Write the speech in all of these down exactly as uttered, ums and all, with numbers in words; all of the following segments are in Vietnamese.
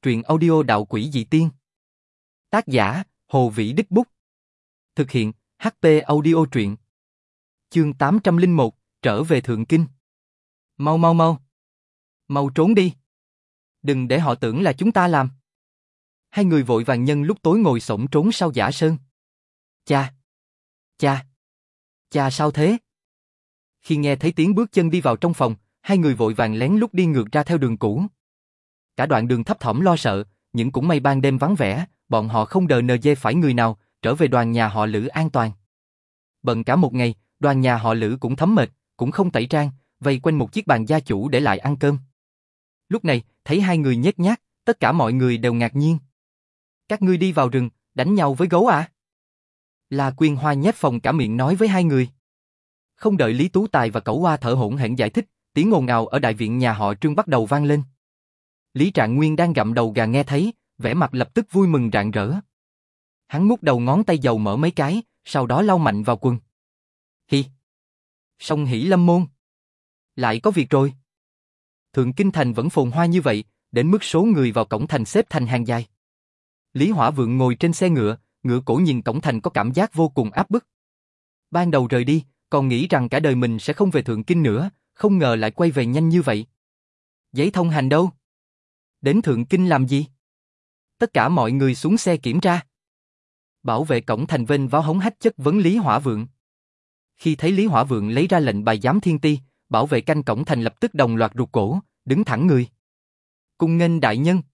truyện audio đạo quỷ dị tiên. Tác giả, Hồ Vĩ Đích Bút. Thực hiện, hát pê Audio truyện. Chương tám trăm lẻ một, trở về Thượng Kinh. Mau mau mau. Mau trốn đi. Đừng để họ tưởng là chúng ta làm. Hai người vội vàng nhân lúc tối ngồi xổm trốn sau Giả Sơn. Cha! Cha! Cha sao thế? Khi nghe thấy tiếng bước chân đi vào trong phòng, hai người vội vàng lén lút đi ngược ra theo đường cũ. Cả đoạn đường thấp thỏm lo sợ, nhưng cũng may ban đêm vắng vẻ, bọn họ không đờ nờ dê phải người nào, trở về đoàn nhà họ Lữ an toàn. Bận cả một ngày, đoàn nhà họ Lữ cũng thấm mệt, cũng không tẩy trang, vây quanh một chiếc bàn gia chủ để lại ăn cơm. Lúc này, thấy hai người nhếch nhác, tất cả mọi người đều ngạc nhiên. Các ngươi đi vào rừng, đánh nhau với gấu à? La Quyên Hoa nhếch phòng cả miệng nói với hai người. Không đợi Lý Tú Tài và Cẩu Hoa thở hổn hển giải thích, tiếng ồn ào ở đại viện nhà họ Trương bắt đầu vang lên. Lý Trạng Nguyên đang gặm đầu gà nghe thấy, vẻ mặt lập tức vui mừng rạng rỡ. Hắn mút đầu ngón tay dầu mở mấy cái, sau đó lau mạnh vào quần. Hi! Song hỷ lâm môn! Lại có việc rồi! Thượng Kinh Thành vẫn phồn hoa như vậy, đến mức số người vào cổng thành xếp thành hàng dài. Lý Hỏa Vượng ngồi trên xe ngựa, ngựa cổ nhìn cổng thành có cảm giác vô cùng áp bức. Ban đầu rời đi, còn nghĩ rằng cả đời mình sẽ không về Thượng Kinh nữa, không ngờ lại quay về nhanh như vậy. Giấy thông hành đâu? Đến Thượng Kinh làm gì? Tất cả mọi người xuống xe kiểm tra. Bảo vệ cổng thành vênh váo hống hách chất vấn Lý Hỏa Vượng. Khi thấy Lý Hỏa Vượng lấy ra lệnh bài giám thiên ti, bảo vệ canh cổng thành lập tức đồng loạt rụt cổ, đứng thẳng người. Cung nghênh đại nhân.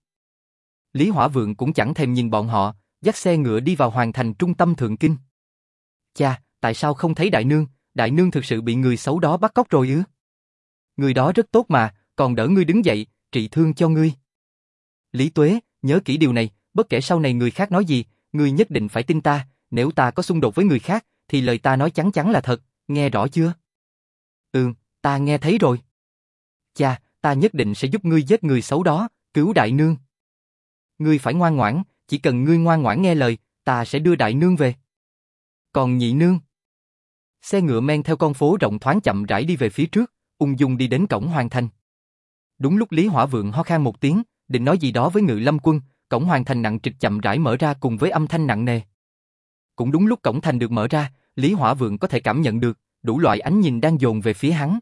Lý Hỏa Vượng cũng chẳng thèm nhìn bọn họ, dắt xe ngựa đi vào hoàng thành trung tâm Thượng Kinh. Cha, tại sao không thấy đại nương? Đại nương thực sự bị người xấu đó bắt cóc rồi ư? Người đó rất tốt mà, còn đỡ ngươi đứng dậy, trị thương cho ngươi. Lý Tuế, nhớ kỹ điều này, bất kể sau này người khác nói gì, ngươi nhất định phải tin ta, nếu ta có xung đột với người khác, thì lời ta nói chắn chắn là thật, nghe rõ chưa? Ừ, ta nghe thấy rồi. Cha, ta nhất định sẽ giúp ngươi giết người xấu đó, cứu đại nương. Ngươi phải ngoan ngoãn, chỉ cần ngươi ngoan ngoãn nghe lời, ta sẽ đưa đại nương về. Còn nhị nương? Xe ngựa men theo con phố rộng thoáng chậm rãi đi về phía trước, ung dung đi đến cổng hoàng thành. Đúng lúc Lý Hỏa Vượng ho khan một tiếng, định nói gì đó với Ngự Lâm Quân, cổng hoàng thành nặng trịch chậm rãi mở ra cùng với âm thanh nặng nề. Cũng đúng lúc cổng thành được mở ra, Lý Hỏa Vượng có thể cảm nhận được đủ loại ánh nhìn đang dồn về phía hắn.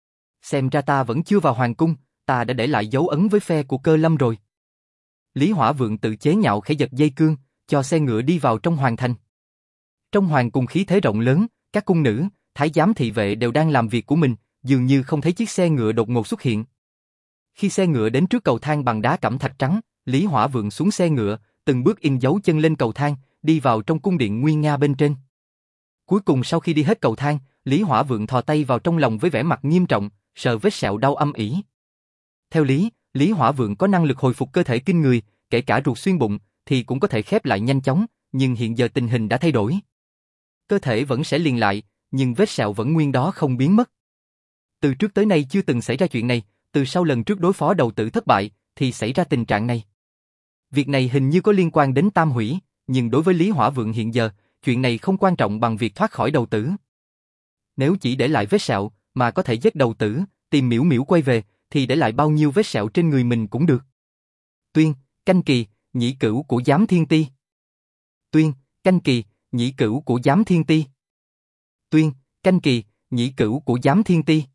Xem ra ta vẫn chưa vào hoàng cung, ta đã để lại dấu ấn với phe của Cơ Lâm rồi. Lý Hỏa Vượng tự chế nhạo khẽ giật dây cương, cho xe ngựa đi vào trong hoàng thành. Trong hoàng cung khí thế rộng lớn, các cung nữ, thái giám thị vệ đều đang làm việc của mình, dường như không thấy chiếc xe ngựa đột ngột xuất hiện. Khi xe ngựa đến trước cầu thang bằng đá cẩm thạch trắng, Lý Hỏa Vượng xuống xe ngựa, từng bước in dấu chân lên cầu thang, đi vào trong cung điện nguy nga bên trên. Cuối cùng sau khi đi hết cầu thang, Lý Hỏa Vượng thò tay vào trong lòng với vẻ mặt nghiêm trọng, sờ vết sẹo đau âm ỉ. Theo lý, Lý Hỏa Vượng có năng lực hồi phục cơ thể kinh người, kể cả ruột xuyên bụng, thì cũng có thể khép lại nhanh chóng, nhưng hiện giờ tình hình đã thay đổi. Cơ thể vẫn sẽ liền lại, nhưng vết sẹo vẫn nguyên đó không biến mất. Từ trước tới nay chưa từng xảy ra chuyện này, từ sau lần trước đối phó đầu tử thất bại, thì xảy ra tình trạng này. Việc này hình như có liên quan đến Tam Hủy, nhưng đối với Lý Hỏa Vượng hiện giờ, chuyện này không quan trọng bằng việc thoát khỏi đầu tử. Nếu chỉ để lại vết sẹo, mà có thể giết đầu tử, tìm Miễu Miễu quay về, thì để lại bao nhiêu vết sẹo trên người mình cũng được. Tuyên, canh kỳ, nhĩ cửu của giám thiên ti. Tuyên, canh kỳ, nhĩ cửu của giám thiên ti. Tuyên, canh kỳ, nhĩ cửu của giám thiên ti.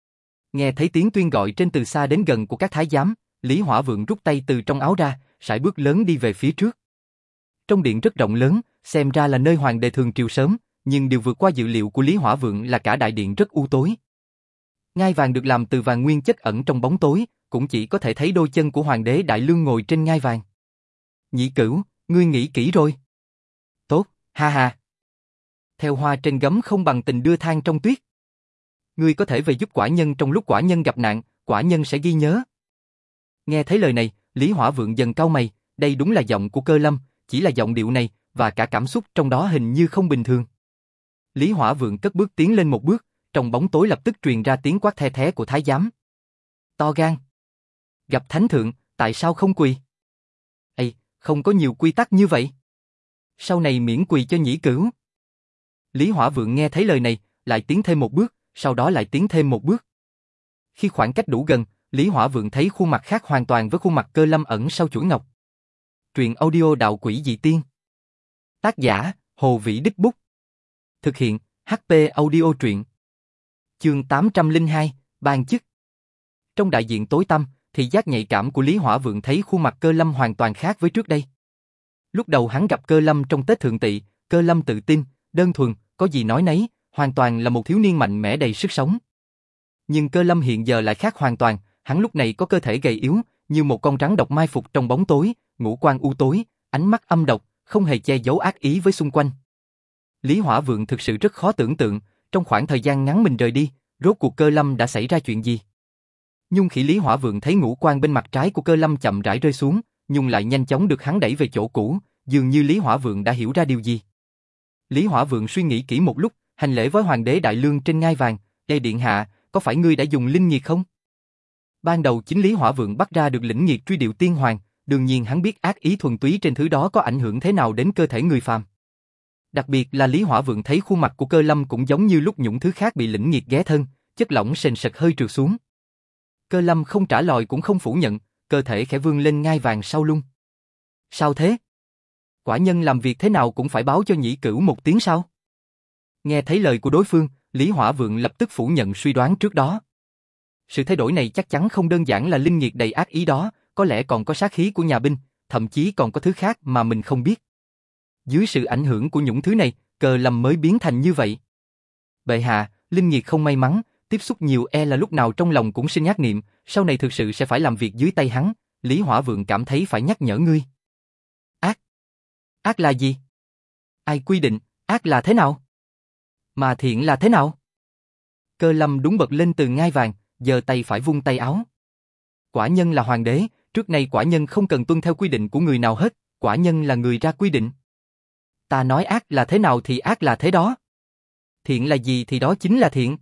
Nghe thấy tiếng tuyên gọi trên từ xa đến gần của các thái giám, Lý Hỏa Vượng rút tay từ trong áo ra, sải bước lớn đi về phía trước. Trong điện rất rộng lớn, xem ra là nơi hoàng đệ thường triều sớm, nhưng điều vượt qua dự liệu của Lý Hỏa Vượng là cả đại điện rất u tối. Ngai vàng được làm từ vàng nguyên chất ẩn trong bóng tối, cũng chỉ có thể thấy đôi chân của hoàng đế Đại Lương ngồi trên ngai vàng. Nhĩ cửu, ngươi nghĩ kỹ rồi. Tốt, ha ha. Theo hoa trên gấm không bằng tình đưa than trong tuyết. Ngươi có thể về giúp quả nhân trong lúc quả nhân gặp nạn, quả nhân sẽ ghi nhớ. Nghe thấy lời này, Lý Hỏa Vượng dần cau mày, đây đúng là giọng của Cơ Lâm, chỉ là giọng điệu này, và cả cảm xúc trong đó hình như không bình thường. Lý Hỏa Vượng cất bước tiến lên một bước, trong bóng tối lập tức truyền ra tiếng quát the thé của thái giám. To gan. Gặp thánh thượng, tại sao không quỳ? Ây, không có nhiều quy tắc như vậy. Sau này miễn quỳ cho nhĩ cửu. Lý Hỏa Vượng nghe thấy lời này, lại tiến thêm một bước, sau đó lại tiến thêm một bước. Khi khoảng cách đủ gần, Lý Hỏa Vượng thấy khuôn mặt khác hoàn toàn với khuôn mặt Cơ Lâm ẩn sau chuỗi ngọc. Truyện audio Đạo Quỷ Dị Tiên. Tác giả, Hồ Vĩ Đích Bút. Thực hiện, hát pê Audio truyện. Chương tám trăm lẻ hai, Ban chức. Trong đại diện tối tăm, thị giác nhạy cảm của Lý Hỏa Vượng thấy khuôn mặt Cơ Lâm hoàn toàn khác với trước đây. Lúc đầu hắn gặp Cơ Lâm trong Tết Thượng Tỵ, Cơ Lâm tự tin, đơn thuần, có gì nói nấy, hoàn toàn là một thiếu niên mạnh mẽ đầy sức sống. Nhưng Cơ Lâm hiện giờ lại khác hoàn toàn, hắn lúc này có cơ thể gầy yếu, như một con rắn độc mai phục trong bóng tối, ngũ quan u tối, ánh mắt âm độc, không hề che giấu ác ý với xung quanh. Lý Hỏa Vượng thực sự rất khó tưởng tượng, trong khoảng thời gian ngắn mình rời đi, rốt cuộc Cơ Lâm đã xảy ra chuyện gì. Nhưng khi Lý Hỏa Vượng thấy ngũ quan bên mặt trái của Cơ Lâm chậm rãi rơi xuống, nhưng lại nhanh chóng được hắn đẩy về chỗ cũ, dường như Lý Hỏa Vượng đã hiểu ra điều gì. Lý Hỏa Vượng suy nghĩ kỹ một lúc, hành lễ với Hoàng đế Đại Lương trên ngai vàng, "Ê điện hạ, có phải ngươi đã dùng linh nhiệt không?" Ban đầu chính Lý Hỏa Vượng bắt ra được lĩnh nhiệt truy điệu tiên hoàng, đương nhiên hắn biết ác ý thuần túy trên thứ đó có ảnh hưởng thế nào đến cơ thể người phàm. Đặc biệt là Lý Hỏa Vượng thấy khuôn mặt của Cơ Lâm cũng giống như lúc những thứ khác bị lĩnh nhiệt ghé thân, chất lỏng sền sệt hơi trượt xuống. Cơ Lâm không trả lời cũng không phủ nhận, cơ thể khẽ vươn lên ngai vàng sau lưng. "Sao thế? Quả nhân làm việc thế nào cũng phải báo cho Nhĩ Cửu một tiếng sao?" Nghe thấy lời của đối phương, Lý Hỏa Vượng lập tức phủ nhận suy đoán trước đó. Sự thay đổi này chắc chắn không đơn giản là linh nhiệt đầy ác ý đó, có lẽ còn có sát khí của nhà binh, thậm chí còn có thứ khác mà mình không biết. Dưới sự ảnh hưởng của những thứ này, Cơ Lâm mới biến thành như vậy. "Bệ hạ, linh nhiệt không may mắn, tiếp xúc nhiều e là lúc nào trong lòng cũng sinh ác niệm, sau này thực sự sẽ phải làm việc dưới tay hắn, Lý Hỏa Vượng cảm thấy phải nhắc nhở ngươi." "Ác? Ác là gì? Ai quy định, ác là thế nào? Mà thiện là thế nào?" Cơ Lâm đúng bật lên từ ngai vàng, giơ tay phải vung tay áo. "Quả nhân là hoàng đế, trước nay quả nhân không cần tuân theo quy định của người nào hết, quả nhân là người ra quy định. Ta nói ác là thế nào thì ác là thế đó. Thiện là gì thì đó chính là thiện."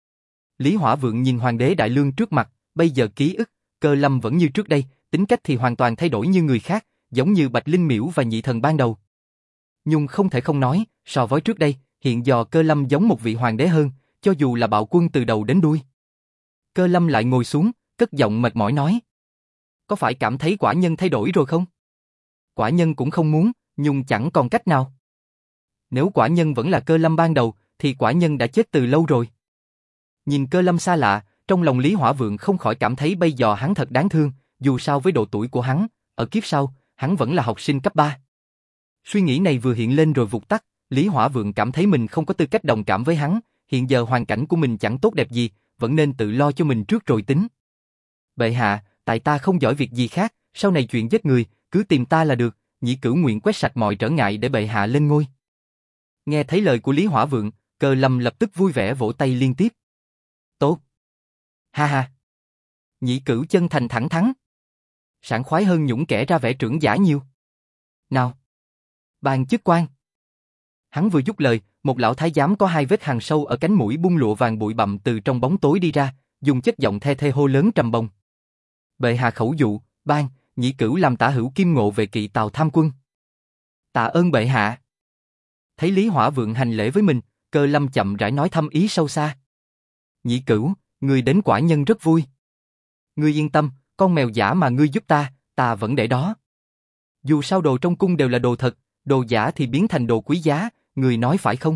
Lý Hỏa Vượng nhìn Hoàng đế Đại Lương trước mặt, bây giờ ký ức, Cơ Lâm vẫn như trước đây, tính cách thì hoàn toàn thay đổi như người khác, giống như Bạch Linh Miễu và Nhị Thần ban đầu. Nhưng không thể không nói, so với trước đây, hiện giờ Cơ Lâm giống một vị hoàng đế hơn, cho dù là bạo quân từ đầu đến đuôi. Cơ Lâm lại ngồi xuống, cất giọng mệt mỏi nói: "Có phải cảm thấy quả nhân thay đổi rồi không? Quả nhân cũng không muốn, nhưng chẳng còn cách nào. Nếu quả nhân vẫn là Cơ Lâm ban đầu, thì quả nhân đã chết từ lâu rồi." Nhìn Cơ Lâm xa lạ, trong lòng Lý Hỏa Vượng không khỏi cảm thấy bây giờ hắn thật đáng thương, dù sao với độ tuổi của hắn, ở kiếp sau, hắn vẫn là học sinh cấp ba. Suy nghĩ này vừa hiện lên rồi vụt tắt, Lý Hỏa Vượng cảm thấy mình không có tư cách đồng cảm với hắn, hiện giờ hoàn cảnh của mình chẳng tốt đẹp gì, vẫn nên tự lo cho mình trước rồi tính. "Bệ hạ, tại ta không giỏi việc gì khác, sau này chuyện giết người, cứ tìm ta là được, Nhĩ Cửu nguyện quét sạch mọi trở ngại để bệ hạ lên ngôi." Nghe thấy lời của Lý Hỏa Vượng, Cơ Lâm lập tức vui vẻ vỗ tay liên tiếp. "Tốt! Ha ha! Nhĩ Cửu chân thành thẳng thắn. Sảng khoái hơn những kẻ ra vẻ trưởng giả nhiều. Nào! Ban chức quan." Hắn vừa dứt lời, một lão thái giám có hai vết hằn sâu ở cánh mũi bung lụa vàng bụi bặm từ trong bóng tối đi ra, dùng chất giọng the thê hô lớn trầm bồng: "Bệ hạ khẩu dụ, ban, Nhĩ Cửu làm tả hữu Kim Ngộ về kỵ Tào tham quân." "Tạ ơn bệ hạ." Thấy Lý Hỏa Vượng hành lễ với mình, Cơ Lâm chậm rãi nói thâm ý sâu xa: "Nhĩ Cửu, ngươi đến quả nhân rất vui. Ngươi yên tâm, con mèo giả mà ngươi giúp ta, ta vẫn để đó. Dù sao đồ trong cung đều là đồ thật, đồ giả thì biến thành đồ quý giá, ngươi nói phải không?"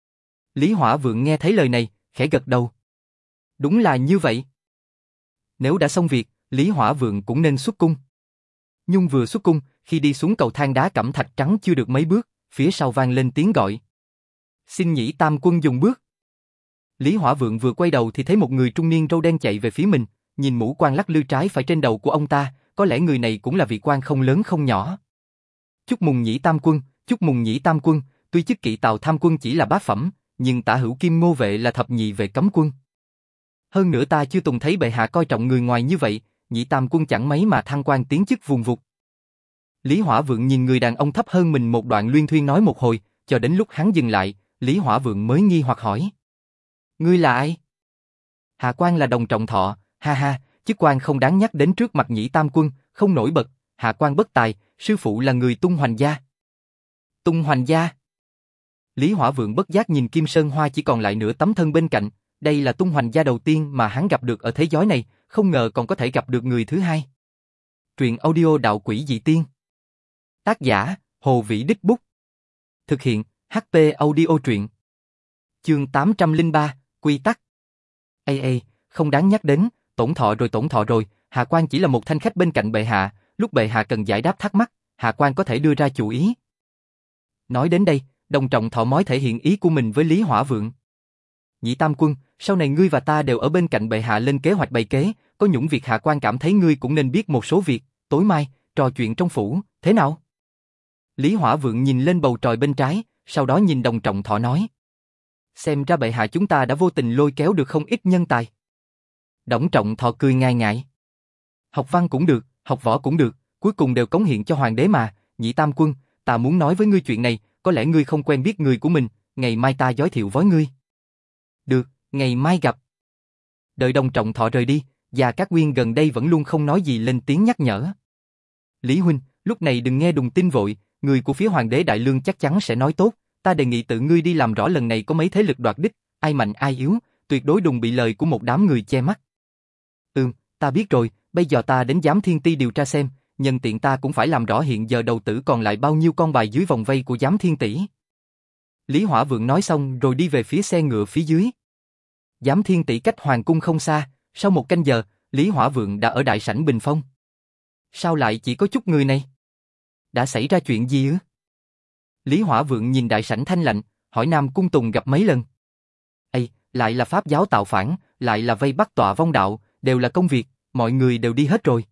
Lý Hỏa Vượng nghe thấy lời này, khẽ gật đầu. Đúng là như vậy. Nếu đã xong việc, Lý Hỏa Vượng cũng nên xuất cung. Nhưng vừa xuất cung, khi đi xuống cầu thang đá cẩm thạch trắng chưa được mấy bước, phía sau vang lên tiếng gọi: "Xin Nhĩ Tam quân dùng bước." Lý Hỏa Vượng vừa quay đầu thì thấy một người trung niên râu đen chạy về phía mình, nhìn mũ quan lắc lư trái phải trên đầu của ông ta, có lẽ người này cũng là vị quan không lớn không nhỏ. "Chúc mừng Nhĩ Tam quân, chúc mừng Nhĩ Tam quân, tuy chức kỵ Tào tham quân chỉ là bát phẩm, nhưng tả hữu Kim Ngô vệ là thập nhị vệ cấm quân. Hơn nữa ta chưa từng thấy bệ hạ coi trọng người ngoài như vậy, Nhĩ Tam quân chẳng mấy mà thăng quan tiến chức vùng vụt." Lý Hỏa Vượng nhìn người đàn ông thấp hơn mình một đoạn luyên thuyên nói một hồi, cho đến lúc hắn dừng lại, Lý Hỏa Vượng mới nghi hoặc hỏi: "Ngươi là ai?" "Hạ quan là Đồng Trọng Thọ, ha ha, chức quan không đáng nhắc đến trước mặt Nhĩ Tam quân, không nổi bật, hạ quan bất tài, sư phụ là người Tung Hoành gia." "Tung Hoành gia?" Lý Hỏa Vượng bất giác nhìn Kim Sơn Hoa chỉ còn lại nửa tấm thân bên cạnh, đây là Tung Hoành gia đầu tiên mà hắn gặp được ở thế giới này, không ngờ còn có thể gặp được người thứ hai. Truyện audio Đạo Quỷ Dị Tiên. Tác giả, Hồ Vĩ Đích Bút. Thực hiện, hát pê Audio truyện. Chương tám trăm lẻ ba, Quy tắc. Ê ê, không đáng nhắc đến, tổn thọ rồi tổn thọ rồi, Hạ Quan chỉ là một thanh khách bên cạnh bệ hạ, lúc bệ hạ cần giải đáp thắc mắc, Hạ Quan có thể đưa ra chủ ý. Nói đến đây, Đồng Trọng Thọ mói thể hiện ý của mình với Lý Hỏa Vượng. Nhị Tam Quân, sau này ngươi và ta đều ở bên cạnh bệ hạ lên kế hoạch bày kế, có những việc Hạ Quan cảm thấy ngươi cũng nên biết một số việc, tối mai, trò chuyện trong phủ, thế nào? Lý Hỏa Vượng nhìn lên bầu trời bên trái, sau đó nhìn Đồng Trọng Thọ nói. Xem ra bệ hạ chúng ta đã vô tình lôi kéo được không ít nhân tài. Đồng Trọng Thọ cười ngại ngại. Học văn cũng được, học võ cũng được, cuối cùng đều cống hiến cho hoàng đế mà, Nhị Tam Quân, ta muốn nói với ngươi chuyện này, có lẽ ngươi không quen biết người của mình, ngày mai ta giới thiệu với ngươi. Được, ngày mai gặp. Đợi Đồng Trọng Thọ rời đi, Gia Cát Nguyên gần đây vẫn luôn không nói gì lên tiếng nhắc nhở. Lý huynh, lúc này đừng nghe đùng tin vội, người của phía hoàng đế Đại Lương chắc chắn sẽ nói tốt, ta đề nghị tự ngươi đi làm rõ lần này có mấy thế lực đoạt đích, ai mạnh ai yếu, tuyệt đối đừng bị lời của một đám người che mắt. Ừm, ta biết rồi, bây giờ ta đến Giám Thiên Ti điều tra xem, nhân tiện ta cũng phải làm rõ hiện giờ đầu tử còn lại bao nhiêu con bài dưới vòng vây của Giám Thiên Tỷ. Lý Hỏa Vượng nói xong rồi đi về phía xe ngựa phía dưới. Giám Thiên Tỷ cách hoàng cung không xa, sau một canh giờ, Lý Hỏa Vượng đã ở đại sảnh bình phong. Sao lại chỉ có chút người này? Đã xảy ra chuyện gì ư? Lý Hỏa Vượng nhìn đại sảnh thanh lạnh, hỏi Nam Cung Tùng gặp mấy lần. Ây, lại là pháp giáo tạo phản, lại là vây bắt Tọa Vong Đạo, đều là công việc, mọi người đều đi hết rồi.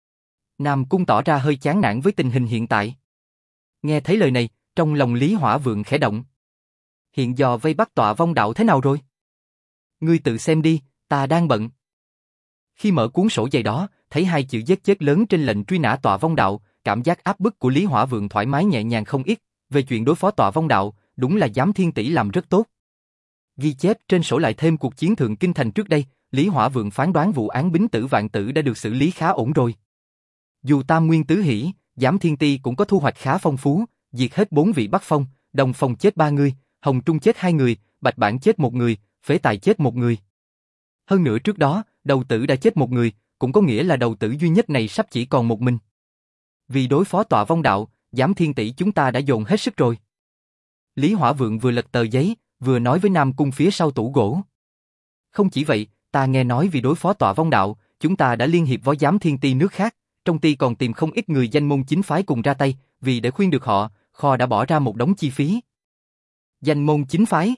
Nam Cung tỏ ra hơi chán nản với tình hình hiện tại. Nghe thấy lời này, trong lòng Lý Hỏa Vượng khẽ động. Hiện giờ vây bắt Tọa Vong Đạo thế nào rồi? Ngươi tự xem đi, ta đang bận. Khi mở cuốn sổ dày đó, thấy hai chữ giết chết lớn trên lệnh truy nã Tọa Vong Đạo, cảm giác áp bức của Lý Hỏa Vượng thoải mái nhẹ nhàng không ít. Về chuyện đối phó Tọa Vong Đạo, đúng là Giám Thiên Tỷ làm rất tốt. Ghi chép trên sổ lại thêm cuộc chiến Thượng Kinh Thành trước đây, Lý Hỏa Vượng phán đoán vụ án Bính Tử Vạn Tử đã được xử lý khá ổn rồi. Dù Tam Nguyên Tứ Hỷ, Giám Thiên Ti cũng có thu hoạch khá phong phú, diệt hết bốn vị Bắc Phong, Đồng Phong chết ba người, Hồng Trung chết hai người, Bạch Bản chết một người, Phế Tài chết một người. Hơn nữa trước đó, Đầu Tử đã chết một người, cũng có nghĩa là đầu tử duy nhất này sắp chỉ còn một mình. Vì đối phó Tọa Vong Đạo, Giám Thiên Tỷ chúng ta đã dồn hết sức rồi. Lý Hỏa Vượng vừa lật tờ giấy, vừa nói với Nam Cung phía sau tủ gỗ. Không chỉ vậy, ta nghe nói vì đối phó Tọa Vong Đạo, chúng ta đã liên hiệp với Giám Thiên Ti nước khác, trong ti còn tìm không ít người danh môn chính phái cùng ra tay, vì để khuyên được họ, kho đã bỏ ra một đống chi phí. Danh môn chính phái.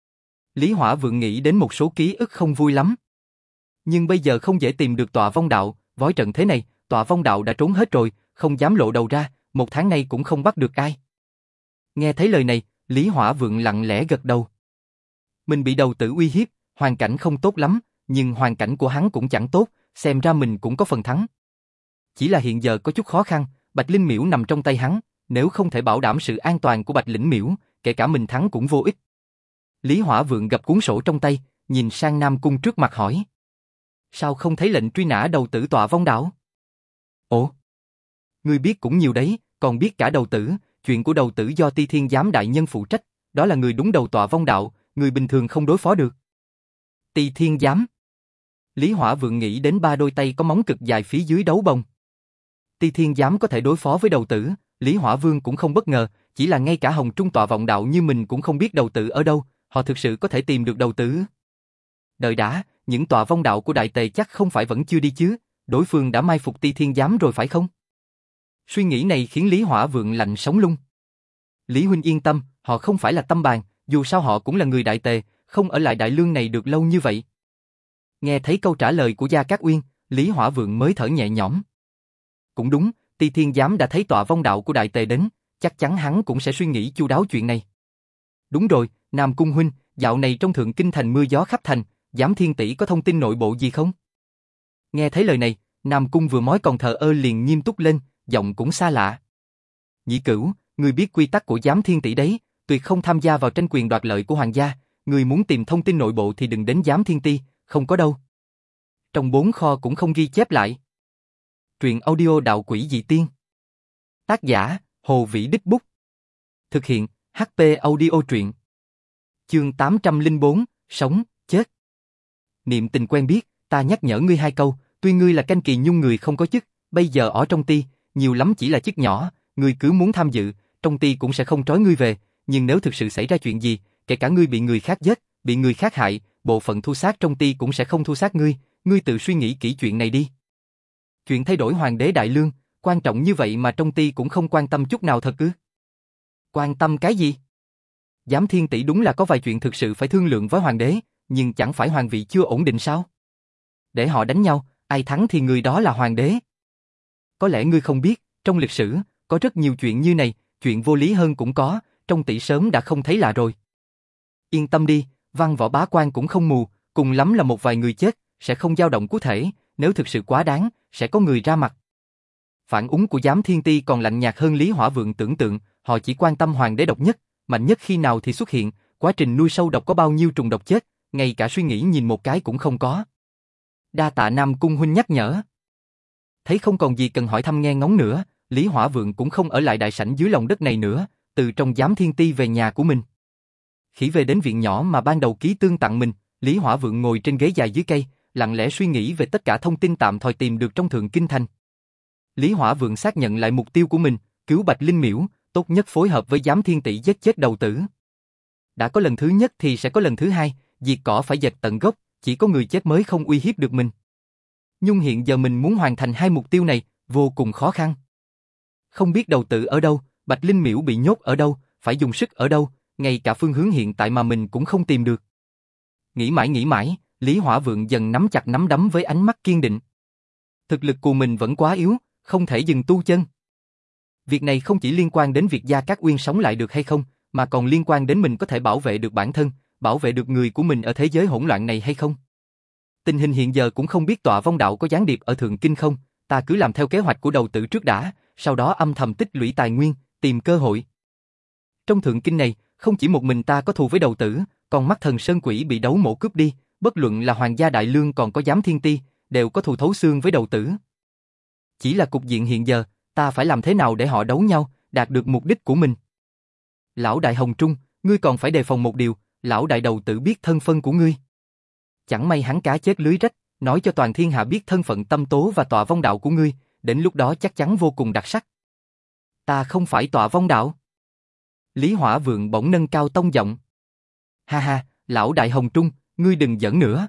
Lý Hỏa Vượng nghĩ đến một số ký ức không vui lắm. Nhưng bây giờ không dễ tìm được Tọa Vong Đạo, vói trận thế này, Tọa Vong Đạo đã trốn hết rồi, không dám lộ đầu ra, một tháng nay cũng không bắt được ai. Nghe thấy lời này, Lý Hỏa Vượng lặng lẽ gật đầu. Mình bị đầu tử uy hiếp, hoàn cảnh không tốt lắm, nhưng hoàn cảnh của hắn cũng chẳng tốt, xem ra mình cũng có phần thắng. Chỉ là hiện giờ có chút khó khăn, Bạch Linh Miễu nằm trong tay hắn, nếu không thể bảo đảm sự an toàn của Bạch Linh Miễu, kể cả mình thắng cũng vô ích. Lý Hỏa Vượng gập cuốn sổ trong tay, nhìn sang Nam Cung trước mặt hỏi. Sao không thấy lệnh truy nã đầu tử Tọa Vong Đạo? Ồ, ngươi biết cũng nhiều đấy, còn biết cả đầu tử, chuyện của đầu tử do Ti Thiên Giám đại nhân phụ trách, đó là người đúng đầu Tọa Vong Đạo, người bình thường không đối phó được. Ti Thiên Giám. Lý Hỏa Vượng nghĩ đến ba đôi tay có móng cực dài phía dưới đấu bồng. Ti Thiên Giám có thể đối phó với đầu tử, Lý Hỏa Vương cũng không bất ngờ, chỉ là ngay cả Hồng Trung Tọa Vọng Đạo như mình cũng không biết đầu tử ở đâu, họ thực sự có thể tìm được đầu tử. Đợi đã, những Tọa Vong Đạo của Đại Tề chắc không phải vẫn chưa đi chứ, đối phương đã mai phục Ti Thiên Giám rồi phải không? Suy nghĩ này khiến Lý Hỏa Vượng lạnh sống lưng. Lý huynh yên tâm, họ không phải là tâm bàn, dù sao họ cũng là người Đại Tề, không ở lại Đại Lương này được lâu như vậy. Nghe thấy câu trả lời của Gia Cát Uyên, Lý Hỏa Vượng mới thở nhẹ nhõm. Cũng đúng, Ti Thiên Giám đã thấy Tọa Vong Đạo của Đại Tề đến, chắc chắn hắn cũng sẽ suy nghĩ chu đáo chuyện này. Đúng rồi, Nam Cung huynh, dạo này trong Thượng Kinh Thành mưa gió khắp thành, Giám Thiên Tỷ có thông tin nội bộ gì không? Nghe thấy lời này, Nam Cung vừa mới còn thờ ơ liền nghiêm túc lên, giọng cũng xa lạ. Nhị Cửu, ngươi biết quy tắc của Giám Thiên Tỷ đấy, tuyệt không tham gia vào tranh quyền đoạt lợi của hoàng gia, ngươi muốn tìm thông tin nội bộ thì đừng đến Giám Thiên Ti, không có đâu. Trong bốn kho cũng không ghi chép lại. Truyện audio Đạo Quỷ Dị Tiên. Tác giả, Hồ Vĩ Đích Bút. Thực hiện, hát pê Audio truyện. Chương tám trăm lẻ bốn, Sống, Chết. Niệm tình quen biết, ta nhắc nhở ngươi hai câu, tuy ngươi là canh kỳ nhung người không có chức, bây giờ ở trong ty, nhiều lắm chỉ là chức nhỏ, ngươi cứ muốn tham dự, trong ty cũng sẽ không trói ngươi về, nhưng nếu thực sự xảy ra chuyện gì, kể cả ngươi bị người khác giết, bị người khác hại, bộ phận thu sát trong ty cũng sẽ không thu sát ngươi, ngươi tự suy nghĩ kỹ chuyện này đi. Chuyện thay đổi hoàng đế đại lương, quan trọng như vậy mà trong ty cũng không quan tâm chút nào thật ư? Quan tâm cái gì? Giám thiên tỷ đúng là có vài chuyện thực sự phải thương lượng với hoàng đế, nhưng chẳng phải hoàng vị chưa ổn định sao? Để họ đánh nhau, ai thắng thì người đó là hoàng đế. Có lẽ ngươi không biết, trong lịch sử, có rất nhiều chuyện như này, chuyện vô lý hơn cũng có, trong tỷ sớm đã không thấy lạ rồi. Yên tâm đi, văn võ bá quan cũng không mù, cùng lắm là một vài người chết, sẽ không dao động cụ thể, nếu thực sự quá đáng, sẽ có người ra mặt. Phản ứng của giám thiên ti còn lạnh nhạt hơn Lý Hỏa Vượng tưởng tượng, họ chỉ quan tâm hoàng đế độc nhất, mạnh nhất khi nào thì xuất hiện, quá trình nuôi sâu độc có bao nhiêu trùng độc chết, ngay cả suy nghĩ nhìn một cái cũng không có. Đa tạ Nam Cung huynh nhắc nhở. Thấy không còn gì cần hỏi thăm nghe ngóng nữa, Lý Hỏa Vượng cũng không ở lại đại sảnh dưới lòng đất này nữa, từ trong giám thiên ti về nhà của mình. Khỉ về đến viện nhỏ mà ban đầu Ký Tương tặng mình, Lý Hỏa Vượng ngồi trên ghế dài dưới cây, lặng lẽ suy nghĩ về tất cả thông tin tạm thời tìm được trong Thượng Kinh Thành. Lý Hỏa Vượng xác nhận lại mục tiêu của mình, cứu Bạch Linh Miễu, tốt nhất phối hợp với giám thiên tỷ giết chết đầu tử. Đã có lần thứ nhất thì sẽ có lần thứ hai, diệt cỏ phải dệt tận gốc, chỉ có người chết mới không uy hiếp được mình. Nhưng hiện giờ mình muốn hoàn thành hai mục tiêu này, vô cùng khó khăn. Không biết đầu tử ở đâu, Bạch Linh Miễu bị nhốt ở đâu, phải dùng sức ở đâu, ngay cả phương hướng hiện tại mà mình cũng không tìm được. Nghĩ mãi nghĩ mãi, Lý Hỏa Vượng dần nắm chặt nắm đấm với ánh mắt kiên định. Thực lực của mình vẫn quá yếu, không thể dừng tu chân. Việc này không chỉ liên quan đến việc Gia Cát Uyên sống lại được hay không, mà còn liên quan đến mình có thể bảo vệ được bản thân, bảo vệ được người của mình ở thế giới hỗn loạn này hay không. Tình hình hiện giờ cũng không biết Tọa Vong Đạo có gián điệp ở Thượng Kinh không, ta cứ làm theo kế hoạch của đầu tử trước đã, sau đó âm thầm tích lũy tài nguyên, tìm cơ hội. Trong Thượng Kinh này, không chỉ một mình ta có thù với đầu tử, còn Mắt Thần Sơn Quỷ bị đấu mộ cướp đi, bất luận là Hoàng gia Đại Lương còn có Giám Thiên Ti, đều có thù thấu xương với đầu tử. Chỉ là cục diện hiện giờ, ta phải làm thế nào để họ đấu nhau, đạt được mục đích của mình. Lão Đại Hồng Trung, ngươi còn phải đề phòng một điều, lão đại đầu tử biết thân phận của ngươi. Chẳng may hắn cá chết lưới rách, nói cho toàn thiên hạ biết thân phận Tâm Tố và Tọa Vong Đạo của ngươi, đến lúc đó chắc chắn vô cùng đặc sắc. Ta không phải Tọa Vong Đạo. Lý Hỏa Vượng bỗng nâng cao tông giọng. Ha ha, lão Đại Hồng Trung, ngươi đừng giỡn nữa.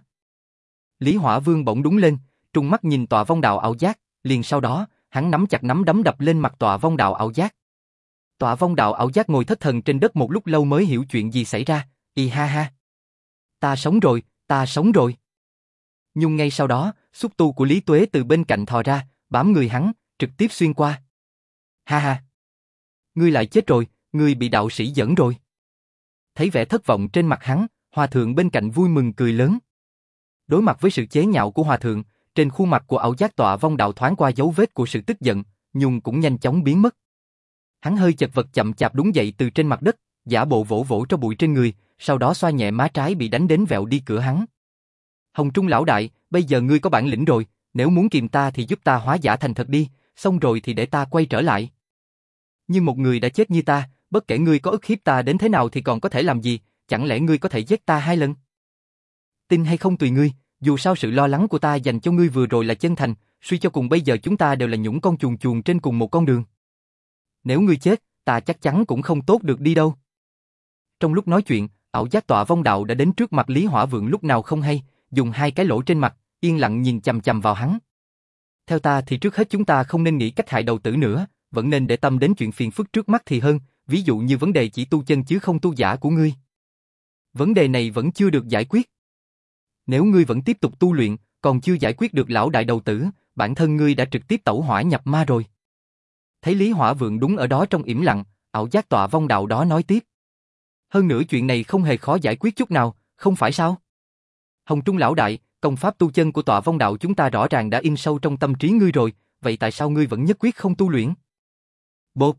Lý Hỏa Vương bỗng đúng lên, trùng mắt nhìn Tọa Vong Đạo ảo giác, liền sau đó, hắn nắm chặt nắm đấm đập lên mặt Tọa Vong Đạo ảo giác. Tọa Vong Đạo ảo giác ngồi thất thần trên đất một lúc lâu mới hiểu chuyện gì xảy ra, y ha ha. Ta sống rồi, ta sống rồi. Nhưng ngay sau đó, xúc tu của Lý Tuế từ bên cạnh thò ra, bám người hắn, trực tiếp xuyên qua. Ha ha. Ngươi lại chết rồi, ngươi bị đạo sĩ giỡn rồi. Thấy vẻ thất vọng trên mặt hắn, Hòa Thượng bên cạnh vui mừng cười lớn. Đối mặt với sự chế nhạo của Hòa Thượng, trên khuôn mặt của ảo giác Tọa Vong Đạo thoáng qua dấu vết của sự tức giận, nhưng cũng nhanh chóng biến mất. Hắn hơi chật vật chậm chạp đứng dậy từ trên mặt đất, giả bộ vỗ vỗ cho bụi trên người, sau đó xoa nhẹ má trái bị đánh đến vẹo đi cửa hắn. Hồng Trung lão đại, bây giờ ngươi có bản lĩnh rồi, nếu muốn kìm ta thì giúp ta hóa giả thành thật đi, xong rồi thì để ta quay trở lại. Nhưng một người đã chết như ta, bất kể ngươi có ức hiếp ta đến thế nào thì còn có thể làm gì, chẳng lẽ ngươi có thể giết ta hai lần? Tin hay không tùy ngươi, dù sao sự lo lắng của ta dành cho ngươi vừa rồi là chân thành, suy cho cùng bây giờ chúng ta đều là nhũng con chuồn chuồn trên cùng một con đường. Nếu ngươi chết, ta chắc chắn cũng không tốt được đi đâu. Trong lúc nói chuyện, ảo giác Tọa Vong Đạo đã đến trước mặt Lý Hỏa Vượng lúc nào không hay, dùng hai cái lỗ trên mặt, yên lặng nhìn chằm chằm vào hắn. Theo ta thì trước hết chúng ta không nên nghĩ cách hại đầu tử nữa, vẫn nên để tâm đến chuyện phiền phức trước mắt thì hơn, ví dụ như vấn đề chỉ tu chân chứ không tu giả của ngươi. Vấn đề này vẫn chưa được giải quyết. Nếu ngươi vẫn tiếp tục tu luyện, còn chưa giải quyết được lão đại đầu tử, bản thân ngươi đã trực tiếp tẩu hỏa nhập ma rồi. Thấy Lý Hỏa Vượng đúng ở đó trong im lặng, ảo giác Tọa Vong Đạo đó nói tiếp. Hơn nữa chuyện này không hề khó giải quyết chút nào, không phải sao? Hồng Trung lão đại, công pháp tu chân của Tọa Vong Đạo chúng ta rõ ràng đã in sâu trong tâm trí ngươi rồi, vậy tại sao ngươi vẫn nhất quyết không tu luyện? Bộp!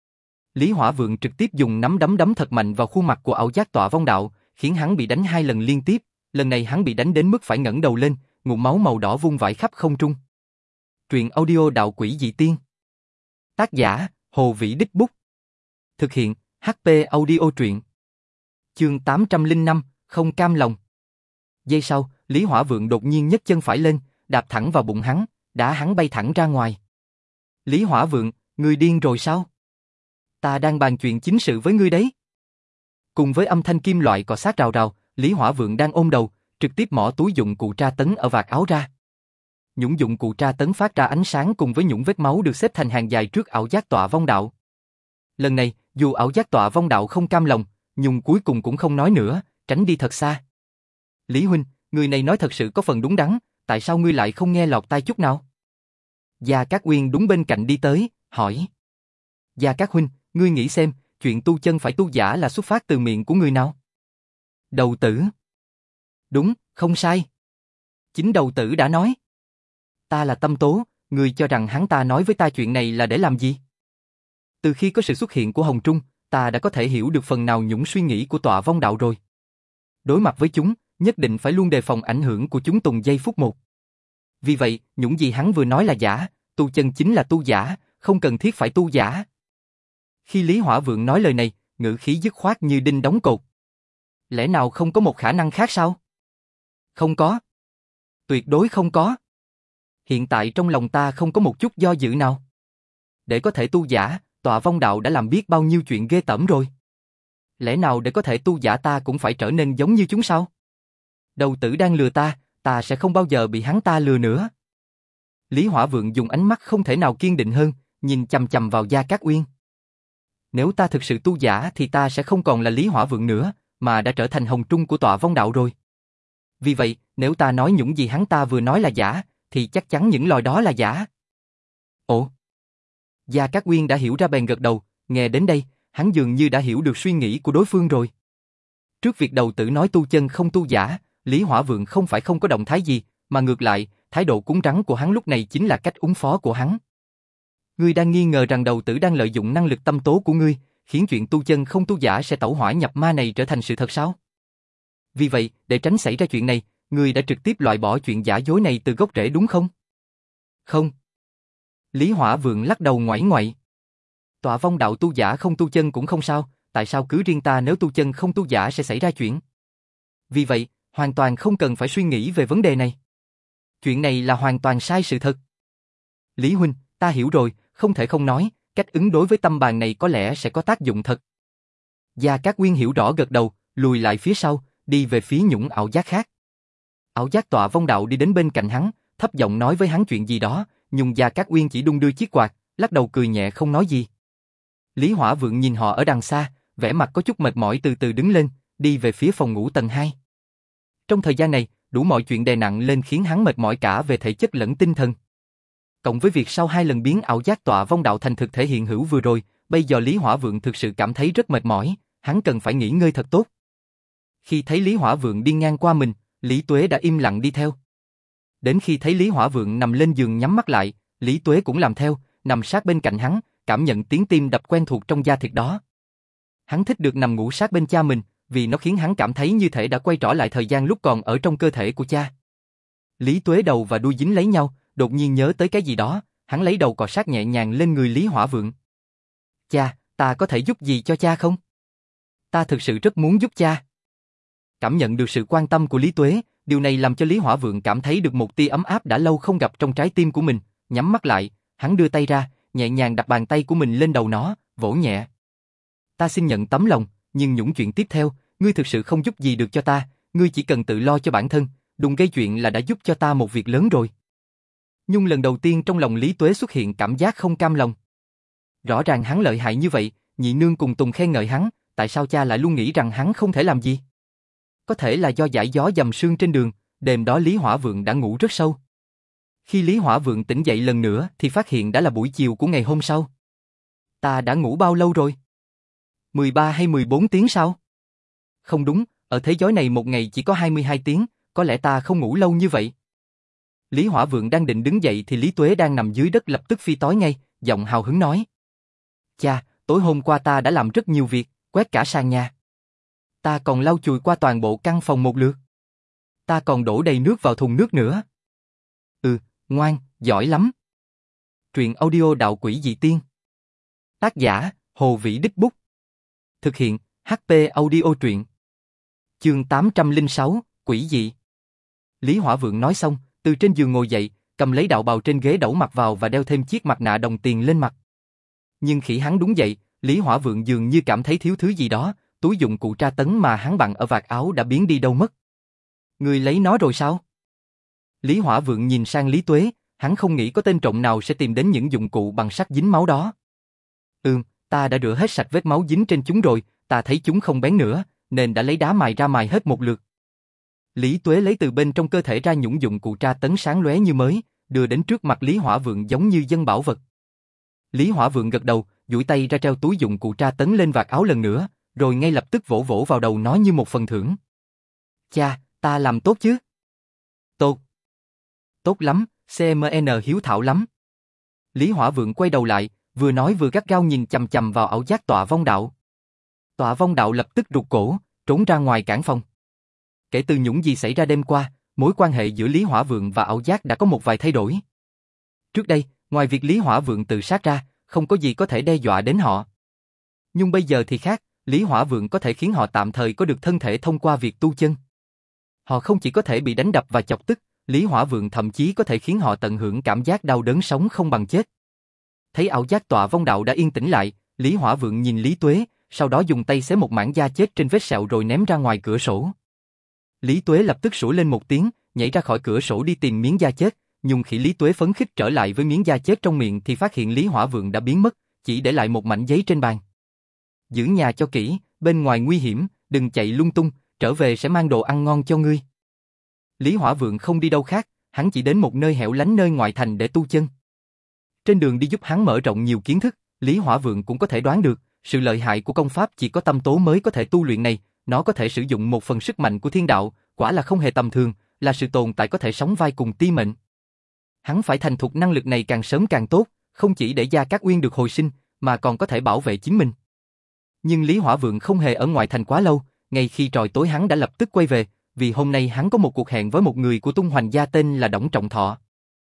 Lý Hỏa Vượng trực tiếp dùng nắm đấm đấm thật mạnh vào khuôn mặt của ảo giác Tọa Vong Đạo, khiến hắn bị đánh hai lần liên tiếp, lần này hắn bị đánh đến mức phải ngẩng đầu lên, ngụm máu màu đỏ vung vãi khắp không trung. Truyện audio Đạo Quỷ Dị Tiên. Tác giả, Hồ Vĩ Đích Bút. Thực hiện, hát pê Audio Truyện. Chương tám trăm lẻ năm, không cam lòng. Giây sau, Lý Hỏa Vượng đột nhiên nhấc chân phải lên, đạp thẳng vào bụng hắn, đá hắn bay thẳng ra ngoài. Lý Hỏa Vượng, ngươi điên rồi sao? Ta đang bàn chuyện chính sự với ngươi đấy. Cùng với âm thanh kim loại cọ sát rào rào, Lý Hỏa Vượng đang ôm đầu, trực tiếp mỏ túi dụng cụ tra tấn ở vạt áo ra. Những dụng cụ tra tấn phát ra ánh sáng cùng với những vết máu được xếp thành hàng dài trước ảo giác tọa vong đạo. Lần này, dù ảo giác tọa vong đạo không cam lòng, nhưng cuối cùng cũng không nói nữa, tránh đi thật xa. Lý huynh, người này nói thật sự có phần đúng đắn, tại sao ngươi lại không nghe lọt tai chút nào? Gia Cát Uyên đúng bên cạnh đi tới, hỏi. Gia Cát huynh, ngươi nghĩ xem, chuyện tu chân phải tu giả là xuất phát từ miệng của người nào? Đầu tử. Đúng, không sai. Chính đầu tử đã nói. Ta là Tâm Tố, ngươi cho rằng hắn ta nói với ta chuyện này là để làm gì? Từ khi có sự xuất hiện của Hồng Trung, ta đã có thể hiểu được phần nào những suy nghĩ của tọa vong đạo rồi. Đối mặt với chúng, nhất định phải luôn đề phòng ảnh hưởng của chúng từng giây phút một. Vì vậy, những gì hắn vừa nói là giả, tu chân chính là tu giả, không cần thiết phải tu giả. Khi Lý Hỏa Vượng nói lời này, ngữ khí dứt khoát như đinh đóng cột. Lẽ nào không có một khả năng khác sao? Không có. Tuyệt đối không có. Hiện tại trong lòng ta không có một chút do dự nào. Để có thể tu giả, tọa vong đạo đã làm biết bao nhiêu chuyện ghê tởm rồi. Lẽ nào để có thể tu giả ta cũng phải trở nên giống như chúng sao? Đầu tử đang lừa ta, ta sẽ không bao giờ bị hắn ta lừa nữa. Lý Hỏa Vượng dùng ánh mắt không thể nào kiên định hơn, nhìn chằm chằm vào Gia Cát Uyên. Nếu ta thực sự tu giả thì ta sẽ không còn là Lý Hỏa Vượng nữa, mà đã trở thành Hồng Trung của tọa vong đạo rồi. Vì vậy, nếu ta nói những gì hắn ta vừa nói là giả, thì chắc chắn những lời đó là giả. Ồ! Gia Cát Uyên đã hiểu ra bèn gật đầu, nghe đến đây, hắn dường như đã hiểu được suy nghĩ của đối phương rồi. Trước việc đầu tử nói tu chân không tu giả, Lý Hỏa Vượng không phải không có động thái gì, mà ngược lại, thái độ cứng rắn của hắn lúc này chính là cách ứng phó của hắn. Ngươi đang nghi ngờ rằng đầu tử đang lợi dụng năng lực tâm tố của ngươi, khiến chuyện tu chân không tu giả sẽ tẩu hỏa nhập ma này trở thành sự thật sao? Vì vậy, để tránh xảy ra chuyện này, ngươi đã trực tiếp loại bỏ chuyện giả dối này từ gốc rễ đúng không? Không. Lý Hỏa Vượng lắc đầu ngoảy ngoậy. Tọa vong đạo tu giả không tu chân cũng không sao, tại sao cứ riêng ta nếu tu chân không tu giả sẽ xảy ra chuyện? Vì vậy, hoàn toàn không cần phải suy nghĩ về vấn đề này. Chuyện này là hoàn toàn sai sự thật. Lý huynh, ta hiểu rồi, không thể không nói, cách ứng đối với tâm bàn này có lẽ sẽ có tác dụng thật. Gia Cát Uyên hiểu rõ gật đầu, lùi lại phía sau, đi về phía những ảo giác khác. Ảo giác tọa vong đạo đi đến bên cạnh hắn, thấp giọng nói với hắn chuyện gì đó, nhưng Gia Cát Uyên chỉ đung đưa chiếc quạt, lắc đầu cười nhẹ không nói gì. Lý Hỏa Vượng nhìn họ ở đằng xa, vẻ mặt có chút mệt mỏi từ từ đứng lên, đi về phía phòng ngủ tầng hai. Trong thời gian này, đủ mọi chuyện đè nặng lên khiến hắn mệt mỏi cả về thể chất lẫn tinh thần. Cộng với việc sau hai lần biến ảo giác tọa vong đạo thành thực thể hiện hữu vừa rồi, bây giờ Lý Hỏa Vượng thực sự cảm thấy rất mệt mỏi, hắn cần phải nghỉ ngơi thật tốt. Khi thấy Lý Hỏa Vượng đi ngang qua mình, Lý Tuế đã im lặng đi theo. Đến khi thấy Lý Hỏa Vượng nằm lên giường nhắm mắt lại, Lý Tuế cũng làm theo, nằm sát bên cạnh hắn, cảm nhận tiếng tim đập quen thuộc trong da thịt đó. Hắn thích được nằm ngủ sát bên cha mình, vì nó khiến hắn cảm thấy như thể đã quay trở lại thời gian lúc còn ở trong cơ thể của cha. Lý Tuế đầu và đuôi dính lấy nhau, đột nhiên nhớ tới cái gì đó, hắn lấy đầu cọ sát nhẹ nhàng lên người Lý Hỏa Vượng. Cha, ta có thể giúp gì cho cha không? Ta thực sự rất muốn giúp cha. Cảm nhận được sự quan tâm của Lý Tuế, điều này làm cho Lý Hỏa Vượng cảm thấy được một tia ấm áp đã lâu không gặp trong trái tim của mình, nhắm mắt lại, hắn đưa tay ra, nhẹ nhàng đặt bàn tay của mình lên đầu nó, vỗ nhẹ. Ta xin nhận tấm lòng, nhưng những chuyện tiếp theo, ngươi thực sự không giúp gì được cho ta, ngươi chỉ cần tự lo cho bản thân, đừng gây chuyện là đã giúp cho ta một việc lớn rồi. Nhưng lần đầu tiên trong lòng Lý Tuế xuất hiện cảm giác không cam lòng. Rõ ràng hắn lợi hại như vậy, nhị nương cùng Tùng khen ngợi hắn, tại sao cha lại luôn nghĩ rằng hắn không thể làm gì? Có thể là do dải gió dầm sương trên đường, đêm đó Lý Hỏa Vượng đã ngủ rất sâu. Khi Lý Hỏa Vượng tỉnh dậy lần nữa thì phát hiện đã là buổi chiều của ngày hôm sau. Ta đã ngủ bao lâu rồi? mười ba hay mười bốn tiếng sao? Không đúng, ở thế giới này một ngày chỉ có hai mươi hai tiếng, có lẽ ta không ngủ lâu như vậy. Lý Hỏa Vượng đang định đứng dậy thì Lý Tuế đang nằm dưới đất lập tức phi tối ngay, giọng hào hứng nói. Cha, tối hôm qua ta đã làm rất nhiều việc, quét cả sàn nhà. Ta còn lau chùi qua toàn bộ căn phòng một lượt. Ta còn đổ đầy nước vào thùng nước nữa. Ừ, ngoan, giỏi lắm. Truyện audio Đạo Quỷ Dị Tiên. Tác giả, Hồ Vĩ Đích Bút. Thực hiện, hát pê Audio Truyện. Chương tám trăm lẻ sáu, Quỷ Dị. Lý Hỏa Vượng nói xong, từ trên giường ngồi dậy, cầm lấy đạo bào trên ghế đẩu mặt vào và đeo thêm chiếc mặt nạ đồng tiền lên mặt. Nhưng khi hắn đứng dậy, Lý Hỏa Vượng dường như cảm thấy thiếu thứ gì đó, túi dụng cụ tra tấn mà hắn bận ở vạt áo đã biến đi đâu mất. Người lấy nó rồi sao? Lý Hỏa Vượng nhìn sang Lý Tuế, hắn không nghĩ có tên trộm nào sẽ tìm đến những dụng cụ bằng sắt dính máu đó. Ừm, ta đã rửa hết sạch vết máu dính trên chúng rồi, ta thấy chúng không bén nữa, nên đã lấy đá mài ra mài hết một lượt. Lý Tuế lấy từ bên trong cơ thể ra những dụng cụ tra tấn sáng lóe như mới, đưa đến trước mặt Lý Hỏa Vượng giống như dân bảo vật. Lý Hỏa Vượng gật đầu, duỗi tay ra treo túi dụng cụ tra tấn lên vạt áo lần nữa, rồi ngay lập tức vỗ vỗ vào đầu nó như một phần thưởng. Cha, ta làm tốt chứ? Tốt. Tốt lắm, xê em en hiếu thảo lắm. Lý Hỏa Vượng quay đầu lại, vừa nói vừa gắt gao nhìn chằm chằm vào ảo giác Tọa Vong Đạo. Tọa Vong Đạo lập tức rụt cổ, trốn ra ngoài cản phòng. Kể từ những gì xảy ra đêm qua, mối quan hệ giữa Lý Hỏa Vượng và ảo giác đã có một vài thay đổi. Trước đây, ngoài việc Lý Hỏa Vượng tự sát ra, không có gì có thể đe dọa đến họ. Nhưng bây giờ thì khác, Lý Hỏa Vượng có thể khiến họ tạm thời có được thân thể thông qua việc tu chân. Họ không chỉ có thể bị đánh đập và chọc tức, Lý Hỏa Vượng thậm chí có thể khiến họ tận hưởng cảm giác đau đớn sống không bằng chết. Thấy ảo giác Tọa Vong Đạo đã yên tĩnh lại, Lý Hỏa Vượng nhìn Lý Tuế, sau đó dùng tay xé một mảng da chết trên vết sẹo rồi ném ra ngoài cửa sổ. Lý Tuế lập tức sủa lên một tiếng, nhảy ra khỏi cửa sổ đi tìm miếng da chết, nhưng khi Lý Tuế phấn khích trở lại với miếng da chết trong miệng thì phát hiện Lý Hỏa Vượng đã biến mất, chỉ để lại một mảnh giấy trên bàn. Giữ nhà cho kỹ, bên ngoài nguy hiểm, đừng chạy lung tung, trở về sẽ mang đồ ăn ngon cho ngươi. Lý Hỏa Vượng không đi đâu khác, hắn chỉ đến một nơi hẻo lánh nơi ngoại thành để tu chân. Trên đường đi giúp hắn mở rộng nhiều kiến thức, Lý Hỏa Vượng cũng có thể đoán được, sự lợi hại của công pháp chỉ có tâm tố mới có thể tu luyện này, nó có thể sử dụng một phần sức mạnh của thiên đạo, quả là không hề tầm thường, là sự tồn tại có thể sóng vai cùng ti mệnh. Hắn phải thành thục năng lực này càng sớm càng tốt, không chỉ để Gia Cát Uyên được hồi sinh, mà còn có thể bảo vệ chính mình. Nhưng Lý Hỏa Vượng không hề ở ngoại thành quá lâu, ngay khi trời tối hắn đã lập tức quay về, vì hôm nay hắn có một cuộc hẹn với một người của Tung Hoành gia tên là Đổng Trọng Thọ.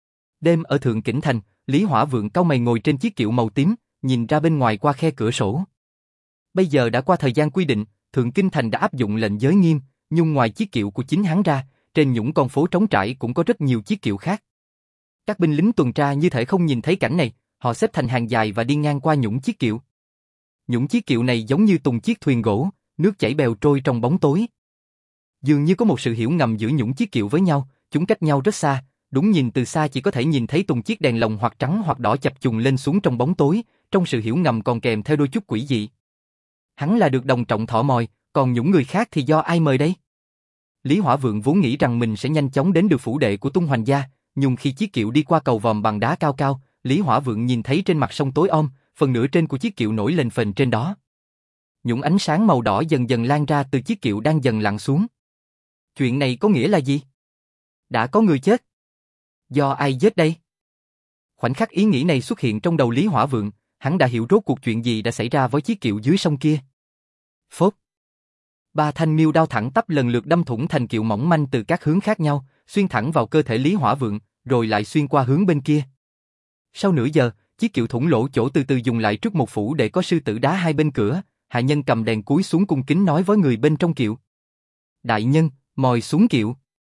Đêm ở Thượng Kĩnh Thành, Lý Hỏa Vượng cau mày ngồi trên chiếc kiệu màu tím, nhìn ra bên ngoài qua khe cửa sổ. Bây giờ đã qua thời gian quy định, Thượng Kinh Thành đã áp dụng lệnh giới nghiêm, nhưng ngoài chiếc kiệu của chính hắn ra, trên những con phố trống trải cũng có rất nhiều chiếc kiệu khác. Các binh lính tuần tra như thể không nhìn thấy cảnh này, họ xếp thành hàng dài và đi ngang qua những chiếc kiệu. Những chiếc kiệu này giống như từng chiếc thuyền gỗ, nước chảy bèo trôi trong bóng tối. Dường như có một sự hiểu ngầm giữa những chiếc kiệu với nhau, chúng cách nhau rất xa, đúng nhìn từ xa chỉ có thể nhìn thấy từng chiếc đèn lồng hoặc trắng hoặc đỏ chập chùng lên xuống trong bóng tối, trong sự hiểu ngầm còn kèm theo đôi chút quỷ dị. Hắn là được Đồng Trọng Thọ mời, còn những người khác thì do ai mời đây? Lý Hỏa Vượng vốn nghĩ rằng mình sẽ nhanh chóng đến được phủ đệ của Tung Hoành gia, nhưng khi chiếc kiệu đi qua cầu vòm bằng đá cao cao, Lý Hỏa Vượng nhìn thấy trên mặt sông tối om, phần nửa trên của chiếc kiệu nổi lên phềnh trên đó. Những ánh sáng màu đỏ dần dần lan ra từ chiếc kiệu đang dần lặn xuống. Chuyện này có nghĩa là gì? Đã có người chết. Do ai giết đây? Khoảnh khắc ý nghĩ này xuất hiện trong đầu Lý Hỏa Vượng, hắn đã hiểu rốt cuộc chuyện gì đã xảy ra với chiếc kiệu dưới sông kia. Phốt. Ba thanh miêu đao thẳng tắp lần lượt đâm thủng thành kiệu mỏng manh từ các hướng khác nhau, xuyên thẳng vào cơ thể Lý Hỏa Vượng, rồi lại xuyên qua hướng bên kia. Sau nửa giờ, chiếc kiệu thủng lỗ chỗ từ từ dùng lại trước một phủ để có sư tử đá hai bên cửa, hạ nhân cầm đèn cúi xuống cung kính nói với người bên trong kiệu. Đại nhân, mời xuống kiệu.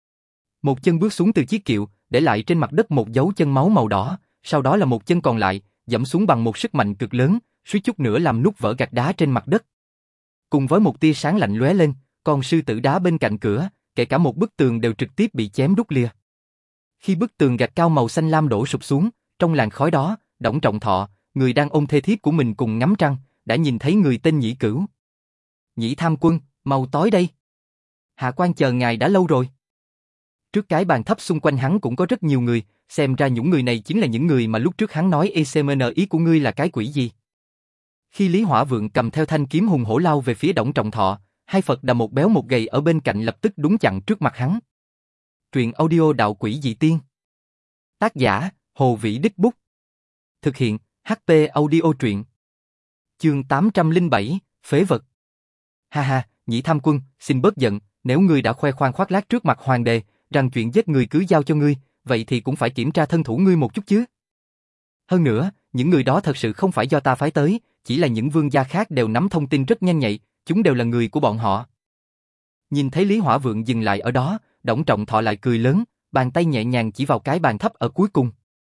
Một chân bước xuống từ chiếc kiệu, để lại trên mặt đất một dấu chân máu màu đỏ, sau đó là một chân còn lại, giẫm xuống bằng một sức mạnh cực lớn, suýt chút nữa làm nút vỡ gạch đá trên mặt đất. Cùng với một tia sáng lạnh lóe lên, con sư tử đá bên cạnh cửa, kể cả một bức tường đều trực tiếp bị chém đúc lìa. Khi bức tường gạch cao màu xanh lam đổ sụp xuống, trong làn khói đó, Đổng Trọng Thọ, người đang ôm thê thiếp của mình cùng ngắm trăng, đã nhìn thấy người tên Nhĩ Cửu. Nhĩ Tham Quân, mau tối đây. Hạ quan chờ ngài đã lâu rồi. Trước cái bàn thấp xung quanh hắn cũng có rất nhiều người, xem ra những người này chính là những người mà lúc trước hắn nói e xê em en ý của ngươi là cái quỷ gì. Khi Lý Hỏa Vượng cầm theo thanh kiếm hùng hổ lao về phía Đổng Trọng Thọ, hai Phật Đà một béo một gầy ở bên cạnh lập tức đúng chặn trước mặt hắn. Truyện audio Đạo Quỷ Dị Tiên. Tác giả, Hồ Vĩ Đích Bút. Thực hiện, hát pê Audio Truyện. Chương tám trăm lẻ bảy, Phế Vật. Ha ha, Nhĩ Tham Quân, xin bớt giận, nếu ngươi đã khoe khoang khoác lác trước mặt hoàng đế, rằng chuyện giết người cứ giao cho ngươi, vậy thì cũng phải kiểm tra thân thủ ngươi một chút chứ. Hơn nữa, những người đó thật sự không phải do ta phái tới, chỉ là những vương gia khác đều nắm thông tin rất nhanh nhạy, chúng đều là người của bọn họ. Nhìn thấy Lý Hỏa Vượng dừng lại ở đó, Đổng Trọng Thọ lại cười lớn, bàn tay nhẹ nhàng chỉ vào cái bàn thấp ở cuối cùng.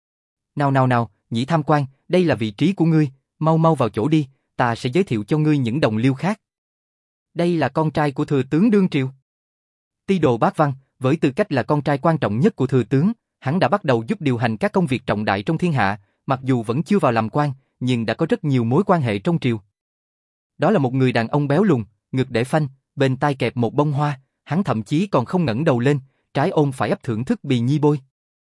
Nào nào nào, Nhĩ Tham Quan, đây là vị trí của ngươi, mau mau vào chỗ đi, ta sẽ giới thiệu cho ngươi những đồng liêu khác. Đây là con trai của thừa tướng đương triều. Ti Đồ Bác Văn, với tư cách là con trai quan trọng nhất của thừa tướng, hắn đã bắt đầu giúp điều hành các công việc trọng đại trong thiên hạ, mặc dù vẫn chưa vào làm quan, nhưng đã có rất nhiều mối quan hệ trong triều. Đó là một người đàn ông béo lùn, ngực để phanh, bên tai kẹp một bông hoa, hắn thậm chí còn không ngẩng đầu lên, trái ôm phải ấp thưởng thức bì nhi bôi.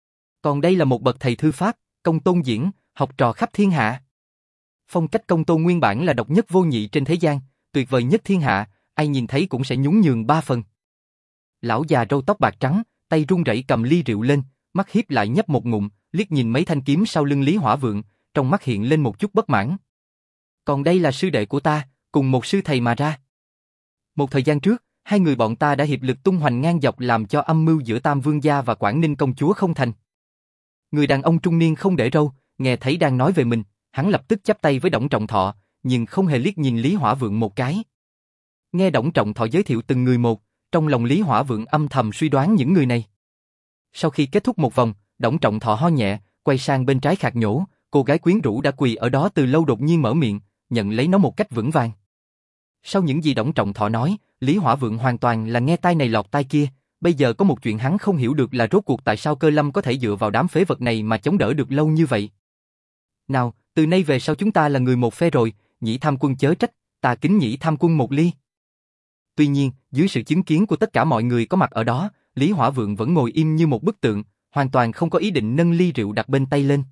Còn đây là một bậc thầy thư pháp, Công Tôn Diễn, học trò khắp thiên hạ. Phong cách Công Tôn nguyên bản là độc nhất vô nhị trên thế gian, tuyệt vời nhất thiên hạ, ai nhìn thấy cũng sẽ nhún nhường ba phần. Lão già râu tóc bạc trắng, tay run rẩy cầm ly rượu lên, mắt hiếp lại nhấp một ngụm, liếc nhìn mấy thanh kiếm sau lưng Lý Hỏa Vượng, trong mắt hiện lên một chút bất mãn. Còn đây là sư đệ của ta, cùng một sư thầy mà ra. Một thời gian trước, hai người bọn ta đã hiệp lực tung hoành ngang dọc làm cho âm mưu giữa Tam Vương gia và Quảng Ninh công chúa không thành. Người đàn ông trung niên không để râu, nghe thấy đang nói về mình, hắn lập tức chắp tay với Đổng Trọng Thọ, nhưng không hề liếc nhìn Lý Hỏa Vượng một cái. Nghe Đổng Trọng Thọ giới thiệu từng người một, trong lòng Lý Hỏa Vượng âm thầm suy đoán những người này. Sau khi kết thúc một vòng, Đổng Trọng Thọ ho nhẹ, quay sang bên trái khạc nhổ, cô gái quyến rũ đã quỳ ở đó từ lâu đột nhiên mở miệng, nhận lấy nó một cách vững vàng. Sau những gì Đổng Trọng Thọ nói, Lý Hỏa Vượng hoàn toàn là nghe tai này lọt tai kia, bây giờ có một chuyện hắn không hiểu được là rốt cuộc tại sao Cơ Lâm có thể dựa vào đám phế vật này mà chống đỡ được lâu như vậy. Nào, từ nay về sau chúng ta là người một phe rồi, Nhĩ Tham Quân chớ trách, ta kính Nhĩ Tham Quân một ly. Tuy nhiên, dưới sự chứng kiến của tất cả mọi người có mặt ở đó, Lý Hỏa Vượng vẫn ngồi im như một bức tượng, hoàn toàn không có ý định nâng ly rượu đặt bên tay lên.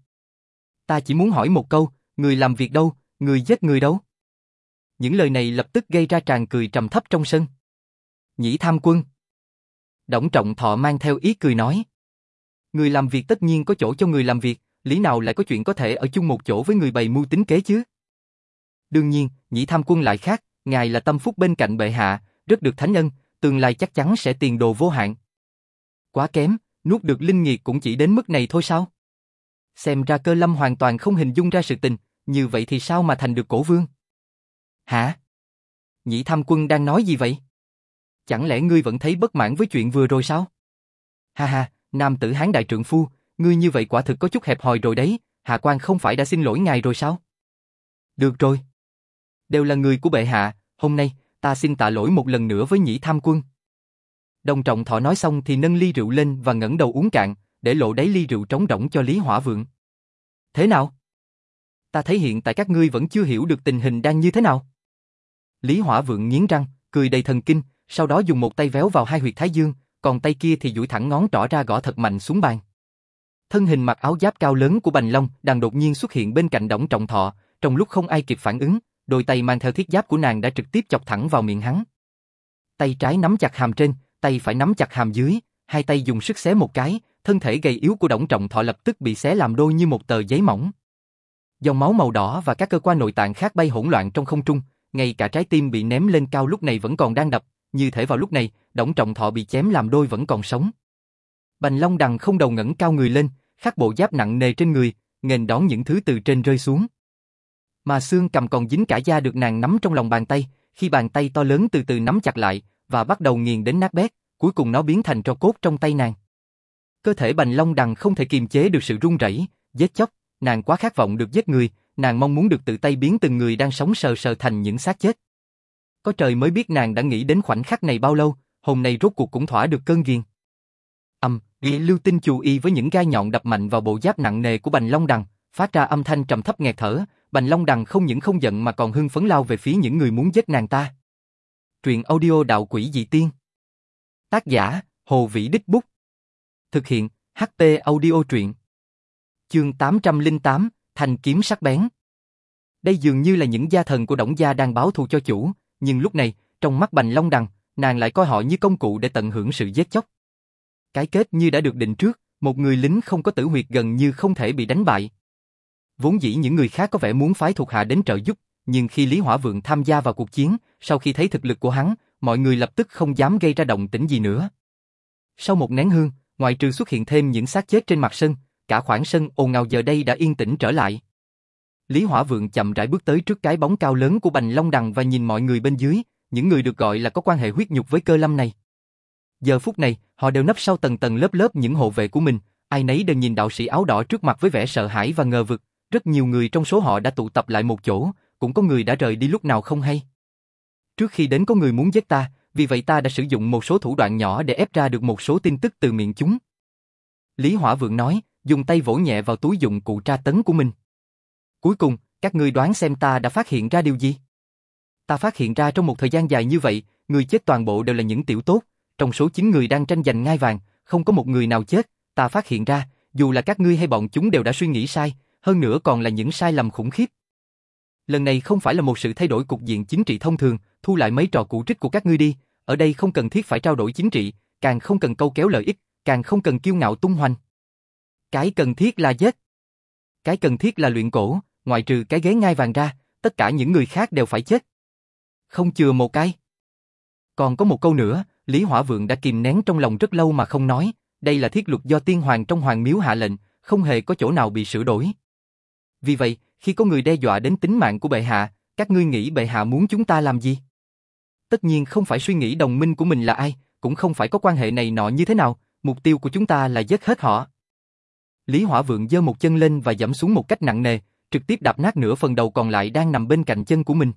Ta chỉ muốn hỏi một câu, người làm việc đâu, người giết người đâu? Những lời này lập tức gây ra tràng cười trầm thấp trong sân. Nhĩ Tham Quân. Đổng Trọng Thọ mang theo ý cười nói. Người làm việc tất nhiên có chỗ cho người làm việc, lý nào lại có chuyện có thể ở chung một chỗ với người bày mưu tính kế chứ? Đương nhiên, Nhĩ Tham Quân lại khác, ngài là tâm phúc bên cạnh bệ hạ, rất được thánh ân, tương lai chắc chắn sẽ tiền đồ vô hạn. Quá kém, nuốt được linh nghiệt cũng chỉ đến mức này thôi sao? Xem ra Cơ Lâm hoàn toàn không hình dung ra sự tình, như vậy thì sao mà thành được cổ vương? Hả? Nhĩ Tham Quân đang nói gì vậy? Chẳng lẽ ngươi vẫn thấy bất mãn với chuyện vừa rồi sao? Ha ha, nam tử Hán đại trượng phu, ngươi như vậy quả thực có chút hẹp hòi rồi đấy, hạ quan không phải đã xin lỗi ngài rồi sao? Được rồi. Đều là người của bệ hạ, hôm nay, ta xin tạ lỗi một lần nữa với Nhĩ Tham Quân. Đổng Trọng Thọ nói xong thì nâng ly rượu lên và ngẩng đầu uống cạn, để lộ đáy ly rượu trống rỗng cho Lý Hỏa Vượng. Thế nào? Ta thấy hiện tại các ngươi vẫn chưa hiểu được tình hình đang như thế nào. Lý Hỏa Vượng nghiến răng, cười đầy thần kinh, sau đó dùng một tay véo vào hai huyệt thái dương, còn tay kia thì duỗi thẳng ngón trỏ ra gõ thật mạnh xuống bàn. Thân hình mặc áo giáp cao lớn của Bành Long đang đột nhiên xuất hiện bên cạnh Đổng Trọng Thọ, trong lúc không ai kịp phản ứng, đôi tay mang theo thiết giáp của nàng đã trực tiếp chọc thẳng vào miệng hắn. Tay trái nắm chặt hàm trên, tay phải nắm chặt hàm dưới, hai tay dùng sức xé một cái, thân thể gầy yếu của Đổng Trọng Thọ lập tức bị xé làm đôi như một tờ giấy mỏng. Dòng máu màu đỏ và các cơ quan nội tạng khác bay hỗn loạn trong không trung, ngay cả trái tim bị ném lên cao lúc này vẫn còn đang đập, như thể vào lúc này, Đổng Trọng Thọ bị chém làm đôi vẫn còn sống. Bành Long Đằng không đầu ngẩng cao người lên, khắc bộ giáp nặng nề trên người, nghênh đón những thứ từ trên rơi xuống. Mà xương cầm còn dính cả da được nàng nắm trong lòng bàn tay, khi bàn tay to lớn từ từ nắm chặt lại và bắt đầu nghiền đến nát bét, cuối cùng nó biến thành tro cốt trong tay nàng. Cơ thể Bành Long Đằng không thể kiềm chế được sự run rẩy, giết chóc, nàng quá khát vọng được giết người, nàng mong muốn được tự tay biến từng người đang sống sờ sờ thành những xác chết. Có trời mới biết nàng đã nghĩ đến khoảnh khắc này bao lâu, hôm nay rốt cuộc cũng thỏa được cơn ghiền. Âm, um, lưu tinh chù y với những gai nhọn đập mạnh vào bộ giáp nặng nề của Bành Long Đằng, phát ra âm thanh trầm thấp nghẹt thở. Bành Long Đằng không những không giận mà còn hưng phấn lao về phía những người muốn giết nàng ta. Truyện audio Đạo Quỷ Dị Tiên. Tác giả, Hồ Vĩ Đích Bút. Thực hiện, hát pê Audio Truyện. Chương tám trăm lẻ tám, Thanh kiếm sắc bén. Đây dường như là những gia thần của Đổng gia đang báo thù cho chủ, nhưng lúc này, trong mắt Bành Long Đằng, nàng lại coi họ như công cụ để tận hưởng sự giết chóc. Cái kết như đã được định trước, một người lính không có tử huyệt gần như không thể bị đánh bại. Vốn dĩ những người khác có vẻ muốn phái thuộc hạ đến trợ giúp, nhưng khi Lý Hỏa Vượng tham gia vào cuộc chiến, sau khi thấy thực lực của hắn, mọi người lập tức không dám gây ra động tĩnh gì nữa. Sau một nén hương, ngoại trừ xuất hiện thêm những xác chết trên mặt sân, cả khoảng sân ồn ào giờ đây đã yên tĩnh trở lại. Lý Hỏa Vượng chậm rãi bước tới trước cái bóng cao lớn của Bành Long Đằng và nhìn mọi người bên dưới, những người được gọi là có quan hệ huyết nhục với Cơ Lâm này. Giờ phút này, họ đều nấp sau tầng tầng lớp lớp những hộ vệ của mình, ai nấy đều nhìn đạo sĩ áo đỏ trước mặt với vẻ sợ hãi và ngờ vực, rất nhiều người trong số họ đã tụ tập lại một chỗ, cũng có người đã rời đi lúc nào không hay. Trước khi đến có người muốn giết ta, vì vậy ta đã sử dụng một số thủ đoạn nhỏ để ép ra được một số tin tức từ miệng chúng. Lý Hỏa Vượng nói, dùng tay vỗ nhẹ vào túi dụng cụ tra tấn của mình. Cuối cùng, các ngươi đoán xem ta đã phát hiện ra điều gì? Ta phát hiện ra trong một thời gian dài như vậy, người chết toàn bộ đều là những tiểu tốt, trong số chín người đang tranh giành ngai vàng, không có một người nào chết, ta phát hiện ra, dù là các ngươi hay bọn chúng đều đã suy nghĩ sai, hơn nữa còn là những sai lầm khủng khiếp. Lần này không phải là một sự thay đổi cục diện chính trị thông thường, thu lại mấy trò cũ trích của các ngươi đi, ở đây không cần thiết phải trao đổi chính trị, càng không cần câu kéo lợi ích, càng không cần kiêu ngạo tung hoành. Cái cần thiết là giết. Cái cần thiết là luyện cổ, ngoại trừ cái ghế ngai vàng ra, tất cả những người khác đều phải chết. Không chừa một cái. Còn có một câu nữa, Lý Hỏa Vượng đã kìm nén trong lòng rất lâu mà không nói, đây là thiết luật do tiên hoàng trong hoàng miếu hạ lệnh, không hề có chỗ nào bị sửa đổi. Vì vậy, khi có người đe dọa đến tính mạng của bệ hạ, các ngươi nghĩ bệ hạ muốn chúng ta làm gì? Tất nhiên không phải suy nghĩ đồng minh của mình là ai, cũng không phải có quan hệ này nọ như thế nào, mục tiêu của chúng ta là giết hết họ. Lý Hỏa Vượng giơ một chân lên và giẫm xuống một cách nặng nề, trực tiếp đạp nát nửa phần đầu còn lại đang nằm bên cạnh chân của mình.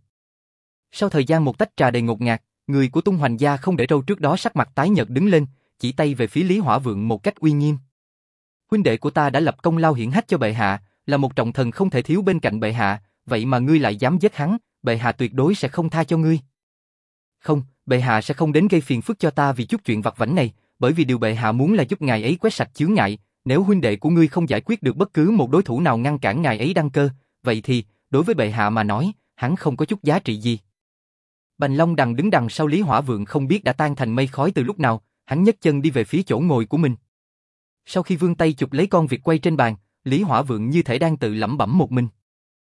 Sau thời gian một tách trà đầy ngột ngạt, người của Tung Hoành gia không để râu trước đó sắc mặt tái nhợt đứng lên, chỉ tay về phía Lý Hỏa Vượng một cách uy nghiêm. Huynh đệ của ta đã lập công lao hiển hách cho bệ hạ, là một trọng thần không thể thiếu bên cạnh bệ hạ, vậy mà ngươi lại dám giết hắn, bệ hạ tuyệt đối sẽ không tha cho ngươi. Không, bệ hạ sẽ không đến gây phiền phức cho ta vì chút chuyện vặt vãnh này, bởi vì điều bệ hạ muốn là giúp ngài ấy quét sạch chướng ngại, nếu huynh đệ của ngươi không giải quyết được bất cứ một đối thủ nào ngăn cản ngài ấy đăng cơ, vậy thì, đối với bệ hạ mà nói, hắn không có chút giá trị gì. Bành Long Đằng đứng đằng sau Lý Hỏa Vượng không biết đã tan thành mây khói từ lúc nào, hắn nhấc chân đi về phía chỗ ngồi của mình. Sau khi vươn tay chụp lấy con vịt quay trên bàn, Lý Hỏa Vượng như thể đang tự lẩm bẩm một mình.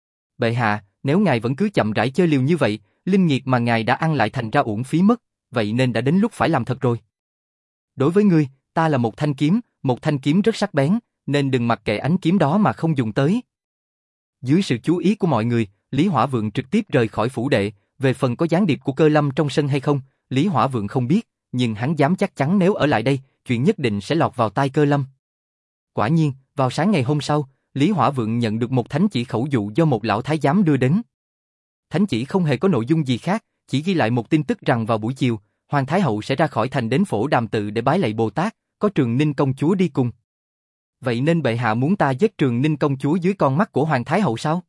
Bệ hạ, nếu ngài vẫn cứ chậm rãi chơi liều như vậy, linh nghiệt mà ngài đã ăn lại thành ra uổng phí mất, vậy nên đã đến lúc phải làm thật rồi. Đối với ngươi, ta là một thanh kiếm, một thanh kiếm rất sắc bén, nên đừng mặc kệ ánh kiếm đó mà không dùng tới. Dưới sự chú ý của mọi người, Lý Hỏa Vượng trực tiếp rời khỏi phủ đệ, về phần có gián điệp của Cơ Lâm trong sân hay không, Lý Hỏa Vượng không biết, nhưng hắn dám chắc chắn nếu ở lại đây, chuyện nhất định sẽ lọt vào tai Cơ Lâm. Quả nhiên, vào sáng ngày hôm sau, Lý Hỏa Vượng nhận được một thánh chỉ khẩu dụ do một lão thái giám đưa đến. Thánh chỉ không hề có nội dung gì khác, chỉ ghi lại một tin tức rằng vào buổi chiều, Hoàng Thái Hậu sẽ ra khỏi thành đến Phổ Đàm Tự để bái lạy Bồ Tát, có Trường Ninh công chúa đi cùng. Vậy nên bệ hạ muốn ta giết Trường Ninh công chúa dưới con mắt của Hoàng Thái Hậu sao?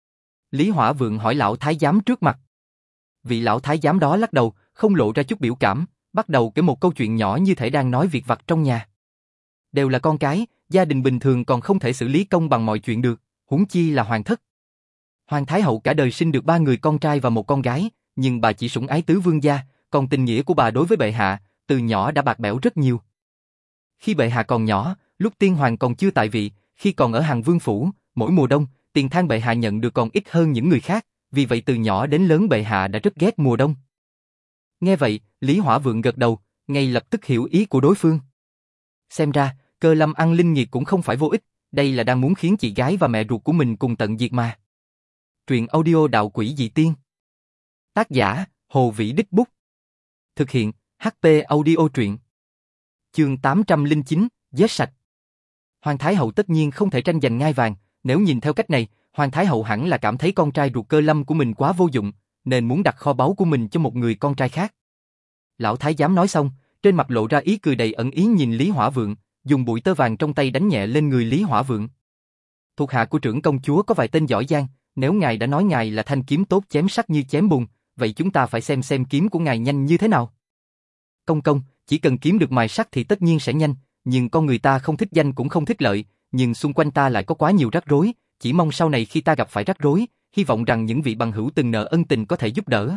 Lý Hỏa Vượng hỏi lão thái giám trước mặt. Vị lão thái giám đó lắc đầu, không lộ ra chút biểu cảm, bắt đầu kể một câu chuyện nhỏ như thể đang nói việc vặt trong nhà. Đều là con cái, gia đình bình thường còn không thể xử lý công bằng mọi chuyện được, huống chi là hoàng thất. Hoàng Thái Hậu cả đời sinh được ba người con trai và một con gái, nhưng bà chỉ sủng ái tứ vương gia, còn tình nghĩa của bà đối với bệ hạ, từ nhỏ đã bạc bẽo rất nhiều. Khi bệ hạ còn nhỏ, lúc tiên hoàng còn chưa tại vị, khi còn ở Hàn Vương phủ, mỗi mùa đông, tiền thang bệ hạ nhận được còn ít hơn những người khác, vì vậy từ nhỏ đến lớn bệ hạ đã rất ghét mùa đông. Nghe vậy, Lý Hỏa Vượng gật đầu, ngay lập tức hiểu ý của đối phương. Xem ra, Cơ Lâm ăn linh nghiệt cũng không phải vô ích, đây là đang muốn khiến chị gái và mẹ ruột của mình cùng tận diệt mà. Truyện audio Đạo Quỷ Dị Tiên. Tác giả, Hồ Vĩ Đích Bút. Thực hiện, hát pê Audio Truyện. Chương tám trăm lẻ chín, giết sạch. Hoàng Thái Hậu tất nhiên không thể tranh giành ngai vàng, nếu nhìn theo cách này, Hoàng Thái Hậu hẳn là cảm thấy con trai ruột Cơ Lâm của mình quá vô dụng, nên muốn đặt kho báu của mình cho một người con trai khác. Lão Thái giám nói xong, trên mặt lộ ra ý cười đầy ẩn ý nhìn Lý Hỏa Vượng, dùng bụi tơ vàng trong tay đánh nhẹ lên người Lý Hỏa Vượng. Thuộc hạ của trưởng công chúa có vài tên giỏi giang, nếu ngài đã nói ngài là thanh kiếm tốt chém sắt như chém bùn, vậy chúng ta phải xem xem kiếm của ngài nhanh như thế nào. Công công, chỉ cần kiếm được mài sắt thì tất nhiên sẽ nhanh, nhưng con người ta không thích danh cũng không thích lợi, nhưng xung quanh ta lại có quá nhiều rắc rối, chỉ mong sau này khi ta gặp phải rắc rối, hy vọng rằng những vị bằng hữu từng nợ ân tình có thể giúp đỡ.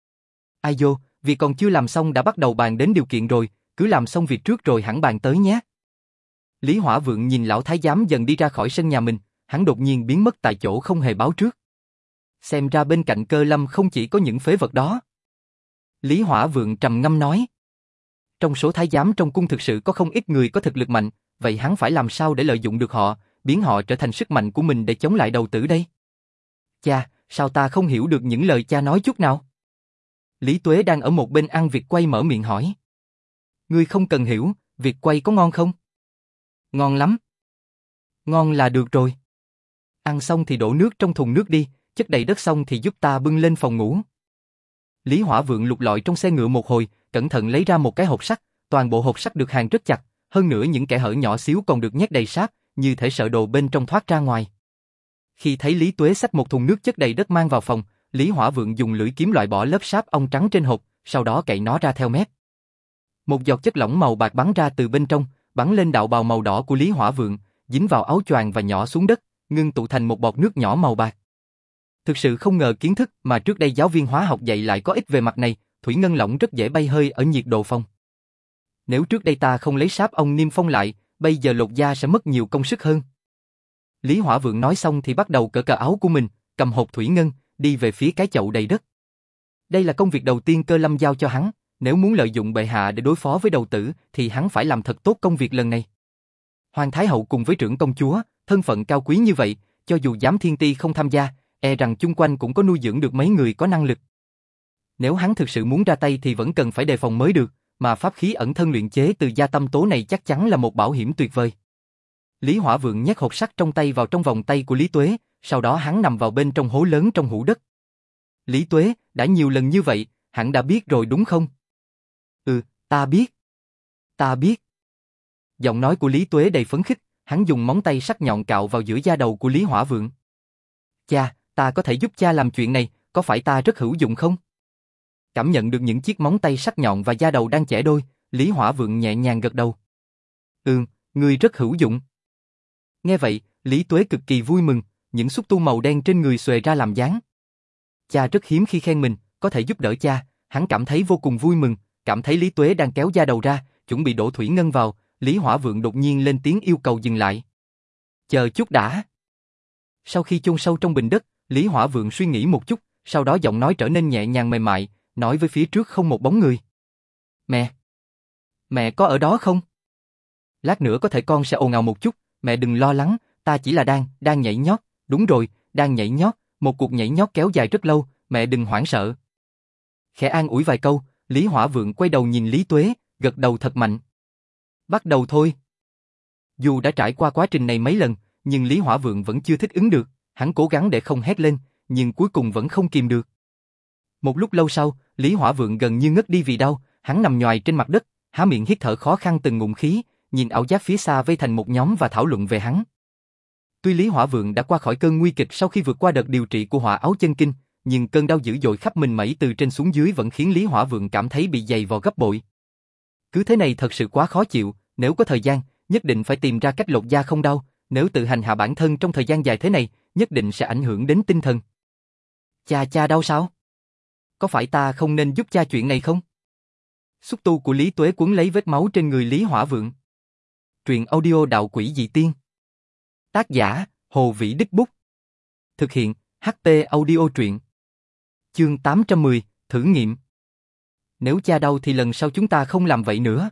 Ai dô, vì còn chưa làm xong đã bắt đầu bàn đến điều kiện rồi, cứ làm xong việc trước rồi hẳn bàn tới nhé. Lý Hỏa Vượng nhìn lão thái giám dần đi ra khỏi sân nhà mình, hắn đột nhiên biến mất tại chỗ không hề báo trước. Xem ra bên cạnh Cơ Lâm không chỉ có những phế vật đó. Lý Hỏa Vượng trầm ngâm nói. Trong số thái giám trong cung thực sự có không ít người có thực lực mạnh, vậy hắn phải làm sao để lợi dụng được họ, biến họ trở thành sức mạnh của mình để chống lại đầu tử đây? Cha, sao ta không hiểu được những lời cha nói chút nào? Lý Tuế đang ở một bên ăn vịt quay mở miệng hỏi. Ngươi không cần hiểu, việc quay có ngon không? Ngon lắm. Ngon là được rồi. Ăn xong thì đổ nước trong thùng nước đi, chất đầy đất xong thì giúp ta bưng lên phòng ngủ. Lý Hỏa Vượng lục lọi trong xe ngựa một hồi, cẩn thận lấy ra một cái hộp sắt, toàn bộ hộp sắt được hàn rất chặt, hơn nữa những kẽ hở nhỏ xíu còn được nhét đầy sáp, như thể sợ đồ bên trong thoát ra ngoài. Khi thấy Lý Tuế xách một thùng nước chất đầy đất mang vào phòng, Lý Hỏa Vượng dùng lưỡi kiếm loại bỏ lớp sáp ong trắng trên hộp, sau đó cạy nó ra theo mép. Một giọt chất lỏng màu bạc bắn ra từ bên trong, bắn lên đạo bào màu đỏ của Lý Hỏa Vượng, dính vào áo choàng và nhỏ xuống đất, ngưng tụ thành một bọt nước nhỏ màu bạc. Thực sự không ngờ kiến thức mà trước đây giáo viên hóa học dạy lại có ích về mặt này, thủy ngân lỏng rất dễ bay hơi ở nhiệt độ phòng. Nếu trước đây ta không lấy sáp ong niêm phong lại, bây giờ lột da sẽ mất nhiều công sức hơn. Lý Hỏa Vượng nói xong thì bắt đầu cởi cà áo của mình, cầm hộp thủy ngân, đi về phía cái chậu đầy đất. Đây là công việc đầu tiên Cơ Lâm giao cho hắn, nếu muốn lợi dụng bệ hạ để đối phó với đầu tử thì hắn phải làm thật tốt công việc lần này. Hoàng Thái Hậu cùng với trưởng công chúa, thân phận cao quý như vậy, cho dù Giám Thiên Ti không tham gia, e rằng chung quanh cũng có nuôi dưỡng được mấy người có năng lực. Nếu hắn thực sự muốn ra tay thì vẫn cần phải đề phòng mới được, mà pháp khí ẩn thân luyện chế từ gia tâm tố này chắc chắn là một bảo hiểm tuyệt vời. Lý Hỏa Vượng nhét hộp sắt trong tay vào trong vòng tay của Lý Tuế, sau đó hắn nằm vào bên trong hố lớn trong hũ đất. Lý Tuế, đã nhiều lần như vậy, hẳn đã biết rồi đúng không? Ừ, ta biết. Ta biết. Giọng nói của Lý Tuế đầy phấn khích, hắn dùng móng tay sắc nhọn cạo vào giữa da đầu của Lý Hỏa Vượng. Cha, ta có thể giúp cha làm chuyện này, có phải ta rất hữu dụng không? Cảm nhận được những chiếc móng tay sắc nhọn và da đầu đang chẻ đôi, Lý Hỏa Vượng nhẹ nhàng gật đầu. Ừ, ngươi rất hữu dụng. Nghe vậy, Lý Tuế cực kỳ vui mừng, những xúc tu màu đen trên người xuề ra làm dáng. Cha rất hiếm khi khen mình, có thể giúp đỡ cha, hắn cảm thấy vô cùng vui mừng, cảm thấy Lý Tuế đang kéo da đầu ra, chuẩn bị đổ thủy ngân vào, Lý Hỏa Vượng đột nhiên lên tiếng yêu cầu dừng lại. Chờ chút đã. Sau khi chôn sâu trong bình đất, Lý Hỏa Vượng suy nghĩ một chút, sau đó giọng nói trở nên nhẹ nhàng mềm mại, nói với phía trước không một bóng người. Mẹ! Mẹ có ở đó không? Lát nữa có thể con sẽ ồn ào một chút, mẹ đừng lo lắng, ta chỉ là đang, đang nhảy nhót, đúng rồi, đang nhảy nhót, một cuộc nhảy nhót kéo dài rất lâu, mẹ đừng hoảng sợ. Khẽ an ủi vài câu, Lý Hỏa Vượng quay đầu nhìn Lý Tuế, gật đầu thật mạnh. Bắt đầu thôi. Dù đã trải qua quá trình này mấy lần, nhưng Lý Hỏa Vượng vẫn chưa thích ứng được, hắn cố gắng để không hét lên, nhưng cuối cùng vẫn không kìm được. Một lúc lâu sau, Lý Hỏa Vượng gần như ngất đi vì đau, hắn nằm nhoài trên mặt đất, há miệng hít thở khó khăn từng ngụm khí, nhìn ảo giác phía xa vây thành một nhóm và thảo luận về hắn. Tuy Lý Hỏa Vượng đã qua khỏi cơn nguy kịch sau khi vượt qua đợt điều trị của hỏa áo chân kinh, nhưng cơn đau dữ dội khắp mình mẩy từ trên xuống dưới vẫn khiến Lý Hỏa Vượng cảm thấy bị dày vò gấp bội. Cứ thế này thật sự quá khó chịu, nếu có thời gian, nhất định phải tìm ra cách lột da không đau, nếu tự hành hạ bản thân trong thời gian dài thế này, nhất định sẽ ảnh hưởng đến tinh thần. Cha cha đau sao? Có phải ta không nên giúp cha chuyện này không? Xúc tu của Lý Tuế quấn lấy vết máu trên người Lý Hỏa Vượng. Truyện audio Đạo Quỷ Dị Tiên. Tác giả, Hồ Vĩ Đích Bút. Thực hiện, hát pê Audio Truyện. Chương tám trăm mười, thử nghiệm. Nếu cha đau thì lần sau chúng ta không làm vậy nữa.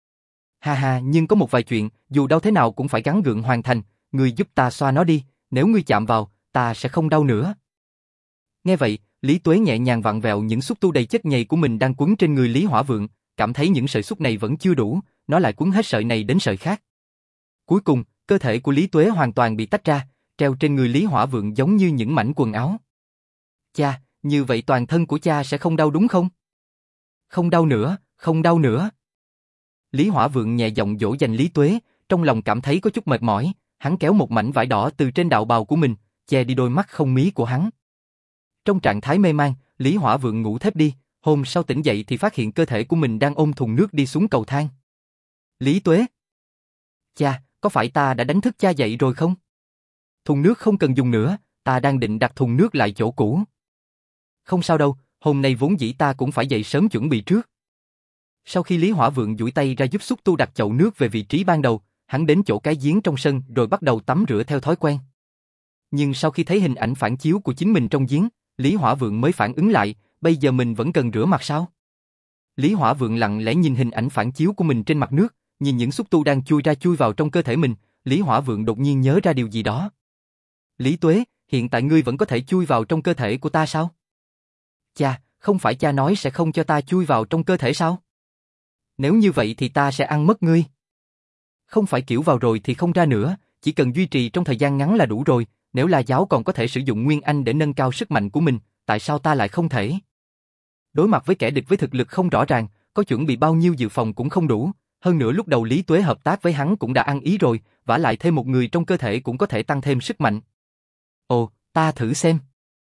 Ha ha, nhưng có một vài chuyện, dù đau thế nào cũng phải gắng gượng hoàn thành, ngươi giúp ta xoa nó đi, nếu ngươi chạm vào, ta sẽ không đau nữa. Nghe vậy, Lý Tuế nhẹ nhàng vặn vẹo những xúc tu đầy chất nhầy của mình đang quấn trên người Lý Hỏa Vượng, cảm thấy những sợi xúc này vẫn chưa đủ, nó lại quấn hết sợi này đến sợi khác. Cuối cùng, cơ thể của Lý Tuế hoàn toàn bị tách ra, treo trên người Lý Hỏa Vượng giống như những mảnh quần áo. Cha, như vậy toàn thân của cha sẽ không đau đúng không? Không đau nữa, không đau nữa. Lý Hỏa Vượng nhẹ giọng dỗ dành Lý Tuế, trong lòng cảm thấy có chút mệt mỏi, hắn kéo một mảnh vải đỏ từ trên đạo bào của mình, che đi đôi mắt không mí của hắn. Trong trạng thái mê man, Lý Hỏa Vượng ngủ thiếp đi, hôm sau tỉnh dậy thì phát hiện cơ thể của mình đang ôm thùng nước đi xuống cầu thang. Lý Tuế! Cha, có phải ta đã đánh thức cha dậy rồi không? Thùng nước không cần dùng nữa, ta đang định đặt thùng nước lại chỗ cũ. Không sao đâu, hôm nay vốn dĩ ta cũng phải dậy sớm chuẩn bị trước. Sau khi Lý Hỏa Vượng duỗi tay ra giúp xúc tu đặt chậu nước về vị trí ban đầu, hắn đến chỗ cái giếng trong sân rồi bắt đầu tắm rửa theo thói quen. Nhưng sau khi thấy hình ảnh phản chiếu của chính mình trong giếng, Lý Hỏa Vượng mới phản ứng lại, bây giờ mình vẫn cần rửa mặt sao? Lý Hỏa Vượng lặng lẽ nhìn hình ảnh phản chiếu của mình trên mặt nước, nhìn những xúc tu đang chui ra chui vào trong cơ thể mình, Lý Hỏa Vượng đột nhiên nhớ ra điều gì đó. Lý Tuế, hiện tại ngươi vẫn có thể chui vào trong cơ thể của ta sao? Cha, không phải cha nói sẽ không cho ta chui vào trong cơ thể sao? Nếu như vậy thì ta sẽ ăn mất ngươi. Không phải kiểu vào rồi thì không ra nữa, chỉ cần duy trì trong thời gian ngắn là đủ rồi, nếu La Giáo còn có thể sử dụng Nguyên Anh để nâng cao sức mạnh của mình, tại sao ta lại không thể? Đối mặt với kẻ địch với thực lực không rõ ràng, có chuẩn bị bao nhiêu dự phòng cũng không đủ, hơn nữa lúc đầu Lý Tuế hợp tác với hắn cũng đã ăn ý rồi, vả lại thêm một người trong cơ thể cũng có thể tăng thêm sức mạnh. Ồ, ta thử xem.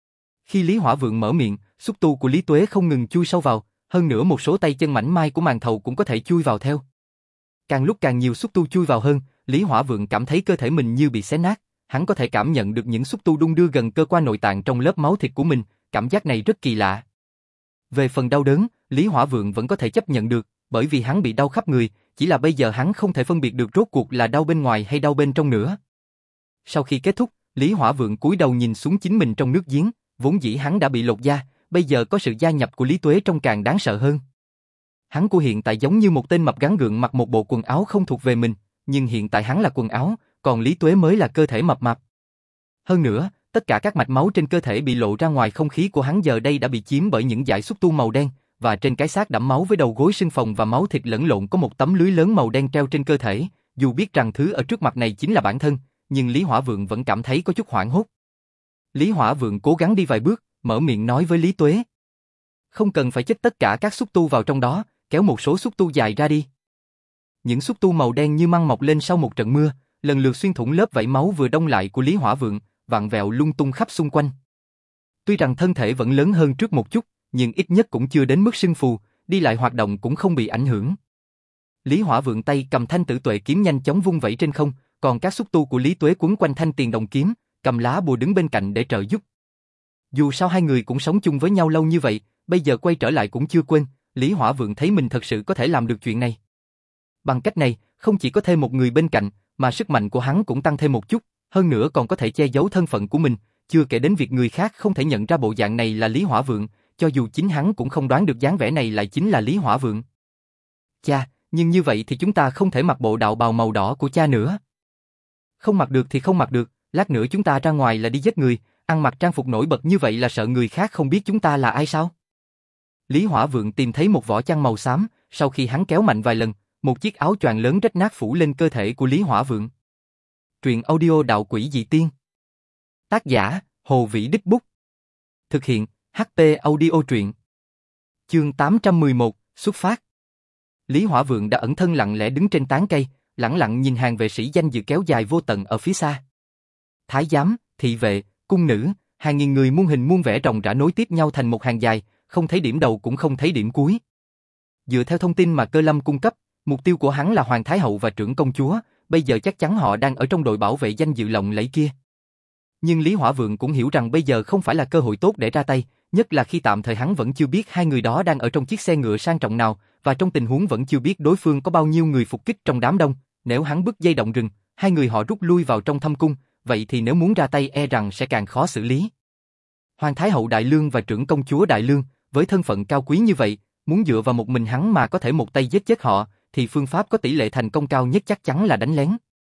Khi Lý Hỏa Vượng mở miệng, xúc tu của Lý Tuế không ngừng chui sâu vào, hơn nữa một số tay chân mảnh mai của màn thầu cũng có thể chui vào theo. Càng lúc càng nhiều xúc tu chui vào hơn, Lý Hỏa Vượng cảm thấy cơ thể mình như bị xé nát, hắn có thể cảm nhận được những xúc tu đung đưa gần cơ quan nội tạng trong lớp máu thịt của mình, cảm giác này rất kỳ lạ. Về phần đau đớn, Lý Hỏa Vượng vẫn có thể chấp nhận được, bởi vì hắn bị đau khắp người, chỉ là bây giờ hắn không thể phân biệt được rốt cuộc là đau bên ngoài hay đau bên trong nữa. Sau khi kết thúc, Lý Hỏa Vượng cúi đầu nhìn xuống chính mình trong nước giếng, vốn dĩ hắn đã bị lột da, bây giờ có sự gia nhập của Lý Tuế trông càng đáng sợ hơn. Hắn của hiện tại giống như một tên mập gắn gượng mặc một bộ quần áo không thuộc về mình, nhưng hiện tại hắn là quần áo, còn Lý Tuế mới là cơ thể mập mạp. Hơn nữa, tất cả các mạch máu trên cơ thể bị lộ ra ngoài, không khí của hắn giờ đây đã bị chiếm bởi những dải xúc tu màu đen, và trên cái xác đẫm máu với đầu gối sưng phồng và máu thịt lẫn lộn có một tấm lưới lớn màu đen treo trên cơ thể, dù biết rằng thứ ở trước mặt này chính là bản thân, nhưng Lý Hỏa Vượng vẫn cảm thấy có chút hoảng hốt. Lý Hỏa Vượng cố gắng đi vài bước, mở miệng nói với Lý Tuế. Không cần phải chất tất cả các xúc tu vào trong đó, kéo một số xúc tu dài ra đi. Những xúc tu màu đen như măng mọc lên sau một trận mưa, lần lượt xuyên thủng lớp vảy máu vừa đông lại của Lý Hỏa Vượng, vặn vẹo lung tung khắp xung quanh. Tuy rằng thân thể vẫn lớn hơn trước một chút, nhưng ít nhất cũng chưa đến mức sưng phù, đi lại hoạt động cũng không bị ảnh hưởng. Lý Hỏa Vượng tay cầm thanh tử tuệ kiếm nhanh chóng vung vẩy trên không, còn các xúc tu của Lý Tuế quấn quanh thanh tiền đồng kiếm, cầm lá bùa đứng bên cạnh để trợ giúp. Dù sao hai người cũng sống chung với nhau lâu như vậy, bây giờ quay trở lại cũng chưa quên, Lý Hỏa Vượng thấy mình thật sự có thể làm được chuyện này. Bằng cách này, không chỉ có thêm một người bên cạnh, mà sức mạnh của hắn cũng tăng thêm một chút, hơn nữa còn có thể che giấu thân phận của mình, chưa kể đến việc người khác không thể nhận ra bộ dạng này là Lý Hỏa Vượng, cho dù chính hắn cũng không đoán được dáng vẻ này lại chính là Lý Hỏa Vượng. Cha, nhưng như vậy thì chúng ta không thể mặc bộ đạo bào màu đỏ của cha nữa. Không mặc được thì không mặc được, lát nữa chúng ta ra ngoài là đi giết người, ăn mặc trang phục nổi bật như vậy là sợ người khác không biết chúng ta là ai sao? Lý Hỏa Vượng tìm thấy một vỏ chăn màu xám, sau khi hắn kéo mạnh vài lần, một chiếc áo choàng lớn rách nát phủ lên cơ thể của Lý Hỏa Vượng. Truyện audio Đạo Quỷ Dị Tiên. Tác giả, Hồ Vĩ Đích Bút. Thực hiện, hát pê Audio Truyện. Chương tám trăm mười một, xuất phát. Lý Hỏa Vượng đã ẩn thân lặng lẽ đứng trên tán cây, lẳng lặng nhìn hàng vệ sĩ danh dự kéo dài vô tận ở phía xa. Thái giám, thị vệ, cung nữ, hàng nghìn người muôn hình muôn vẻ ròng rã nối tiếp nhau thành một hàng dài, không thấy điểm đầu cũng không thấy điểm cuối. Dựa theo thông tin mà Cơ Lâm cung cấp, mục tiêu của hắn là Hoàng Thái Hậu và trưởng công chúa, bây giờ chắc chắn họ đang ở trong đội bảo vệ danh dự lộng lẫy kia. Nhưng Lý Hỏa Vượng cũng hiểu rằng bây giờ không phải là cơ hội tốt để ra tay, nhất là khi tạm thời hắn vẫn chưa biết hai người đó đang ở trong chiếc xe ngựa sang trọng nào, và trong tình huống vẫn chưa biết đối phương có bao nhiêu người phục kích trong đám đông, nếu hắn bứt dây động rừng, hai người họ rút lui vào trong thâm cung, vậy thì nếu muốn ra tay e rằng sẽ càng khó xử lý. Hoàng Thái Hậu Đại Lương và trưởng công chúa Đại Lương, với thân phận cao quý như vậy, muốn dựa vào một mình hắn mà có thể một tay giết chết họ, thì phương pháp có tỷ lệ thành công cao nhất chắc chắn là đánh lén.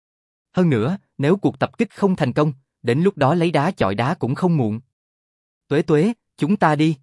Hơn nữa, nếu cuộc tập kích không thành công, đến lúc đó lấy đá chọi đá cũng không muộn. Tuế Tuế, chúng ta đi.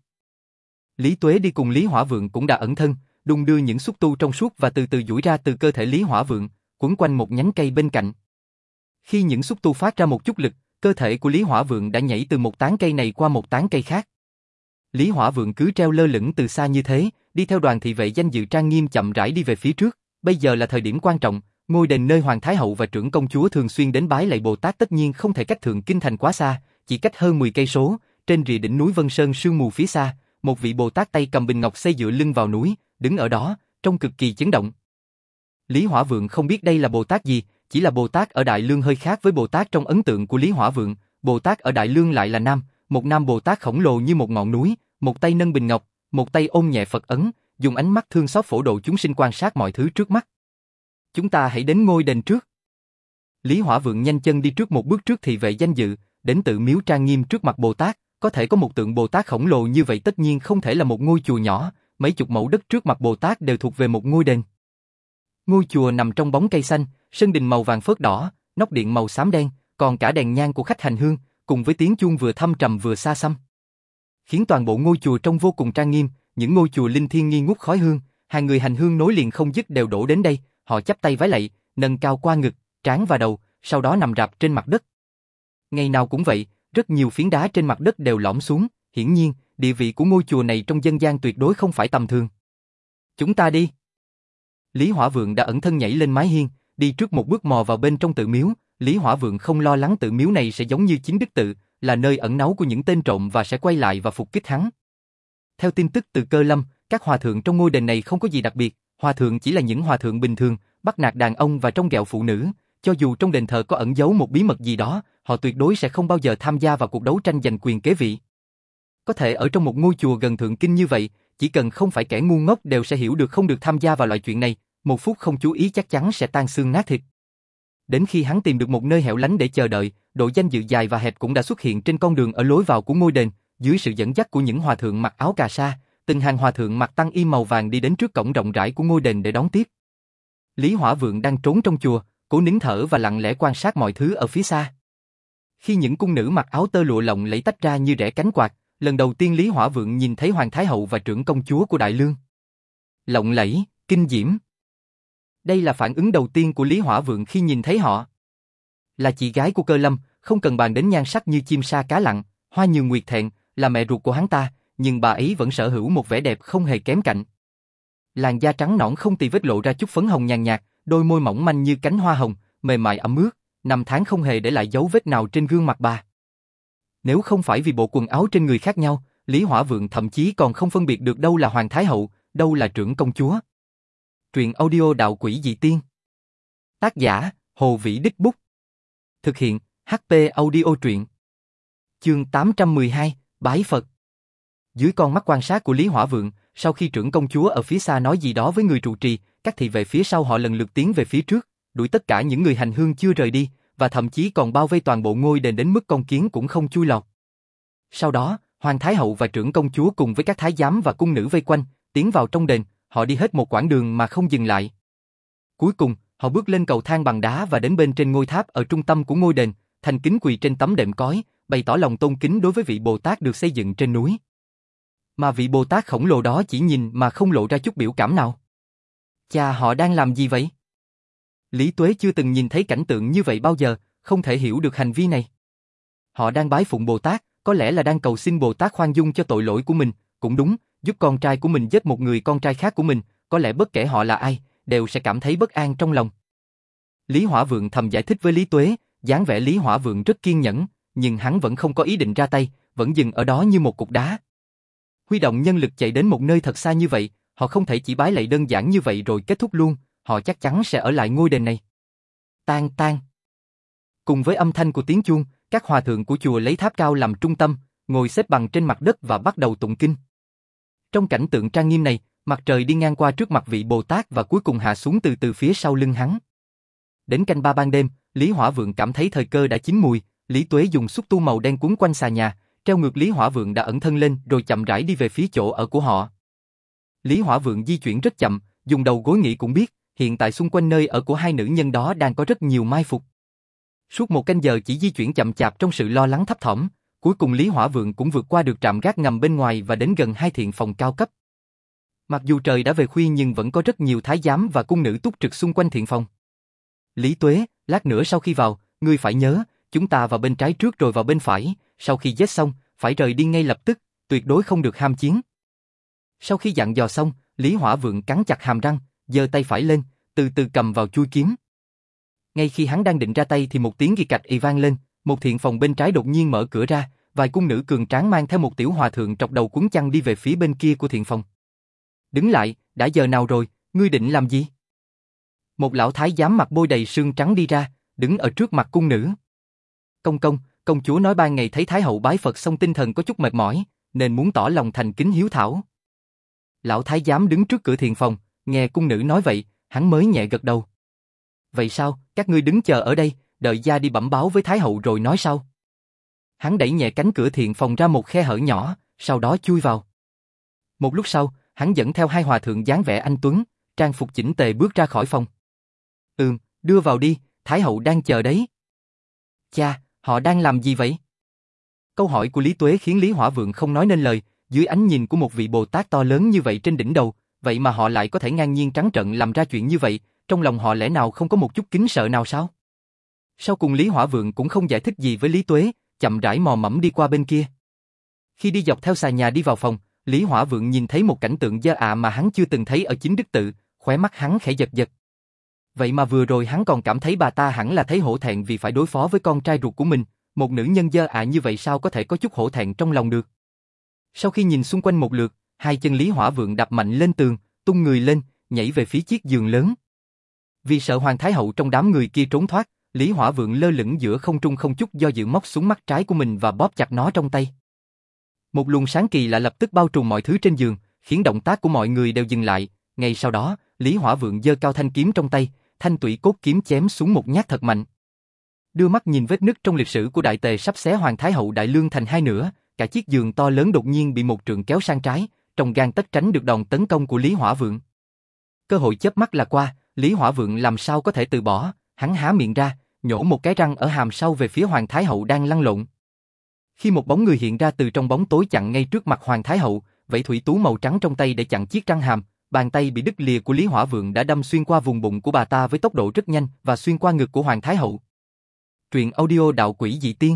Lý Tuế đi cùng Lý Hỏa Vượng cũng đã ẩn thân, đung đưa những xúc tu trong suốt và từ từ duỗi ra từ cơ thể Lý Hỏa Vượng, quấn quanh một nhánh cây bên cạnh. Khi những xúc tu phát ra một chút lực, cơ thể của Lý Hỏa Vượng đã nhảy từ một tán cây này qua một tán cây khác. Lý Hỏa Vượng cứ treo lơ lửng từ xa như thế, đi theo đoàn thị vệ danh dự trang nghiêm chậm rãi đi về phía trước. Bây giờ là thời điểm quan trọng, ngôi đền nơi Hoàng Thái Hậu và trưởng công chúa thường xuyên đến bái lạy Bồ Tát tất nhiên không thể cách Thượng Kinh Thành quá xa, chỉ cách hơn mười cây số. Trên rìa đỉnh núi Vân Sơn sương mù phía xa, một vị Bồ Tát tay cầm bình ngọc xây dựa lưng vào núi, đứng ở đó, trông cực kỳ chấn động. Lý Hỏa Vượng không biết đây là Bồ Tát gì, chỉ là Bồ Tát ở Đại Lương hơi khác với Bồ Tát trong ấn tượng của Lý Hỏa Vượng. Bồ Tát ở Đại Lương lại là nam, một nam Bồ Tát khổng lồ như một ngọn núi, một tay nâng bình ngọc, một tay ôm nhẹ Phật ấn, dùng ánh mắt thương xót phổ độ chúng sinh quan sát mọi thứ trước mắt. Chúng ta hãy đến ngôi đền trước. Lý Hỏa Vượng nhanh chân đi trước một bước trước thị vệ danh dự, đến tự miếu trang nghiêm trước mặt Bồ Tát. Có thể có một tượng Bồ Tát khổng lồ như vậy tất nhiên không thể là một ngôi chùa nhỏ, mấy chục mẫu đất trước mặt Bồ Tát đều thuộc về một ngôi đền. Ngôi chùa nằm trong bóng cây xanh, sân đình màu vàng phớt đỏ, nóc điện màu xám đen, còn cả đèn nhang của khách hành hương, cùng với tiếng chuông vừa thâm trầm vừa xa xăm, khiến toàn bộ ngôi chùa trông vô cùng trang nghiêm. Những ngôi chùa linh thiêng nghi ngút khói hương, hàng người hành hương nối liền không dứt đều đổ đến đây, họ chắp tay vái lạy, nâng cao qua ngực, trán và đầu, sau đó nằm rạp trên mặt đất. Ngày nào cũng vậy, rất nhiều phiến đá trên mặt đất đều lõm xuống, hiển nhiên, địa vị của ngôi chùa này trong dân gian tuyệt đối không phải tầm thường. Chúng ta đi. Lý Hỏa Vượng đã ẩn thân nhảy lên mái hiên, đi trước một bước mò vào bên trong tự miếu. Lý Hỏa Vượng không lo lắng tự miếu này sẽ giống như Chính Đức tự, là nơi ẩn náu của những tên trộm và sẽ quay lại và phục kích hắn. Theo tin tức từ Cơ Lâm, các hòa thượng trong ngôi đền này không có gì đặc biệt, hòa thượng chỉ là những hòa thượng bình thường, bắt nạt đàn ông và trông ghẹo phụ nữ, cho dù trong đền thờ có ẩn giấu một bí mật gì đó, họ tuyệt đối sẽ không bao giờ tham gia vào cuộc đấu tranh giành quyền kế vị. Có thể ở trong một ngôi chùa gần thượng kinh như vậy, chỉ cần không phải kẻ ngu ngốc đều sẽ hiểu được không được tham gia vào loại chuyện này, một phút không chú ý chắc chắn sẽ tan xương nát thịt. Đến khi hắn tìm được một nơi hẻo lánh để chờ đợi, độ danh dự dài và hẹp cũng đã xuất hiện trên con đường ở lối vào của ngôi đền, dưới sự dẫn dắt của những hòa thượng mặc áo cà sa, từng hàng hòa thượng mặc tăng y màu vàng đi đến trước cổng rộng rãi của ngôi đền để đón tiếp. Lý Hỏa Vượng đang trốn trong chùa, cố nín thở và lặng lẽ quan sát mọi thứ ở phía xa. Khi những cung nữ mặc áo tơ lụa lộng lẫy tách ra như rẽ cánh quạt, lần đầu tiên Lý Hỏa Vượng nhìn thấy Hoàng Thái Hậu và trưởng công chúa của Đại Lương. Lộng lẫy, kinh diễm. Đây là phản ứng đầu tiên của Lý Hỏa Vượng khi nhìn thấy họ. Là chị gái của Cơ Lâm, không cần bàn đến nhan sắc như chim sa cá lặn, Hoa Nhường Nguyệt Thẹn, là mẹ ruột của hắn ta, nhưng bà ấy vẫn sở hữu một vẻ đẹp không hề kém cạnh. Làn da trắng nõn không tì vết lộ ra chút phấn hồng nhàn nhạt, đôi môi mỏng manh như cánh hoa hồng, mềm mại ẩm ướt, năm tháng không hề để lại dấu vết nào trên gương mặt bà. Nếu không phải vì bộ quần áo trên người khác nhau, Lý Hỏa Vượng thậm chí còn không phân biệt được đâu là Hoàng Thái Hậu, đâu là trưởng công chúa. Truyện audio Đạo Quỷ Dị Tiên. Tác giả, Hồ Vĩ Đích Bút. Thực hiện, hát pê Audio Truyện. Chương tám trăm mười hai, Bái Phật. Dưới con mắt quan sát của Lý Hỏa Vượng, sau khi trưởng công chúa ở phía xa nói gì đó với người trụ trì, các thị vệ phía sau họ lần lượt tiến về phía trước, đuổi tất cả những người hành hương chưa rời đi, và thậm chí còn bao vây toàn bộ ngôi đền đến mức con kiến cũng không chui lọt. Sau đó, Hoàng Thái Hậu và trưởng công chúa cùng với các thái giám và cung nữ vây quanh, tiến vào trong đền, họ đi hết một quãng đường mà không dừng lại. Cuối cùng, họ bước lên cầu thang bằng đá và đến bên trên ngôi tháp ở trung tâm của ngôi đền, thành kính quỳ trên tấm đệm cói, bày tỏ lòng tôn kính đối với vị Bồ Tát được xây dựng trên núi. Mà vị Bồ Tát khổng lồ đó chỉ nhìn mà không lộ ra chút biểu cảm nào. Chà, họ đang làm gì vậy? Lý Tuế chưa từng nhìn thấy cảnh tượng như vậy bao giờ, không thể hiểu được hành vi này. Họ đang bái phụng Bồ Tát, có lẽ là đang cầu xin Bồ Tát khoan dung cho tội lỗi của mình, cũng đúng, giúp con trai của mình giết một người con trai khác của mình, có lẽ bất kể họ là ai, đều sẽ cảm thấy bất an trong lòng. Lý Hỏa Vượng thầm giải thích với Lý Tuế, dáng vẻ Lý Hỏa Vượng rất kiên nhẫn, nhưng hắn vẫn không có ý định ra tay, vẫn dừng ở đó như một cục đá. Huy động nhân lực chạy đến một nơi thật xa như vậy, họ không thể chỉ bái lạy đơn giản như vậy rồi kết thúc luôn, họ chắc chắn sẽ ở lại ngôi đền này. Tang tang. Cùng với âm thanh của tiếng chuông, các hòa thượng của chùa lấy tháp cao làm trung tâm, ngồi xếp bằng trên mặt đất và bắt đầu tụng kinh. Trong cảnh tượng trang nghiêm này, mặt trời đi ngang qua trước mặt vị Bồ Tát và cuối cùng hạ xuống từ từ phía sau lưng hắn. Đến canh ba ban đêm, Lý Hỏa Vượng cảm thấy thời cơ đã chín mùi, Lý Tuế dùng xúc tu màu đen quấn quanh xà nhà, treo ngược Lý Hỏa Vượng đã ẩn thân lên rồi chậm rãi đi về phía chỗ ở của họ. Lý Hỏa Vượng di chuyển rất chậm, dùng đầu gối nghĩ cũng biết, hiện tại xung quanh nơi ở của hai nữ nhân đó đang có rất nhiều mai phục. Suốt một canh giờ chỉ di chuyển chậm chạp trong sự lo lắng thấp thỏm, cuối cùng Lý Hỏa Vượng cũng vượt qua được trạm gác ngầm bên ngoài và đến gần hai thiện phòng cao cấp. Mặc dù trời đã về khuya nhưng vẫn có rất nhiều thái giám và cung nữ túc trực xung quanh thiện phòng. Lý Tuế, lát nữa sau khi vào, ngươi phải nhớ, chúng ta vào bên trái trước rồi vào bên phải, sau khi giết xong, phải rời đi ngay lập tức, tuyệt đối không được ham chiến. Sau khi dặn dò xong, Lý Hỏa Vượng cắn chặt hàm răng, giơ tay phải lên, từ từ cầm vào chuôi kiếm. Ngay khi hắn đang định ra tay thì một tiếng ghi cạch ì vang lên, một thiện phòng bên trái đột nhiên mở cửa ra, vài cung nữ cường tráng mang theo một tiểu hòa thượng trọc đầu cuốn chăn đi về phía bên kia của thiện phòng. Đứng lại, đã giờ nào rồi, ngươi định làm gì? Một lão thái giám mặc bôi đầy sương trắng đi ra, đứng ở trước mặt cung nữ. Công công, công chúa nói ban ngày thấy Thái hậu bái Phật xong tinh thần có chút mệt mỏi, nên muốn tỏ lòng thành kính hiếu thảo. Lão thái giám đứng trước cửa thiện phòng, nghe cung nữ nói vậy, hắn mới nhẹ gật đầu. Vậy sao, các ngươi đứng chờ ở đây, đợi gia đi bẩm báo với Thái hậu rồi nói sau. Hắn đẩy nhẹ cánh cửa thiện phòng ra một khe hở nhỏ, sau đó chui vào. Một lúc sau, hắn dẫn theo hai hòa thượng dáng vẻ anh tuấn, trang phục chỉnh tề bước ra khỏi phòng. Ừm, đưa vào đi, Thái hậu đang chờ đấy. Cha, họ đang làm gì vậy? Câu hỏi của Lý Tuế khiến Lý Hỏa Vượng không nói nên lời, dưới ánh nhìn của một vị Bồ Tát to lớn như vậy trên đỉnh đầu, vậy mà họ lại có thể ngang nhiên trắng trợn làm ra chuyện như vậy, trong lòng họ lẽ nào không có một chút kính sợ nào sao? Sau cùng Lý Hỏa Vượng cũng không giải thích gì với Lý Tuế, chậm rãi mò mẫm đi qua bên kia. Khi đi dọc theo xà nhà đi vào phòng, Lý Hỏa Vượng nhìn thấy một cảnh tượng dơ ạ mà hắn chưa từng thấy ở chính đức tự, khóe mắt hắn khẽ giật giật. Vậy mà vừa rồi hắn còn cảm thấy bà ta hẳn là thấy hổ thẹn vì phải đối phó với con trai ruột của mình, một nữ nhân dơ ạ như vậy sao có thể có chút hổ thẹn trong lòng được. Sau khi nhìn xung quanh một lượt, hai chân Lý Hỏa Vượng đạp mạnh lên tường, tung người lên, nhảy về phía chiếc giường lớn. Vì sợ Hoàng Thái Hậu trong đám người kia trốn thoát, Lý Hỏa Vượng lơ lửng giữa không trung không chút do dự móc xuống mắt trái của mình và bóp chặt nó trong tay. Một luồng sáng kỳ lạ lập tức bao trùm mọi thứ trên giường, khiến động tác của mọi người đều dừng lại. Ngay sau đó, Lý Hỏa Vượng giơ cao thanh kiếm trong tay, thanh tủy cốt kiếm chém xuống một nhát thật mạnh. Đưa mắt nhìn vết nứt trong lịch sử của Đại Tề sắp xé Hoàng Thái Hậu Đại Lương thành hai nửa, cả chiếc giường to lớn đột nhiên bị một trượng kéo sang trái, trong gang tấc tránh được đòn tấn công của Lý Hỏa Vượng. Cơ hội chớp mắt là qua, Lý Hỏa Vượng làm sao có thể từ bỏ, hắn há miệng ra, nhổ một cái răng ở hàm sau về phía Hoàng Thái Hậu đang lăn lộn. Khi một bóng người hiện ra từ trong bóng tối chặn ngay trước mặt Hoàng Thái Hậu, vẫy thủy tú màu trắng trong tay để chặn chiếc răng hàm, bàn tay bị đứt lìa của Lý Hỏa Vượng đã đâm xuyên qua vùng bụng của bà ta với tốc độ rất nhanh và xuyên qua ngực của Hoàng Thái Hậu. Truyện audio Đạo Quỷ Dị Tiên.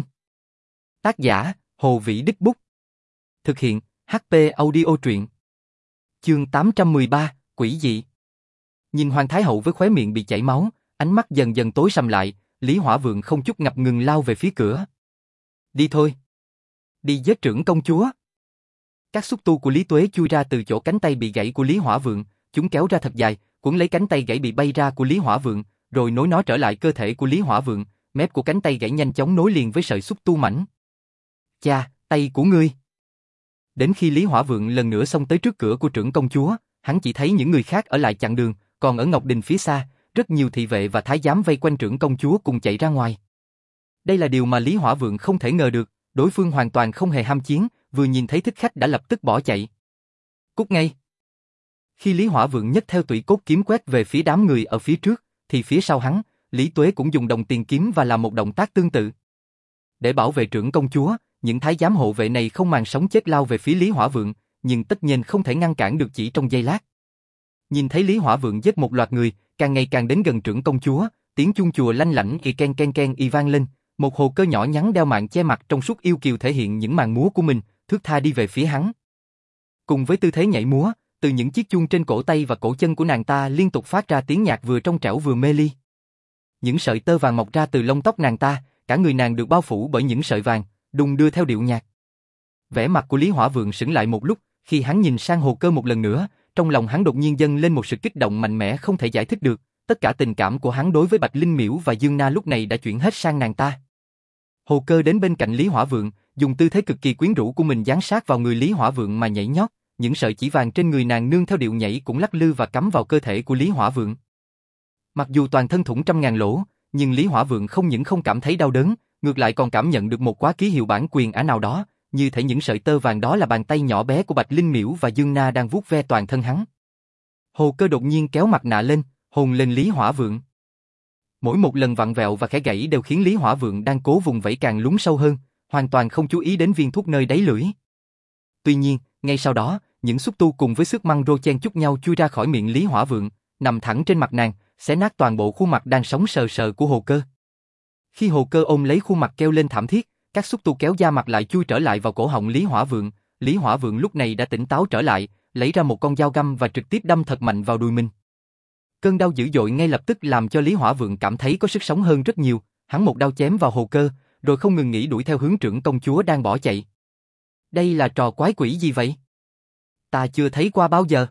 Tác giả: Hồ Vĩ Đích Bút. Thực hiện: hát pê Audio Truyện. Chương tám trăm mười ba, Quỷ Dị. Nhìn Hoàng Thái Hậu với khóe miệng bị chảy máu, ánh mắt dần dần tối sầm lại, Lý Hỏa Vượng không chút ngập ngừng lao về phía cửa. Đi thôi. Đi giết trưởng công chúa. Các xúc tu của Lý Tuế chui ra từ chỗ cánh tay bị gãy của Lý Hỏa Vượng, chúng kéo ra thật dài, cuốn lấy cánh tay gãy bị bay ra của Lý Hỏa Vượng, rồi nối nó trở lại cơ thể của Lý Hỏa Vượng, mép của cánh tay gãy nhanh chóng nối liền với sợi xúc tu mảnh. Cha, tay của ngươi. Đến khi Lý Hỏa Vượng lần nữa xông tới trước cửa của trưởng công chúa, hắn chỉ thấy những người khác ở lại chặn đường, còn ở Ngọc Đình phía xa, rất nhiều thị vệ và thái giám vây quanh trưởng công chúa cùng chạy ra ngoài. Đây là điều mà Lý Hỏa Vượng không thể ngờ được, đối phương hoàn toàn không hề ham chiến, vừa nhìn thấy thích khách đã lập tức bỏ chạy. Cút ngay. Khi Lý Hỏa Vượng nhấc theo tủy cốt kiếm quét về phía đám người ở phía trước, thì phía sau hắn, Lý Tuế cũng dùng đồng tiền kiếm và làm một động tác tương tự. Để bảo vệ trưởng công chúa, những thái giám hộ vệ này không màng sống chết lao về phía Lý Hỏa Vượng, nhưng tất nhiên không thể ngăn cản được chỉ trong giây lát. Nhìn thấy Lý Hỏa Vượng giết một loạt người, càng ngày càng đến gần trưởng công chúa, tiếng chuông chùa lanh lảnh y ken ken ken y vang lên, một hồ cơ nhỏ nhắn đeo mạng che mặt trong suốt yêu kiều thể hiện những màn múa của mình, thướt tha đi về phía hắn. Cùng với tư thế nhảy múa, từ những chiếc chuông trên cổ tay và cổ chân của nàng ta liên tục phát ra tiếng nhạc vừa trong trẻo vừa mê ly. Những sợi tơ vàng mọc ra từ lông tóc nàng ta, cả người nàng được bao phủ bởi những sợi vàng, đung đưa theo điệu nhạc. Vẻ mặt của Lý Hỏa Vượng sững lại một lúc, khi hắn nhìn sang hồ cơ một lần nữa, trong lòng hắn đột nhiên dâng lên một sự kích động mạnh mẽ không thể giải thích được, tất cả tình cảm của hắn đối với Bạch Linh Miễu và Dương Na lúc này đã chuyển hết sang nàng ta. Hồ cơ đến bên cạnh Lý Hỏa Vượng, dùng tư thế cực kỳ quyến rũ của mình dán sát vào người Lý Hỏa Vượng mà nhảy nhót, những sợi chỉ vàng trên người nàng nương theo điệu nhảy cũng lắc lư và cắm vào cơ thể của Lý Hỏa Vượng. Mặc dù toàn thân thủng trăm ngàn lỗ, nhưng Lý Hỏa Vượng không những không cảm thấy đau đớn, ngược lại còn cảm nhận được một quá ký hiệu bản quyền ả nào đó, như thể những sợi tơ vàng đó là bàn tay nhỏ bé của Bạch Linh Miễu và Dương Na đang vuốt ve toàn thân hắn. Hồ cơ đột nhiên kéo mặt nạ lên, hôn lên Lý Hỏa Vượng. Mỗi một lần vặn vẹo và khẽ gãy đều khiến Lý Hỏa Vượng đang cố vùng vẫy càng lún sâu hơn, hoàn toàn không chú ý đến viên thuốc nơi đáy lưỡi. Tuy nhiên, ngay sau đó, những xúc tu cùng với xước măng rô chen chúc nhau chui ra khỏi miệng Lý Hỏa Vượng, nằm thẳng trên mặt nàng, xé nát toàn bộ khuôn mặt đang sống sờ sờ của hồ cơ. Khi hồ cơ ôm lấy khuôn mặt kêu lên thảm thiết, các xúc tu kéo da mặt lại chui trở lại vào cổ họng Lý Hỏa Vượng. Lý Hỏa Vượng lúc này đã tỉnh táo trở lại, lấy ra một con dao găm và trực tiếp đâm thật mạnh vào đùi mình. Cơn đau dữ dội ngay lập tức làm cho Lý Hỏa Vượng cảm thấy có sức sống hơn rất nhiều, hắn một đao chém vào hồ cơ, rồi không ngừng nghỉ đuổi theo hướng trưởng công chúa đang bỏ chạy. Đây là trò quái quỷ gì vậy? Ta chưa thấy qua bao giờ.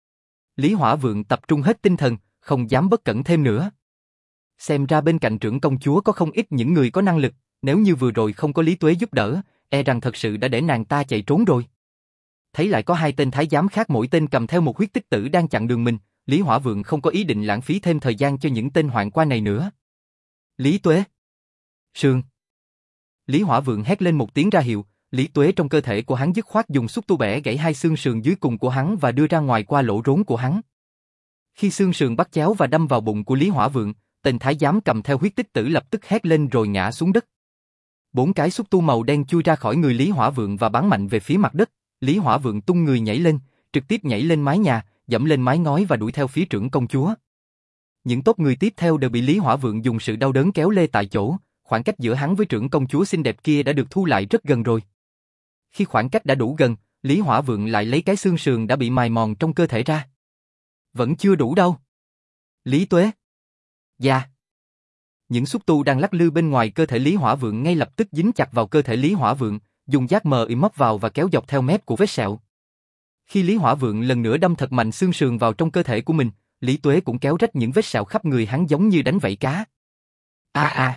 Lý Hỏa Vượng tập trung hết tinh thần, không dám bất cẩn thêm nữa. Xem ra bên cạnh trưởng công chúa có không ít những người có năng lực, nếu như vừa rồi không có Lý Tuế giúp đỡ, e rằng thật sự đã để nàng ta chạy trốn rồi. Thấy lại có hai tên thái giám khác mỗi tên cầm theo một huyết tích tử đang chặn đường mình, Lý Hỏa Vượng không có ý định lãng phí thêm thời gian cho những tên hoạn quan này nữa. Lý Tuế. Sương. Lý Hỏa Vượng hét lên một tiếng ra hiệu, Lý Tuế trong cơ thể của hắn dứt khoát dùng xúc tu bẻ gãy hai xương sườn dưới cùng của hắn và đưa ra ngoài qua lỗ rốn của hắn. Khi xương sườn bắt chéo và đâm vào bụng của Lý Hỏa Vượng, tên thái giám cầm theo huyết tích tử lập tức hét lên rồi ngã xuống đất. Bốn cái xúc tu màu đen chui ra khỏi người Lý Hỏa Vượng và bắn mạnh về phía mặt đất. Lý Hỏa Vượng tung người nhảy lên, trực tiếp nhảy lên mái nhà, dẫm lên mái ngói và đuổi theo phía trưởng công chúa. Những tốp người tiếp theo đều bị Lý Hỏa Vượng dùng sự đau đớn kéo lê tại chỗ, khoảng cách giữa hắn với trưởng công chúa xinh đẹp kia đã được thu lại rất gần rồi. Khi khoảng cách đã đủ gần, Lý Hỏa Vượng lại lấy cái xương sườn đã bị mài mòn trong cơ thể ra. Vẫn chưa đủ đâu. Lý Tuế. Dạ. Những xúc tu đang lắc lư bên ngoài cơ thể Lý Hỏa Vượng ngay lập tức dính chặt vào cơ thể Lý Hỏa Vượng, dùng giác mờ ỉ móc vào và kéo dọc theo mép của vết sẹo. Khi Lý Hỏa Vượng lần nữa đâm thật mạnh xương sườn vào trong cơ thể của mình, Lý Tuế cũng kéo rách những vết sẹo khắp người hắn giống như đánh vảy cá. A à, a. À.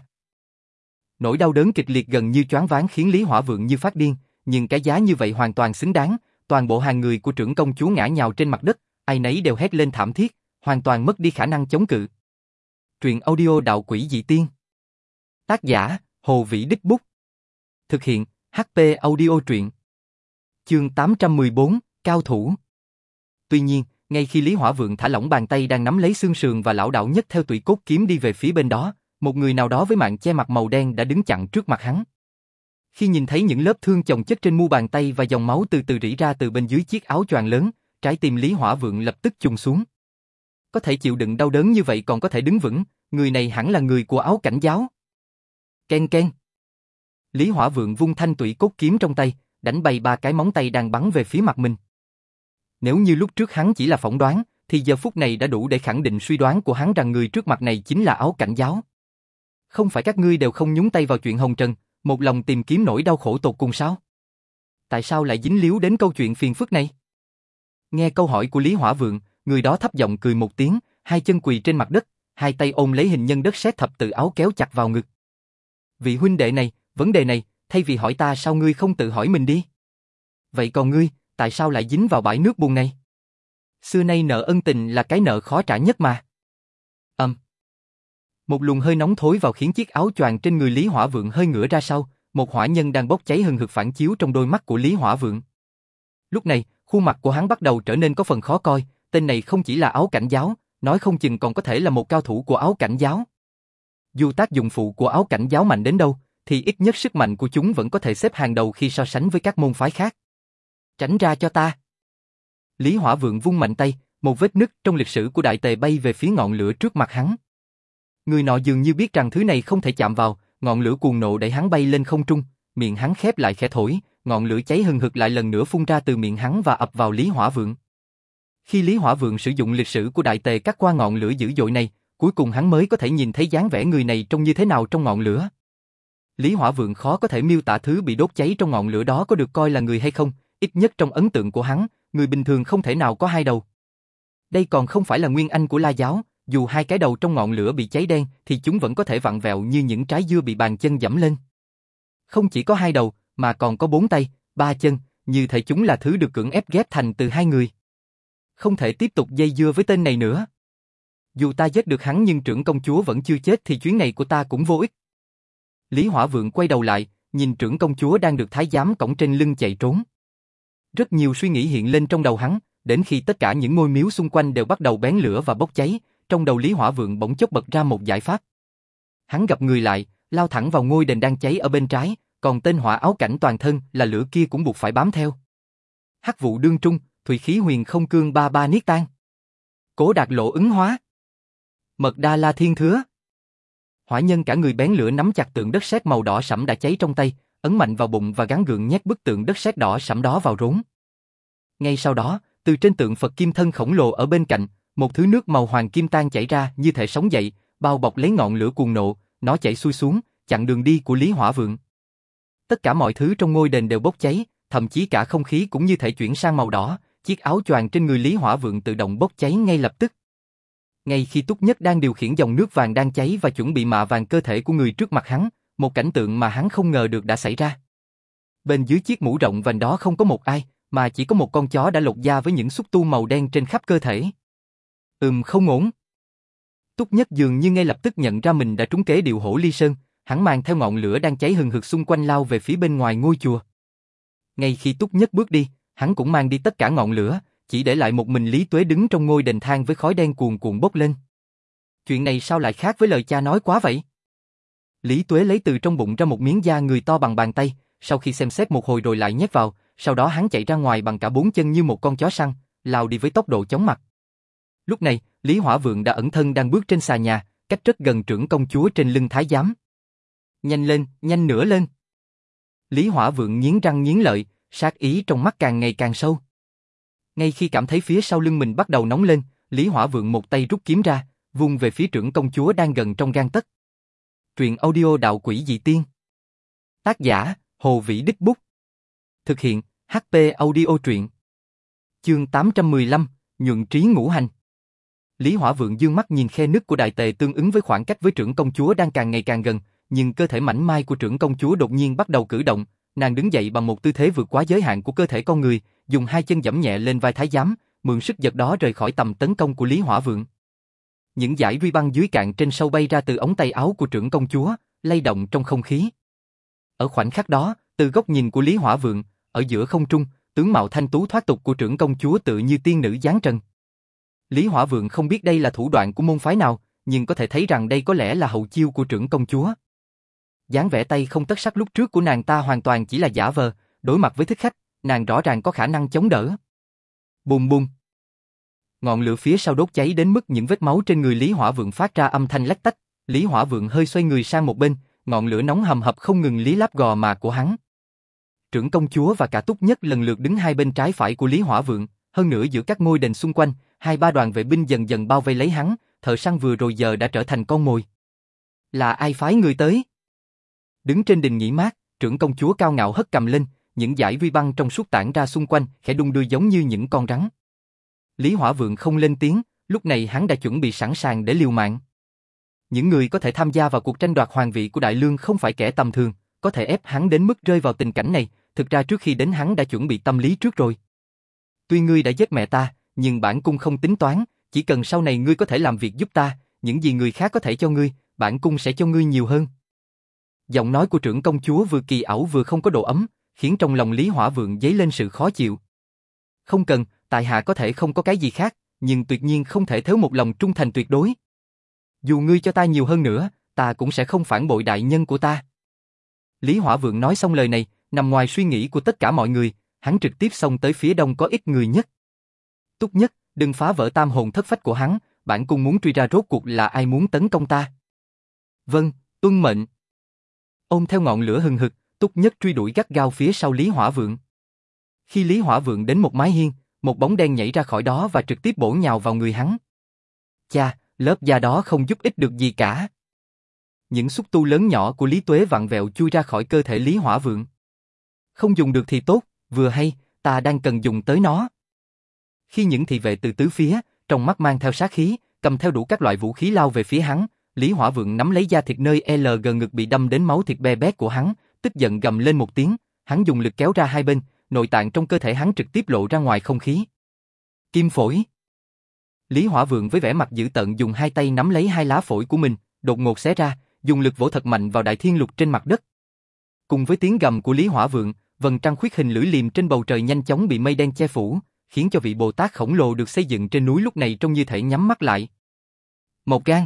Nỗi đau đớn kịch liệt gần như choáng váng khiến Lý Hỏa Vượng như phát điên, nhưng cái giá như vậy hoàn toàn xứng đáng, toàn bộ hàng người của trưởng công chúa ngã nhào trên mặt đất, ai nấy đều hét lên thảm thiết, hoàn toàn mất đi khả năng chống cự. Truyện audio Đạo Quỷ Dị Tiên. Tác giả: Hồ Vĩ Đích Bút. Thực hiện: hát pê Audio Truyện. Chương tám trăm mười bốn, Cao Thủ. Tuy nhiên, ngay khi Lý Hỏa Vượng thả lỏng bàn tay đang nắm lấy xương sườn và lảo đảo nhất theo tụy cốt kiếm đi về phía bên đó, một người nào đó với mạng che mặt màu đen đã đứng chặn trước mặt hắn. Khi nhìn thấy những lớp thương chồng chất trên mu bàn tay và dòng máu từ từ rỉ ra từ bên dưới chiếc áo choàng lớn, trái tim Lý Hỏa Vượng lập tức chùng xuống. Có thể chịu đựng đau đớn như vậy còn có thể đứng vững, người này hẳn là người của Áo Cảnh Giáo. Ken ken. Lý Hỏa Vượng vung thanh tụy cốt kiếm trong tay, đánh bay ba cái móng tay đang bắn về phía mặt mình. Nếu như lúc trước hắn chỉ là phỏng đoán, thì giờ phút này đã đủ để khẳng định suy đoán của hắn rằng người trước mặt này chính là Áo Cảnh Giáo. Không phải các ngươi đều không nhúng tay vào chuyện hồng trần, một lòng tìm kiếm nỗi đau khổ tột cùng sao? Tại sao lại dính líu đến câu chuyện phiền phức này? Nghe câu hỏi của Lý Hỏa Vượng, người đó thấp giọng cười một tiếng, hai chân quỳ trên mặt đất, hai tay ôm lấy hình nhân đất sét thập tự áo kéo chặt vào ngực. Vị huynh đệ này, vấn đề này, thay vì hỏi ta sao ngươi không tự hỏi mình đi? Vậy còn ngươi, tại sao lại dính vào bãi nước bùn này? Xưa nay nợ ân tình là cái nợ khó trả nhất mà. Ầm. Um. Một luồng hơi nóng thối vào khiến chiếc áo choàng trên người Lý Hỏa Vượng hơi ngửa ra sau, một hỏa nhân đang bốc cháy hừng hực phản chiếu trong đôi mắt của Lý Hỏa Vượng. Lúc này, khuôn mặt của hắn bắt đầu trở nên có phần khó coi, tên này không chỉ là Áo Cảnh Giáo, nói không chừng còn có thể là một cao thủ của Áo Cảnh Giáo. Dù tác dụng phụ của Áo Cảnh Giáo mạnh đến đâu, thì ít nhất sức mạnh của chúng vẫn có thể xếp hàng đầu khi so sánh với các môn phái khác. Tránh ra cho ta. Lý Hỏa Vượng vung mạnh tay, một vết nứt trong lịch sử của đại tề bay về phía ngọn lửa trước mặt hắn. Người nọ dường như biết rằng thứ này không thể chạm vào, ngọn lửa cuồng nộ đẩy hắn bay lên không trung, miệng hắn khép lại khẽ thổi, ngọn lửa cháy hừng hực lại lần nữa phun ra từ miệng hắn và ập vào Lý Hỏa Vượng. Khi Lý Hỏa Vượng sử dụng lịch sử của đại tề cắt qua ngọn lửa dữ dội này, cuối cùng hắn mới có thể nhìn thấy dáng vẻ người này trông như thế nào trong ngọn lửa. Lý Hỏa Vượng khó có thể miêu tả thứ bị đốt cháy trong ngọn lửa đó có được coi là người hay không, ít nhất trong ấn tượng của hắn, người bình thường không thể nào có hai đầu. Đây còn không phải là nguyên anh của La Giáo, dù hai cái đầu trong ngọn lửa bị cháy đen thì chúng vẫn có thể vặn vẹo như những trái dưa bị bàn chân giẫm lên. Không chỉ có hai đầu, mà còn có bốn tay, ba chân, như thể chúng là thứ được cưỡng ép ghép thành từ hai người. Không thể tiếp tục dây dưa với tên này nữa. Dù ta giết được hắn nhưng trưởng công chúa vẫn chưa chết thì chuyến này của ta cũng vô ích. Lý Hỏa Vượng quay đầu lại, nhìn trưởng công chúa đang được thái giám cõng trên lưng chạy trốn. Rất nhiều suy nghĩ hiện lên trong đầu hắn, đến khi tất cả những ngôi miếu xung quanh đều bắt đầu bén lửa và bốc cháy, trong đầu Lý Hỏa Vượng bỗng chốc bật ra một giải pháp. Hắn gập người lại, lao thẳng vào ngôi đền đang cháy ở bên trái, còn tên hỏa áo cảnh toàn thân là lửa kia cũng buộc phải bám theo. Hắc vụ đương trung, thủy khí huyền không cương ba ba niết tan. Cố đạt lộ ứng hóa. Mật đa la thiên thứa. Hỏa nhân cả người bén lửa nắm chặt tượng đất sét màu đỏ sẫm đã cháy trong tay, ấn mạnh vào bụng và gắng gượng nhét bức tượng đất sét đỏ sẫm đó vào rốn. Ngay sau đó, từ trên tượng Phật kim thân khổng lồ ở bên cạnh, một thứ nước màu hoàng kim tan chảy ra như thể sống dậy, bao bọc lấy ngọn lửa cuồng nộ, nó chảy xuôi xuống, chặn đường đi của Lý Hỏa Vượng. Tất cả mọi thứ trong ngôi đền đều bốc cháy, thậm chí cả không khí cũng như thể chuyển sang màu đỏ, chiếc áo choàng trên người Lý Hỏa Vượng tự động bốc cháy ngay lập tức. Ngay khi Túc Nhất đang điều khiển dòng nước vàng đang cháy và chuẩn bị mạ vàng cơ thể của người trước mặt hắn, một cảnh tượng mà hắn không ngờ được đã xảy ra. Bên dưới chiếc mũ rộng vành đó không có một ai, mà chỉ có một con chó đã lột da với những xúc tu màu đen trên khắp cơ thể. Ừm không ổn. Túc Nhất dường như ngay lập tức nhận ra mình đã trúng kế điệu hổ ly sơn, hắn mang theo ngọn lửa đang cháy hừng hực xung quanh lao về phía bên ngoài ngôi chùa. Ngay khi Túc Nhất bước đi, hắn cũng mang đi tất cả ngọn lửa, chỉ để lại một mình Lý Tuế đứng trong ngôi đền than với khói đen cuồn cuộn bốc lên. Chuyện này sao lại khác với lời cha nói quá vậy? Lý Tuế lấy từ trong bụng ra một miếng da người to bằng bàn tay, sau khi xem xét một hồi rồi lại nhét vào, sau đó hắn chạy ra ngoài bằng cả bốn chân như một con chó săn, lao đi với tốc độ chóng mặt. Lúc này, Lý Hỏa Vượng đã ẩn thân đang bước trên xà nhà, cách rất gần trưởng công chúa trên lưng thái giám. Nhanh lên, nhanh nữa lên. Lý Hỏa Vượng nghiến răng nghiến lợi, sát ý trong mắt càng ngày càng sâu. Ngay khi cảm thấy phía sau lưng mình bắt đầu nóng lên, Lý Hỏa Vượng một tay rút kiếm ra, vung về phía trưởng công chúa đang gần trong gang tấc. Truyện audio Đạo Quỷ Dị Tiên. Tác giả, Hồ Vĩ Đích Bút. Thực hiện, hát pê Audio Truyện. Chương tám trăm mười lăm, Nhuận Trí Ngũ Hành. Lý Hỏa Vượng dương mắt nhìn khe nứt của đại tề tương ứng với khoảng cách với trưởng công chúa đang càng ngày càng gần, nhưng cơ thể mảnh mai của trưởng công chúa đột nhiên bắt đầu cử động, nàng đứng dậy bằng một tư thế vượt quá giới hạn của cơ thể con người, dùng hai chân giẫm nhẹ lên vai thái giám, mượn sức giật đó rời khỏi tầm tấn công của Lý Hỏa Vượng. Những dải ruy băng dưới cạn trên sâu bay ra từ ống tay áo của trưởng công chúa, lay động trong không khí. Ở khoảnh khắc đó, từ góc nhìn của Lý Hỏa Vượng, ở giữa không trung, tướng mạo thanh tú thoát tục của trưởng công chúa tựa như tiên nữ giáng trần. Lý Hỏa Vượng không biết đây là thủ đoạn của môn phái nào, nhưng có thể thấy rằng đây có lẽ là hậu chiêu của trưởng công chúa. Dáng vẻ tay không tất sắc lúc trước của nàng ta hoàn toàn chỉ là giả vờ, đối mặt với thích khách, nàng rõ ràng có khả năng chống đỡ. Bùm bùm. Ngọn lửa phía sau đốt cháy đến mức những vết máu trên người Lý Hỏa Vượng phát ra âm thanh lách tách. Lý Hỏa Vượng hơi xoay người sang một bên, ngọn lửa nóng hầm hập không ngừng lý láp gò má của hắn. Trưởng công chúa và cả Túc Nhất lần lượt đứng hai bên trái phải của Lý Hỏa Vượng, hơn nữa giữa các ngôi đền xung quanh, hai ba đoàn vệ binh dần dần bao vây lấy hắn, thợ săn vừa rồi giờ đã trở thành con mồi. Là ai phái người tới? Đứng trên đình nghỉ mát, trưởng công chúa cao ngạo hất cầm lên, những dải ruy băng trong suốt tản ra xung quanh, khẽ đung đưa giống như những con rắn. Lý Hỏa Vượng không lên tiếng, lúc này hắn đã chuẩn bị sẵn sàng để liều mạng. Những người có thể tham gia vào cuộc tranh đoạt hoàng vị của Đại Lương không phải kẻ tầm thường, có thể ép hắn đến mức rơi vào tình cảnh này, thực ra trước khi đến hắn đã chuẩn bị tâm lý trước rồi. Tuy ngươi đã giết mẹ ta, nhưng bản cung không tính toán, chỉ cần sau này ngươi có thể làm việc giúp ta, những gì người khác có thể cho ngươi, bản cung sẽ cho ngươi nhiều hơn. Giọng nói của trưởng công chúa vừa kỳ ảo vừa không có độ ấm, khiến trong lòng Lý Hỏa Vượng dấy lên sự khó chịu. Không cần, tại hạ có thể không có cái gì khác, nhưng tuyệt nhiên không thể thiếu một lòng trung thành tuyệt đối. Dù ngươi cho ta nhiều hơn nữa, ta cũng sẽ không phản bội đại nhân của ta. Lý Hỏa Vượng nói xong lời này, nằm ngoài suy nghĩ của tất cả mọi người, hắn trực tiếp xông tới phía đông có ít người nhất. Túc Nhất, đừng phá vỡ tam hồn thất phách của hắn, bản cung muốn truy ra rốt cuộc là ai muốn tấn công ta. Vâng, tuân mệnh. Ôm theo ngọn lửa hừng hực, Túc Nhất truy đuổi gắt gao phía sau Lý Hỏa Vượng. Khi Lý Hỏa Vượng đến một mái hiên, một bóng đen nhảy ra khỏi đó và trực tiếp bổ nhào vào người hắn. Cha, lớp da đó không giúp ích được gì cả. Những xúc tu lớn nhỏ của Lý Tuế vặn vẹo chui ra khỏi cơ thể Lý Hỏa Vượng. Không dùng được thì tốt, vừa hay, ta đang cần dùng tới nó. Khi những thị vệ từ tứ phía, trong mắt mang theo sát khí, cầm theo đủ các loại vũ khí lao về phía hắn, Lý Hỏa Vượng nắm lấy da thịt nơi lờ giê ngực bị đâm đến máu thịt be bét của hắn, tức giận gầm lên một tiếng, hắn dùng lực kéo ra hai bên, nội tạng trong cơ thể hắn trực tiếp lộ ra ngoài không khí. Kim phổi. Lý Hỏa Vượng với vẻ mặt dữ tợn dùng hai tay nắm lấy hai lá phổi của mình, đột ngột xé ra, dùng lực vỗ thật mạnh vào đại thiên lục trên mặt đất. Cùng với tiếng gầm của Lý Hỏa Vượng, vầng trăng khuyết hình lưỡi liềm trên bầu trời nhanh chóng bị mây đen che phủ, khiến cho vị Bồ Tát khổng lồ được xây dựng trên núi lúc này trông như thể nhắm mắt lại. Một gan.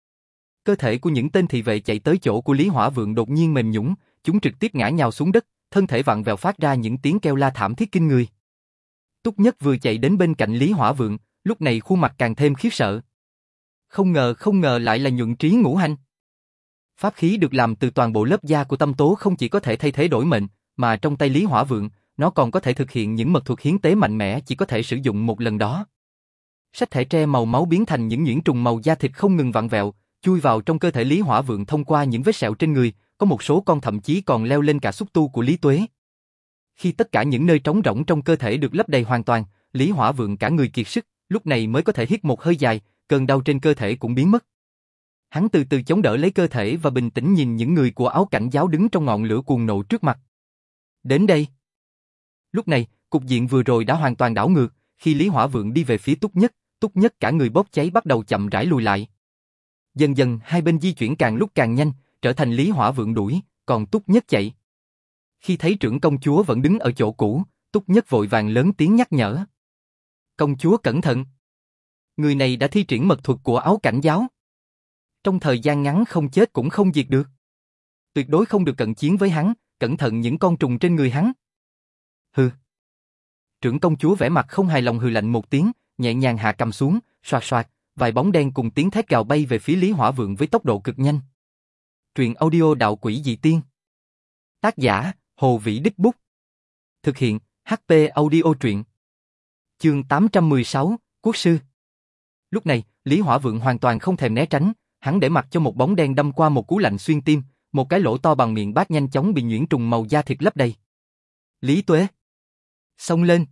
Cơ thể của những tên thị vệ chạy tới chỗ của Lý Hỏa Vượng đột nhiên mềm nhũn, chúng trực tiếp ngã nhào xuống đất, thân thể vặn vẹo phát ra những tiếng kêu la thảm thiết kinh người. Túc Nhất vừa chạy đến bên cạnh Lý Hỏa Vượng, lúc này khuôn mặt càng thêm khiếp sợ. Không ngờ, không ngờ lại là nhuận trí ngũ hành. Pháp khí được làm từ toàn bộ lớp da của tâm tố không chỉ có thể thay thế đổi mệnh, mà trong tay Lý Hỏa Vượng, nó còn có thể thực hiện những mật thuật hiến tế mạnh mẽ chỉ có thể sử dụng một lần đó. Sách thể tre màu máu biến thành những nhuyễn trùng màu da thịt không ngừng vặn vẹo, chui vào trong cơ thể Lý Hỏa Vượng thông qua những vết sẹo trên người, có một số con thậm chí còn leo lên cả xúc tu của Lý Tuế. Khi tất cả những nơi trống rỗng trong cơ thể được lấp đầy hoàn toàn, Lý Hỏa Vượng cả người kiệt sức, lúc này mới có thể hít một hơi dài, cơn đau trên cơ thể cũng biến mất. Hắn từ từ chống đỡ lấy cơ thể và bình tĩnh nhìn những người của áo cảnh giáo đứng trong ngọn lửa cuồng nộ trước mặt. Đến đây. Lúc này, cục diện vừa rồi đã hoàn toàn đảo ngược, khi Lý Hỏa Vượng đi về phía Túc Nhất, Túc Nhất cả người bốc cháy bắt đầu chậm rãi lùi lại. Dần dần hai bên di chuyển càng lúc càng nhanh, trở thành Lý Hỏa Vượng đuổi, còn Túc Nhất chạy. Khi thấy trưởng công chúa vẫn đứng ở chỗ cũ, Túc Nhất vội vàng lớn tiếng nhắc nhở. Công chúa cẩn thận. Người này đã thi triển mật thuật của áo cảnh giáo. Trong thời gian ngắn không chết cũng không diệt được. Tuyệt đối không được cận chiến với hắn, cẩn thận những con trùng trên người hắn. Hừ. Trưởng công chúa vẻ mặt không hài lòng hừ lạnh một tiếng, nhẹ nhàng hạ cầm xuống, xoạt xoạt, vài bóng đen cùng tiếng thét gào bay về phía Lý Hỏa Vượng với tốc độ cực nhanh. Truyện audio Đạo Quỷ Dị Tiên. Tác giả, Hồ Vĩ Đích Bút. Thực hiện, hát pê Audio truyện. Chương tám trăm mười sáu, Quốc sư. Lúc này, Lý Hỏa Vượng hoàn toàn không thèm né tránh, hắn để mặc cho một bóng đen đâm qua một cú lạnh xuyên tim, một cái lỗ to bằng miệng bát nhanh chóng bị nhuyễn trùng màu da thịt lấp đầy. Lý Tuế. Xông lên.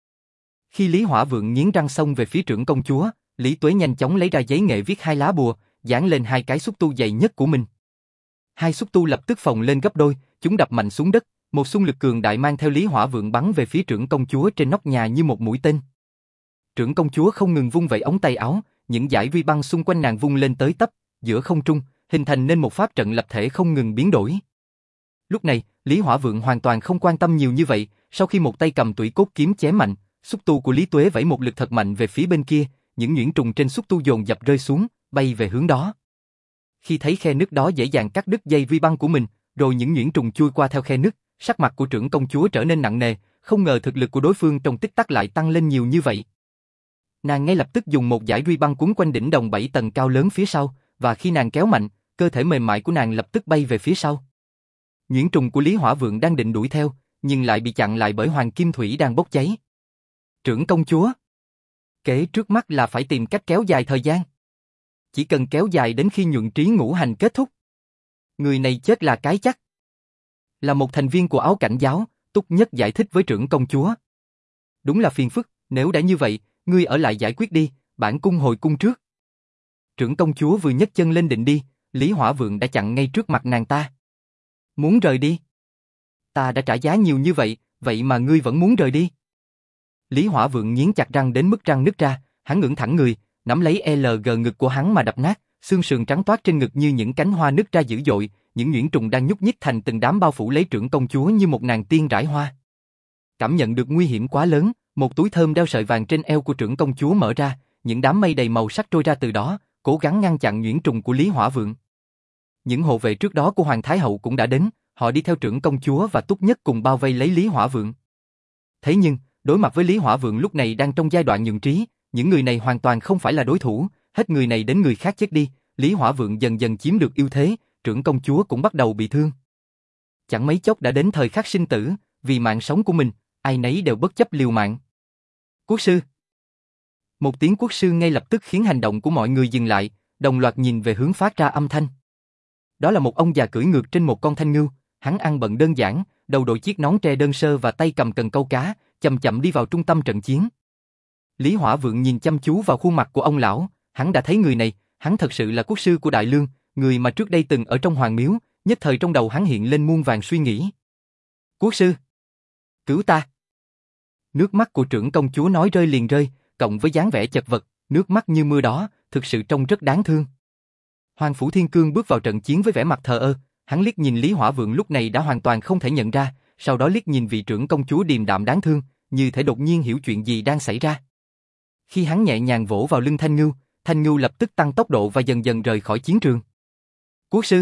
Khi Lý Hỏa Vượng nghiến răng xông về phía trưởng công chúa, Lý Tuế nhanh chóng lấy ra giấy nghệ viết hai lá bùa, dán lên hai cái xúc tu dày nhất của mình. Hai xúc tu lập tức phồng lên gấp đôi, chúng đập mạnh xuống đất, một xung lực cường đại mang theo Lý Hỏa Vượng bắn về phía trưởng công chúa trên nóc nhà như một mũi tên. Trưởng công chúa không ngừng vung vẩy ống tay áo, những dải ruy băng xung quanh nàng vung lên tới tấp, giữa không trung, hình thành nên một pháp trận lập thể không ngừng biến đổi. Lúc này, Lý Hỏa Vượng hoàn toàn không quan tâm nhiều như vậy, sau khi một tay cầm tủy cốt kiếm chém mạnh, xúc tu của Lý Tuế vẫy một lực thật mạnh về phía bên kia, những nhuyễn trùng trên xúc tu dồn dập rơi xuống, bay về hướng đó. Khi thấy khe nứt đó dễ dàng cắt đứt dây ruy băng của mình, rồi những nhuyễn trùng chui qua theo khe nứt, sắc mặt của trưởng công chúa trở nên nặng nề, không ngờ thực lực của đối phương trong tích tắc lại tăng lên nhiều như vậy. Nàng ngay lập tức dùng một dải ruy băng quấn quanh đỉnh đồng bảy tầng cao lớn phía sau, và khi nàng kéo mạnh, cơ thể mềm mại của nàng lập tức bay về phía sau. Nhuyễn trùng của Lý Hỏa Vượng đang định đuổi theo, nhưng lại bị chặn lại bởi hoàng kim thủy đang bốc cháy. Trưởng công chúa. Kế trước mắt là phải tìm cách kéo dài thời gian. Chỉ cần kéo dài đến khi nhuận trí ngũ hành kết thúc. Người này chết là cái chắc. Là một thành viên của áo cảnh giáo, Túc Nhất giải thích với trưởng công chúa. Đúng là phiền phức, nếu đã như vậy, ngươi ở lại giải quyết đi, bản cung hồi cung trước. Trưởng công chúa vừa nhấc chân lên định đi, Lý Hỏa Vượng đã chặn ngay trước mặt nàng ta. Muốn rời đi? Ta đã trả giá nhiều như vậy, vậy mà ngươi vẫn muốn rời đi? Lý Hỏa Vượng nghiến chặt răng đến mức răng nứt ra, hắn ngẩng thẳng người, nắm lấy lờ giê ngực của hắn mà đập nát, xương sườn trắng toát trên ngực như những cánh hoa nứt ra dữ dội, những nhuyễn trùng đang nhúc nhích thành từng đám bao phủ lấy trưởng công chúa như một nàng tiên rải hoa. Cảm nhận được nguy hiểm quá lớn, một túi thơm đeo sợi vàng trên eo của trưởng công chúa mở ra, những đám mây đầy màu sắc trôi ra từ đó, cố gắng ngăn chặn nhuyễn trùng của Lý Hỏa Vượng. Những hộ vệ trước đó của Hoàng Thái Hậu cũng đã đến, họ đi theo trưởng công chúa và Túc Nhất cùng bao vây lấy Lý Hỏa Vượng. Thế nhưng, đối mặt với Lý Hỏa Vượng lúc này đang trong giai đoạn nhượng trí, những người này hoàn toàn không phải là đối thủ, hết người này đến người khác chết đi, Lý Hỏa Vượng dần dần chiếm được ưu thế, trưởng công chúa cũng bắt đầu bị thương. Chẳng mấy chốc đã đến thời khắc sinh tử, vì mạng sống của mình, ai nấy đều bất chấp liều mạng. Quốc sư. Một tiếng quốc sư ngay lập tức khiến hành động của mọi người dừng lại, đồng loạt nhìn về hướng phát ra âm thanh. Đó là một ông già cưỡi ngược trên một con thanh ngưu, hắn ăn bận đơn giản, đầu đội chiếc nón tre đơn sơ và tay cầm cần câu cá, chậm chậm đi vào trung tâm trận chiến. Lý Hỏa Vượng nhìn chăm chú vào khuôn mặt của ông lão, hắn đã thấy người này, hắn thật sự là quốc sư của Đại Lương, người mà trước đây từng ở trong hoàng miếu, nhất thời trong đầu hắn hiện lên muôn vàn suy nghĩ. Quốc sư, cứu ta. Nước mắt của trưởng công chúa nói rơi liền rơi, cộng với dáng vẻ chật vật, nước mắt như mưa đó, thực sự trông rất đáng thương. Hoàng Phủ Thiên Cương bước vào trận chiến với vẻ mặt thờ ơ, hắn liếc nhìn Lý Hỏa Vượng lúc này đã hoàn toàn không thể nhận ra, sau đó liếc nhìn vị trưởng công chúa điềm đạm đáng thương, như thể đột nhiên hiểu chuyện gì đang xảy ra. Khi hắn nhẹ nhàng vỗ vào lưng Thanh Ngưu, Thanh Ngưu lập tức tăng tốc độ và dần dần rời khỏi chiến trường. Quốc sư,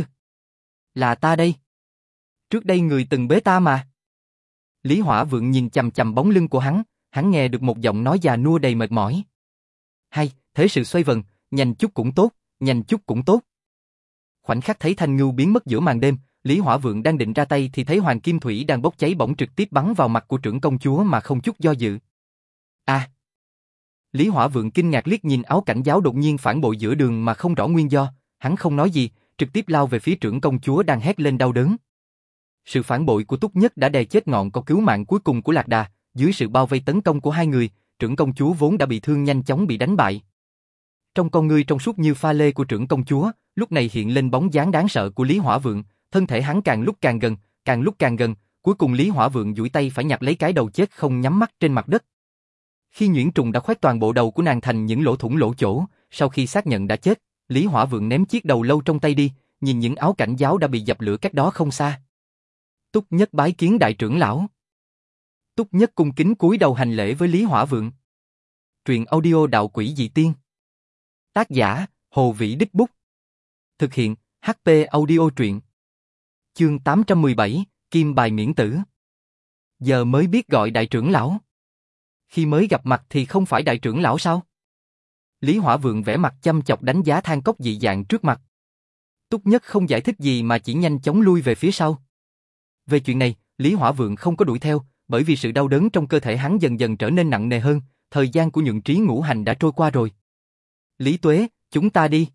là ta đây. Trước đây người từng bế ta mà. Lý Hỏa Vượng nhìn chằm chằm bóng lưng của hắn, hắn nghe được một giọng nói già nua đầy mệt mỏi. Hay, thế sự xoay vần, nhanh chút cũng tốt, nhanh chút cũng tốt. Khoảnh khắc thấy Thanh Ngưu biến mất giữa màn đêm, Lý Hỏa Vượng đang định ra tay thì thấy hoàng kim thủy đang bốc cháy bỗng trực tiếp bắn vào mặt của trưởng công chúa mà không chút do dự. A! À. Lý Hỏa Vượng kinh ngạc liếc nhìn áo cảnh giáo đột nhiên phản bội giữa đường mà không rõ nguyên do, hắn không nói gì, trực tiếp lao về phía trưởng công chúa đang hét lên đau đớn. Sự phản bội của Túc Nhất đã đè chết ngọn cỏ cứu mạng cuối cùng của Lạc Đà, dưới sự bao vây tấn công của hai người, trưởng công chúa vốn đã bị thương nhanh chóng bị đánh bại. Trong con ngươi trong suốt như pha lê của trưởng công chúa, lúc này hiện lên bóng dáng đáng sợ của Lý Hỏa Vượng, thân thể hắn càng lúc càng gần, càng lúc càng gần, cuối cùng Lý Hỏa Vượng duỗi tay phải nhặt lấy cái đầu chết không nhắm mắt trên mặt đất. Khi nhuyễn trùng đã khoét toàn bộ đầu của nàng thành những lỗ thủng lỗ chỗ, sau khi xác nhận đã chết, Lý Hỏa Vượng ném chiếc đầu lâu trong tay đi, nhìn những áo cảnh giáo đã bị dập lửa cách đó không xa. Túc Nhất bái kiến đại trưởng lão. Túc Nhất cung kính cúi đầu hành lễ với Lý Hỏa Vượng. Truyện audio Đạo Quỷ Dị Tiên. Tác giả, Hồ Vĩ Đích Bút. Thực hiện, hát pê Audio truyện. Chương tám trăm mười bảy, Kim bài miễn tử. Giờ mới biết gọi đại trưởng lão. Khi mới gặp mặt thì không phải đại trưởng lão sao? Lý Hỏa Vượng vẻ mặt chăm chọc đánh giá than cốc dị dạng trước mặt. Túc Nhất không giải thích gì mà chỉ nhanh chóng lui về phía sau. Về chuyện này, Lý Hỏa Vượng không có đuổi theo, bởi vì sự đau đớn trong cơ thể hắn dần dần trở nên nặng nề hơn, thời gian của nhuận trí ngũ hành đã trôi qua rồi. Lý Tuế, chúng ta đi.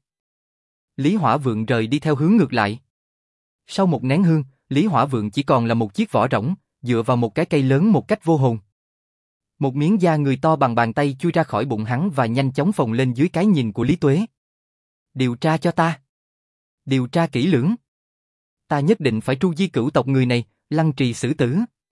Lý Hỏa Vượng rời đi theo hướng ngược lại. Sau một nén hương, Lý Hỏa Vượng chỉ còn là một chiếc vỏ rỗng, dựa vào một cái cây lớn một cách vô hồn. Một miếng da người to bằng bàn tay chui ra khỏi bụng hắn và nhanh chóng phồng lên dưới cái nhìn của Lý Tuế. Điều tra cho ta. Điều tra kỹ lưỡng. Ta nhất định phải tru di cửu tộc người này, lăng trì xử tử.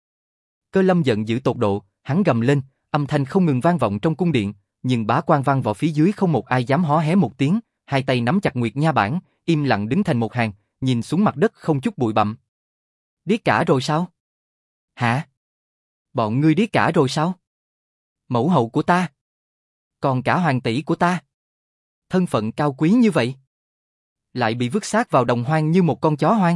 Cơ Lâm giận dữ tột độ, hắn gầm lên, âm thanh không ngừng vang vọng trong cung điện, nhưng bá quan văn võ phía dưới không một ai dám hó hé một tiếng, hai tay nắm chặt Nguyệt Nha bản, im lặng đứng thành một hàng, nhìn xuống mặt đất không chút bụi bặm. Điếc cả rồi sao? Hả? Bọn ngươi điếc cả rồi sao? Mẫu hậu của ta? Còn cả hoàng tỷ của ta? Thân phận cao quý như vậy? Lại bị vứt xác vào đồng hoang như một con chó hoang?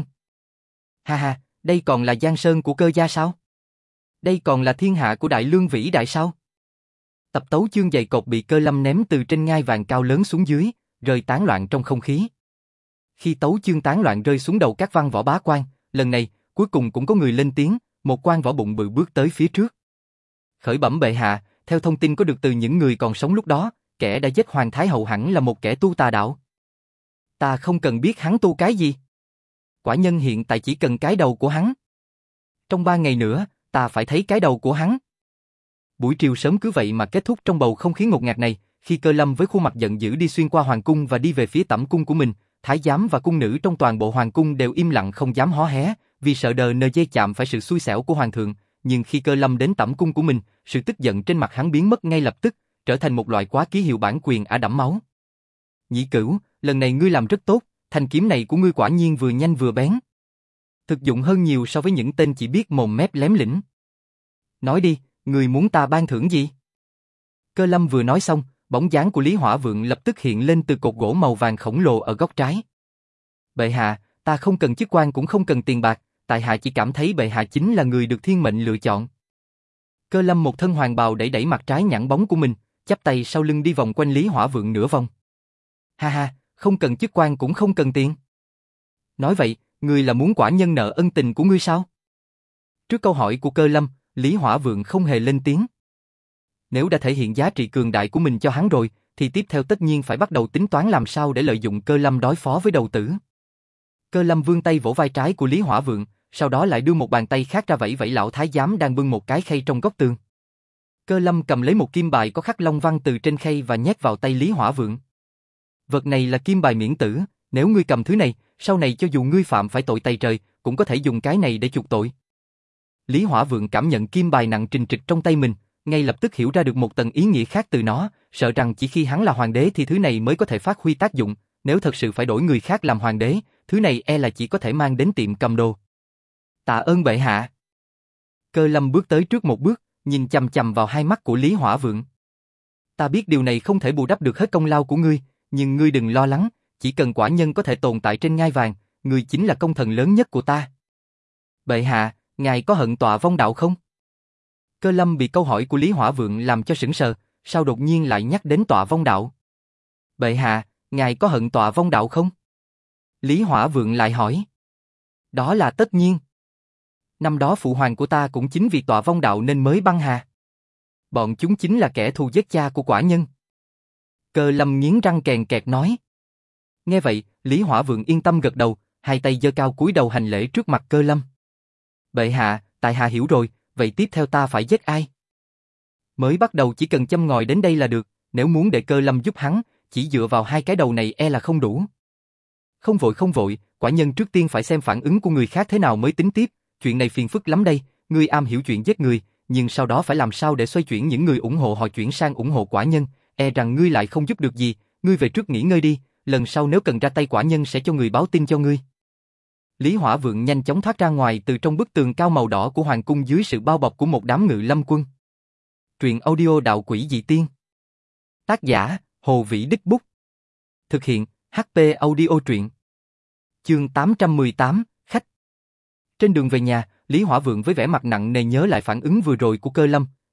Ha ha, đây còn là giang sơn của Cơ gia sao? Đây còn là thiên hạ của Đại Lương vĩ đại sao? Tập tấu chương dày cột bị Cơ Lâm ném từ trên ngai vàng cao lớn xuống dưới, rơi tán loạn trong không khí. Khi tấu chương tán loạn rơi xuống đầu các văn võ bá quan, lần này, cuối cùng cũng có người lên tiếng, một quan võ bụng bự bước tới phía trước. Khởi bẩm bệ hạ, theo thông tin có được từ những người còn sống lúc đó, kẻ đã giết Hoàng Thái Hậu hẳn là một kẻ tu tà đạo. Ta không cần biết hắn tu cái gì. Quả nhân hiện tại chỉ cần cái đầu của hắn. Trong ba ngày nữa, ta phải thấy cái đầu của hắn. Buổi triều sớm cứ vậy mà kết thúc trong bầu không khí ngột ngạt này, khi Cơ Lâm với khuôn mặt giận dữ đi xuyên qua hoàng cung và đi về phía tẩm cung của mình, thái giám và cung nữ trong toàn bộ hoàng cung đều im lặng không dám hó hé, vì sợ đờ nờ dê chạm phải sự xui xẻo của hoàng thượng. Nhưng khi Cơ Lâm đến tẩm cung của mình, sự tức giận trên mặt hắn biến mất ngay lập tức, trở thành một loại quá ký hiệu bản quyền ả đẫm máu. Nhĩ Cửu, lần này ngươi làm rất tốt, thanh kiếm này của ngươi quả nhiên vừa nhanh vừa bén. Thực dụng hơn nhiều so với những tên chỉ biết mồm mép lém lĩnh. Nói đi, ngươi muốn ta ban thưởng gì? Cơ Lâm vừa nói xong, bóng dáng của Lý Hỏa Vượng lập tức hiện lên từ cột gỗ màu vàng khổng lồ ở góc trái. Bệ hạ, ta không cần chức quan cũng không cần tiền bạc, tại hạ chỉ cảm thấy bệ hạ chính là người được thiên mệnh lựa chọn. Cơ Lâm một thân hoàng bào đẩy đẩy mặt trái nhẵn bóng của mình, chắp tay sau lưng đi vòng quanh Lý Hỏa Vượng nửa vòng. Ha ha, không cần chức quan cũng không cần tiền. Nói vậy, ngươi là muốn quả nhân nợ ân tình của ngươi sao? Trước câu hỏi của Cơ Lâm, Lý Hỏa Vượng không hề lên tiếng. Nếu đã thể hiện giá trị cường đại của mình cho hắn rồi, thì tiếp theo tất nhiên phải bắt đầu tính toán làm sao để lợi dụng Cơ Lâm đối phó với đầu tử. Cơ Lâm vươn tay vỗ vai trái của Lý Hỏa Vượng, sau đó lại đưa một bàn tay khác ra vẫy vẫy lão thái giám đang bưng một cái khay trong góc tường. Cơ Lâm cầm lấy một kim bài có khắc long văn từ trên khay và nhét vào tay Lý Hỏa Vượng. Vật này là kim bài miễn tử, nếu ngươi cầm thứ này, sau này cho dù ngươi phạm phải tội tày trời, cũng có thể dùng cái này để chuộc tội. Lý Hỏa Vượng cảm nhận kim bài nặng trịch trịch trong tay mình, ngay lập tức hiểu ra được một tầng ý nghĩa khác từ nó, sợ rằng chỉ khi hắn là hoàng đế thì thứ này mới có thể phát huy tác dụng, nếu thật sự phải đổi người khác làm hoàng đế, thứ này e là chỉ có thể mang đến tiệm cầm đồ. Tạ ơn bệ hạ. Cơ Lâm bước tới trước một bước, nhìn chằm chằm vào hai mắt của Lý Hỏa Vượng. Ta biết điều này không thể bù đắp được hết công lao của ngươi, nhưng ngươi đừng lo lắng, chỉ cần quả nhân có thể tồn tại trên ngai vàng, ngươi chính là công thần lớn nhất của ta. Bệ hạ, ngài có hận tọa vong đạo không? Cơ Lâm bị câu hỏi của Lý Hỏa Vượng làm cho sững sờ, sao đột nhiên lại nhắc đến tọa vong đạo? Bệ hạ, ngài có hận tọa vong đạo không? Lý Hỏa Vượng lại hỏi. Đó là tất nhiên. Năm đó phụ hoàng của ta cũng chính vì tọa vong đạo nên mới băng hà. Bọn chúng chính là kẻ thù giết cha của quả nhân. Cơ Lâm nghiến răng kèn kẹt nói. Nghe vậy, Lý Hỏa Vượng yên tâm gật đầu, hai tay giơ cao cúi đầu hành lễ trước mặt Cơ Lâm. Bệ hạ, tại hạ hiểu rồi, vậy tiếp theo ta phải giết ai? Mới bắt đầu chỉ cần châm ngòi đến đây là được, nếu muốn để Cơ Lâm giúp hắn, chỉ dựa vào hai cái đầu này e là không đủ. Không vội không vội, quả nhân trước tiên phải xem phản ứng của người khác thế nào mới tính tiếp, chuyện này phiền phức lắm đây, ngươi am hiểu chuyện giết người, nhưng sau đó phải làm sao để xoay chuyển những người ủng hộ họ chuyển sang ủng hộ quả nhân, e rằng ngươi lại không giúp được gì, ngươi về trước nghỉ ngơi đi, lần sau nếu cần ra tay quả nhân sẽ cho người báo tin cho ngươi. Lý Hỏa Vượng nhanh chóng thoát ra ngoài từ trong bức tường cao màu đỏ của hoàng cung dưới sự bao bọc của một đám ngự lâm quân. Truyện audio Đạo Quỷ Dị Tiên. Tác giả, Hồ Vĩ Đích Bút. Thực hiện, hát pê Audio Truyện. Chương tám trăm mười tám, khách. Trên đường về nhà, Lý Hỏa Vượng với vẻ mặt nặng nề nhớ lại phản ứng vừa rồi của Cơ Lâm,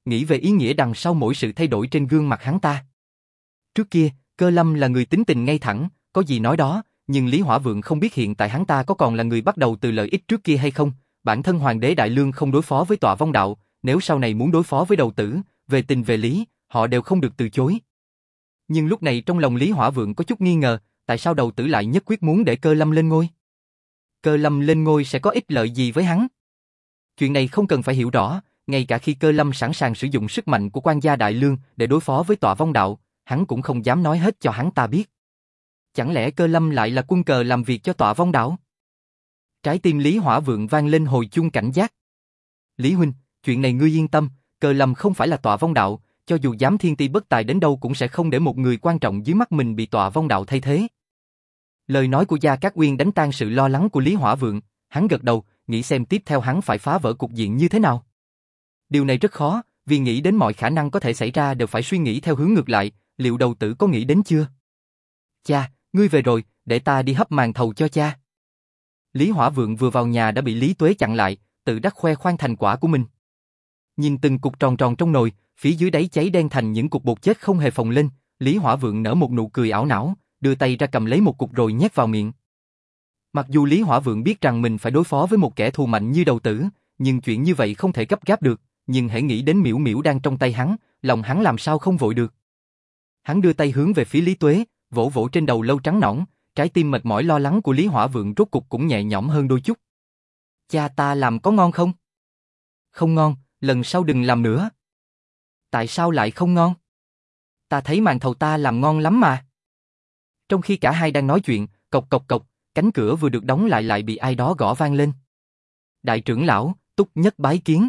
nghĩ về ý nghĩa đằng sau mỗi sự thay đổi trên gương mặt hắn ta. Trước kia, Cơ Lâm là người tính tình ngay thẳng, có gì nói đó, nhưng Lý Hỏa Vượng không biết hiện tại hắn ta có còn là người bắt đầu từ lợi ích trước kia hay không. Bản thân Hoàng đế Đại Lương không đối phó với Tọa Vong Đạo, nếu sau này muốn đối phó với Đầu Tử, về tình về lý, họ đều không được từ chối. Nhưng lúc này trong lòng Lý Hỏa Vượng có chút nghi ngờ, tại sao Đầu Tử lại nhất quyết muốn để Cơ Lâm lên ngôi? Cơ Lâm lên ngôi sẽ có ích lợi gì với hắn? Chuyện này không cần phải hiểu rõ, ngay cả khi Cơ Lâm sẵn sàng sử dụng sức mạnh của quan gia Đại Lương để đối phó với Tọa Vong Đạo, hắn cũng không dám nói hết cho hắn ta biết. Chẳng lẽ Cơ Lâm lại là quân cờ làm việc cho Tọa Vong Đạo? Trái tim Lý Hỏa Vượng vang lên hồi chuông cảnh giác. Lý huynh, chuyện này ngươi yên tâm, Cơ Lâm không phải là Tọa Vong Đạo, cho dù dám thiên ti bất tài đến đâu cũng sẽ không để một người quan trọng dưới mắt mình bị Tọa Vong Đạo thay thế. Lời nói của Gia Cát Uyên đánh tan sự lo lắng của Lý Hỏa Vượng, hắn gật đầu, nghĩ xem tiếp theo hắn phải phá vỡ cục diện như thế nào. Điều này rất khó, vì nghĩ đến mọi khả năng có thể xảy ra đều phải suy nghĩ theo hướng ngược lại, liệu Đầu Tử có nghĩ đến chưa? Cha, ngươi về rồi, để ta đi hấp màn thầu cho cha. Lý Hỏa Vượng vừa vào nhà đã bị Lý Tuế chặn lại, tự đắc khoe khoang thành quả của mình. Nhìn từng cục tròn tròn trong nồi, phía dưới đáy cháy đen thành những cục bột chết không hề phồng lên, Lý Hỏa Vượng nở một nụ cười ảo não, đưa tay ra cầm lấy một cục rồi nhét vào miệng. Mặc dù Lý Hỏa Vượng biết rằng mình phải đối phó với một kẻ thù mạnh như Đầu Tử, nhưng chuyện như vậy không thể gấp gáp được, nhưng hãy nghĩ đến miễu miễu đang trong tay hắn, lòng hắn làm sao không vội được. Hắn đưa tay hướng về phía Lý Tuế, vỗ vỗ trên đầu lâu trắng nõn, trái tim mệt mỏi lo lắng của Lý Hỏa Vượng rốt cục cũng nhẹ nhõm hơn đôi chút. Cha ta làm có ngon không? Không ngon, lần sau đừng làm nữa. Tại sao lại không ngon? Ta thấy màn thầu ta làm ngon lắm mà. Trong khi cả hai đang nói chuyện, cộc cộc cộc, cánh cửa vừa được đóng lại lại bị ai đó gõ vang lên. Đại trưởng lão, Túc Nhất bái kiến.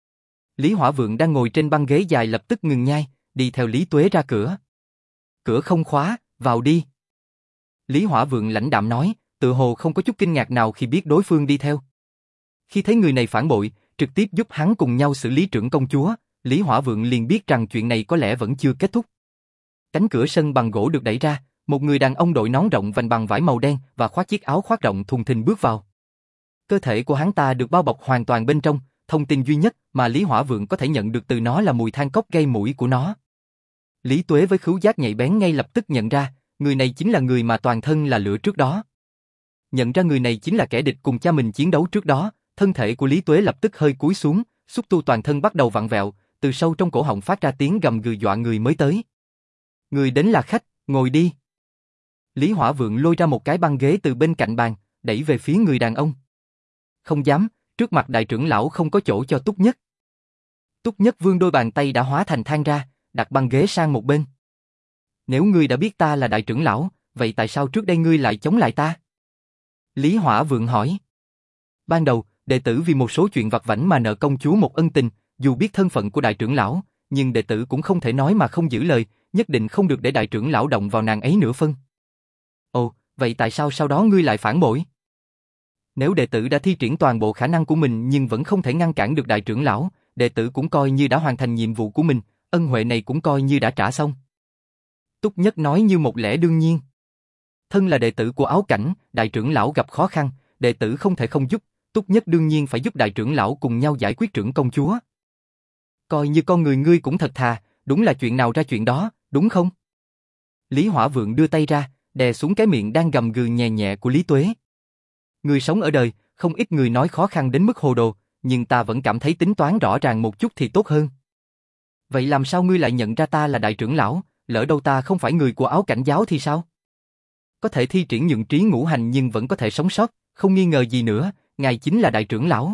Lý Hỏa Vượng đang ngồi trên băng ghế dài lập tức ngừng nhai, đi theo Lý Tuế ra cửa. Cửa không khóa, vào đi. Lý Hỏa Vượng lãnh đạm nói, tự hồ không có chút kinh ngạc nào khi biết đối phương đi theo. Khi thấy người này phản bội, trực tiếp giúp hắn cùng nhau xử lý trưởng công chúa, Lý Hỏa Vượng liền biết rằng chuyện này có lẽ vẫn chưa kết thúc. Cánh cửa sân bằng gỗ được đẩy ra, một người đàn ông đội nón rộng vành bằng vải màu đen và khoác chiếc áo khoác rộng thùng thình bước vào. Cơ thể của hắn ta được bao bọc hoàn toàn bên trong, thông tin duy nhất mà Lý Hỏa Vượng có thể nhận được từ nó là mùi than cốc gây mũi của nó. Lý Tuế với khứu giác nhạy bén ngay lập tức nhận ra, người này chính là người mà toàn thân là lửa trước đó. Nhận ra người này chính là kẻ địch cùng cha mình chiến đấu trước đó, thân thể của Lý Tuế lập tức hơi cúi xuống, xúc tu toàn thân bắt đầu vặn vẹo, từ sâu trong cổ họng phát ra tiếng gầm gừ dọa người mới tới. Người đến là khách, ngồi đi. Lý Hỏa Vượng lôi ra một cái băng ghế từ bên cạnh bàn, đẩy về phía người đàn ông. Không dám, trước mặt đại trưởng lão không có chỗ cho Túc Nhất. Túc Nhất vươn đôi bàn tay đã hóa thành than ra, đặt băng ghế sang một bên. Nếu ngươi đã biết ta là đại trưởng lão, vậy tại sao trước đây ngươi lại chống lại ta? Lý Hỏa Vượng hỏi. Ban đầu, đệ tử vì một số chuyện vặt vãnh mà nợ công chúa một ân tình, dù biết thân phận của đại trưởng lão, nhưng đệ tử cũng không thể nói mà không giữ lời, nhất định không được để đại trưởng lão động vào nàng ấy nửa phân. Ồ, vậy tại sao sau đó ngươi lại phản bội? Nếu đệ tử đã thi triển toàn bộ khả năng của mình nhưng vẫn không thể ngăn cản được đại trưởng lão, đệ tử cũng coi như đã hoàn thành nhiệm vụ của mình, ân huệ này cũng coi như đã trả xong. Túc Nhất nói như một lẽ đương nhiên. Thân là đệ tử của Áo Cảnh, đại trưởng lão gặp khó khăn, đệ tử không thể không giúp, Túc Nhất đương nhiên phải giúp đại trưởng lão cùng nhau giải quyết trưởng công chúa. Coi như con người ngươi cũng thật thà, đúng là chuyện nào ra chuyện đó, đúng không? Lý Hỏa Vượng đưa tay ra, đè xuống cái miệng đang gầm gừ nhẹ nhẹ của Lý Tuế. Người sống ở đời, không ít người nói khó khăn đến mức hồ đồ, nhưng ta vẫn cảm thấy tính toán rõ ràng một chút thì tốt hơn. Vậy làm sao ngươi lại nhận ra ta là đại trưởng lão, lỡ đâu ta không phải người của Áo Cảnh giáo thì sao? Có thể thi triển nhượng trí ngũ hành nhưng vẫn có thể sống sót, không nghi ngờ gì nữa, ngài chính là đại trưởng lão.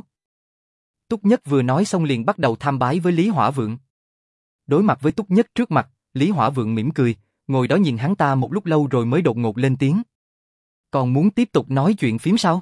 Túc Nhất vừa nói xong liền bắt đầu tham bái với Lý Hỏa Vượng. Đối mặt với Túc Nhất trước mặt, Lý Hỏa Vượng mỉm cười, ngồi đó nhìn hắn ta một lúc lâu rồi mới đột ngột lên tiếng. Còn muốn tiếp tục nói chuyện phím sao?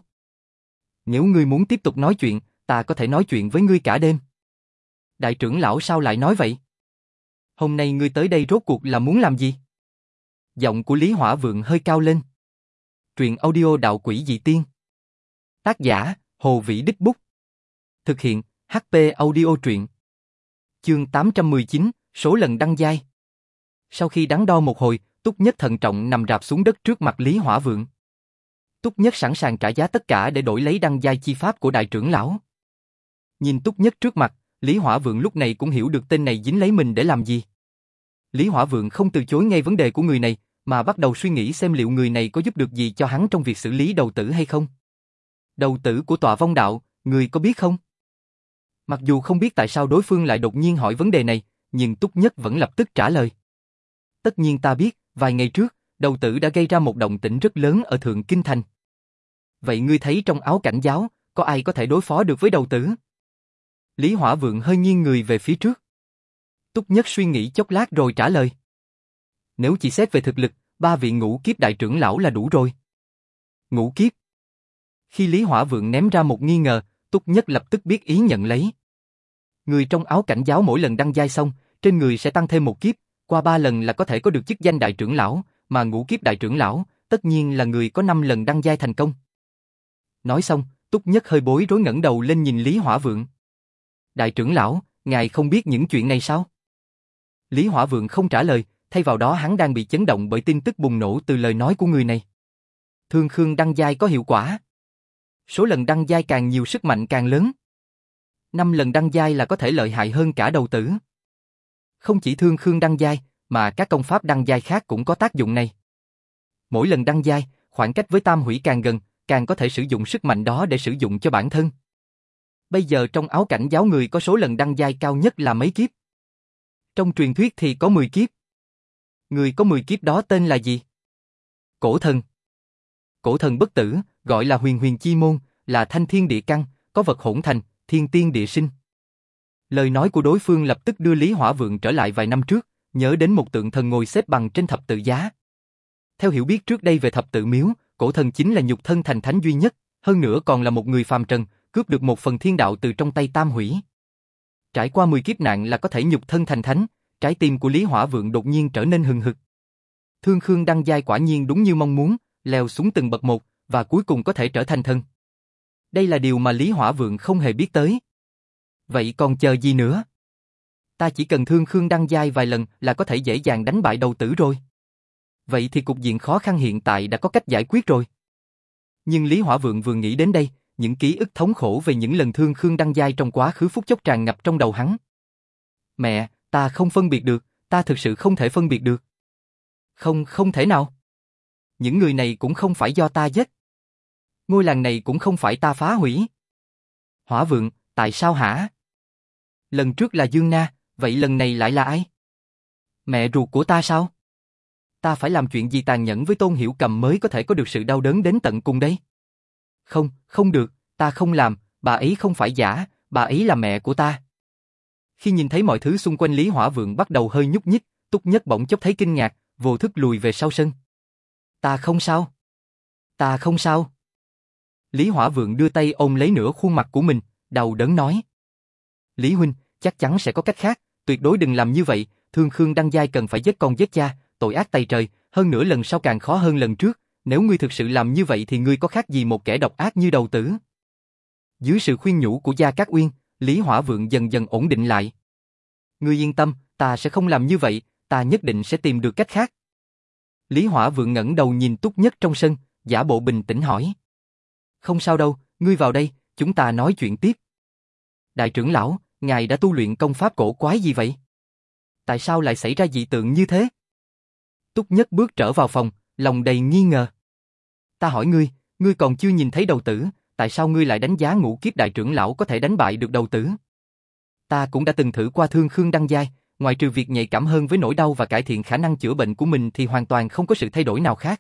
Nếu ngươi muốn tiếp tục nói chuyện, ta có thể nói chuyện với ngươi cả đêm. Đại trưởng lão sao lại nói vậy? Hôm nay ngươi tới đây rốt cuộc là muốn làm gì? Giọng của Lý Hỏa Vượng hơi cao lên. Truyện audio Đạo Quỷ Dị Tiên. Tác giả, Hồ Vĩ Đích Bút. Thực hiện, hát pê Audio Truyện. Chương tám trăm mười chín, số lần đăng giai. Sau khi đắn đo một hồi, Túc Nhất thận trọng nằm rạp xuống đất trước mặt Lý Hỏa Vượng. Túc Nhất sẵn sàng trả giá tất cả để đổi lấy đăng giai chi pháp của đại trưởng lão. Nhìn Túc Nhất trước mặt, Lý Hỏa Vượng lúc này cũng hiểu được tên này dính lấy mình để làm gì. Lý Hỏa Vượng không từ chối ngay vấn đề của người này, mà bắt đầu suy nghĩ xem liệu người này có giúp được gì cho hắn trong việc xử lý đầu tử hay không. Đầu tử của Tọa Vong Đạo, người có biết không? Mặc dù không biết tại sao đối phương lại đột nhiên hỏi vấn đề này, nhưng Túc Nhất vẫn lập tức trả lời. Tất nhiên ta biết, vài ngày trước, đầu tử đã gây ra một động tĩnh rất lớn ở Thượng Kinh Thành. Vậy ngươi thấy trong áo cảnh giáo, có ai có thể đối phó được với đầu tử? Lý Hỏa Vượng hơi nghiêng người về phía trước. Túc Nhất suy nghĩ chốc lát rồi trả lời. Nếu chỉ xét về thực lực, ba vị ngũ kiếp đại trưởng lão là đủ rồi. Ngũ kiếp? Khi Lý Hỏa Vượng ném ra một nghi ngờ, Túc Nhất lập tức biết ý nhận lấy. Người trong áo cảnh giáo mỗi lần đăng giai xong, trên người sẽ tăng thêm một kiếp, qua ba lần là có thể có được chức danh đại trưởng lão, mà ngũ kiếp đại trưởng lão, tất nhiên là người có năm lần đăng giai thành công. Nói xong, Túc Nhất hơi bối rối ngẩng đầu lên nhìn Lý Hỏa Vượng. Đại trưởng lão, ngài không biết những chuyện này sao? Lý Hỏa Vượng không trả lời, thay vào đó hắn đang bị chấn động bởi tin tức bùng nổ từ lời nói của người này. Thương khương đăng giai có hiệu quả. Số lần đăng giai càng nhiều sức mạnh càng lớn. Năm lần đăng giai là có thể lợi hại hơn cả đầu tử. Không chỉ thương khương đăng giai, mà các công pháp đăng giai khác cũng có tác dụng này. Mỗi lần đăng giai, khoảng cách với tam hủy càng gần, càng có thể sử dụng sức mạnh đó để sử dụng cho bản thân. Bây giờ trong áo cảnh giáo người có số lần đăng giai cao nhất là mấy kiếp? Trong truyền thuyết thì có mười kiếp. Người có mười kiếp đó tên là gì? Cổ thần. Cổ thần bất tử, gọi là huyền huyền chi môn, là thanh thiên địa căn, có vật hỗn thành, thiên tiên địa sinh. Lời nói của đối phương lập tức đưa Lý Hỏa Vượng trở lại vài năm trước, nhớ đến một tượng thần ngồi xếp bằng trên thập tự giá. Theo hiểu biết trước đây về thập tự miếu, cổ thần chính là nhục thân thành thánh duy nhất, hơn nữa còn là một người phàm trần, cướp được một phần thiên đạo từ trong tay tam hủy. Trải qua mười kiếp nạn là có thể nhục thân thành thánh, trái tim của Lý Hỏa Vượng đột nhiên trở nên hừng hực. Thương khương đăng giai quả nhiên đúng như mong muốn, leo xuống từng bậc một, và cuối cùng có thể trở thành thần. Đây là điều mà Lý Hỏa Vượng không hề biết tới. Vậy còn chờ gì nữa? Ta chỉ cần thương khương đăng giai vài lần là có thể dễ dàng đánh bại đầu tử rồi. Vậy thì cục diện khó khăn hiện tại đã có cách giải quyết rồi. Nhưng Lý Hỏa Vượng vừa nghĩ đến đây, những ký ức thống khổ về những lần thương khương đăng giai trong quá khứ phút chốc tràn ngập trong đầu hắn. Mẹ, ta không phân biệt được, ta thực sự không thể phân biệt được. Không, không thể nào. Những người này cũng không phải do ta giết. Ngôi làng này cũng không phải ta phá hủy. Hỏa Vượng, tại sao hả? Lần trước là Dương Na, vậy lần này lại là ai? Mẹ ruột của ta sao? Ta phải làm chuyện gì tàn nhẫn với Tôn Hiểu Cầm mới có thể có được sự đau đớn đến tận cùng đây? Không, không được, ta không làm, bà ấy không phải giả, bà ấy là mẹ của ta. Khi nhìn thấy mọi thứ xung quanh Lý Hỏa Vượng bắt đầu hơi nhúc nhích, Túc Nhất bỗng chốc thấy kinh ngạc, vô thức lùi về sau sân. Ta không sao. Ta không sao. Lý Hỏa Vượng đưa tay ôm lấy nửa khuôn mặt của mình, đau đớn nói. Lý huynh, chắc chắn sẽ có cách khác, tuyệt đối đừng làm như vậy, thương khương đăng giai cần phải giết con giết cha, tội ác tày trời, hơn nữa lần sau càng khó hơn lần trước, nếu ngươi thực sự làm như vậy thì ngươi có khác gì một kẻ độc ác như đầu tử. Dưới sự khuyên nhủ của Gia Cát Uyên, Lý Hỏa Vượng dần dần ổn định lại. Ngươi yên tâm, ta sẽ không làm như vậy, ta nhất định sẽ tìm được cách khác. Lý Hỏa Vượng ngẩng đầu nhìn Túc Nhất trong sân, giả bộ bình tĩnh hỏi. Không sao đâu, ngươi vào đây, chúng ta nói chuyện tiếp. Đại trưởng lão, ngài đã tu luyện công pháp cổ quái gì vậy? Tại sao lại xảy ra dị tượng như thế? Túc Nhất bước trở vào phòng, lòng đầy nghi ngờ. Ta hỏi ngươi, ngươi còn chưa nhìn thấy đầu tử, tại sao ngươi lại đánh giá ngũ kiếp đại trưởng lão có thể đánh bại được đầu tử? Ta cũng đã từng thử qua thương khương đăng giai, ngoài trừ việc nhạy cảm hơn với nỗi đau và cải thiện khả năng chữa bệnh của mình thì hoàn toàn không có sự thay đổi nào khác.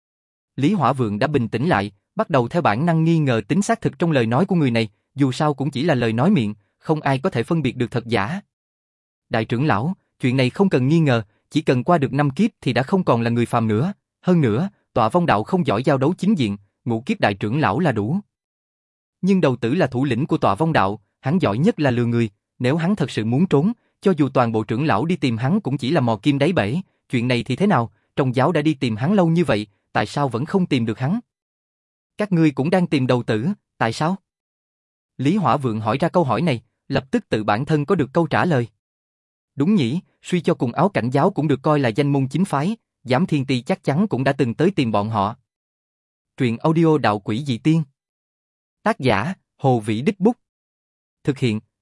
Lý Hỏa Vượng đã bình tĩnh lại, bắt đầu theo bản năng nghi ngờ tính xác thực trong lời nói của người này, dù sao cũng chỉ là lời nói miệng, không ai có thể phân biệt được thật giả. Đại trưởng lão, chuyện này không cần nghi ngờ, chỉ cần qua được năm kiếp thì đã không còn là người phàm nữa, hơn nữa, Tọa Vong Đạo không giỏi giao đấu chính diện, ngũ kiếp đại trưởng lão là đủ. Nhưng đầu tử là thủ lĩnh của Tọa Vong Đạo, hắn giỏi nhất là lừa người, nếu hắn thật sự muốn trốn, cho dù toàn bộ trưởng lão đi tìm hắn cũng chỉ là mò kim đáy bể, chuyện này thì thế nào, trong giáo đã đi tìm hắn lâu như vậy, tại sao vẫn không tìm được hắn? Các ngươi cũng đang tìm đầu tử, tại sao? Lý Hỏa Vượng hỏi ra câu hỏi này, lập tức tự bản thân có được câu trả lời. Đúng nhỉ, suy cho cùng áo cảnh giáo cũng được coi là danh môn chính phái, Giám Thiên Ti chắc chắn cũng đã từng tới tìm bọn họ. Truyện audio Đạo Quỷ Dị Tiên. Tác giả, Hồ Vĩ Đích Bút. Thực hiện,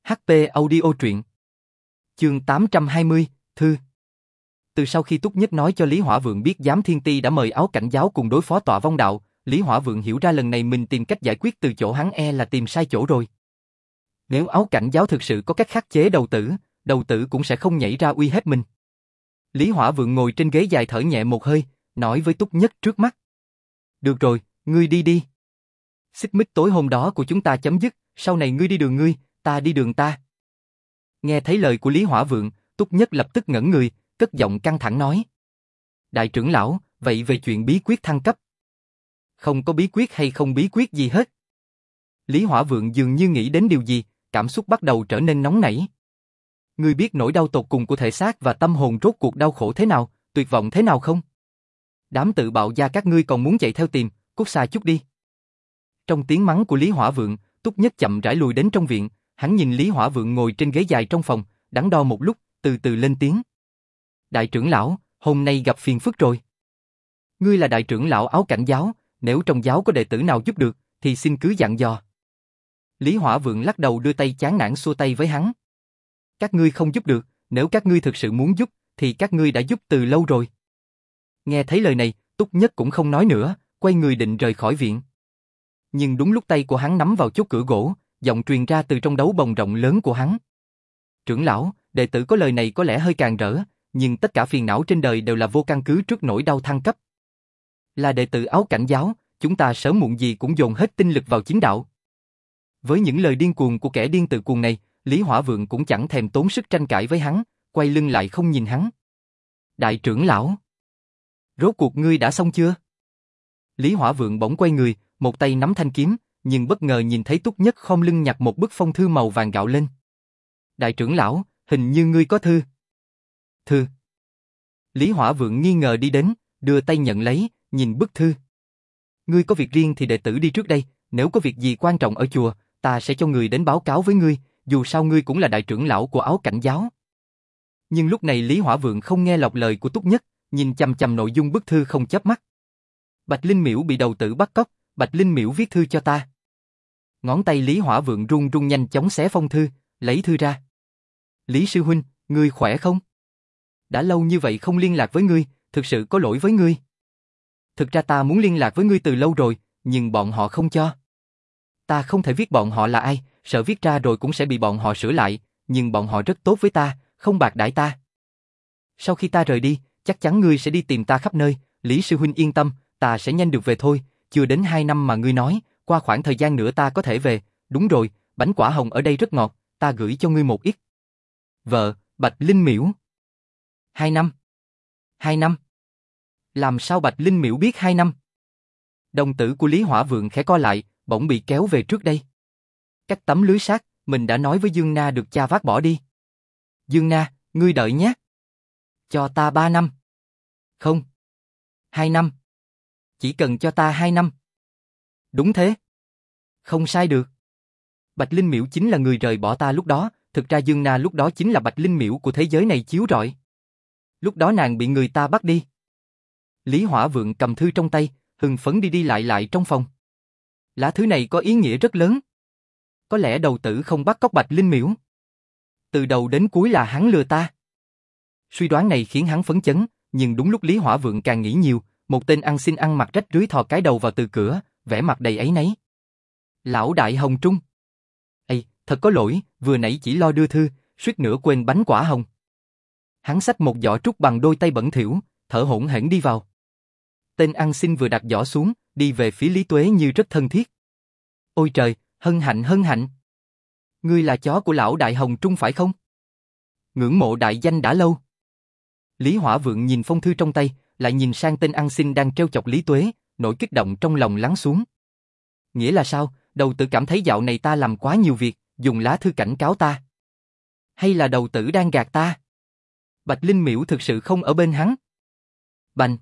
hát pê Audio truyện. Chương tám trăm hai mươi, Thư. Từ sau khi Túc Nhất nói cho Lý Hỏa Vượng biết Giám Thiên Ti đã mời Áo Cảnh Giáo cùng đối phó Tọa Vong Đạo, Lý Hỏa Vượng hiểu ra lần này mình tìm cách giải quyết từ chỗ hắn e là tìm sai chỗ rồi. Nếu Áo Cảnh Giáo thực sự có cách khắc chế đầu tử, đầu tử cũng sẽ không nhảy ra uy hiếp mình. Lý Hỏa Vượng ngồi trên ghế dài thở nhẹ một hơi, nói với Túc Nhất trước mắt. Được rồi, ngươi đi đi. Xích mích tối hôm đó của chúng ta chấm dứt, sau này ngươi đi đường ngươi, ta đi đường ta. Nghe thấy lời của Lý Hỏa Vượng, Túc Nhất lập tức ngẩn người, cất giọng căng thẳng nói. Đại trưởng lão, vậy về chuyện bí quyết thăng cấp? Không có bí quyết hay không bí quyết gì hết. Lý Hỏa Vượng dường như nghĩ đến điều gì, cảm xúc bắt đầu trở nên nóng nảy. Ngươi biết nỗi đau tột cùng của thể xác và tâm hồn rốt cuộc đau khổ thế nào, tuyệt vọng thế nào không? Đám tự bạo gia các ngươi còn muốn chạy theo tìm, cút xa chút đi. Trong tiếng mắng của Lý Hỏa Vượng, Túc Nhất chậm rãi lùi đến trong viện, hắn nhìn Lý Hỏa Vượng ngồi trên ghế dài trong phòng, đắn đo một lúc, từ từ lên tiếng. Đại trưởng lão, hôm nay gặp phiền phức rồi. Ngươi là đại trưởng lão Áo Cảnh Giáo, nếu trong giáo có đệ tử nào giúp được, thì xin cứ dặn dò. Lý Hỏa Vượng lắc đầu đưa tay chán nản xua tay với hắn. Các ngươi không giúp được, nếu các ngươi thực sự muốn giúp, thì các ngươi đã giúp từ lâu rồi. Nghe thấy lời này, Túc Nhất cũng không nói nữa, quay người định rời khỏi viện. Nhưng đúng lúc tay của hắn nắm vào chốt cửa gỗ, giọng truyền ra từ trong đấu bồng rộng lớn của hắn. Trưởng lão, đệ tử có lời này có lẽ hơi càn rỡ, nhưng tất cả phiền não trên đời đều là vô căn cứ trước nỗi đau thăng cấp. Là đệ tử Áo Cảnh Giáo, chúng ta sớm muộn gì cũng dồn hết tinh lực vào chính đạo. Với những lời điên cuồng của kẻ điên tự cuồng này, Lý Hỏa Vượng cũng chẳng thèm tốn sức tranh cãi với hắn, quay lưng lại không nhìn hắn. Đại trưởng lão, rốt cuộc ngươi đã xong chưa? Lý Hỏa Vượng bỗng quay người, một tay nắm thanh kiếm, nhưng bất ngờ nhìn thấy Túc Nhất khom lưng nhặt một bức phong thư màu vàng gạo lên. Đại trưởng lão, hình như ngươi có thư. Thư. Lý Hỏa Vượng nghi ngờ đi đến, đưa tay nhận lấy, nhìn bức thư. Ngươi có việc riêng thì đệ tử đi trước đây, nếu có việc gì quan trọng ở chùa, ta sẽ cho người đến báo cáo với ngươi, dù sao ngươi cũng là đại trưởng lão của Áo Cảnh Giáo. Nhưng lúc này Lý Hỏa Vượng không nghe lọt lời của Túc Nhất, nhìn chằm chằm nội dung bức thư không chớp mắt. Bạch Linh Miễu bị đầu tử bắt cóc, Bạch Linh Miễu viết thư cho ta. Ngón tay Lý Hỏa Vượng run run nhanh chóng xé phong thư, lấy thư ra. Lý sư huynh, ngươi khỏe không? Đã lâu như vậy không liên lạc với ngươi, thực sự có lỗi với ngươi. Thực ra ta muốn liên lạc với ngươi từ lâu rồi, nhưng bọn họ không cho. Ta không thể viết bọn họ là ai, sợ viết ra rồi cũng sẽ bị bọn họ sửa lại, nhưng bọn họ rất tốt với ta, không bạc đãi ta. Sau khi ta rời đi, chắc chắn ngươi sẽ đi tìm ta khắp nơi, Lý sư huynh yên tâm, ta sẽ nhanh được về thôi, chưa đến hai năm mà ngươi nói, qua khoảng thời gian nữa ta có thể về, đúng rồi, bánh quả hồng ở đây rất ngọt, ta gửi cho ngươi một ít. Vợ, Bạch Linh Miễu. Hai năm. Hai năm. Làm sao Bạch Linh Miễu biết hai năm? Đồng tử của Lý Hỏa Vượng khẽ co lại, bỗng bị kéo về trước đây. Cách tấm lưới sắt, mình đã nói với Dương Na được cha vác bỏ đi. Dương Na, ngươi đợi nhé. Cho ta ba năm. Không. Hai năm. Chỉ cần cho ta hai năm. Đúng thế. Không sai được. Bạch Linh Miễu chính là người rời bỏ ta lúc đó, thực ra Dương Na lúc đó chính là Bạch Linh Miễu của thế giới này chiếu rọi. Lúc đó nàng bị người ta bắt đi. Lý Hỏa Vượng cầm thư trong tay, hưng phấn đi đi lại lại trong phòng. Lá thư này có ý nghĩa rất lớn. Có lẽ đầu tử không bắt cóc Bạch Linh Miễu. Từ đầu đến cuối là hắn lừa ta. Suy đoán này khiến hắn phấn chấn, nhưng đúng lúc Lý Hỏa Vượng càng nghĩ nhiều, một tên ăn xin ăn mặc rách rưới thò cái đầu vào từ cửa, vẻ mặt đầy áy náy. Lão đại Hồng Trung. Ây, thật có lỗi, vừa nãy chỉ lo đưa thư, suýt nữa quên bánh quả hồng. Hắn xách một giỏ trúc bằng đôi tay bẩn thỉu, thở hổn hển đi vào. Tên ăn xin vừa đặt giỏ xuống, đi về phía Lý Tuế như rất thân thiết. Ôi trời, hân hạnh hân hạnh. Ngươi là chó của lão đại Hồng Trung phải không? Ngưỡng mộ đại danh đã lâu. Lý Hỏa Vượng nhìn phong thư trong tay, lại nhìn sang tên ăn xin đang trêu chọc Lý Tuế, nỗi kích động trong lòng lắng xuống. Nghĩa là sao, đầu tử cảm thấy dạo này ta làm quá nhiều việc, dùng lá thư cảnh cáo ta. Hay là đầu tử đang gạt ta? Bạch Linh Miễu thực sự không ở bên hắn. Bành!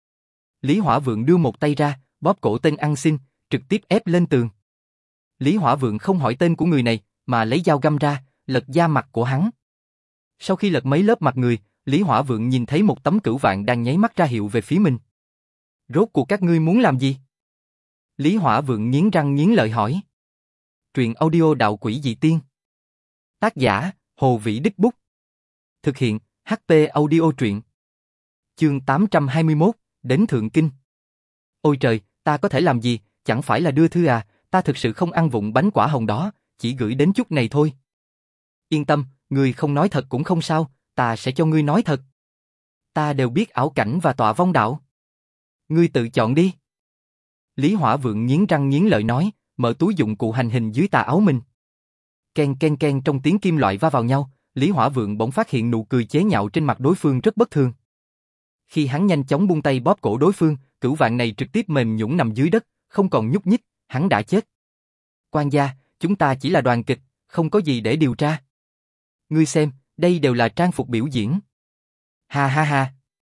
Lý Hỏa Vượng đưa một tay ra, bóp cổ tên ăn xin, trực tiếp ép lên tường. Lý Hỏa Vượng không hỏi tên của người này, mà lấy dao găm ra, lật da mặt của hắn. Sau khi lật mấy lớp mặt người, Lý Hỏa Vượng nhìn thấy một tấm cửu vạn đang nháy mắt ra hiệu về phía mình. Rốt cuộc các ngươi muốn làm gì? Lý Hỏa Vượng nghiến răng nghiến lợi hỏi. Truyện audio đạo quỷ dị tiên. Tác giả, Hồ Vĩ Đích Bút. Thực hiện, hát pê Audio truyện. Chương tám trăm hai mươi mốt, đến Thượng Kinh. Ôi trời, ta có thể làm gì, chẳng phải là đưa thư à, ta thực sự không ăn vụng bánh quả hồng đó, chỉ gửi đến chút này thôi. Yên tâm, ngươi không nói thật cũng không sao, ta sẽ cho ngươi nói thật. Ta đều biết ảo cảnh và tọa vong đạo. Ngươi tự chọn đi. Lý Hỏa Vượng nghiến răng nghiến lợi nói, mở túi dụng cụ hành hình dưới tà áo mình. Ken ken ken trong tiếng kim loại va vào nhau, Lý Hỏa Vượng bỗng phát hiện nụ cười chế nhạo trên mặt đối phương rất bất thường. Khi hắn nhanh chóng buông tay bóp cổ đối phương, cửu vạn này trực tiếp mềm nhũn nằm dưới đất, không còn nhúc nhích, hắn đã chết. Quan gia, chúng ta chỉ là đoàn kịch, không có gì để điều tra. Ngươi xem, đây đều là trang phục biểu diễn. Ha ha ha.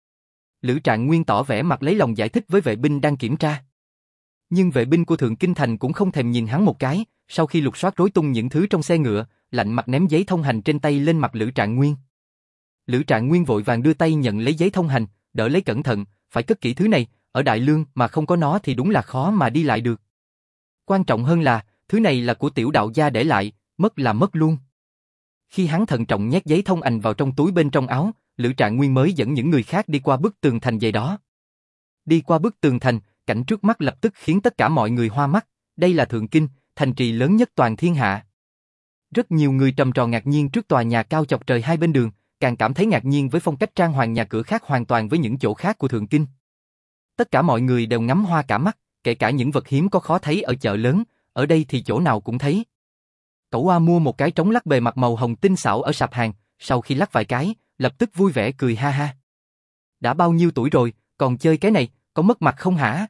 Lữ Trạng Nguyên tỏ vẻ mặt lấy lòng giải thích với vệ binh đang kiểm tra. Nhưng vệ binh của Thượng Kinh Thành cũng không thèm nhìn hắn một cái, sau khi lục soát rối tung những thứ trong xe ngựa, lạnh mặt ném giấy thông hành trên tay lên mặt Lữ Trạng Nguyên. Lữ Trạng Nguyên vội vàng đưa tay nhận lấy giấy thông hành, đỡ lấy cẩn thận, phải cất kỹ thứ này, ở Đại Lương mà không có nó thì đúng là khó mà đi lại được. Quan trọng hơn là, thứ này là của tiểu đạo gia để lại, mất là mất luôn. Khi hắn thận trọng nhét giấy thông hành vào trong túi bên trong áo, Lữ Trạng Nguyên mới dẫn những người khác đi qua bức tường thành dày đó. Đi qua bức tường thành, cảnh trước mắt lập tức khiến tất cả mọi người hoa mắt, đây là Thượng Kinh, thành trì lớn nhất toàn thiên hạ. Rất nhiều người trầm trồ ngạc nhiên trước tòa nhà cao chọc trời hai bên đường, càng cảm thấy ngạc nhiên với phong cách trang hoàng nhà cửa khác hoàn toàn với những chỗ khác của Thượng Kinh. Tất cả mọi người đều ngắm hoa cả mắt, kể cả những vật hiếm có khó thấy ở chợ lớn, ở đây thì chỗ nào cũng thấy. Cẩu Oa mua một cái trống lắc bề mặt màu hồng tinh xảo ở sạp hàng, sau khi lắc vài cái, lập tức vui vẻ cười ha ha. Đã bao nhiêu tuổi rồi, còn chơi cái này, có mất mặt không hả?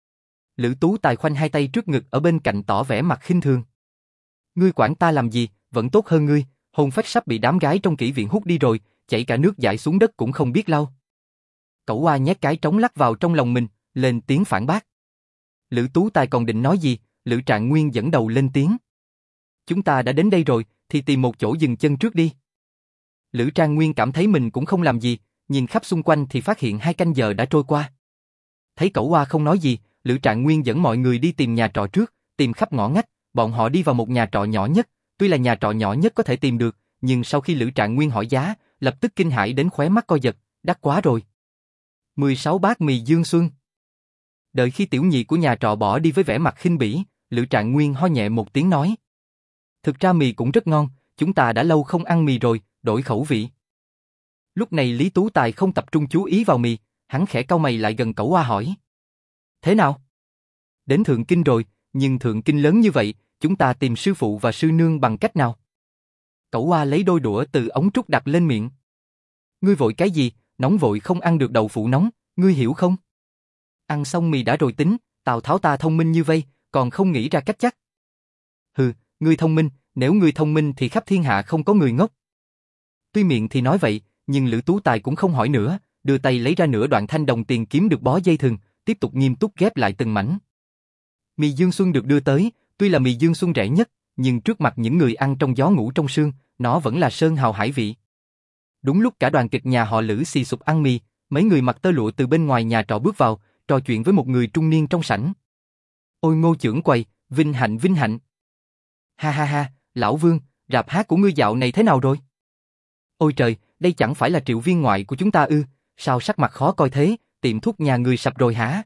Lữ Tú Tài khoanh hai tay trước ngực ở bên cạnh tỏ vẻ mặt khinh thường. Ngươi quản ta làm gì, vẫn tốt hơn ngươi, hồn phách sắp bị đám gái trong kỹ viện hút đi rồi, chảy cả nước dãi xuống đất cũng không biết lau. Cẩu Oa nhét cái trống lắc vào trong lòng mình, lên tiếng phản bác. Lữ Tú Tài còn định nói gì, Lữ Trạng Nguyên dẫn đầu lên tiếng. Chúng ta đã đến đây rồi, thì tìm một chỗ dừng chân trước đi. Lữ Trạng Nguyên cảm thấy mình cũng không làm gì, nhìn khắp xung quanh thì phát hiện hai canh giờ đã trôi qua. Thấy Cẩu Oa không nói gì, Lữ Trạng Nguyên dẫn mọi người đi tìm nhà trọ trước, tìm khắp ngõ ngách, bọn họ đi vào một nhà trọ nhỏ nhất, tuy là nhà trọ nhỏ nhất có thể tìm được, nhưng sau khi Lữ Trạng Nguyên hỏi giá, lập tức kinh hãi đến khóe mắt co giật, đắt quá rồi. mười sáu bát mì Dương Xuân. Đợi khi tiểu nhị của nhà trọ bỏ đi với vẻ mặt khinh bỉ, Lữ Trạng Nguyên ho nhẹ một tiếng nói. Thực ra mì cũng rất ngon, chúng ta đã lâu không ăn mì rồi, đổi khẩu vị. Lúc này Lý Tú Tài không tập trung chú ý vào mì, hắn khẽ cau mày lại gần Cẩu Oa hỏi. Thế nào? Đến Thượng Kinh rồi, nhưng Thượng Kinh lớn như vậy, chúng ta tìm sư phụ và sư nương bằng cách nào? Cẩu Oa lấy đôi đũa từ ống trúc đặt lên miệng. Ngươi vội cái gì, nóng vội không ăn được đậu phụ nóng, ngươi hiểu không? Ăn xong mì đã rồi tính, Tào Tháo ta thông minh như vây, còn không nghĩ ra cách chắc. Hừ, ngươi thông minh, nếu ngươi thông minh thì khắp thiên hạ không có người ngốc. Tuy miệng thì nói vậy, nhưng Lữ Tú Tài cũng không hỏi nữa, đưa tay lấy ra nửa đoạn thanh đồng tiền kiếm được bó dây thừng, tiếp tục nghiêm túc ghép lại từng mảnh. Mì Dương Xuân được đưa tới, tuy là mì Dương Xuân rẻ nhất, nhưng trước mặt những người ăn trong gió ngủ trong sương, nó vẫn là sơn hào hải vị. Đúng lúc cả đoàn kịch nhà họ Lữ xì sụp ăn mì, mấy người mặc tơ lụa từ bên ngoài nhà trọ bước vào, trò chuyện với một người trung niên trong sảnh. Ôi Ngô trưởng quầy, vinh hạnh vinh hạnh. Ha ha ha, lão Vương, rạp hát của ngươi dạo này thế nào rồi? Ôi trời, đây chẳng phải là Triệu viên ngoại của chúng ta ư, sao sắc mặt khó coi thế, tiệm thuốc nhà người sập rồi hả?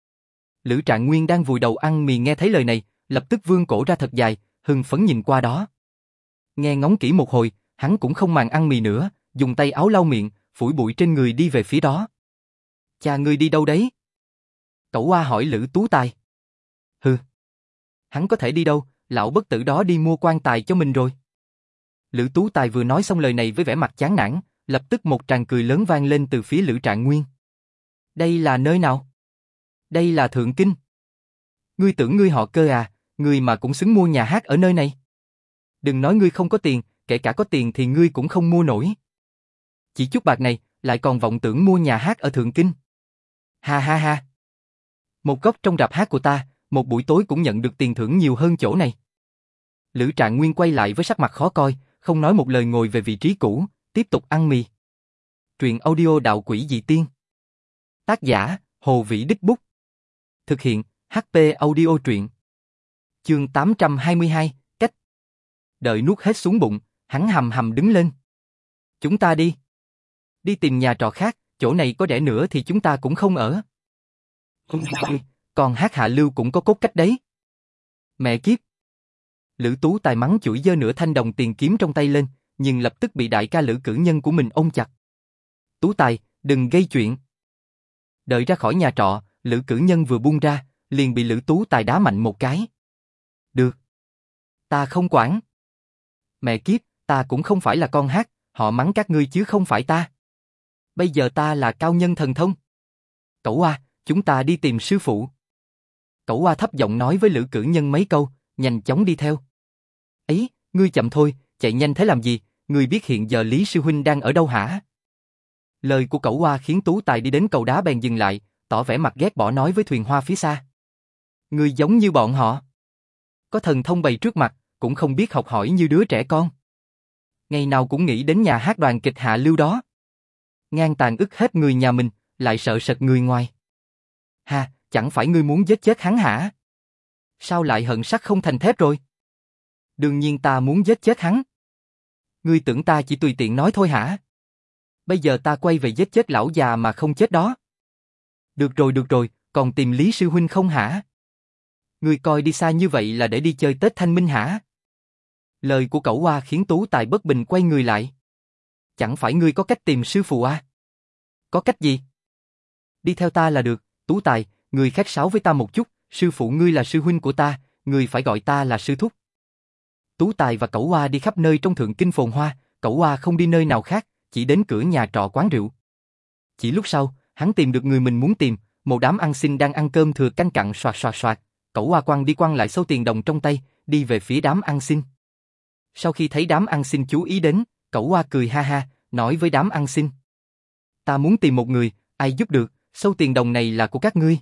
Lữ Trạng Nguyên đang vùi đầu ăn mì nghe thấy lời này, lập tức vươn cổ ra thật dài, hưng phấn nhìn qua đó. Nghe ngóng kỹ một hồi, hắn cũng không màng ăn mì nữa, dùng tay áo lau miệng, phủi bụi trên người đi về phía đó. Cha ngươi đi đâu đấy? Cẩu Oa hỏi Lữ Tú Tài. Hừ. Hắn có thể đi đâu, lão bất tử đó đi mua quan tài cho mình rồi. Lữ Tú Tài vừa nói xong lời này với vẻ mặt chán nản, lập tức một tràng cười lớn vang lên từ phía Lữ Trạng Nguyên. Đây là nơi nào? Đây là Thượng Kinh. Ngươi tưởng ngươi họ Cơ à, ngươi mà cũng xứng mua nhà hát ở nơi này. Đừng nói ngươi không có tiền, kể cả có tiền thì ngươi cũng không mua nổi. Chỉ chút bạc này, lại còn vọng tưởng mua nhà hát ở Thượng Kinh. Ha ha ha. Một góc trong rạp hát của ta, một buổi tối cũng nhận được tiền thưởng nhiều hơn chỗ này. Lữ Trạng Nguyên quay lại với sắc mặt khó coi, không nói một lời ngồi về vị trí cũ, tiếp tục ăn mì. Truyện audio Đạo Quỷ Dị Tiên. Tác giả, Hồ Vĩ Đích Bút. Thực hiện, hát pê Audio truyện. Chương tám trăm hai mươi hai, cách. Đợi nuốt hết xuống bụng, Hắn hầm hầm đứng lên. Chúng ta đi. Đi tìm nhà trọ khác, chỗ này có rẻ nữa thì chúng ta cũng không ở. Còn hát hạ lưu cũng có cốt cách đấy. Mẹ kiếp. Lữ Tú Tài mắng chửi giơ nửa thanh đồng tiền kiếm trong tay lên, nhưng lập tức bị đại ca Lữ Cử Nhân của mình ôm chặt. Tú Tài, đừng gây chuyện. Đợi ra khỏi nhà trọ, Lữ Cử Nhân vừa buông ra, liền bị Lữ Tú Tài đá mạnh một cái. Được. Ta không quản. Mẹ kiếp, ta cũng không phải là con hát, họ mắng các ngươi chứ không phải ta. Bây giờ ta là cao nhân thần thông. Cẩu Oa, chúng ta đi tìm sư phụ. Cẩu Oa thấp giọng nói với Lữ Cử Nhân mấy câu, nhanh chóng đi theo. Ấy, ngươi chậm thôi, chạy nhanh thế làm gì, ngươi biết hiện giờ Lý sư huynh đang ở đâu hả? Lời của Cẩu Oa khiến Tú Tài đi đến cầu đá bèn dừng lại, tỏ vẻ mặt ghét bỏ nói với Thuyền Hoa phía xa. Ngươi giống như bọn họ. Có thần thông bày trước mặt, cũng không biết học hỏi như đứa trẻ con. Ngày nào cũng nghĩ đến nhà hát đoàn kịch hạ lưu đó. Ngang tàn ức hết người nhà mình, lại sợ sệt người ngoài. Ha, chẳng phải ngươi muốn giết chết hắn hả? Sao lại hận sắt không thành thép rồi? Đương nhiên ta muốn giết chết hắn. Ngươi tưởng ta chỉ tùy tiện nói thôi hả? Bây giờ ta quay về giết chết lão già mà không chết đó. Được rồi được rồi, còn tìm Lý sư huynh không hả? Ngươi coi đi xa như vậy là để đi chơi Tết Thanh Minh hả? Lời của Cẩu Oa khiến Tú Tài bất bình quay người lại. Chẳng phải ngươi có cách tìm sư phụ à? Có cách gì? Đi theo ta là được, Tú Tài, ngươi khách sáo với ta một chút, sư phụ ngươi là sư huynh của ta, ngươi phải gọi ta là sư thúc. Tú Tài và Cẩu Oa đi khắp nơi trong Thượng Kinh phồn hoa, Cẩu Oa không đi nơi nào khác, chỉ đến cửa nhà trọ quán rượu. Chỉ lúc sau, hắn tìm được người mình muốn tìm, một đám ăn xin đang ăn cơm thừa canh cặn soạt soạt soạt. Cẩu Oa quăng đi quăng lại sâu tiền đồng trong tay, đi về phía đám ăn xin. Sau khi thấy đám ăn xin chú ý đến, Cẩu Oa cười ha ha, nói với đám ăn xin. Ta muốn tìm một người, ai giúp được, sâu tiền đồng này là của các ngươi.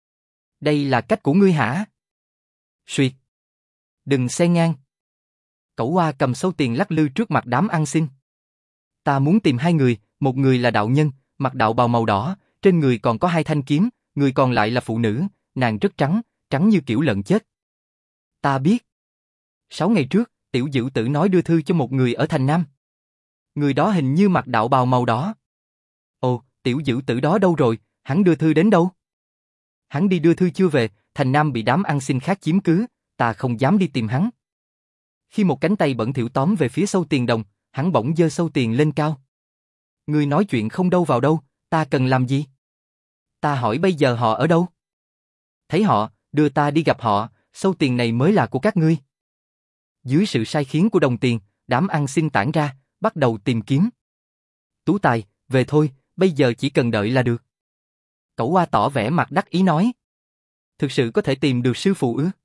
Đây là cách của ngươi hả? Xuyệt. Đừng xen ngang. Cẩu Oa cầm sâu tiền lắc lư trước mặt đám ăn xin. Ta muốn tìm hai người, một người là đạo nhân, mặc đạo bào màu đỏ, trên người còn có hai thanh kiếm, người còn lại là phụ nữ, nàng rất trắng, trắng như kiểu lợn chết. Ta biết. Sáu ngày trước, tiểu dữ tử nói đưa thư cho một người ở thành Nam. Người đó hình như mặc đạo bào màu đỏ. Ồ, tiểu dữ tử đó đâu rồi, hắn đưa thư đến đâu? Hắn đi đưa thư chưa về, thành Nam bị đám ăn xin khác chiếm cứ, ta không dám đi tìm hắn. Khi một cánh tay bẩn thỉu tóm về phía sâu tiền đồng, hắn bỗng giơ sâu tiền lên cao. Ngươi nói chuyện không đâu vào đâu, ta cần làm gì? Ta hỏi bây giờ họ ở đâu? Thấy họ, đưa ta đi gặp họ, sâu tiền này mới là của các ngươi. Dưới sự sai khiến của đồng tiền, đám ăn xin tản ra, bắt đầu tìm kiếm. Tú Tài, về thôi, bây giờ chỉ cần đợi là được. Cẩu Oa tỏ vẻ mặt đắc ý nói. Thực sự có thể tìm được sư phụ ư?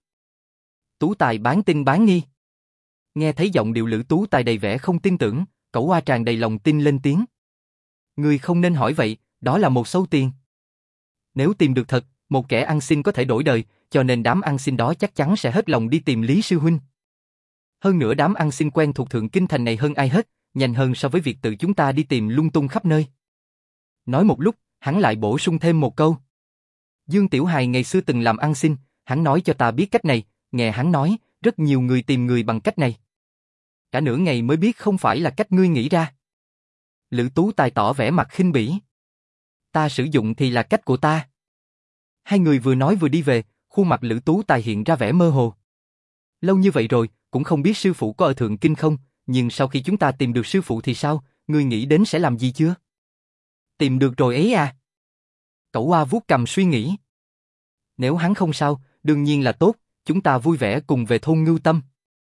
Tú Tài bán tin bán nghi. Nghe thấy giọng điệu Lữ Tú Tài đầy vẻ không tin tưởng, Cẩu Oa tràn đầy lòng tin lên tiếng. Ngươi không nên hỏi vậy, đó là một sâu tiền. Nếu tìm được thật, một kẻ ăn xin có thể đổi đời, cho nên đám ăn xin đó chắc chắn sẽ hết lòng đi tìm Lý sư huynh. Hơn nữa đám ăn xin quen thuộc Thượng Kinh thành này hơn ai hết, nhanh hơn so với việc tự chúng ta đi tìm lung tung khắp nơi. Nói một lúc, hắn lại bổ sung thêm một câu. Dương Tiểu Hài ngày xưa từng làm ăn xin, hắn nói cho ta biết cách này, nghe hắn nói, rất nhiều người tìm người bằng cách này. Cả nửa ngày mới biết không phải là cách ngươi nghĩ ra. Lữ Tú Tài tỏ vẻ mặt khinh bỉ. Ta sử dụng thì là cách của ta. Hai người vừa nói vừa đi về, khuôn mặt Lữ Tú Tài hiện ra vẻ mơ hồ. Lâu như vậy rồi, cũng không biết sư phụ có ở Thượng Kinh không, nhưng sau khi chúng ta tìm được sư phụ thì sao, ngươi nghĩ đến sẽ làm gì chưa? Tìm được rồi ấy à? Cẩu Oa vuốt cằm suy nghĩ. Nếu hắn không sao, đương nhiên là tốt, chúng ta vui vẻ cùng về thôn Ngưu Tâm.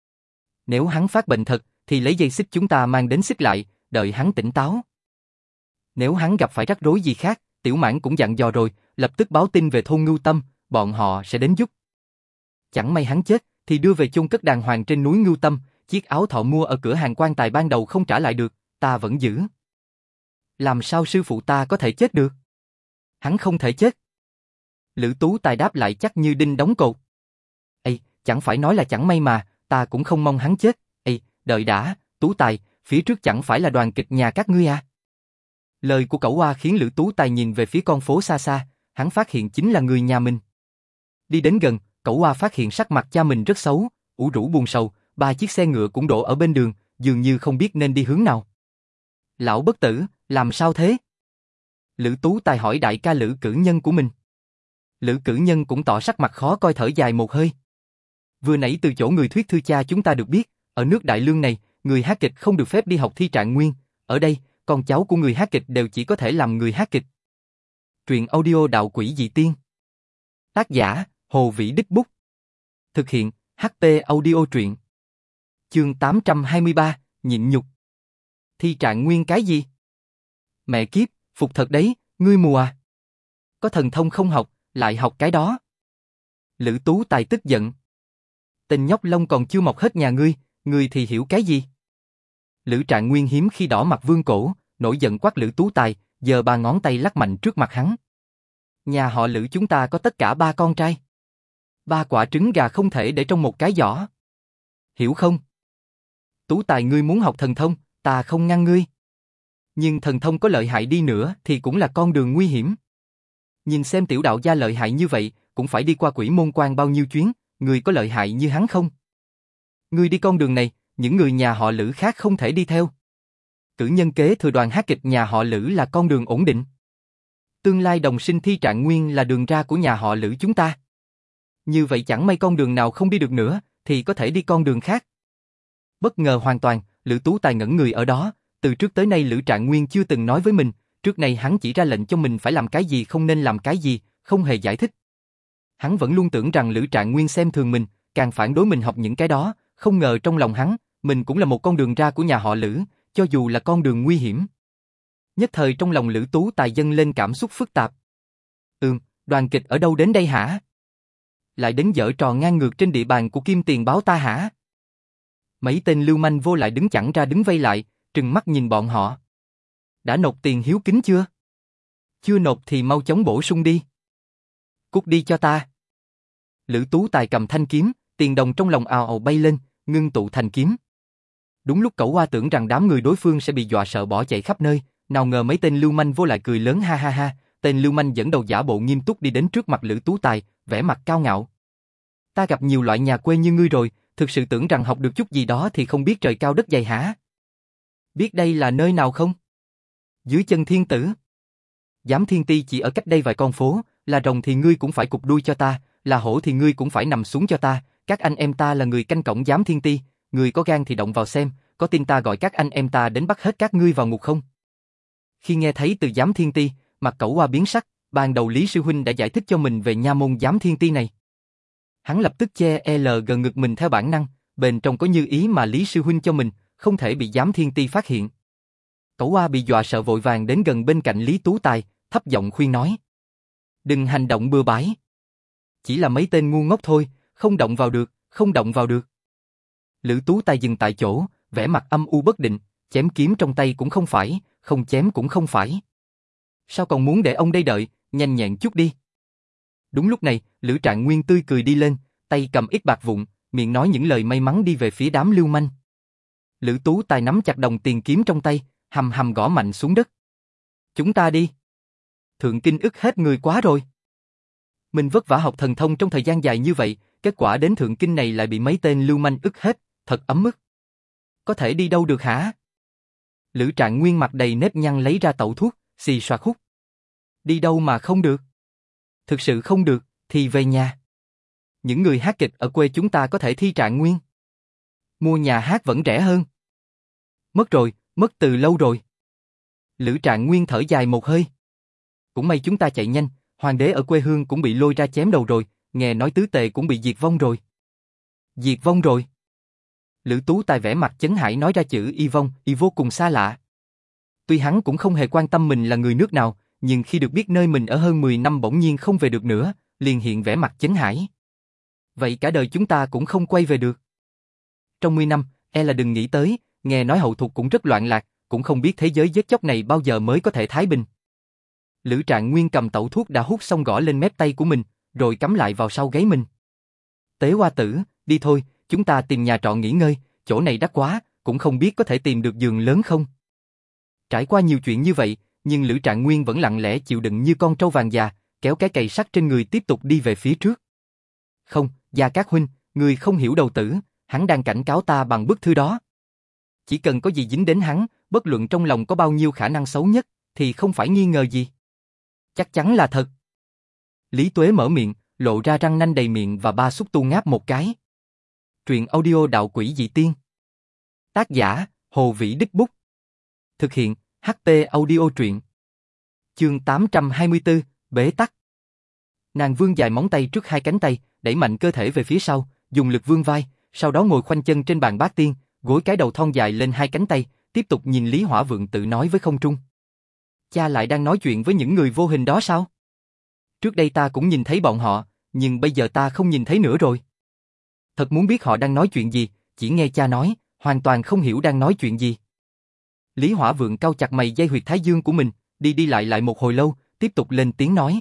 Nếu hắn phát bệnh thật, thì lấy dây xích chúng ta mang đến xích lại, đợi hắn tỉnh táo. Nếu hắn gặp phải rắc rối gì khác, Tiểu Mãn cũng dặn dò rồi, lập tức báo tin về thôn Ngưu Tâm, bọn họ sẽ đến giúp. Chẳng may hắn chết, thì đưa về chôn cất đàng hoàng trên núi Ngưu Tâm, chiếc áo thọ mua ở cửa hàng quan tài ban đầu không trả lại được, ta vẫn giữ. Làm sao sư phụ ta có thể chết được? Hắn không thể chết. Lữ Tú Tài đáp lại chắc như đinh đóng cột. Ê, chẳng phải nói là chẳng may mà, ta cũng không mong hắn chết. Ê, đợi đã, Tú Tài, phía trước chẳng phải là đoàn kịch nhà các ngươi à? Lời của Cẩu Oa khiến Lữ Tú Tài nhìn về phía con phố xa xa, hắn phát hiện chính là người nhà mình. Đi đến gần, Cẩu Oa phát hiện sắc mặt cha mình rất xấu, ủ rũ buồn sầu, ba chiếc xe ngựa cũng đổ ở bên đường, dường như không biết nên đi hướng nào. Lão bất tử, làm sao thế? Lữ Tú Tài hỏi đại ca Lữ Cử Nhân của mình. Lữ Cử Nhân cũng tỏ sắc mặt khó coi, thở dài một hơi. Vừa nãy từ chỗ người thuyết thư cha chúng ta được biết, ở nước Đại Lương này, người hát kịch không được phép đi học thi trạng nguyên, ở đây, con cháu của người hát kịch đều chỉ có thể làm người hát kịch. Truyện audio Đạo Quỷ Dị Tiên. Tác giả, Hồ Vĩ Đích Bút. Thực hiện, hát pê Audio Truyện. Chương tám trăm hai mươi ba, nhịn nhục. Thi trạng nguyên cái gì? Mẹ kiếp, phục thật đấy, ngươi mù à? Có thần thông không học, lại học cái đó. Lữ Tú Tài tức giận. Tên nhóc lông còn chưa mọc hết nhà ngươi, ngươi thì hiểu cái gì? Lữ Trạng Nguyên hiếm khi đỏ mặt vương cổ, nổi giận quát Lữ Tú Tài, giơ ba ngón tay lắc mạnh trước mặt hắn. Nhà họ Lữ chúng ta có tất cả ba con trai. Ba quả trứng gà không thể để trong một cái giỏ. Hiểu không? Tú Tài, ngươi muốn học thần thông, ta không ngăn ngươi. Nhưng thần thông có lợi hại đi nữa thì cũng là con đường nguy hiểm. Nhìn xem tiểu đạo gia lợi hại như vậy, cũng phải đi qua Quỷ Môn Quan bao nhiêu chuyến, ngươi có lợi hại như hắn không? Ngươi đi con đường này, những người nhà họ Lữ khác không thể đi theo. Cử nhân kế thừa đoàn hát kịch nhà họ Lữ là con đường ổn định. Tương lai đồng sinh thi trạng nguyên là đường ra của nhà họ Lữ chúng ta. Như vậy chẳng may con đường nào không đi được nữa, thì có thể đi con đường khác. Bất ngờ hoàn toàn, Lữ Tú Tài ngẩn người ở đó, từ trước tới nay Lữ Trạng Nguyên chưa từng nói với mình, trước nay hắn chỉ ra lệnh cho mình phải làm cái gì không nên làm cái gì, không hề giải thích. Hắn vẫn luôn tưởng rằng Lữ Trạng Nguyên xem thường mình, càng phản đối mình học những cái đó, không ngờ trong lòng hắn, mình cũng là một con đường ra của nhà họ Lữ, cho dù là con đường nguy hiểm. Nhất thời trong lòng Lữ Tú Tài dâng lên cảm xúc phức tạp. Ừm, đoàn kịch ở đâu đến đây hả? Lại đến giở trò ngang ngược trên địa bàn của Kim Tiền Báo ta hả? Mấy tên lưu manh vô lại đứng chẵn ra đứng vây lại, trừng mắt nhìn bọn họ. Đã nộp tiền hiếu kính chưa? Chưa nộp thì mau chóng bổ sung đi. Cút đi cho ta. Lữ Tú Tài cầm thanh kiếm, tiền đồng trong lòng ào ào bay lên, ngưng tụ thành kiếm. Đúng lúc Cẩu Hoa tưởng rằng đám người đối phương sẽ bị dọa sợ bỏ chạy khắp nơi, nào ngờ mấy tên lưu manh vô lại cười lớn ha ha ha, tên lưu manh dẫn đầu giả bộ nghiêm túc đi đến trước mặt Lữ Tú Tài, vẻ mặt cao ngạo. Ta gặp nhiều loại nhà quê như ngươi rồi, thực sự tưởng rằng học được chút gì đó thì không biết trời cao đất dày hả? Biết đây là nơi nào không? Dưới chân thiên tử. Giám thiên ti chỉ ở cách đây vài con phố, là rồng thì ngươi cũng phải cụp đuôi cho ta, là hổ thì ngươi cũng phải nằm xuống cho ta, các anh em ta là người canh cổng giám thiên ti, ngươi có gan thì động vào xem, có tin ta gọi các anh em ta đến bắt hết các ngươi vào ngục không? Khi nghe thấy từ giám thiên ti, mặt Cẩu Hoa biến sắc, ban đầu Lý sư huynh đã giải thích cho mình về nha môn giám thiên ti này. Hắn lập tức che L gần ngực mình theo bản năng, bên trong có như ý mà Lý sư huynh cho mình, không thể bị giám thiên ti phát hiện. Cẩu Hoa bị dọa sợ vội vàng đến gần bên cạnh Lý Tú Tài, thấp giọng khuyên nói. Đừng hành động bừa bãi. Chỉ là mấy tên ngu ngốc thôi, không động vào được, không động vào được. Lữ Tú Tài dừng tại chỗ, vẻ mặt âm u bất định, chém kiếm trong tay cũng không phải, không chém cũng không phải. Sao còn muốn để ông đây đợi, nhanh nhẹn chút đi. Đúng lúc này, Lữ Trạng Nguyên tươi cười đi lên, tay cầm ít bạc vụn, miệng nói những lời may mắn đi về phía đám lưu manh. Lữ Tú Tài nắm chặt đồng tiền kiếm trong tay, hầm hầm gõ mạnh xuống đất. Chúng ta đi. Thượng Kinh ức hết người quá rồi. Mình vất vả học thần thông trong thời gian dài như vậy, kết quả đến Thượng Kinh này lại bị mấy tên lưu manh ức hết, thật ấm ức. Có thể đi đâu được hả? Lữ Trạng Nguyên mặt đầy nếp nhăn lấy ra tẩu thuốc, xì xoa hút. Đi đâu mà không được? Thực sự không được, thì về nhà. Những người hát kịch ở quê chúng ta có thể thi trạng nguyên. Mua nhà hát vẫn rẻ hơn. Mất rồi, mất từ lâu rồi. Lữ Trạng Nguyên thở dài một hơi. Cũng may chúng ta chạy nhanh, hoàng đế ở quê hương cũng bị lôi ra chém đầu rồi, nghe nói tứ tề cũng bị diệt vong rồi. Diệt vong rồi? Lữ Tú Tài vẻ mặt chấn hãi nói ra chữ y vong, y vô cùng xa lạ. Tuy hắn cũng không hề quan tâm mình là người nước nào, nhưng khi được biết nơi mình ở hơn mười năm bỗng nhiên không về được nữa, liền hiện vẻ mặt chấn hãi. Vậy cả đời chúng ta cũng không quay về được. Trong mười năm, e là đừng nghĩ tới, nghe nói hậu thuộc cũng rất loạn lạc, cũng không biết thế giới giết chóc này bao giờ mới có thể thái bình. Lữ Trạng Nguyên cầm tẩu thuốc đã hút xong gõ lên mép tay của mình, rồi cắm lại vào sau gáy mình. Tế Hoa tử, đi thôi, chúng ta tìm nhà trọ nghỉ ngơi, chỗ này đắt quá, cũng không biết có thể tìm được giường lớn không. Trải qua nhiều chuyện như vậy, nhưng Lữ Trạng Nguyên vẫn lặng lẽ chịu đựng như con trâu vàng già, kéo cái cày sắt trên người tiếp tục đi về phía trước. Không, Gia Cát huynh, người không hiểu đầu tử, hắn đang cảnh cáo ta bằng bức thư đó. chỉ cần có gì dính đến hắn, bất luận trong lòng có bao nhiêu khả năng xấu nhất, thì không phải nghi ngờ gì. Chắc chắn là thật. Lý Tuế mở miệng, lộ ra răng nanh đầy miệng và ba xúc tu ngáp một cái. Truyện audio Đạo Quỷ Dị Tiên. Tác giả, Hồ Vĩ Đích Bút. Thực hiện, hát pê Audio Truyện. Chương tám trăm hai mươi tư, Bế tắc. Nàng vươn dài móng tay trước hai cánh tay, đẩy mạnh cơ thể về phía sau, dùng lực vươn vai, sau đó ngồi khoanh chân trên bàn bát tiên, gối cái đầu thon dài lên hai cánh tay, tiếp tục nhìn Lý Hỏa Vượng tự nói với không trung. Cha lại đang nói chuyện với những người vô hình đó sao? Trước đây ta cũng nhìn thấy bọn họ, nhưng bây giờ ta không nhìn thấy nữa rồi. Thật muốn biết họ đang nói chuyện gì, chỉ nghe cha nói, hoàn toàn không hiểu đang nói chuyện gì. Lý Hỏa Vượng cau chặt mày dây huyệt thái dương của mình, đi đi lại lại một hồi lâu, tiếp tục lên tiếng nói.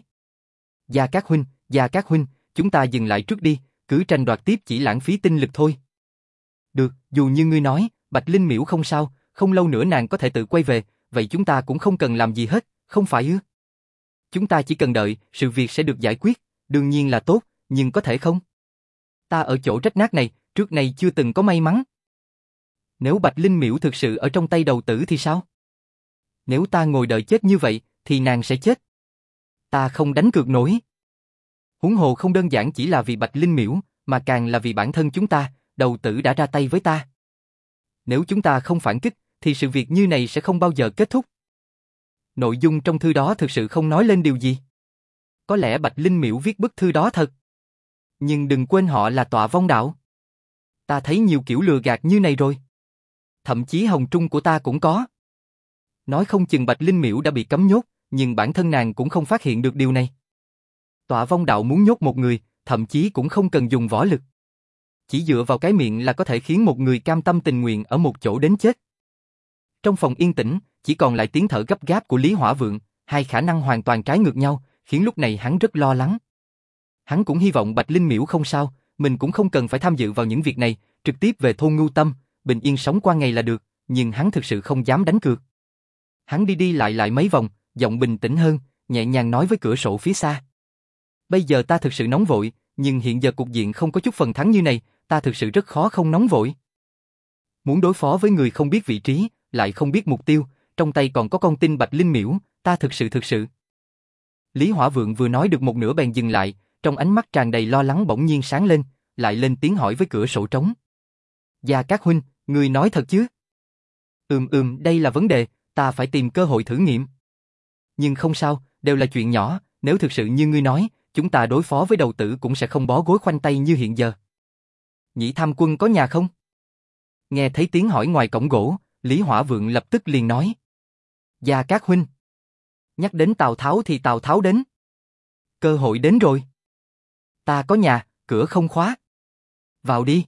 Gia Cát huynh, Gia Cát huynh, chúng ta dừng lại trước đi, cứ tranh đoạt tiếp chỉ lãng phí tinh lực thôi. Được, dù như ngươi nói, Bạch Linh Miễu không sao, không lâu nữa nàng có thể tự quay về, vậy chúng ta cũng không cần làm gì hết, không phải ư? Chúng ta chỉ cần đợi, sự việc sẽ được giải quyết, đương nhiên là tốt, nhưng có thể không? Ta ở chỗ rách nát này, trước này chưa từng có may mắn. Nếu Bạch Linh Miễu thực sự ở trong tay đầu tử thì sao? Nếu ta ngồi đợi chết như vậy, thì nàng sẽ chết. Ta không đánh cược nổi. Huống hồ không đơn giản chỉ là vì Bạch Linh Miễu, mà càng là vì bản thân chúng ta, đầu tử đã ra tay với ta. Nếu chúng ta không phản kích, thì sự việc như này sẽ không bao giờ kết thúc. Nội dung trong thư đó thực sự không nói lên điều gì. Có lẽ Bạch Linh Miễu viết bức thư đó thật. Nhưng đừng quên họ là Tọa Vong Đạo. Ta thấy nhiều kiểu lừa gạt như này rồi. Thậm chí Hồng Trung của ta cũng có. Nói không chừng Bạch Linh Miễu đã bị cấm nhốt, nhưng bản thân nàng cũng không phát hiện được điều này. Tọa Vong Đạo muốn nhốt một người, thậm chí cũng không cần dùng võ lực. Chỉ dựa vào cái miệng là có thể khiến một người cam tâm tình nguyện ở một chỗ đến chết. Trong phòng yên tĩnh, chỉ còn lại tiếng thở gấp gáp của Lý Hỏa Vượng, hai khả năng hoàn toàn trái ngược nhau, khiến lúc này hắn rất lo lắng. Hắn cũng hy vọng Bạch Linh Miễu không sao, mình cũng không cần phải tham dự vào những việc này, trực tiếp về thôn Ngưu Tâm, bình yên sống qua ngày là được, nhưng hắn thực sự không dám đánh cược. Hắn đi đi lại lại mấy vòng, giọng bình tĩnh hơn, nhẹ nhàng nói với cửa sổ phía xa. Bây giờ ta thực sự nóng vội, nhưng hiện giờ cục diện không có chút phần thắng như này, ta thực sự rất khó không nóng vội. Muốn đối phó với người không biết vị trí, lại không biết mục tiêu, trong tay còn có con tin Bạch Linh Miễu, ta thực sự thực sự. Lý Hỏa Vượng vừa nói được một nửa bèn dừng lại, trong ánh mắt tràn đầy lo lắng bỗng nhiên sáng lên, lại lên tiếng hỏi với cửa sổ trống. Gia Cát huynh, người nói thật chứ? Ừm ừm, đây là vấn đề, ta phải tìm cơ hội thử nghiệm. Nhưng không sao, đều là chuyện nhỏ, nếu thực sự như ngươi nói, chúng ta đối phó với đầu tử cũng sẽ không bó gối khoanh tay như hiện giờ. Nhĩ Tham Quân có nhà không? Nghe thấy tiếng hỏi ngoài cổng gỗ, Lý Hỏa Vượng lập tức liền nói. Gia Cát huynh. Nhắc đến Tào Tháo thì Tào Tháo đến. Cơ hội đến rồi. Ta có nhà, cửa không khóa. Vào đi.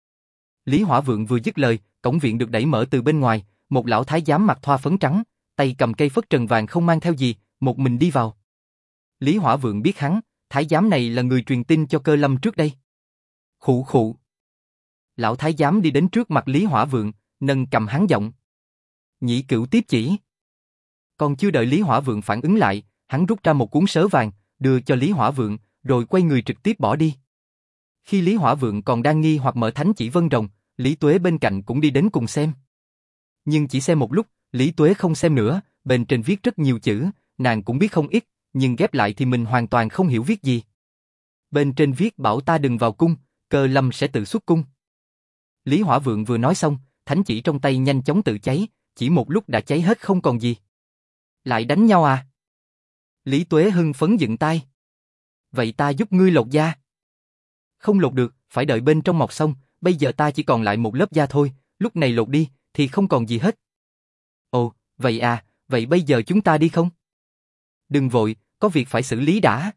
Lý Hỏa Vượng vừa dứt lời, cổng viện được đẩy mở từ bên ngoài, một lão thái giám mặc thoa phấn trắng, tay cầm cây phất trần vàng không mang theo gì, một mình đi vào. Lý Hỏa Vượng biết hắn, thái giám này là người truyền tin cho Cơ Lâm trước đây. Khụ khụ. Lão thái giám đi đến trước mặt Lý Hỏa Vượng, nâng cầm hắn giọng. Nhĩ Cửu tiếp chỉ. Còn chưa đợi Lý Hỏa Vượng phản ứng lại, hắn rút ra một cuốn sớ vàng, đưa cho Lý Hỏa Vượng, rồi quay người trực tiếp bỏ đi. Khi Lý Hỏa Vượng còn đang nghi hoặc mở thánh chỉ vân rồng, Lý Tuế bên cạnh cũng đi đến cùng xem. Nhưng chỉ xem một lúc, Lý Tuế không xem nữa, bên trên viết rất nhiều chữ, nàng cũng biết không ít, nhưng ghép lại thì mình hoàn toàn không hiểu viết gì. Bên trên viết bảo ta đừng vào cung, Cơ Lâm sẽ tự xuất cung. Lý Hỏa Vượng vừa nói xong, thánh chỉ trong tay nhanh chóng tự cháy, chỉ một lúc đã cháy hết không còn gì. Lại đánh nhau à? Lý Tuế hưng phấn dựng tay. Vậy ta giúp ngươi lột da. Không lột được, phải đợi bên trong mọc xong, bây giờ ta chỉ còn lại một lớp da thôi, lúc này lột đi, thì không còn gì hết. Ồ, vậy à, vậy bây giờ chúng ta đi không? Đừng vội, có việc phải xử lý đã.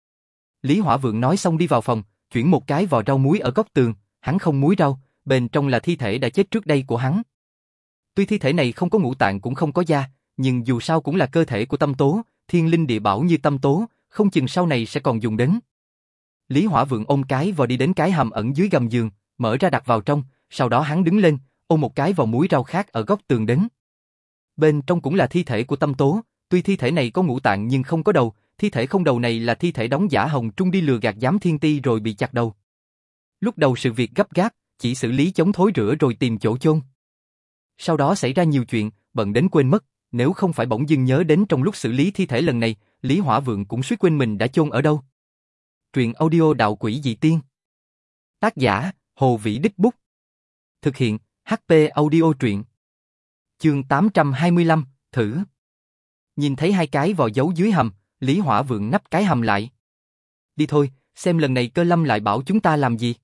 Lý Hỏa Vượng nói xong đi vào phòng, chuyển một cái vò rau muối ở góc tường, hắn không muối rau, bên trong là thi thể đã chết trước đây của hắn. Tuy thi thể này không có ngũ tạng cũng không có da, nhưng dù sao cũng là cơ thể của Tâm Tố, thiên linh địa bảo như Tâm Tố, không chừng sau này sẽ còn dùng đến. Lý Hỏa Vượng ôm cái vò đi đến cái hầm ẩn dưới gầm giường, mở ra đặt vào trong, sau đó hắn đứng lên, ôm một cái vò muối rau khác ở góc tường đến. Bên trong cũng là thi thể của Tâm Tố, tuy thi thể này có ngũ tạng nhưng không có đầu, thi thể không đầu này là thi thể đóng giả Hồng Trung đi lừa gạt Giám Thiên Ti rồi bị chặt đầu. Lúc đầu sự việc gấp gáp, chỉ xử lý chống thối rữa rồi tìm chỗ chôn. Sau đó xảy ra nhiều chuyện, bận đến quên mất, nếu không phải bỗng dưng nhớ đến trong lúc xử lý thi thể lần này, Lý Hỏa Vượng cũng suýt quên mình đã chôn ở đâu. Truyện audio Đạo Quỷ Dị Tiên. Tác giả, Hồ Vĩ Đích Bút. Thực hiện, hát pê Audio truyện. Chương tám trăm hai mươi lăm, thử. Nhìn thấy hai cái vò giấu dưới hầm, Lý Hỏa Vượng nắp cái hầm lại. Đi thôi, xem lần này Cơ Lâm lại bảo chúng ta làm gì.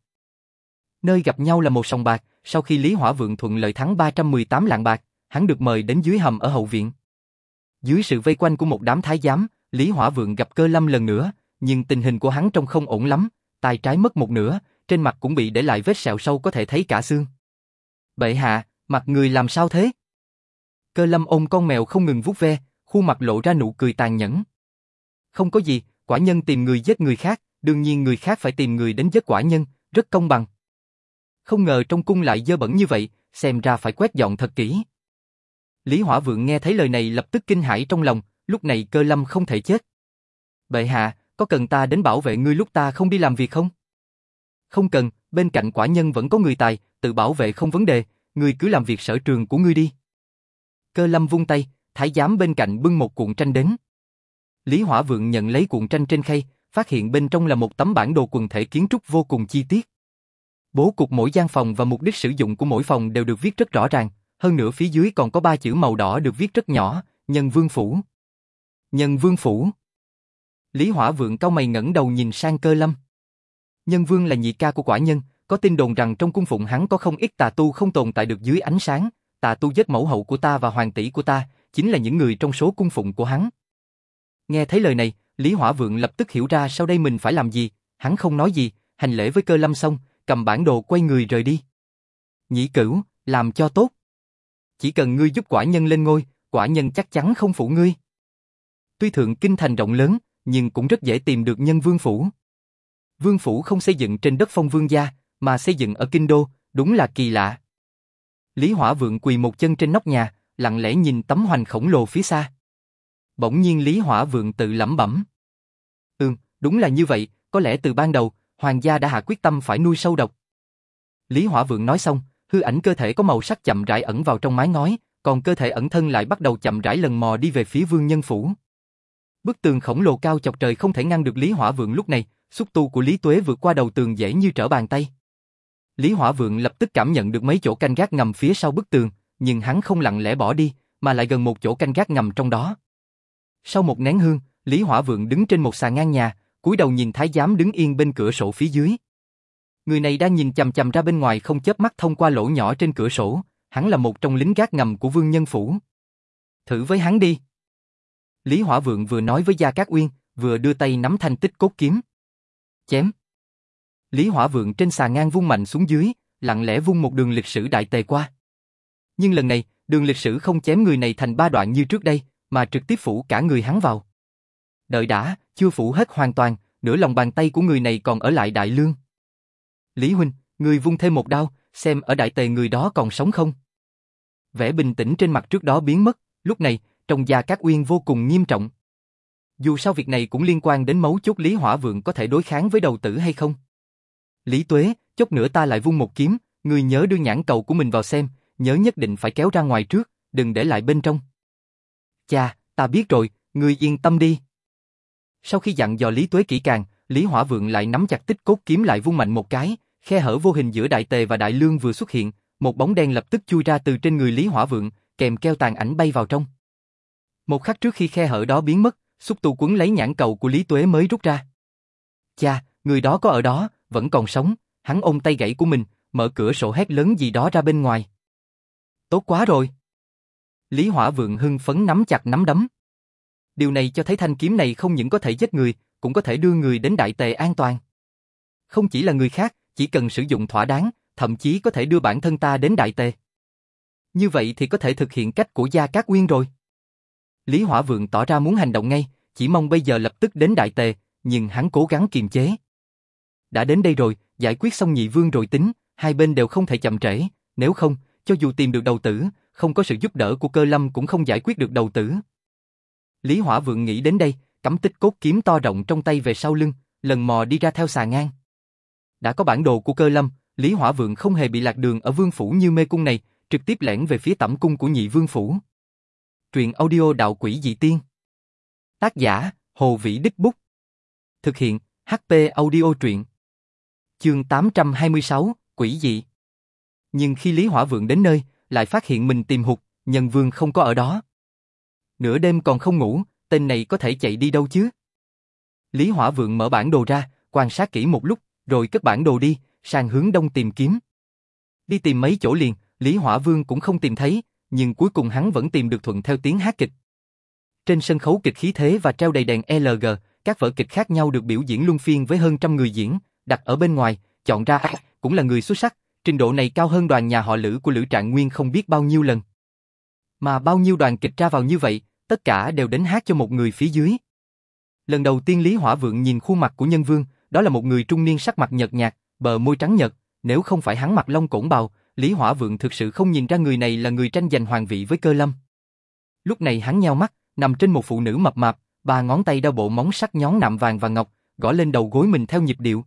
Nơi gặp nhau là một sòng bạc, sau khi Lý Hỏa Vượng thuận lợi thắng ba trăm mười tám lạng bạc, hắn được mời đến dưới hầm ở hậu viện. Dưới sự vây quanh của một đám thái giám, Lý Hỏa Vượng gặp Cơ Lâm lần nữa, nhưng tình hình của hắn trông không ổn lắm, tay trái mất một nửa, trên mặt cũng bị để lại vết sẹo sâu có thể thấy cả xương. Bệ hạ, mặt người làm sao thế? Cơ Lâm ôm con mèo không ngừng vuốt ve, khuôn mặt lộ ra nụ cười tàn nhẫn. Không có gì, quả nhân tìm người giết người khác, đương nhiên người khác phải tìm người đến giết quả nhân, rất công bằng. Không ngờ trong cung lại dơ bẩn như vậy, xem ra phải quét dọn thật kỹ. Lý Hỏa Vượng nghe thấy lời này lập tức kinh hãi trong lòng, lúc này Cơ Lâm không thể chết. Bệ hạ, có cần ta đến bảo vệ ngươi lúc ta không đi làm việc không? Không cần, bên cạnh quả nhân vẫn có người tài, tự bảo vệ không vấn đề, ngươi cứ làm việc sở trường của ngươi đi. Cơ Lâm vung tay, thái giám bên cạnh bưng một cuộn tranh đến. Lý Hỏa Vượng nhận lấy cuộn tranh trên khay, phát hiện bên trong là một tấm bản đồ quần thể kiến trúc vô cùng chi tiết. Bố cục mỗi gian phòng và mục đích sử dụng của mỗi phòng đều được viết rất rõ ràng, hơn nữa phía dưới còn có ba chữ màu đỏ được viết rất nhỏ, Nhân Vương Phủ. Nhân Vương Phủ. Lý Hỏa Vượng cau mày ngẩng đầu nhìn sang Cơ Lâm. Nhân Vương là nhị ca của quả nhân, có tin đồn rằng trong cung phụng hắn có không ít tà tu không tồn tại được dưới ánh sáng, tà tu giết mẫu hậu của ta và hoàng tỷ của ta, chính là những người trong số cung phụng của hắn. Nghe thấy lời này, Lý Hỏa Vượng lập tức hiểu ra sau đây mình phải làm gì, hắn không nói gì, hành lễ với Cơ Lâm xong, cầm bản đồ quay người rời đi. Nhĩ Cửu, làm cho tốt. Chỉ cần ngươi giúp quả nhân lên ngôi, quả nhân chắc chắn không phụ ngươi. Tuy Thượng Kinh thành rộng lớn, nhưng cũng rất dễ tìm được Nhân Vương Phủ. Vương Phủ không xây dựng trên đất Phong Vương gia, mà xây dựng ở Kinh Đô, đúng là kỳ lạ. Lý Hỏa Vượng quỳ một chân trên nóc nhà, lặng lẽ nhìn tấm hoành khổng lồ phía xa. Bỗng nhiên Lý Hỏa Vượng tự lẩm bẩm. Ừm, đúng là như vậy, có lẽ từ ban đầu, hoàng gia đã hạ quyết tâm phải nuôi sâu độc. Lý Hỏa Vượng nói xong, hư ảnh cơ thể có màu sắc chậm rãi ẩn vào trong mái ngói, còn cơ thể ẩn thân lại bắt đầu chậm rãi lần mò đi về phía Vương Nhân Phủ. Bức tường khổng lồ cao chọc trời không thể ngăn được Lý Hỏa Vượng lúc này, xúc tu của Lý Tuế vượt qua đầu tường dễ như trở bàn tay. Lý Hỏa Vượng lập tức cảm nhận được mấy chỗ canh gác ngầm phía sau bức tường, nhưng hắn không lặng lẽ bỏ đi, mà lại gần một chỗ canh gác ngầm trong đó. Sau một nén hương, Lý Hỏa Vượng đứng trên một sàn ngang nhà, cúi đầu nhìn thái giám đứng yên bên cửa sổ phía dưới. Người này đang nhìn chằm chằm ra bên ngoài không chớp mắt thông qua lỗ nhỏ trên cửa sổ, hắn là một trong lính gác ngầm của Vương Nhân Phủ. Thử với hắn đi. Lý Hỏa Vượng vừa nói với Gia Cát Uyên, vừa đưa tay nắm thanh tích cốt kiếm. Chém. Lý Hỏa Vượng trên sàn ngang vung mạnh xuống dưới, lặng lẽ vung một đường lịch sử đại tề qua. Nhưng lần này, đường lịch sử không chém người này thành ba đoạn như trước đây, mà trực tiếp phủ cả người hắn vào. Đợi đã, chưa phủ hết hoàn toàn, nửa lòng bàn tay của người này còn ở lại đại lương. Lý huynh, người vung thêm một đao, xem ở đại tề người đó còn sống không? Vẻ bình tĩnh trên mặt trước đó biến mất, lúc này, trong Gia Cát Uyên vô cùng nghiêm trọng. Dù sao việc này cũng liên quan đến mấu chốt Lý Hỏa Vượng có thể đối kháng với đầu tử hay không. Lý Tuế, chốc nữa ta lại vung một kiếm, ngươi nhớ đưa nhãn cầu của mình vào xem, nhớ nhất định phải kéo ra ngoài trước, đừng để lại bên trong. Cha, ta biết rồi, ngươi yên tâm đi. Sau khi dặn dò Lý Tuế kỹ càng, Lý Hỏa Vượng lại nắm chặt tích cốt kiếm lại vung mạnh một cái, khe hở vô hình giữa đại tề và đại lương vừa xuất hiện, một bóng đen lập tức chui ra từ trên người Lý Hỏa Vượng, kèm keo tàn ảnh bay vào trong. Một khắc trước khi khe hở đó biến mất, xúc tu quấn lấy nhãn cầu của Lý Tuế mới rút ra. Cha, người đó có ở đó, vẫn còn sống, hắn ôm tay gãy của mình, mở cửa sổ hét lớn gì đó ra bên ngoài. Tốt quá rồi. Lý Hỏa Vượng hưng phấn nắm chặt nắm đấm. Điều này cho thấy thanh kiếm này không những có thể giết người, cũng có thể đưa người đến đại tề an toàn. Không chỉ là người khác, chỉ cần sử dụng thỏa đáng, thậm chí có thể đưa bản thân ta đến đại tề. Như vậy thì có thể thực hiện cách của Gia Cát Uyên rồi. Lý Hỏa Vượng tỏ ra muốn hành động ngay, chỉ mong bây giờ lập tức đến đại tề, nhưng hắn cố gắng kiềm chế. Đã đến đây rồi, giải quyết xong nhị vương rồi tính, hai bên đều không thể chậm trễ, nếu không, cho dù tìm được đầu tử, không có sự giúp đỡ của Cơ Lâm cũng không giải quyết được đầu tử. Lý Hỏa Vượng nghĩ đến đây, cắm tích cốt kiếm to rộng trong tay về sau lưng, lần mò đi ra theo xà ngang. Đã có bản đồ của Cơ Lâm, Lý Hỏa Vượng không hề bị lạc đường ở Vương Phủ như mê cung này, trực tiếp lẻn về phía tẩm cung của Nhị Vương phủ. Truyện audio Đạo Quỷ Dị Tiên. Tác giả: Hồ Vĩ Đích Bút. Thực hiện: hát pê Audio truyện. Chương tám trăm hai mươi sáu, Quỷ Dị. Nhưng khi Lý Hỏa Vượng đến nơi, lại phát hiện mình tìm hụt, Nhân Vương không có ở đó. Nửa đêm còn không ngủ, tên này có thể chạy đi đâu chứ? Lý Hỏa Vượng mở bản đồ ra, quan sát kỹ một lúc, rồi cất bản đồ đi, sang hướng đông tìm kiếm. Đi tìm mấy chỗ liền, Lý Hỏa Vương cũng không tìm thấy, nhưng cuối cùng hắn vẫn tìm được thuận theo tiếng hát kịch. Trên sân khấu kịch khí thế và treo đầy đèn lờ giê, các vở kịch khác nhau được biểu diễn luân phiên với hơn trăm người diễn, đặt ở bên ngoài, chọn ra cũng là người xuất sắc, trình độ này cao hơn đoàn nhà họ Lữ của Lữ Trạng Nguyên không biết bao nhiêu lần. Mà bao nhiêu đoàn kịch ra vào như vậy, tất cả đều đến hát cho một người phía dưới. Lần đầu tiên Lý Hỏa Vượng nhìn khuôn mặt của Nhân Vương, đó là một người trung niên sắc mặt nhợt nhạt, bờ môi trắng nhợt, nếu không phải hắn mặc long cổn bào, Lý Hỏa Vượng thực sự không nhìn ra người này là người tranh giành hoàng vị với Cơ Lâm. Lúc này hắn nheo mắt, nằm trên một phụ nữ mập mạp, ba ngón tay đeo bộ móng sắc nhón nạm vàng và ngọc, gõ lên đầu gối mình theo nhịp điệu.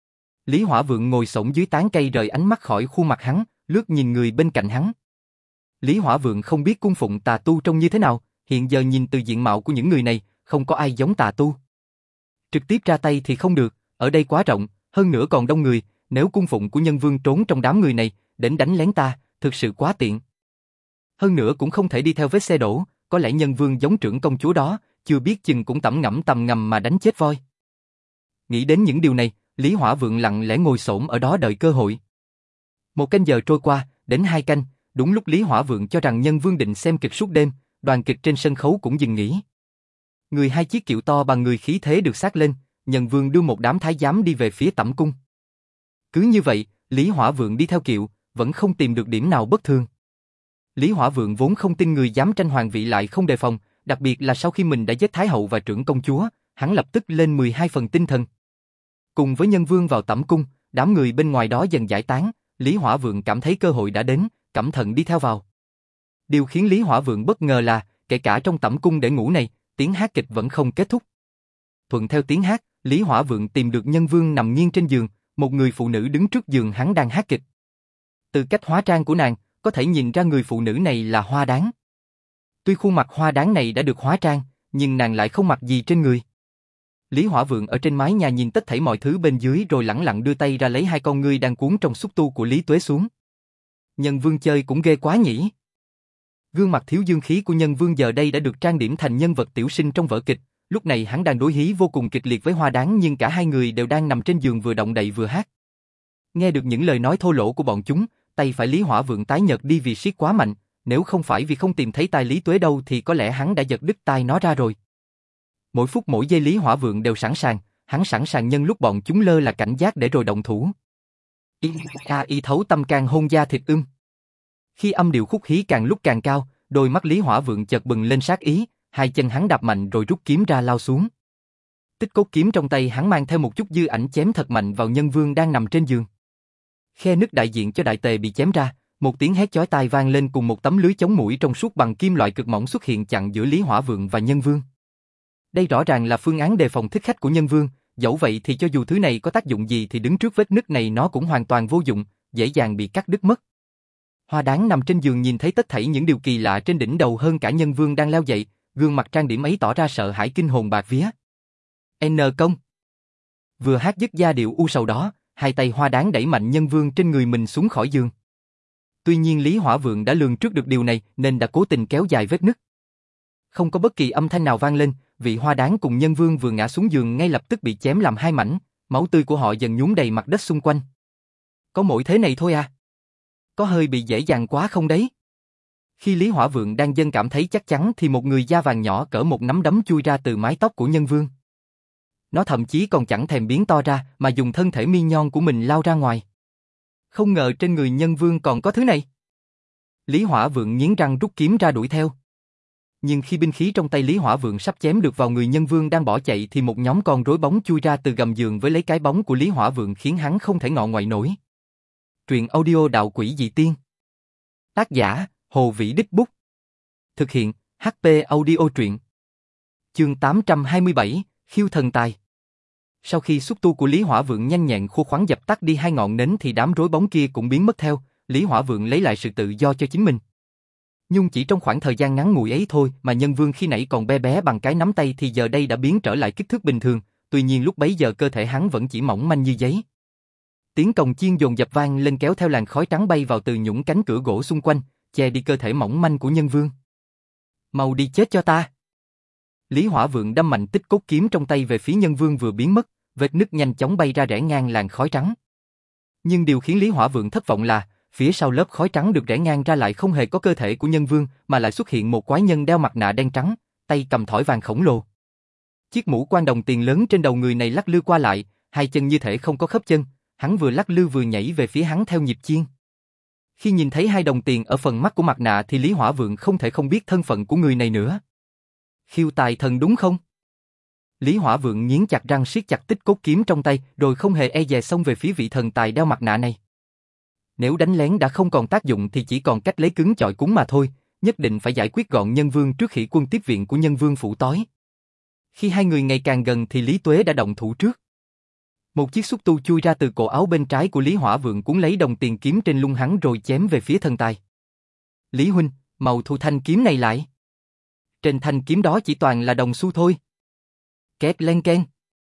Lý Hỏa Vượng ngồi xổm dưới tán cây rời ánh mắt khỏi khuôn mặt hắn, lướt nhìn người bên cạnh hắn. Lý Hỏa Vượng không biết cung phụng tà tu trông như thế nào, hiện giờ nhìn từ diện mạo của những người này, không có ai giống tà tu. Trực tiếp ra tay thì không được, ở đây quá rộng, hơn nữa còn đông người, nếu cung phụng của Nhân Vương trốn trong đám người này, đến đánh lén ta, thực sự quá tiện. Hơn nữa cũng không thể đi theo vết xe đổ, có lẽ Nhân Vương giống trưởng công chúa đó, chưa biết chừng cũng tẩm ngẫm tầm ngầm mà đánh chết voi. Nghĩ đến những điều này, Lý Hỏa Vượng lặng lẽ ngồi xổm ở đó đợi cơ hội. Một canh giờ trôi qua, đến hai canh, đúng lúc Lý Hỏa Vượng cho rằng Nhân Vương định xem kịch suốt đêm, đoàn kịch trên sân khấu cũng dừng nghỉ. Người hai chiếc kiệu to bằng người khí thế được xát lên, Nhân Vương đưa một đám thái giám đi về phía tẩm cung. Cứ như vậy, Lý Hỏa Vượng đi theo kiệu, vẫn không tìm được điểm nào bất thường. Lý Hỏa Vượng vốn không tin người dám tranh hoàng vị lại không đề phòng, đặc biệt là sau khi mình đã giết Thái hậu và trưởng công chúa, hắn lập tức lên mười hai phần tinh thần. Cùng với Nhân Vương vào tẩm cung, đám người bên ngoài đó dần giải tán, Lý Hỏa Vượng cảm thấy cơ hội đã đến, cẩn thận đi theo vào. Điều khiến Lý Hỏa Vượng bất ngờ là, kể cả trong tẩm cung để ngủ này, tiếng hát kịch vẫn không kết thúc. Thuận theo tiếng hát, Lý Hỏa Vượng tìm được Nhân Vương nằm nghiêng trên giường, một người phụ nữ đứng trước giường hắn đang hát kịch. Từ cách hóa trang của nàng, có thể nhìn ra người phụ nữ này là Hoa Đáng. Tuy khuôn mặt Hoa Đáng này đã được hóa trang, nhưng nàng lại không mặc gì trên người. Lý Hỏa Vượng ở trên mái nhà nhìn tất thảy mọi thứ bên dưới rồi lẳng lặng đưa tay ra lấy hai con ngươi đang cuốn trong xúc tu của Lý Tuế xuống. Nhân Vương chơi cũng ghê quá nhỉ. Gương mặt thiếu dương khí của Nhân Vương giờ đây đã được trang điểm thành nhân vật tiểu sinh trong vở kịch, lúc này hắn đang đối hí vô cùng kịch liệt với Hoa Đáng nhưng cả hai người đều đang nằm trên giường vừa động đậy vừa hát. Nghe được những lời nói thô lỗ của bọn chúng, tay phải Lý Hỏa Vượng tái nhợt đi vì siết quá mạnh, nếu không phải vì không tìm thấy tai Lý Tuế đâu thì có lẽ hắn đã giật đứt tai nó ra rồi. Mỗi phút mỗi giây Lý Hỏa Vượng đều sẵn sàng, hắn sẵn sàng nhân lúc bọn chúng lơ là cảnh giác để rồi động thủ. Y a y thấu tâm can hôn da thịt ưng. Khi âm điệu khúc hí càng lúc càng cao, đôi mắt Lý Hỏa Vượng chợt bừng lên sát ý, hai chân hắn đạp mạnh rồi rút kiếm ra lao xuống. Tích cốt kiếm trong tay hắn mang theo một chút dư ảnh chém thật mạnh vào Nhân Vương đang nằm trên giường. Khe nứt đại diện cho đại tề bị chém ra, một tiếng hét chói tai vang lên cùng một tấm lưới chống muỗi trong suốt bằng kim loại cực mỏng xuất hiện chặn giữa Lý Hỏa Vượng và Nhân Vương. Đây rõ ràng là phương án đề phòng thích khách của Nhân Vương, dẫu vậy thì cho dù thứ này có tác dụng gì thì đứng trước vết nứt này nó cũng hoàn toàn vô dụng, dễ dàng bị cắt đứt mất. Hoa Đáng nằm trên giường nhìn thấy tất thảy những điều kỳ lạ trên đỉnh đầu hơn cả Nhân Vương đang leo dậy, gương mặt trang điểm ấy tỏ ra sợ hãi kinh hồn bạt vía. N công. Vừa hát dứt giai điệu u sầu đó, hai tay Hoa Đáng đẩy mạnh Nhân Vương trên người mình xuống khỏi giường. Tuy nhiên Lý Hỏa Vượng đã lường trước được điều này nên đã cố tình kéo dài vết nứt. Không có bất kỳ âm thanh nào vang lên, vị Hoa Đáng cùng Nhân Vương vừa ngã xuống giường ngay lập tức bị chém làm hai mảnh, máu tươi của họ dần nhuốm đầy mặt đất xung quanh. Có mỗi thế này thôi à? Có hơi bị dễ dàng quá không đấy? Khi Lý Hỏa Vượng đang dần cảm thấy chắc chắn thì một người da vàng nhỏ cỡ một nắm đấm chui ra từ mái tóc của Nhân Vương. Nó thậm chí còn chẳng thèm biến to ra mà dùng thân thể mi nhon của mình lao ra ngoài. Không ngờ trên người Nhân Vương còn có thứ này. Lý Hỏa Vượng nghiến răng rút kiếm ra đuổi theo. Nhưng khi binh khí trong tay Lý Hỏa Vượng sắp chém được vào người Nhân Vương đang bỏ chạy thì một nhóm con rối bóng chui ra từ gầm giường với lấy cái bóng của Lý Hỏa Vượng khiến hắn không thể ngọ ngoại nổi. Truyện audio Đạo Quỷ Dị Tiên. Tác giả: Hồ Vĩ Đích Bút. Thực hiện: hát pê Audio truyện. Chương tám trăm hai mươi bảy, Khiêu Thần Tài. Sau khi xúc tu của Lý Hỏa Vượng nhanh nhẹn khô khoắn dập tắt đi hai ngọn nến thì đám rối bóng kia cũng biến mất theo, Lý Hỏa Vượng lấy lại sự tự do cho chính mình. Nhưng chỉ trong khoảng thời gian ngắn ngủi ấy thôi mà Nhân Vương khi nãy còn bé bé bằng cái nắm tay thì giờ đây đã biến trở lại kích thước bình thường, tuy nhiên lúc bấy giờ cơ thể hắn vẫn chỉ mỏng manh như giấy. Tiếng cồng chiên dồn dập vang lên kéo theo làn khói trắng bay vào từ những cánh cửa gỗ xung quanh, che đi cơ thể mỏng manh của Nhân Vương. Mau đi chết cho ta! Lý Hỏa Vượng đâm mạnh tích cốt kiếm trong tay về phía Nhân Vương vừa biến mất, vết nứt nhanh chóng bay ra rẽ ngang làn khói trắng. Nhưng điều khiến Lý Hỏa Vượng thất vọng là, phía sau lớp khói trắng được rẽ ngang ra lại không hề có cơ thể của Nhân Vương, mà lại xuất hiện một quái nhân đeo mặt nạ đen trắng, tay cầm thỏi vàng khổng lồ. Chiếc mũ quan đồng tiền lớn trên đầu người này lắc lư qua lại, hai chân như thể không có khớp chân, hắn vừa lắc lư vừa nhảy về phía hắn theo nhịp chiên. Khi nhìn thấy hai đồng tiền ở phần mắt của mặt nạ thì Lý Hỏa Vượng không thể không biết thân phận của người này nữa. Khiêu tài thần đúng không? Lý Hỏa Vượng nghiến chặt răng siết chặt tích cốt kiếm trong tay, rồi không hề e dè xông về phía vị thần tài đeo mặt nạ này. Nếu đánh lén đã không còn tác dụng thì chỉ còn cách lấy cứng chọi cứng mà thôi, nhất định phải giải quyết gọn Nhân Vương trước khi quân tiếp viện của Nhân Vương phủ tối. Khi hai người ngày càng gần thì Lý Tuế đã động thủ trước. Một chiếc xúc tu chui ra từ cổ áo bên trái của Lý Hỏa Vượng cuốn lấy đồng tiền kiếm trên lưng hắn rồi chém về phía thần tài. Lý huynh, mau thu thanh kiếm này lại. Trên thanh kiếm đó chỉ toàn là đồng xu thôi. Két len keng.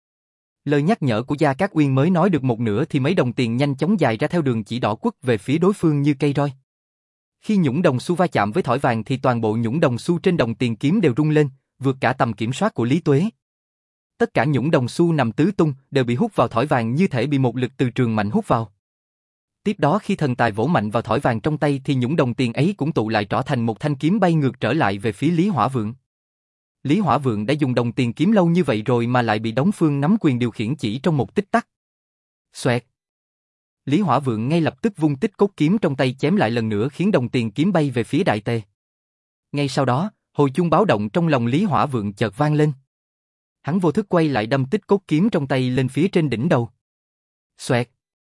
Lời nhắc nhở của Gia Cát Uyên mới nói được một nửa thì mấy đồng tiền nhanh chóng dài ra theo đường chỉ đỏ quất về phía đối phương như cây roi. Khi nhũng đồng xu va chạm với thỏi vàng thì toàn bộ nhũng đồng xu trên đồng tiền kiếm đều rung lên, vượt cả tầm kiểm soát của Lý Tuế. Tất cả nhũng đồng xu nằm tứ tung đều bị hút vào thỏi vàng như thể bị một lực từ trường mạnh hút vào. Tiếp đó khi thần tài vỗ mạnh vào thỏi vàng trong tay thì nhũng đồng tiền ấy cũng tụ lại trở thành một thanh kiếm bay ngược trở lại về phía Lý Hỏa Vượng. Lý Hỏa Vượng đã dùng đồng tiền kiếm lâu như vậy rồi mà lại bị Đống Phương nắm quyền điều khiển chỉ trong một tích tắc. Xoẹt. Lý Hỏa Vượng ngay lập tức vung tích cốt kiếm trong tay chém lại lần nữa khiến đồng tiền kiếm bay về phía Đại Tề. Ngay sau đó, hồi chuông báo động trong lòng Lý Hỏa Vượng chợt vang lên. Hắn vô thức quay lại đâm tích cốt kiếm trong tay lên phía trên đỉnh đầu. Xoẹt.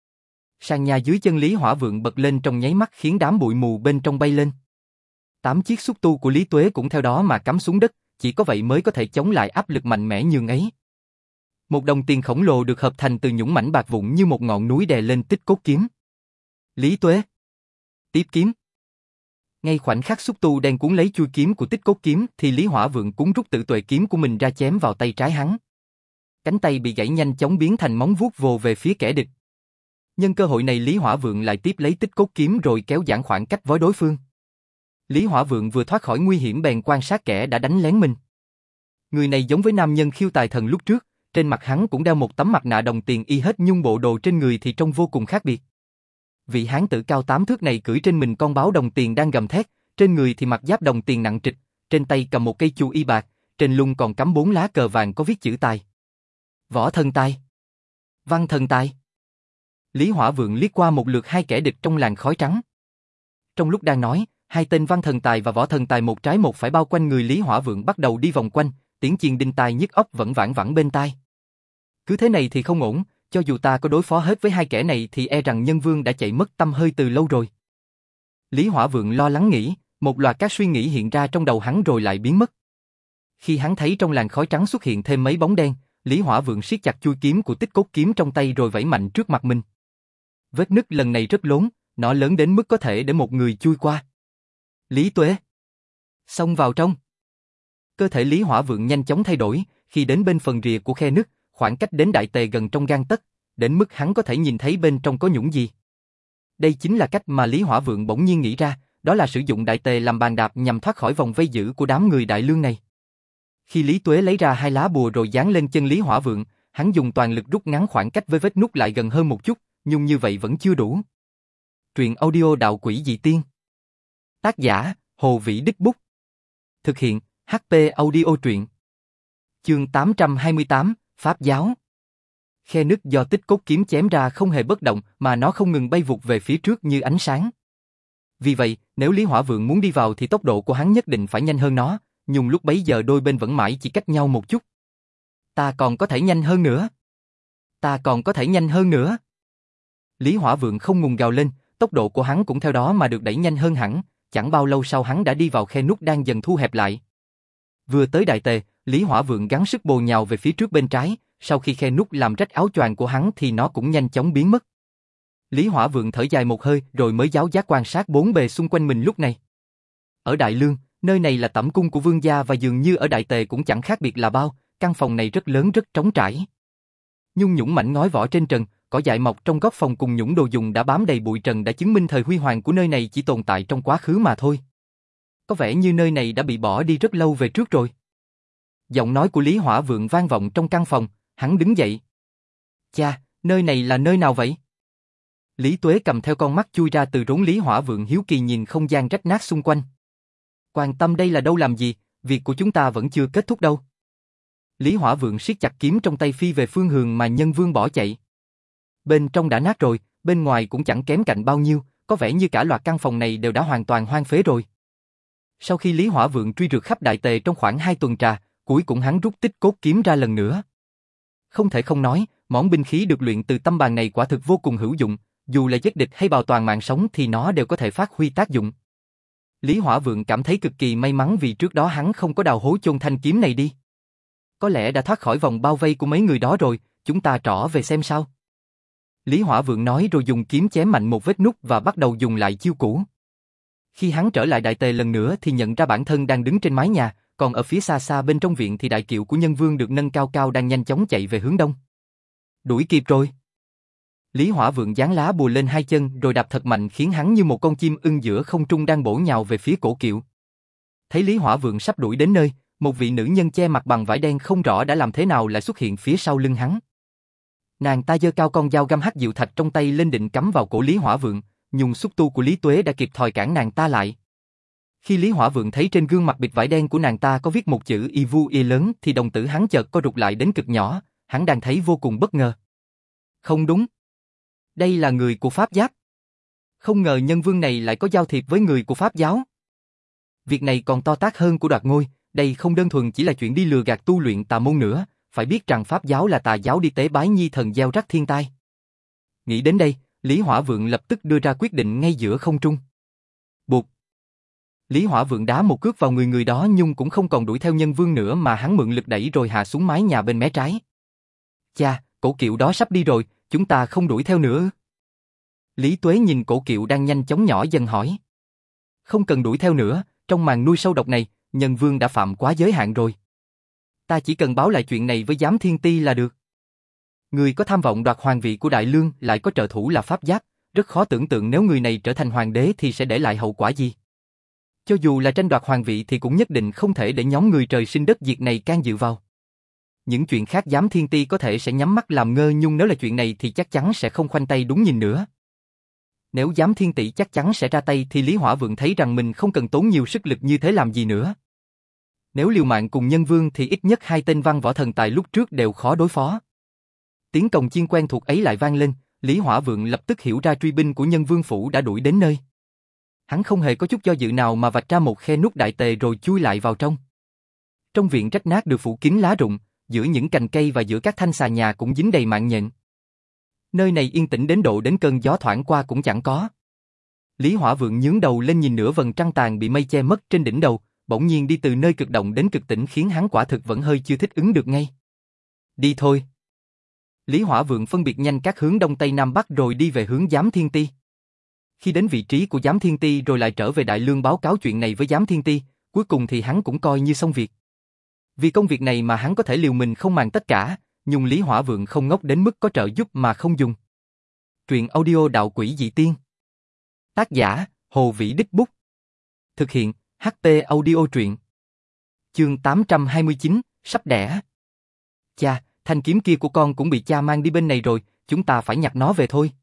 Sàn nhà dưới chân Lý Hỏa Vượng bật lên trong nháy mắt khiến đám bụi mù bên trong bay lên. Tám chiếc xúc tu của Lý Tuế cũng theo đó mà cắm xuống đất, chỉ có vậy mới có thể chống lại áp lực mạnh mẽ nhường ấy. Một đồng tiền khổng lồ được hợp thành từ nhũng mảnh bạc vụn như một ngọn núi đè lên tích cốt kiếm. Lý Tuế. Tiếp kiếm. Ngay khoảnh khắc xúc tu đang cuốn lấy chui kiếm của tích cốt kiếm thì Lý Hỏa Vượng cuốn rút tự tuệ kiếm của mình ra chém vào tay trái hắn. Cánh tay bị gãy nhanh chóng biến thành móng vuốt vồ về phía kẻ địch. Nhân cơ hội này Lý Hỏa Vượng lại tiếp lấy tích cốt kiếm rồi kéo giãn khoảng cách với đối phương. Lý Hỏa Vượng vừa thoát khỏi nguy hiểm bèn quan sát kẻ đã đánh lén mình. Người này giống với nam nhân khiêu tài thần lúc trước, trên mặt hắn cũng đeo một tấm mặt nạ đồng tiền y hệt nhưng bộ đồ trên người thì trông vô cùng khác biệt. Vị hán tử cao tám thước này cưỡi trên mình con báo đồng tiền đang gầm thét, trên người thì mặc giáp đồng tiền nặng trịch, trên tay cầm một cây chu y bạc, trên lưng còn cắm bốn lá cờ vàng có viết chữ tài. Võ thần tài. Văn thần tài. Lý Hỏa Vượng liếc qua một lượt hai kẻ địch trong làn khói trắng. Trong lúc đang nói, hai tên văn thần tài và võ thần tài một trái một phải bao quanh người Lý Hỏa Vượng bắt đầu đi vòng quanh, tiếng chiên đinh tai nhức óc vẫn vảng vẳng bên tai. Cứ thế này thì không ổn, cho dù ta có đối phó hết với hai kẻ này thì e rằng Nhân Vương đã chạy mất tâm hơi từ lâu rồi. Lý Hỏa Vượng lo lắng nghĩ, một loạt các suy nghĩ hiện ra trong đầu hắn rồi lại biến mất. Khi hắn thấy trong làn khói trắng xuất hiện thêm mấy bóng đen, Lý Hỏa Vượng siết chặt chui kiếm của tích cốt kiếm trong tay rồi vẫy mạnh trước mặt mình. Vết nứt lần này rất lớn, nó lớn đến mức có thể để một người chui qua. Lý Tuế. Xông vào trong. Cơ thể Lý Hỏa Vượng nhanh chóng thay đổi, khi đến bên phần rìa của khe nứt, khoảng cách đến Đại Tề gần trong gang tấc, đến mức hắn có thể nhìn thấy bên trong có nhũng gì. Đây chính là cách mà Lý Hỏa Vượng bỗng nhiên nghĩ ra, đó là sử dụng Đại Tề làm bàn đạp nhằm thoát khỏi vòng vây giữ của đám người Đại Lương này. Khi Lý Tuế lấy ra hai lá bùa rồi dán lên chân Lý Hỏa Vượng, hắn dùng toàn lực rút ngắn khoảng cách với vết nứt lại gần hơn một chút, nhưng như vậy vẫn chưa đủ. Truyện audio Đạo Quỷ Dị Tiên. Tác giả, Hồ Vĩ Đích Bút. Thực hiện, hát pê Audio Truyện. Chương tám trăm hai mươi tám, Pháp Giáo. Khe nứt do tích cốt kiếm chém ra không hề bất động mà nó không ngừng bay vụt về phía trước như ánh sáng. Vì vậy, nếu Lý Hỏa Vượng muốn đi vào thì tốc độ của hắn nhất định phải nhanh hơn nó, nhưng lúc bấy giờ đôi bên vẫn mãi chỉ cách nhau một chút. Ta còn có thể nhanh hơn nữa. Ta còn có thể nhanh hơn nữa. Lý Hỏa Vượng không ngừng gào lên, tốc độ của hắn cũng theo đó mà được đẩy nhanh hơn hẳn, chẳng bao lâu sau hắn đã đi vào khe nút đang dần thu hẹp lại. Vừa tới Đại Tề, Lý Hỏa Vượng gắng sức bổ nhào về phía trước bên trái, sau khi khe nút làm rách áo choàng của hắn thì nó cũng nhanh chóng biến mất. Lý Hỏa Vượng thở dài một hơi rồi mới giáo giác quan sát bốn bề xung quanh mình lúc này. Ở Đại Lương, nơi này là tẩm cung của vương gia và dường như ở Đại Tề cũng chẳng khác biệt là bao, căn phòng này rất lớn rất trống trải. Nhung nhũng mảnh ngói vỏ trên trần, cỏ dại mọc trong góc phòng cùng nhũng đồ dùng đã bám đầy bụi trần đã chứng minh thời huy hoàng của nơi này chỉ tồn tại trong quá khứ mà thôi. Có vẻ như nơi này đã bị bỏ đi rất lâu về trước rồi. Giọng nói của Lý Hỏa Vượng vang vọng trong căn phòng, hắn đứng dậy. Cha, nơi này là nơi nào vậy? Lý Tuế cầm theo con mắt chui ra từ rốn Lý Hỏa Vượng hiếu kỳ nhìn không gian rách nát xung quanh. Quan tâm đây là đâu làm gì, việc của chúng ta vẫn chưa kết thúc đâu. Lý Hỏa Vượng siết chặt kiếm trong tay phi về phương hướng mà Nhân Vương bỏ chạy. Bên trong đã nát rồi, bên ngoài cũng chẳng kém cạnh bao nhiêu, có vẻ như cả loạt căn phòng này đều đã hoàn toàn hoang phế rồi. Sau khi Lý Hỏa Vượng truy rượt khắp Đại Tề trong khoảng hai tuần trà, cuối cùng hắn rút tích cốt kiếm ra lần nữa. Không thể không nói, món binh khí được luyện từ tâm bàn này quả thực vô cùng hữu dụng, dù là giết địch hay bảo toàn mạng sống thì nó đều có thể phát huy tác dụng. Lý Hỏa Vượng cảm thấy cực kỳ may mắn vì trước đó hắn không có đào hố chôn thanh kiếm này đi. Có lẽ đã thoát khỏi vòng bao vây của mấy người đó rồi, chúng ta trỏ về xem sao. Lý Hỏa Vượng nói rồi dùng kiếm chém mạnh một vết nút và bắt đầu dùng lại chiêu cũ. Khi hắn trở lại Đại Tề lần nữa thì nhận ra bản thân đang đứng trên mái nhà, còn ở phía xa xa bên trong viện thì đại kiệu của Nhân Vương được nâng cao cao đang nhanh chóng chạy về hướng đông. Đuổi kịp rồi. Lý Hỏa Vượng giáng lá bùa lên hai chân rồi đạp thật mạnh khiến hắn như một con chim ưng giữa không trung đang bổ nhào về phía cổ kiệu. Thấy Lý Hỏa Vượng sắp đuổi đến nơi, một vị nữ nhân che mặt bằng vải đen không rõ đã làm thế nào lại xuất hiện phía sau lưng hắn. Nàng ta giơ cao con dao găm hắc diệu thạch trong tay lên định cắm vào cổ Lý Hỏa Vượng, nhưng xúc tu của Lý Tuế đã kịp thời cản nàng ta lại. Khi Lý Hỏa Vượng thấy trên gương mặt bịt vải đen của nàng ta có viết một chữ y vu y lớn thì đồng tử hắn chợt co rụt lại đến cực nhỏ, hắn đang thấy vô cùng bất ngờ. Không đúng. Đây là người của Pháp Giáp. Không ngờ Nhân Vương này lại có giao thiệp với người của Pháp giáo. Việc này còn to tát hơn của đoạt ngôi, đây không đơn thuần chỉ là chuyện đi lừa gạt tu luyện tà môn nữa, phải biết rằng Pháp giáo là tà giáo đi tế bái nhi thần gieo rắc thiên tai. Nghĩ đến đây, Lý Hỏa Vượng lập tức đưa ra quyết định ngay giữa không trung. Bụt. Lý Hỏa Vượng đá một cước vào người người đó nhưng cũng không còn đuổi theo Nhân Vương nữa mà hắn mượn lực đẩy rồi hạ xuống mái nhà bên mé trái. Cha, cổ kiệu đó sắp đi rồi, chúng ta không đuổi theo nữa. Lý Tuế nhìn cổ kiệu đang nhanh chóng nhỏ dần hỏi. Không cần đuổi theo nữa, trong màn nuôi sâu độc này, Nhân Vương đã phạm quá giới hạn rồi. Ta chỉ cần báo lại chuyện này với Giám Thiên Ti là được. Người có tham vọng đoạt hoàng vị của Đại Lương lại có trợ thủ là Pháp Giáp, rất khó tưởng tượng nếu người này trở thành hoàng đế thì sẽ để lại hậu quả gì. Cho dù là tranh đoạt hoàng vị thì cũng nhất định không thể để nhóm người trời sinh đất diệt này can dự vào. Những chuyện khác Giám Thiên Ti có thể sẽ nhắm mắt làm ngơ nhưng nếu là chuyện này thì chắc chắn sẽ không khoanh tay đúng nhìn nữa. Nếu Giám Thiên Tỷ chắc chắn sẽ ra tay thì Lý Hỏa Vượng thấy rằng mình không cần tốn nhiều sức lực như thế làm gì nữa. Nếu liều mạng cùng Nhân Vương thì ít nhất hai tên văn võ thần tài lúc trước đều khó đối phó. Tiếng cồng chiên quen thuộc ấy lại vang lên, Lý Hỏa Vượng lập tức hiểu ra truy binh của Nhân Vương phủ đã đuổi đến nơi. Hắn không hề có chút do dự nào mà vạch ra một khe nút Đại Tề rồi chui lại vào trong. Trong viện rách nát được phủ kín lá rụng, giữa những cành cây và giữa các thanh xà nhà cũng dính đầy mạng nhện. Nơi này yên tĩnh đến độ đến cơn gió thoảng qua cũng chẳng có. Lý Hỏa Vượng nhướng đầu lên nhìn nửa vầng trăng tàn bị mây che mất trên đỉnh đầu, bỗng nhiên đi từ nơi cực động đến cực tĩnh khiến hắn quả thực vẫn hơi chưa thích ứng được ngay. Đi thôi. Lý Hỏa Vượng phân biệt nhanh các hướng đông tây nam bắc rồi đi về hướng Giám Thiên Ti. Khi đến vị trí của Giám Thiên Ti rồi lại trở về Đại Lương báo cáo chuyện này với Giám Thiên Ti, cuối cùng thì hắn cũng coi như xong việc. Vì công việc này mà hắn có thể liều mình không màng tất cả, nhưng Lý Hỏa Vượng không ngốc đến mức có trợ giúp mà không dùng. Truyện audio Đạo Quỷ Dị Tiên. Tác giả, Hồ Vĩ Đích Bút. Thực hiện, hát pê Audio Truyện. Chương tám trăm hai mươi chín, sắp đẻ. Cha, thanh kiếm kia của con cũng bị cha mang đi bên này rồi, chúng ta phải nhặt nó về thôi.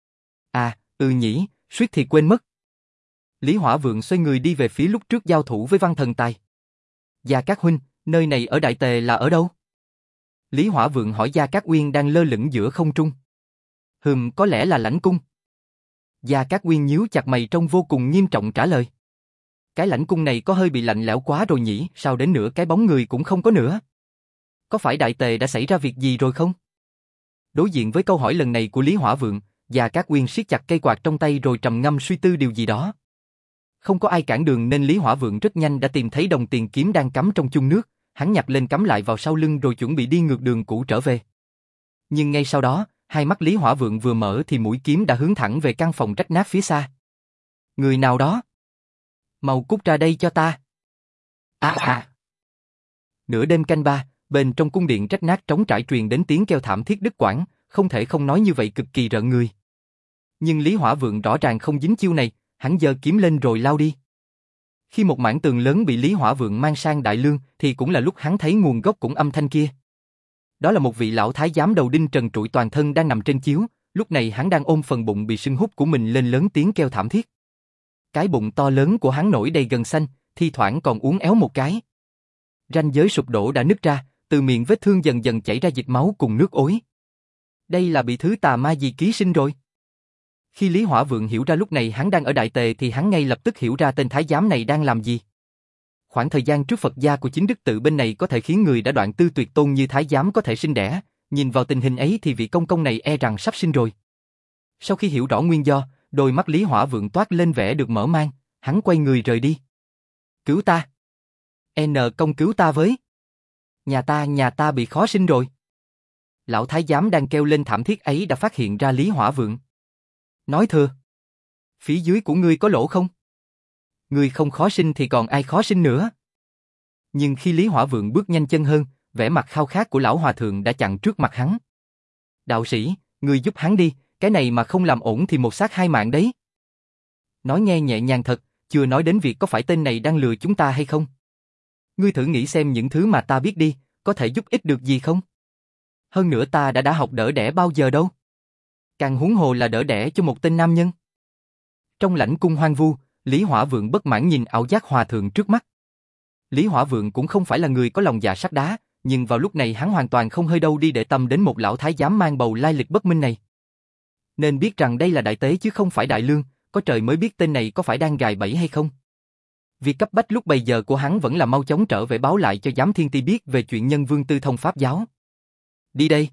À, ừ nhỉ, suýt thì quên mất. Lý Hỏa Vượng xoay người đi về phía lúc trước giao thủ với Văn Thần Tài. Gia Cát huynh, nơi này ở Đại Tề là ở đâu? Lý Hỏa Vượng hỏi Gia Cát Uyên đang lơ lửng giữa không trung. Hừm, có lẽ là lãnh cung. Gia Cát Uyên nhíu chặt mày trông vô cùng nghiêm trọng trả lời. Cái lãnh cung này có hơi bị lạnh lẽo quá rồi nhỉ, sao đến nửa cái bóng người cũng không có nữa. Có phải Đại Tề đã xảy ra việc gì rồi không? Đối diện với câu hỏi lần này của Lý Hỏa Vượng, Gia Cát Uyên siết chặt cây quạt trong tay rồi trầm ngâm suy tư điều gì đó. Không có ai cản đường nên Lý Hỏa Vượng rất nhanh đã tìm thấy đồng tiền kiếm đang cắm trong chung nước, hắn nhặt lên cắm lại vào sau lưng rồi chuẩn bị đi ngược đường cũ trở về. Nhưng ngay sau đó, hai mắt Lý Hỏa Vượng vừa mở thì mũi kiếm đã hướng thẳng về căn phòng rách nát phía xa. Người nào đó? Mau cút ra đây cho ta. À à. Nửa đêm canh ba, bên trong cung điện rách nát trống trải truyền đến tiếng kêu thảm thiết đứt quãng, không thể không nói như vậy cực kỳ rợn người. Nhưng Lý Hỏa Vượng rõ ràng không dính chiêu này, hắn giơ kiếm lên rồi lao đi. Khi một mảng tường lớn bị Lý Hỏa Vượng mang sang Đại Lương thì cũng là lúc hắn thấy nguồn gốc cũng âm thanh kia. Đó là một vị lão thái giám đầu đinh trần trụi toàn thân đang nằm trên chiếu, lúc này hắn đang ôm phần bụng bị sưng húp của mình lên lớn tiếng kêu thảm thiết. Cái bụng to lớn của hắn nổi đầy gần xanh, thi thoảng còn uốn éo một cái. Ranh giới sụp đổ đã nứt ra, từ miệng vết thương dần dần chảy ra dịch máu cùng nước ối. Đây là bị thứ tà ma gì ký sinh rồi. Khi Lý Hỏa Vượng hiểu ra lúc này hắn đang ở Đại Tề thì hắn ngay lập tức hiểu ra tên thái giám này đang làm gì. Khoảng thời gian trước Phật gia của chính đức tự bên này có thể khiến người đã đoạn tư tuyệt tôn như thái giám có thể sinh đẻ, nhìn vào tình hình ấy thì vị công công này e rằng sắp sinh rồi. Sau khi hiểu rõ nguyên do, đôi mắt Lý Hỏa Vượng toát lên vẻ được mở mang, hắn quay người rời đi. Cứu ta! N công cứu ta với! Nhà ta, nhà ta bị khó sinh rồi! Lão thái giám đang kêu lên thảm thiết ấy đã phát hiện ra Lý Hỏa Vượng. Nói thừa! Phía dưới của ngươi có lỗ không? Ngươi không khó sinh thì còn ai khó sinh nữa? Nhưng khi Lý Hỏa Vượng bước nhanh chân hơn, vẻ mặt khao khát của lão hòa thượng đã chặn trước mặt hắn. Đạo sĩ, ngươi giúp hắn đi, cái này mà không làm ổn thì một xác hai mạng đấy. Nói nghe nhẹ nhàng thật, chưa nói đến việc có phải tên này đang lừa chúng ta hay không. Ngươi thử nghĩ xem những thứ mà ta biết đi, có thể giúp ích được gì không? Hơn nữa ta đã đã học đỡ đẻ bao giờ đâu. Càng huống hồ là đỡ đẻ cho một tên nam nhân. Trong lãnh cung hoang vu, Lý Hỏa Vượng bất mãn nhìn ảo giác hòa thượng trước mắt. Lý Hỏa Vượng cũng không phải là người có lòng dạ sắt đá, nhưng vào lúc này hắn hoàn toàn không hơi đâu đi để tâm đến một lão thái giám mang bầu lai lịch bất minh này. Nên biết rằng đây là Đại Tế chứ không phải Đại Lương, có trời mới biết tên này có phải đang gài bẫy hay không. Việc cấp bách lúc bấy giờ của hắn vẫn là mau chóng trở về báo lại cho giám thiên ti biết về chuyện nhân vương tư thông pháp giáo. Đi đây.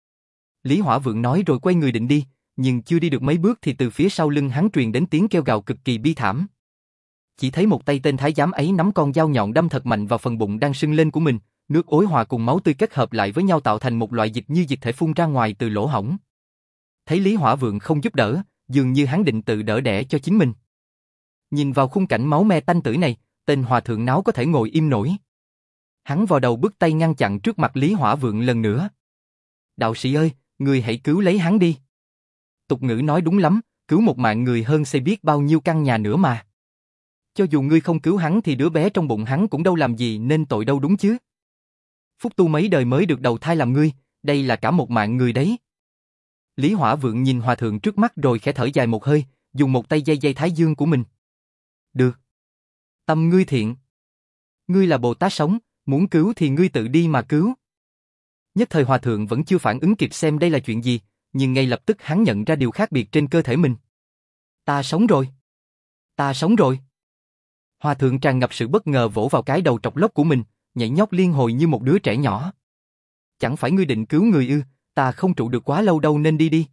Lý Hỏa Vượng nói rồi quay người định đi, nhưng chưa đi được mấy bước thì từ phía sau lưng hắn truyền đến tiếng kêu gào cực kỳ bi thảm. Chỉ thấy một tay tên thái giám ấy nắm con dao nhọn đâm thật mạnh vào phần bụng đang sưng lên của mình, nước ối hòa cùng máu tươi kết hợp lại với nhau tạo thành một loại dịch như dịch thể phun ra ngoài từ lỗ hổng. Thấy Lý Hỏa Vượng không giúp đỡ, dường như hắn định tự đỡ đẻ cho chính mình. Nhìn vào khung cảnh máu me tanh tử này, tên hòa thượng náo có thể ngồi im nổi. Hắn vò đầu bước tay ngăn chặn trước mặt Lý Hỏa Vượng lần nữa. Đạo sĩ ơi, người hãy cứu lấy hắn đi. Tục ngữ nói đúng lắm, cứu một mạng người hơn xây biết bao nhiêu căn nhà nữa mà. Cho dù ngươi không cứu hắn thì đứa bé trong bụng hắn cũng đâu làm gì nên tội đâu đúng chứ. Phúc tu mấy đời mới được đầu thai làm ngươi, đây là cả một mạng người đấy. Lý Hỏa Vượng nhìn hòa thượng trước mắt rồi khẽ thở dài một hơi, dùng một tay dây dây thái dương của mình. Được. Tâm ngươi thiện. Ngươi là Bồ Tát sống, muốn cứu thì ngươi tự đi mà cứu. Nhất thời hòa thượng vẫn chưa phản ứng kịp xem đây là chuyện gì, nhưng ngay lập tức hắn nhận ra điều khác biệt trên cơ thể mình. Ta sống rồi. Ta sống rồi. Hòa thượng tràn ngập sự bất ngờ vỗ vào cái đầu trọc lóc của mình, nhảy nhót liên hồi như một đứa trẻ nhỏ. Chẳng phải ngươi định cứu người ư, ta không trụ được quá lâu đâu nên đi đi.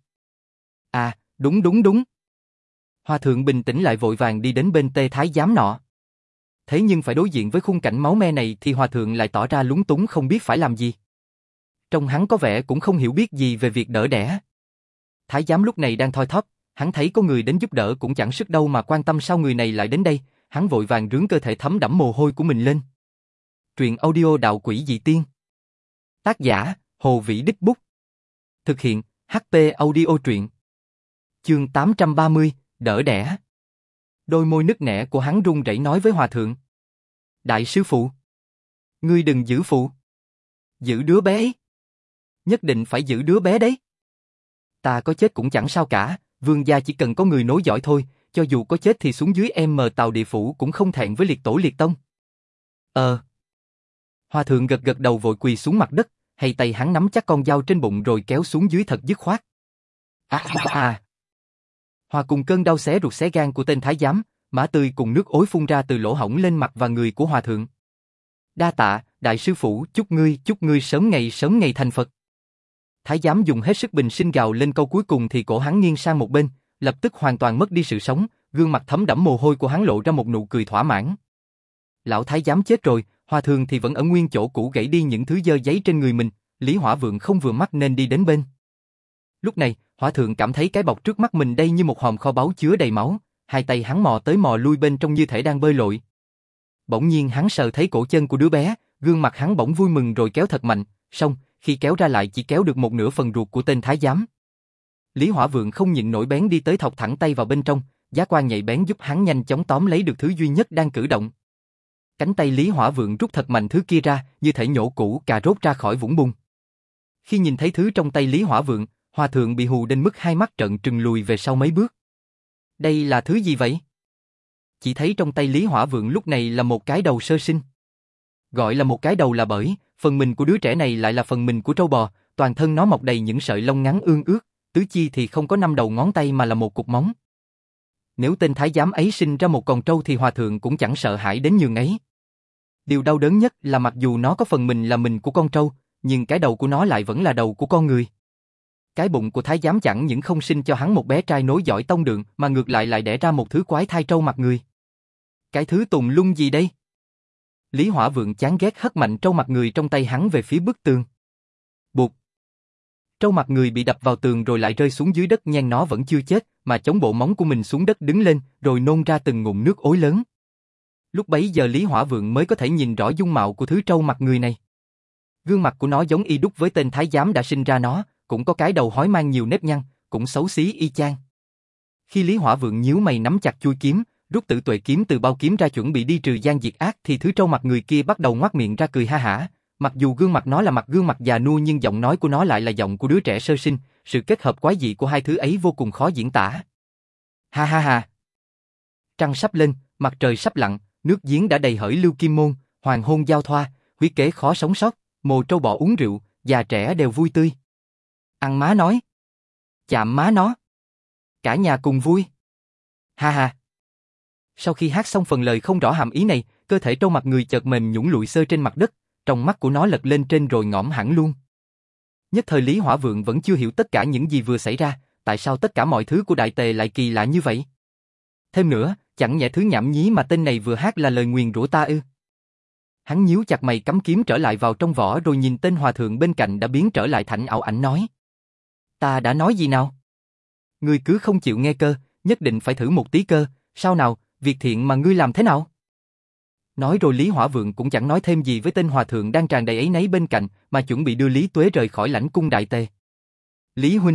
À, đúng đúng đúng. Hòa thượng bình tĩnh lại vội vàng đi đến bên tê thái giám nọ. Thế nhưng phải đối diện với khung cảnh máu me này thì hòa thượng lại tỏ ra lúng túng không biết phải làm gì. Trông hắn có vẻ cũng không hiểu biết gì về việc đỡ đẻ. Thái giám lúc này đang thoi thóp, hắn thấy có người đến giúp đỡ cũng chẳng sức đâu mà quan tâm sao người này lại đến đây, hắn vội vàng rướn cơ thể thấm đẫm mồ hôi của mình lên. Truyện audio Đạo Quỷ Dị Tiên. Tác giả, Hồ Vĩ Đích Bút. Thực hiện, hát pê Audio Truyện. Chương tám trăm ba mươi, đỡ đẻ. Đôi môi nứt nẻ của hắn run rẩy nói với hòa thượng. Đại sư phụ. Ngươi đừng giữ phụ. Giữ đứa bé ấy. Nhất định phải giữ đứa bé đấy. Ta có chết cũng chẳng sao cả, vương gia chỉ cần có người nối dõi thôi, cho dù có chết thì xuống dưới em mờ tàu địa phủ cũng không thẹn với liệt tổ liệt tông. Ờ. Hòa thượng gật gật đầu vội quỳ xuống mặt đất, hay tay hắn nắm chắc con dao trên bụng rồi kéo xuống dưới thật dứt khoát. À à à. Hòa cùng cơn đau xé ruột xé gan của tên thái giám, mã tươi cùng nước ối phun ra từ lỗ hổng lên mặt và người của hòa thượng. Đa tạ, đại sư phụ, chúc ngươi, chúc ngươi sớm ngày sớm ngày thành Phật. Thái giám dùng hết sức bình sinh gào lên câu cuối cùng thì cổ hắn nghiêng sang một bên, lập tức hoàn toàn mất đi sự sống, gương mặt thấm đẫm mồ hôi của hắn lộ ra một nụ cười thỏa mãn. Lão thái giám chết rồi, hòa thượng thì vẫn ở nguyên chỗ cũ gãy đi những thứ dơ giấy trên người mình, Lý Hỏa Vượng không vừa mắt nên đi đến bên. Lúc này, Hỏa Thượng cảm thấy cái bọc trước mắt mình đây như một hòm kho báu chứa đầy máu, hai tay hắn mò tới mò lui bên trong như thể đang bơi lội. Bỗng nhiên hắn sờ thấy cổ chân của đứa bé, gương mặt hắn bỗng vui mừng rồi kéo thật mạnh, xong, khi kéo ra lại chỉ kéo được một nửa phần ruột của tên thái giám. Lý Hỏa Vượng không nhịn nổi bén đi tới thọc thẳng tay vào bên trong, giác quan nhạy bén giúp hắn nhanh chóng tóm lấy được thứ duy nhất đang cử động. Cánh tay Lý Hỏa Vượng rút thật mạnh thứ kia ra, như thể nhổ củ cà rốt ra khỏi vũng bùn. Khi nhìn thấy thứ trong tay Lý Hỏa Vượng, Hòa Thượng bị hù đến mức hai mắt trợn trừng lùi về sau mấy bước. Đây là thứ gì vậy? Chỉ thấy trong tay Lý Hỏa Vượng lúc này là một cái đầu sơ sinh. Gọi là một cái đầu là bởi, phần mình của đứa trẻ này lại là phần mình của trâu bò, toàn thân nó mọc đầy những sợi lông ngắn ương ướt, tứ chi thì không có năm đầu ngón tay mà là một cục móng. Nếu tên thái giám ấy sinh ra một con trâu thì Hòa Thượng cũng chẳng sợ hãi đến nhường ấy. Điều đau đớn nhất là mặc dù nó có phần mình là mình của con trâu, nhưng cái đầu của nó lại vẫn là đầu của con người. Cái bụng của thái giám chẳng những không sinh cho hắn một bé trai nối dõi tông đường, mà ngược lại lại đẻ ra một thứ quái thai trâu mặt người. Cái thứ tùng lung gì đây? Lý Hỏa Vượng chán ghét hất mạnh trâu mặt người trong tay hắn về phía bức tường. Bụt! Trâu mặt người bị đập vào tường rồi lại rơi xuống dưới đất, nhen nó vẫn chưa chết, mà chống bộ móng của mình xuống đất đứng lên, rồi nôn ra từng ngụm nước ối lớn. Lúc bấy giờ Lý Hỏa Vượng mới có thể nhìn rõ dung mạo của thứ trâu mặt người này. Gương mặt của nó giống y đúc với tên thái giám đã sinh ra nó, cũng có cái đầu hói mang nhiều nếp nhăn, cũng xấu xí y chang. Khi Lý Hỏa Vượng nhíu mày nắm chặt chuôi kiếm, rút Tử Tuệ kiếm từ bao kiếm ra chuẩn bị đi trừ gian diệt ác thì thứ trâu mặt người kia bắt đầu ngoác miệng ra cười ha hả. Mặc dù gương mặt nó là mặt gương mặt già nua nhưng giọng nói của nó lại là giọng của đứa trẻ sơ sinh, sự kết hợp quái dị của hai thứ ấy vô cùng khó diễn tả. Ha ha ha. Trăng sắp lên, mặt trời sắp lặn, nước giếng đã đầy hỡi lưu kim môn, hoàng hôn giao thoa, huyết kế khó sống sót, mồ trâu bò uống rượu, già trẻ đều vui tươi. Ăn má nói. Chạm má nó. Cả nhà cùng vui. Ha ha. Sau khi hát xong phần lời không rõ hàm ý này, cơ thể trâu mặt người chợt mềm nhũn lụi xơ trên mặt đất, trong mắt của nó lật lên trên rồi ngõm hẳn luôn. Nhất thời Lý Hỏa Vượng vẫn chưa hiểu tất cả những gì vừa xảy ra, tại sao tất cả mọi thứ của Đại Tề lại kỳ lạ như vậy. Thêm nữa, chẳng nhẽ thứ nhảm nhí mà tên này vừa hát là lời nguyền rủa ta ư? Hắn nhíu chặt mày cắm kiếm trở lại vào trong vỏ rồi nhìn tên hòa thượng bên cạnh đã biến trở lại thành ảo ảnh nói. Ta đã nói gì nào? Ngươi cứ không chịu nghe cơ, nhất định phải thử một tí cơ, sao nào, việc thiện mà ngươi làm thế nào? Nói rồi Lý Hỏa Vượng cũng chẳng nói thêm gì với tên hòa thượng đang tràn đầy áy náy bên cạnh, mà chuẩn bị đưa Lý Tuế rời khỏi lãnh cung Đại Tề. Lý huynh.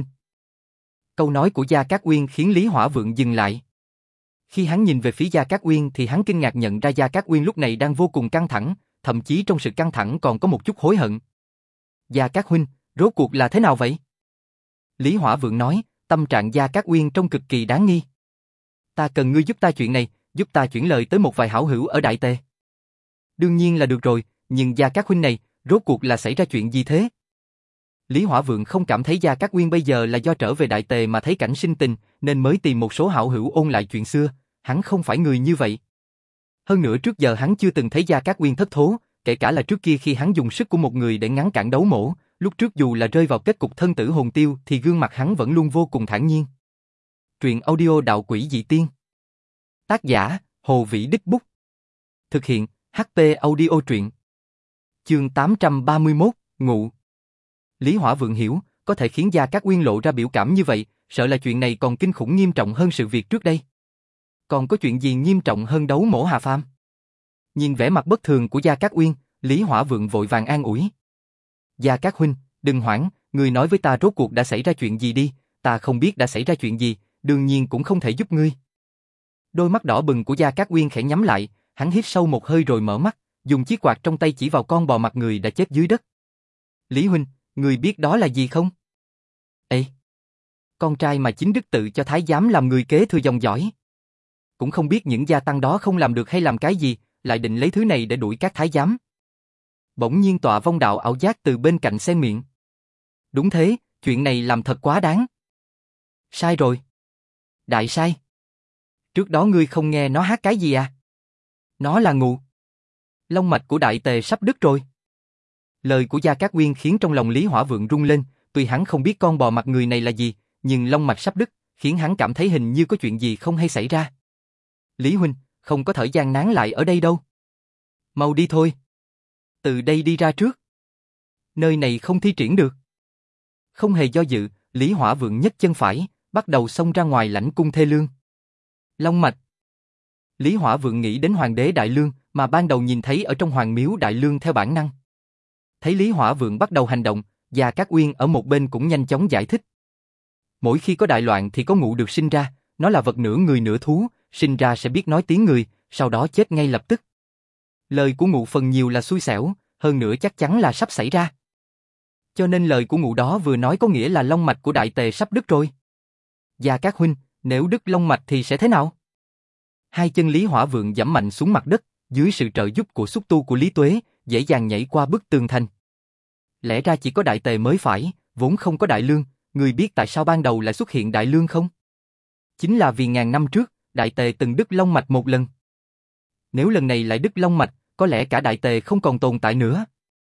Câu nói của Gia Cát Uyên khiến Lý Hỏa Vượng dừng lại. Khi hắn nhìn về phía Gia Cát Uyên thì hắn kinh ngạc nhận ra Gia Cát Uyên lúc này đang vô cùng căng thẳng, thậm chí trong sự căng thẳng còn có một chút hối hận. Gia Cát huynh, rốt cuộc là thế nào vậy? Lý Hỏa Vượng nói, tâm trạng Gia Cát Uyên trông cực kỳ đáng nghi. Ta cần ngươi giúp ta chuyện này, giúp ta chuyển lời tới một vài hảo hữu ở Đại Tề. Đương nhiên là được rồi, nhưng Gia Cát huynh này, rốt cuộc là xảy ra chuyện gì thế? Lý Hỏa Vượng không cảm thấy Gia Cát Uyên bây giờ là do trở về Đại Tề mà thấy cảnh sinh tình, nên mới tìm một số hảo hữu ôn lại chuyện xưa, hắn không phải người như vậy. Hơn nữa trước giờ hắn chưa từng thấy Gia Cát Uyên thất thố, kể cả là trước kia khi hắn dùng sức của một người để ngăn cản đấu mổ, lúc trước dù là rơi vào kết cục thân tử hồn tiêu thì gương mặt hắn vẫn luôn vô cùng thản nhiên. Truyện audio Đạo Quỷ Dị Tiên. Tác giả, Hồ Vĩ Đích Bút. Thực hiện, hát pê Audio Truyện. Chương tám trăm ba mươi mốt, Ngụ. Lý Hỏa Vượng hiểu, có thể khiến Gia Cát Uyên lộ ra biểu cảm như vậy, sợ là chuyện này còn kinh khủng nghiêm trọng hơn sự việc trước đây. Còn có chuyện gì nghiêm trọng hơn đấu mổ Hà Phàm? Nhìn vẻ mặt bất thường của Gia Cát Uyên, Lý Hỏa Vượng vội vàng an ủi. Gia Cát huynh, đừng hoảng, ngươi nói với ta rốt cuộc đã xảy ra chuyện gì đi, ta không biết đã xảy ra chuyện gì, đương nhiên cũng không thể giúp ngươi. Đôi mắt đỏ bừng của Gia Cát Uyên khẽ nhắm lại, hắn hít sâu một hơi rồi mở mắt, dùng chiếc quạt trong tay chỉ vào con bò mặt người đã chết dưới đất. Lý huynh, ngươi biết đó là gì không? Ê! Con trai mà chính đức tự cho thái giám làm người kế thừa dòng dõi. Cũng không biết những gia tăng đó không làm được hay làm cái gì, lại định lấy thứ này để đuổi các thái giám. Bỗng nhiên Tọa Vong Đạo ảo giác từ bên cạnh xen miệng. Đúng thế, chuyện này làm thật quá đáng. Sai rồi. Đại sai. Trước đó ngươi không nghe nó hát cái gì à? Nó là ngụ. Long mạch của Đại Tề sắp đứt rồi. Lời của Gia Cát Uyên khiến trong lòng Lý Hỏa Vượng rung lên, tuy hắn không biết con bò mặt người này là gì, nhưng long mạch sắp đứt, khiến hắn cảm thấy hình như có chuyện gì không hay xảy ra. Lý huynh, không có thời gian nán lại ở đây đâu. Mau đi thôi. Từ đây đi ra trước. Nơi này không thi triển được. Không hề do dự, Lý Hỏa Vượng nhấc chân phải, bắt đầu xông ra ngoài lãnh cung thê lương. Long mạch. Lý Hỏa Vượng nghĩ đến Hoàng đế Đại Lương mà ban đầu nhìn thấy ở trong Hoàng miếu Đại Lương theo bản năng. Thấy Lý Hỏa Vượng bắt đầu hành động, Gia Cát Uyên ở một bên cũng nhanh chóng giải thích. Mỗi khi có đại loạn thì có ngụ được sinh ra, nó là vật nửa người nửa thú, sinh ra sẽ biết nói tiếng người, sau đó chết ngay lập tức. Lời của ngụ phần nhiều là xui xẻo, hơn nữa chắc chắn là sắp xảy ra. Cho nên lời của ngụ đó vừa nói có nghĩa là long mạch của Đại Tề sắp đứt rồi. Gia Cát huynh, nếu đứt long mạch thì sẽ thế nào? Hai chân Lý Hỏa Vượng giẫm mạnh xuống mặt đất, dưới sự trợ giúp của xúc tu của Lý Tuế, dễ dàng nhảy qua bức tường thành. Lẽ ra chỉ có Đại Tề mới phải, vốn không có Đại Lương, người biết tại sao ban đầu lại xuất hiện Đại Lương không? Chính là vì ngàn năm trước, Đại Tề từng đứt long mạch một lần. Nếu lần này lại đứt long mạch, có lẽ cả Đại Tề không còn tồn tại nữa.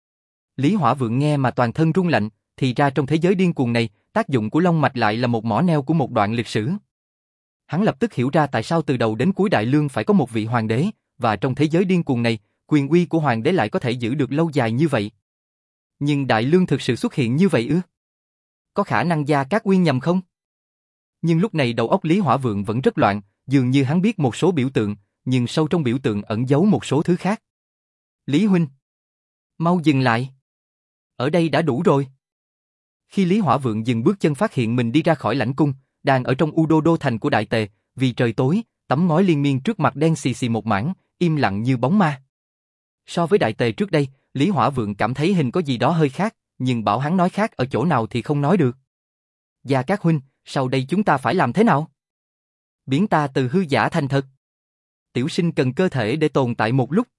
Lý Hỏa Vượng nghe mà toàn thân run lạnh, thì ra trong thế giới điên cuồng này, tác dụng của long mạch lại là một mỏ neo của một đoạn lịch sử. Hắn lập tức hiểu ra tại sao từ đầu đến cuối Đại Lương phải có một vị hoàng đế, và trong thế giới điên cuồng này, quyền uy của hoàng đế lại có thể giữ được lâu dài như vậy. Nhưng Đại Lương thực sự xuất hiện như vậy ư? Có khả năng Gia Cát Uyên nhầm không? Nhưng lúc này đầu óc Lý Hỏa Vượng vẫn rất loạn, dường như hắn biết một số biểu tượng, nhưng sâu trong biểu tượng ẩn giấu một số thứ khác. Lý huynh, mau dừng lại. Ở đây đã đủ rồi. Khi Lý Hỏa Vượng dừng bước chân phát hiện mình đi ra khỏi lãnh cung, đang ở trong U Đô đô thành của Đại Tề, vì trời tối, tấm ngói liên miên trước mặt đen xì xì một mảng, im lặng như bóng ma. So với Đại Tề trước đây, Lý Hỏa Vượng cảm thấy hình có gì đó hơi khác, nhưng bảo hắn nói khác ở chỗ nào thì không nói được. Gia Cát huynh, sau đây chúng ta phải làm thế nào? Biến ta từ hư giả thành thật. Tiểu sinh cần cơ thể để tồn tại một lúc.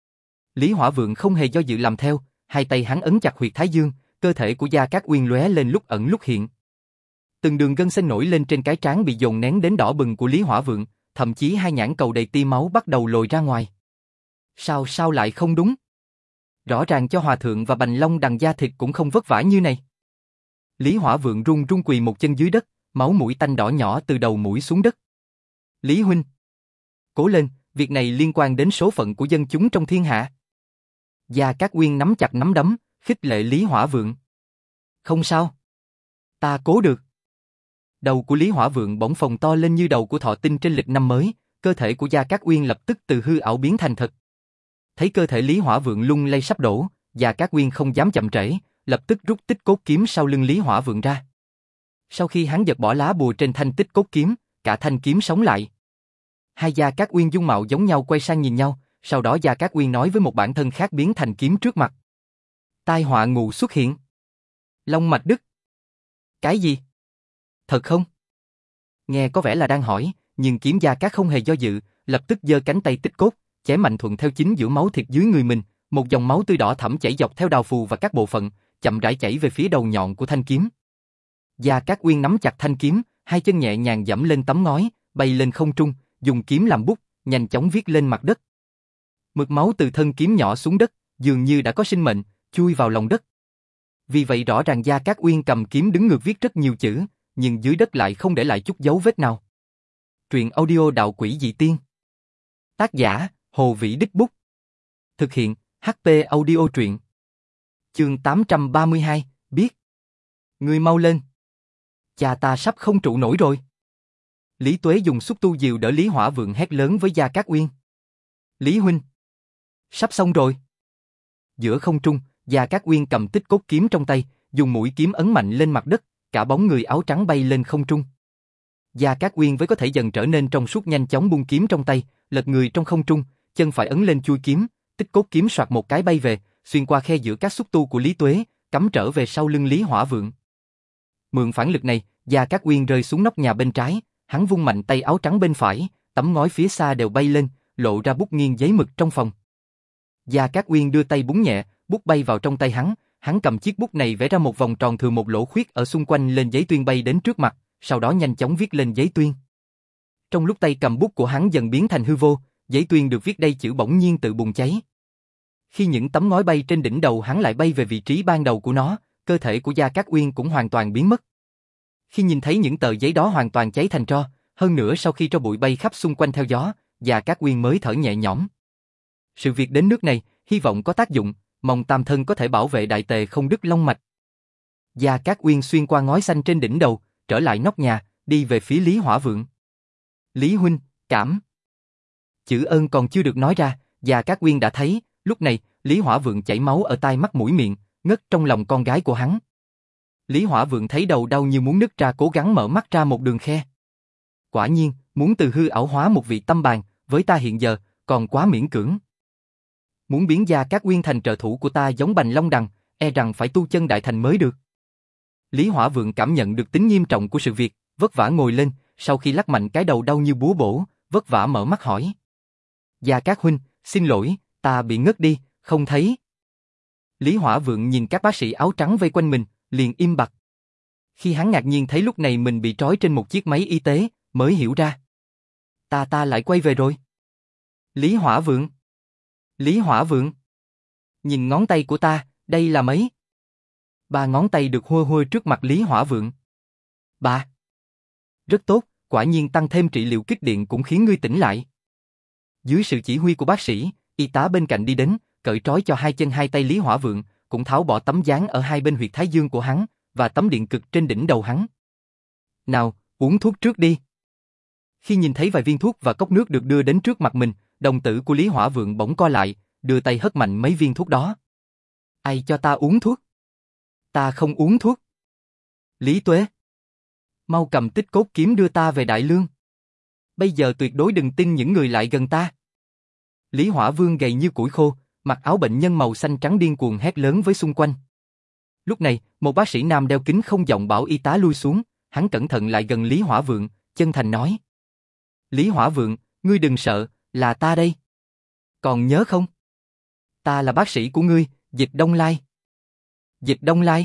Lý Hỏa Vượng không hề do dự làm theo, hai tay hắn ấn chặt huyệt thái dương, cơ thể của Gia Cát Uyên lóe lên lúc ẩn lúc hiện. Từng đường gân xanh nổi lên trên cái trán bị dồn nén đến đỏ bừng của Lý Hỏa Vượng, thậm chí hai nhãn cầu đầy tia máu bắt đầu lồi ra ngoài. Sao sao lại không đúng? Rõ ràng cho hòa thượng và bành long đằng da thịt cũng không vất vả như này. Lý Hỏa Vượng run run quỳ một chân dưới đất, máu mũi tanh đỏ nhỏ từ đầu mũi xuống đất. Lý huynh, cố lên, việc này liên quan đến số phận của dân chúng trong thiên hạ. Gia Cát Uyên nắm chặt nắm đấm, khích lệ Lý Hỏa Vượng. Không sao, ta cố được. Đầu của Lý Hỏa Vượng bỗng phồng to lên như đầu của thọ tinh trên lịch năm mới, cơ thể của Gia Cát Uyên lập tức từ hư ảo biến thành thật. Thấy cơ thể Lý Hỏa Vượng lung lay sắp đổ, Gia Cát Uyên không dám chậm trễ, lập tức rút tích cốt kiếm sau lưng Lý Hỏa Vượng ra. Sau khi hắn giật bỏ lá bùa trên thanh tích cốt kiếm, cả thanh kiếm sống lại. Hai Gia Cát Uyên dung mạo giống nhau quay sang nhìn nhau, sau đó Gia Cát Uyên nói với một bản thân khác biến thành kiếm trước mặt. Tai họa ngù xuất hiện. Long mạch đứt. Cái gì? Thật không? Nghe có vẻ là đang hỏi, nhưng kiếm Gia Cát không hề do dự, lập tức giơ cánh tay tích cốt, chém mạnh thuận theo chính giữa máu thịt dưới người mình, một dòng máu tươi đỏ thẫm chảy dọc theo đào phù và các bộ phận, chậm rãi chảy về phía đầu nhọn của thanh kiếm. Gia Cát Uyên nắm chặt thanh kiếm, hai chân nhẹ nhàng giẫm lên tấm ngói, bay lên không trung, dùng kiếm làm bút, nhanh chóng viết lên mặt đất. Mực máu từ thân kiếm nhỏ xuống đất, dường như đã có sinh mệnh, chui vào lòng đất. Vì vậy rõ ràng Gia Cát Uyên cầm kiếm đứng ngược viết rất nhiều chữ, nhưng dưới đất lại không để lại chút dấu vết nào. Truyện audio Đạo Quỷ Dị Tiên. Tác giả, Hồ Vĩ Đích Bút. Thực hiện, hát pê Audio truyện. Chương tám trăm ba mươi hai, biết. Ngươi mau lên. Cha ta sắp không trụ nổi rồi. Lý Tuế dùng xúc tu diều đỡ Lý Hỏa Vượng hét lớn với Gia Cát Uyên. Lý huynh. Sắp xong rồi. Giữa không trung, Gia Cát Uyên cầm tích cốt kiếm trong tay, dùng mũi kiếm ấn mạnh lên mặt đất, cả bóng người áo trắng bay lên không trung. Gia Cát Uyên với có thể dần trở nên trong suốt nhanh chóng buông kiếm trong tay, lật người trong không trung, chân phải ấn lên chui kiếm, tích cốt kiếm soạt một cái bay về, xuyên qua khe giữa các xúc tu của Lý Tuế, cắm trở về sau lưng Lý Hỏa Vượng. Mượn phản lực này, Gia Cát Uyên rơi xuống nóc nhà bên trái, hắn vung mạnh tay áo trắng bên phải, tấm ngói phía xa đều bay lên, lộ ra bút nghiêng giấy mực trong phòng. Gia Cát Uyên đưa tay búng nhẹ, bút bay vào trong tay hắn, hắn cầm chiếc bút này vẽ ra một vòng tròn thừa một lỗ khuyết ở xung quanh lên giấy tuyên bay đến trước mặt, sau đó nhanh chóng viết lên giấy tuyên. Trong lúc tay cầm bút của hắn dần biến thành hư vô, giấy tuyên được viết đây chữ bỗng nhiên tự bùng cháy. Khi những tấm ngói bay trên đỉnh đầu hắn lại bay về vị trí ban đầu của nó, cơ thể của Gia Cát Uyên cũng hoàn toàn biến mất. Khi nhìn thấy những tờ giấy đó hoàn toàn cháy thành tro, hơn nữa sau khi tro bụi bay khắp xung quanh theo gió, Gia Cát Uyên mới thở nhẹ nhõm. Sự việc đến nước này, hy vọng có tác dụng, mong Tam Thân có thể bảo vệ Đại Tề không đứt long mạch. Gia Cát Uyên xuyên qua ngói xanh trên đỉnh đầu, trở lại nóc nhà, đi về phía Lý Hỏa Vượng. Lý huynh, cảm. Chữ ơn còn chưa được nói ra, Gia Cát Uyên đã thấy, lúc này, Lý Hỏa Vượng chảy máu ở tai mắt mũi miệng, ngất trong lòng con gái của hắn. Lý Hỏa Vượng thấy đầu đau như muốn nứt ra, cố gắng mở mắt ra một đường khe. Quả nhiên, muốn từ hư ảo hóa một vị tâm bàn, với ta hiện giờ, còn quá miễn cưỡng. Muốn biến Gia Cát Uyên thành trợ thủ của ta giống Bành Long Đằng, e rằng phải tu chân đại thành mới được. Lý Hỏa Vượng cảm nhận được tính nghiêm trọng của sự việc, vất vả ngồi lên, sau khi lắc mạnh cái đầu đau như búa bổ, vất vả mở mắt hỏi. Gia Cát huynh, xin lỗi, ta bị ngất đi, không thấy. Lý Hỏa Vượng nhìn các bác sĩ áo trắng vây quanh mình, liền im bặt. Khi hắn ngạc nhiên thấy lúc này mình bị trói trên một chiếc máy y tế, mới hiểu ra. Ta ta lại quay về rồi. Lý Hỏa Vượng. Lý Hỏa Vượng. Nhìn ngón tay của ta, đây là mấy? Ba ngón tay được hôi hôi trước mặt Lý Hỏa Vượng. Ba. Rất tốt, quả nhiên tăng thêm trị liệu kích điện cũng khiến ngươi tỉnh lại. Dưới sự chỉ huy của bác sĩ, y tá bên cạnh đi đến, cởi trói cho hai chân hai tay Lý Hỏa Vượng, cũng tháo bỏ tấm dán ở hai bên huyệt thái dương của hắn, và tấm điện cực trên đỉnh đầu hắn. Nào, uống thuốc trước đi. Khi nhìn thấy vài viên thuốc và cốc nước được đưa đến trước mặt mình, đồng tử của Lý Hỏa Vượng bỗng co lại, đưa tay hất mạnh mấy viên thuốc đó. Ai cho ta uống thuốc? Ta không uống thuốc. Lý Tuế. Mau cầm tích cốt kiếm đưa ta về Đại Lương. Bây giờ tuyệt đối đừng tin những người lại gần ta. Lý Hỏa Vương gầy như củi khô, mặc áo bệnh nhân màu xanh trắng điên cuồng hét lớn với xung quanh. Lúc này, một bác sĩ nam đeo kính không giọng bảo y tá lui xuống, hắn cẩn thận lại gần Lý Hỏa Vượng, chân thành nói. Lý Hỏa Vượng, ngươi đừng sợ, là ta đây. Còn nhớ không? Ta là bác sĩ của ngươi, Dịch Đông Lai. Dịch Đông Lai.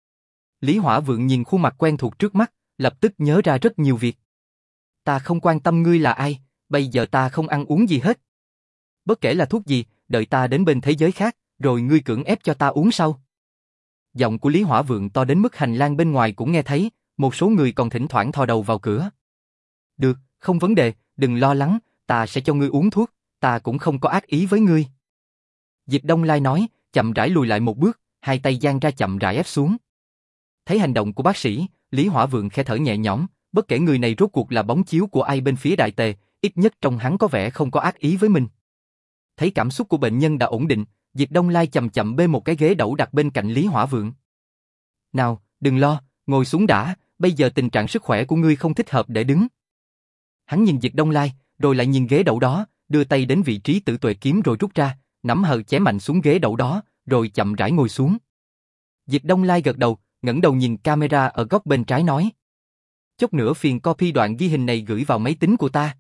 Lý Hỏa Vượng nhìn khuôn mặt quen thuộc trước mắt, lập tức nhớ ra rất nhiều việc. Ta không quan tâm ngươi là ai, bây giờ ta không ăn uống gì hết. Bất kể là thuốc gì, đợi ta đến bên thế giới khác, rồi ngươi cưỡng ép cho ta uống sau. Giọng của Lý Hỏa Vượng to đến mức hành lang bên ngoài cũng nghe thấy, một số người còn thỉnh thoảng thò đầu vào cửa. Được, không vấn đề, đừng lo lắng, ta sẽ cho ngươi uống thuốc, ta cũng không có ác ý với ngươi. Dịch Đông Lai nói, chậm rãi lùi lại một bước, hai tay giang ra chậm rãi ép xuống. Thấy hành động của bác sĩ, Lý Hỏa Vượng khẽ thở nhẹ nhõm, bất kể người này rốt cuộc là bóng chiếu của ai bên phía đại tề, ít nhất trong hắn có vẻ không có ác ý với mình. Thấy cảm xúc của bệnh nhân đã ổn định, Dịch Đông Lai chậm chậm bê một cái ghế đẩu đặt bên cạnh Lý Hỏa Vượng. Nào, đừng lo, ngồi xuống đã, bây giờ tình trạng sức khỏe của ngươi không thích hợp để đứng. Hắn nhìn Dịch Đông Lai, rồi lại nhìn ghế đẩu đó, đưa tay đến vị trí tử tuệ kiếm rồi rút ra, nắm hờ chém mạnh xuống ghế đẩu đó, rồi chậm rãi ngồi xuống. Dịch Đông Lai gật đầu, ngẩng đầu nhìn camera ở góc bên trái nói. Chốc nữa phiền copy đoạn ghi hình này gửi vào máy tính của ta.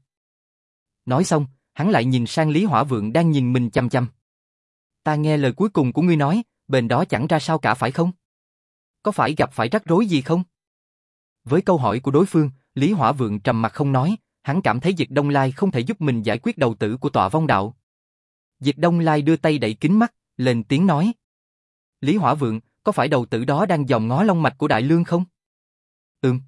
Nói xong, hắn lại nhìn sang Lý Hỏa Vượng đang nhìn mình chăm chăm. Ta nghe lời cuối cùng của ngươi nói, bên đó chẳng ra sao cả phải không? Có phải gặp phải rắc rối gì không? Với câu hỏi của đối phương, Lý Hỏa Vượng trầm mặc không nói, hắn cảm thấy Dịch Đông Lai không thể giúp mình giải quyết đầu tử của tọa vong đạo. Dịch Đông Lai đưa tay đẩy kính mắt, lên tiếng nói. Lý Hỏa Vượng, có phải đầu tử đó đang dòm ngó long mạch của Đại Lương không? Ừm.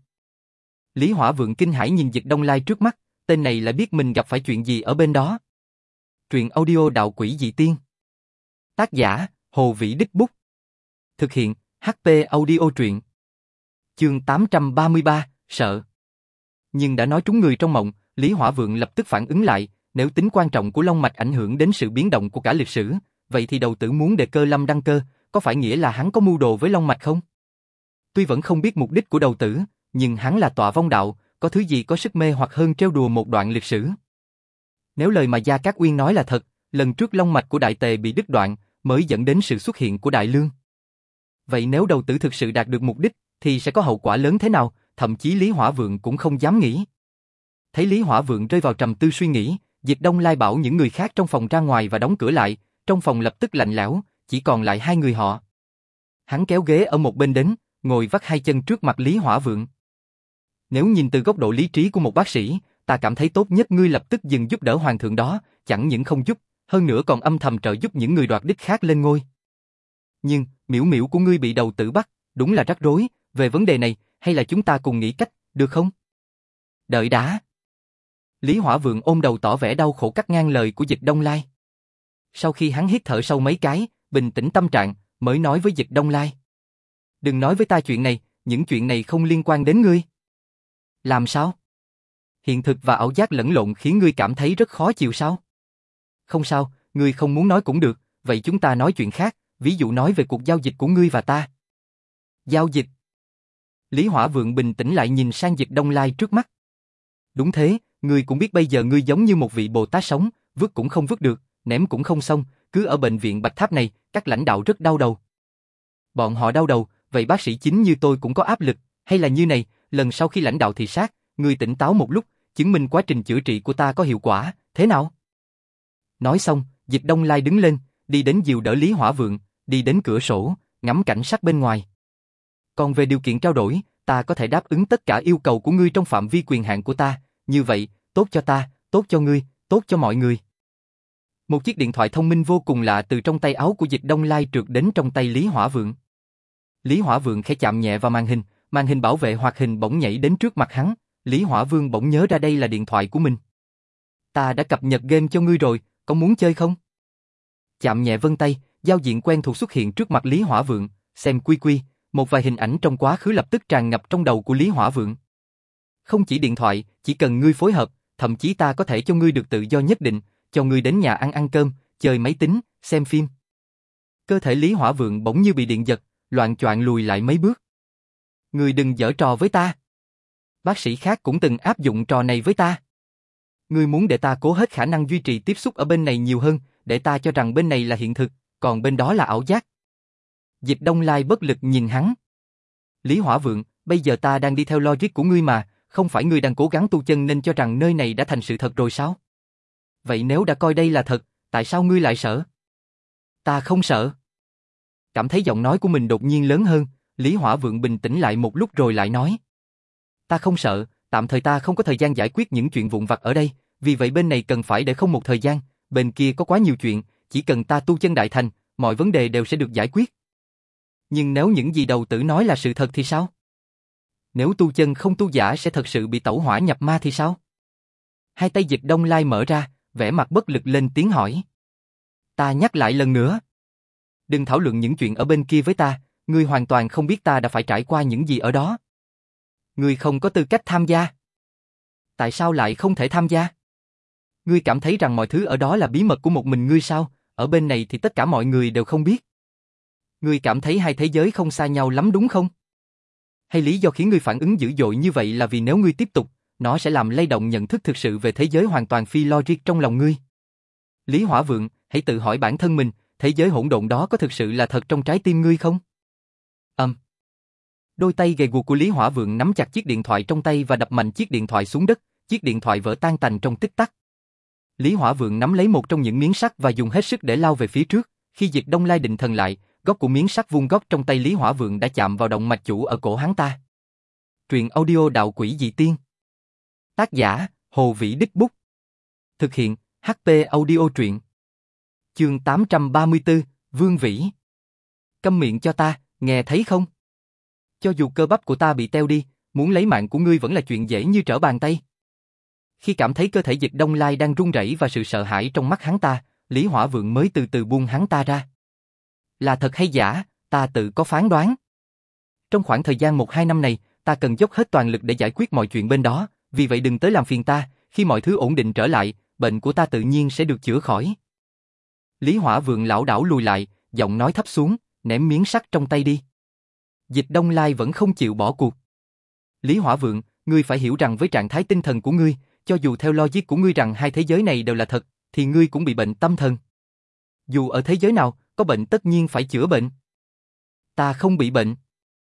Lý Hỏa Vượng kinh hãi nhìn Dịch Đông Lai trước mắt, tên này lại biết mình gặp phải chuyện gì ở bên đó. Truyện audio Đạo Quỷ Dị Tiên. Tác giả, Hồ Vĩ Đích Bút. Thực hiện, hát pê Audio Truyện. Chương tám trăm ba mươi ba, sợ. Nhưng đã nói trúng người trong mộng, Lý Hỏa Vượng lập tức phản ứng lại, nếu tính quan trọng của long mạch ảnh hưởng đến sự biến động của cả lịch sử, vậy thì đầu tử muốn đề cơ Lâm Đăng Cơ, có phải nghĩa là hắn có mưu đồ với long mạch không? Tuy vẫn không biết mục đích của đầu tử, nhưng hắn là tọa vong đạo, có thứ gì có sức mê hoặc hơn trêu đùa một đoạn lịch sử. Nếu lời mà Gia Cát Uyên nói là thật, lần trước long mạch của Đại Tề bị đứt đoạn, mới dẫn đến sự xuất hiện của Đại Lương. Vậy nếu đầu tử thực sự đạt được mục đích, thì sẽ có hậu quả lớn thế nào, thậm chí Lý Hỏa Vượng cũng không dám nghĩ. Thấy Lý Hỏa Vượng rơi vào trầm tư suy nghĩ, Dịch Đông Lai bảo những người khác trong phòng ra ngoài và đóng cửa lại, trong phòng lập tức lạnh lẽo, chỉ còn lại hai người họ. Hắn kéo ghế ở một bên đến, ngồi vắt hai chân trước mặt Lý Hỏa Vượng. Nếu nhìn từ góc độ lý trí của một bác sĩ, ta cảm thấy tốt nhất ngươi lập tức dừng giúp đỡ hoàng thượng đó, chẳng những không giúp, hơn nữa còn âm thầm trợ giúp những người đoạt đích khác lên ngôi. Nhưng, miễu miễu của ngươi bị đầu tử bắt, đúng là rắc rối, về vấn đề này, hay là chúng ta cùng nghĩ cách, được không? Đợi đã. Lý Hỏa Vượng ôm đầu tỏ vẻ đau khổ cắt ngang lời của Dịch Đông Lai. Sau khi hắn hít thở sâu mấy cái, bình tĩnh tâm trạng, mới nói với Dịch Đông Lai. Đừng nói với ta chuyện này, những chuyện này không liên quan đến ngươi. Làm sao? Hiện thực và ảo giác lẫn lộn khiến ngươi cảm thấy rất khó chịu sao? Không sao, ngươi không muốn nói cũng được, vậy chúng ta nói chuyện khác, ví dụ nói về cuộc giao dịch của ngươi và ta. Giao dịch? Lý Hỏa Vượng bình tĩnh lại nhìn sang Dịch Đông Lai trước mắt. Đúng thế, ngươi cũng biết bây giờ ngươi giống như một vị Bồ Tát sống, vứt cũng không vứt được, ném cũng không xong, cứ ở bệnh viện Bạch Tháp này, các lãnh đạo rất đau đầu. Bọn họ đau đầu, vậy bác sĩ chính như tôi cũng có áp lực, hay là như này, lần sau khi lãnh đạo thị sát, ngươi tỉnh táo một lúc, chứng minh quá trình chữa trị của ta có hiệu quả, thế nào? Nói xong, Dịch Đông Lai đứng lên, đi đến dìu đỡ Lý Hỏa Vượng, đi đến cửa sổ, ngắm cảnh sắc bên ngoài. Còn về điều kiện trao đổi, ta có thể đáp ứng tất cả yêu cầu của ngươi trong phạm vi quyền hạn của ta, như vậy, tốt cho ta, tốt cho ngươi, tốt cho mọi người. Một chiếc điện thoại thông minh vô cùng lạ từ trong tay áo của Dịch Đông Lai trượt đến trong tay Lý Hỏa Vượng. Lý Hỏa Vượng khẽ chạm nhẹ vào màn hình, màn hình bảo vệ hoạt hình bỗng nhảy đến trước mặt hắn, Lý Hỏa Vương bỗng nhớ ra đây là điện thoại của mình. Ta đã cập nhật game cho ngươi rồi, có muốn chơi không? Chạm nhẹ vân tay, giao diện quen thuộc xuất hiện trước mặt Lý Hỏa Vượng, xem quy quy, một vài hình ảnh trong quá khứ lập tức tràn ngập trong đầu của Lý Hỏa Vượng. Không chỉ điện thoại, chỉ cần ngươi phối hợp, thậm chí ta có thể cho ngươi được tự do nhất định, cho ngươi đến nhà ăn ăn cơm, chơi máy tính, xem phim. Cơ thể Lý Hỏa Vượng bỗng như bị điện giật, loạng choạng lùi lại mấy bước. Ngươi đừng giở trò với ta. Bác sĩ khác cũng từng áp dụng trò này với ta. Ngươi muốn để ta cố hết khả năng duy trì tiếp xúc ở bên này nhiều hơn, để ta cho rằng bên này là hiện thực, còn bên đó là ảo giác. Dịch Đông Lai bất lực nhìn hắn. Lý Hỏa Vượng, bây giờ ta đang đi theo logic của ngươi mà, không phải ngươi đang cố gắng tu chân nên cho rằng nơi này đã thành sự thật rồi sao? Vậy nếu đã coi đây là thật, tại sao ngươi lại sợ? Ta không sợ. Cảm thấy giọng nói của mình đột nhiên lớn hơn, Lý Hỏa Vượng bình tĩnh lại một lúc rồi lại nói. Ta không sợ, tạm thời ta không có thời gian giải quyết những chuyện vụn vặt ở đây, vì vậy bên này cần phải để không một thời gian, bên kia có quá nhiều chuyện, chỉ cần ta tu chân đại thành, mọi vấn đề đều sẽ được giải quyết. Nhưng nếu những gì đầu tử nói là sự thật thì sao? Nếu tu chân không tu giả sẽ thật sự bị tẩu hỏa nhập ma thì sao? Hai tay Dịch Đông Lai mở ra, vẻ mặt bất lực lên tiếng hỏi. Ta nhắc lại lần nữa. Đừng thảo luận những chuyện ở bên kia với ta, ngươi hoàn toàn không biết ta đã phải trải qua những gì ở đó. Ngươi không có tư cách tham gia. Tại sao lại không thể tham gia? Ngươi cảm thấy rằng mọi thứ ở đó là bí mật của một mình ngươi sao? Ở bên này thì tất cả mọi người đều không biết. Ngươi cảm thấy hai thế giới không xa nhau lắm đúng không? Hay lý do khiến ngươi phản ứng dữ dội như vậy là vì nếu ngươi tiếp tục, nó sẽ làm lay động nhận thức thực sự về thế giới hoàn toàn phi logic trong lòng ngươi. Lý Hỏa Vượng, hãy tự hỏi bản thân mình, thế giới hỗn độn đó có thực sự là thật trong trái tim ngươi không? Ầm. Um. Đôi tay gầy guộc của Lý Hỏa Vượng nắm chặt chiếc điện thoại trong tay và đập mạnh chiếc điện thoại xuống đất, chiếc điện thoại vỡ tan tành trong tích tắc. Lý Hỏa Vượng nắm lấy một trong những miếng sắt và dùng hết sức để lao về phía trước, khi Dịch Đông Lai định thần lại, góc của miếng sắt vuông góc trong tay Lý Hỏa Vượng đã chạm vào động mạch chủ ở cổ hắn ta. Truyện audio Đạo Quỷ Dị Tiên. Tác giả, Hồ Vĩ Đích Bút. Thực hiện, hát pê Audio truyện. Chương tám trăm ba mươi tư, Vương Vĩ. Câm miệng cho ta, nghe thấy không? Cho dù cơ bắp của ta bị teo đi, muốn lấy mạng của ngươi vẫn là chuyện dễ như trở bàn tay. Khi cảm thấy cơ thể Dịch Đông Lai đang run rẩy và sự sợ hãi trong mắt hắn ta, Lý Hỏa Vượng mới từ từ buông hắn ta ra. Là thật hay giả, ta tự có phán đoán. Trong khoảng thời gian một hai năm này, ta cần dốc hết toàn lực để giải quyết mọi chuyện bên đó, vì vậy đừng tới làm phiền ta, khi mọi thứ ổn định trở lại, bệnh của ta tự nhiên sẽ được chữa khỏi. Lý Hỏa Vượng lảo đảo lùi lại, giọng nói thấp xuống, ném miếng sắt trong tay đi. Dịch Đông Lai vẫn không chịu bỏ cuộc. Lý Hỏa Vượng, ngươi phải hiểu rằng với trạng thái tinh thần của ngươi, cho dù theo logic của ngươi rằng hai thế giới này đều là thật, thì ngươi cũng bị bệnh tâm thần. Dù ở thế giới nào, có bệnh tất nhiên phải chữa bệnh. Ta không bị bệnh.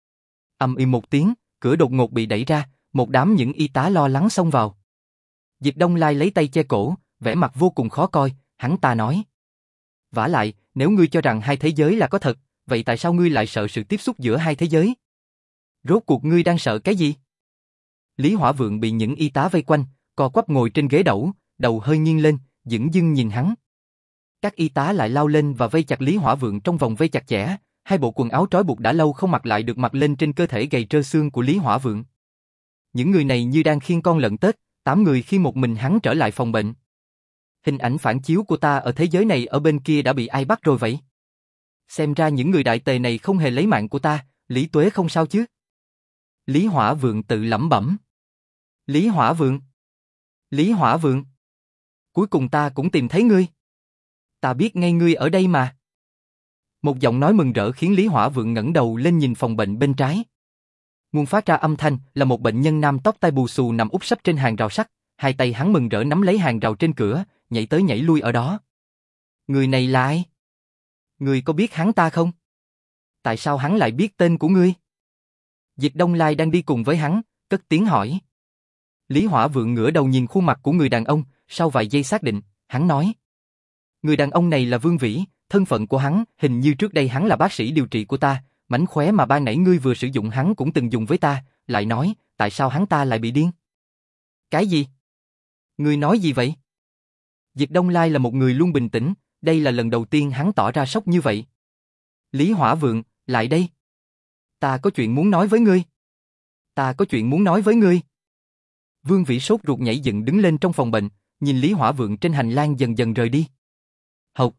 Ầm ĩ một tiếng, cửa đột ngột bị đẩy ra, một đám những y tá lo lắng xông vào. Dịch Đông Lai lấy tay che cổ, vẻ mặt vô cùng khó coi, hắn ta nói. Vả lại, nếu ngươi cho rằng hai thế giới là có thật, vậy tại sao ngươi lại sợ sự tiếp xúc giữa hai thế giới? Rốt cuộc ngươi đang sợ cái gì? Lý Hỏa Vượng bị những y tá vây quanh, co quắp ngồi trên ghế đẩu, đầu hơi nghiêng lên, dửng dưng nhìn hắn. Các y tá lại lao lên và vây chặt Lý Hỏa Vượng trong vòng vây chặt chẽ, hai bộ quần áo trói buộc đã lâu không mặc lại được mặc lên trên cơ thể gầy trơ xương của Lý Hỏa Vượng. Những người này như đang khiêng con lợn Tết, tám người khi một mình hắn trở lại phòng bệnh. Hình ảnh phản chiếu của ta ở thế giới này ở bên kia đã bị ai bắt rồi vậy? Xem ra những người đại tề này không hề lấy mạng của ta, Lý Tuế không sao chứ? Lý Hỏa Vượng tự lẩm bẩm. Lý Hỏa Vượng. Lý Hỏa Vượng. Cuối cùng ta cũng tìm thấy ngươi. Ta biết ngay ngươi ở đây mà. Một giọng nói mừng rỡ khiến Lý Hỏa Vượng ngẩng đầu lên nhìn phòng bệnh bên trái. Nguồn phát ra âm thanh là một bệnh nhân nam tóc tai bù xù nằm úp sấp trên hàng rào sắt, hai tay hắn mừng rỡ nắm lấy hàng rào trên cửa, nhảy tới nhảy lui ở đó. Người này là ai? Ngươi có biết hắn ta không? Tại sao hắn lại biết tên của ngươi? Dịch Đông Lai đang đi cùng với hắn, cất tiếng hỏi. Lý Hỏa Vượng ngửa đầu nhìn khuôn mặt của người đàn ông, sau vài giây xác định, hắn nói. Người đàn ông này là Vương Vĩ, thân phận của hắn, hình như trước đây hắn là bác sĩ điều trị của ta, mánh khóe mà ban nãy ngươi vừa sử dụng hắn cũng từng dùng với ta, lại nói, tại sao hắn ta lại bị điên? Cái gì? Ngươi nói gì vậy? Dịch Đông Lai là một người luôn bình tĩnh, đây là lần đầu tiên hắn tỏ ra sốc như vậy. Lý Hỏa Vượng, lại đây. Ta có chuyện muốn nói với ngươi. Ta có chuyện muốn nói với ngươi. Vương Vĩ sốt ruột nhảy dựng đứng lên trong phòng bệnh, nhìn Lý Hỏa Vượng trên hành lang dần dần rời đi. Hộc.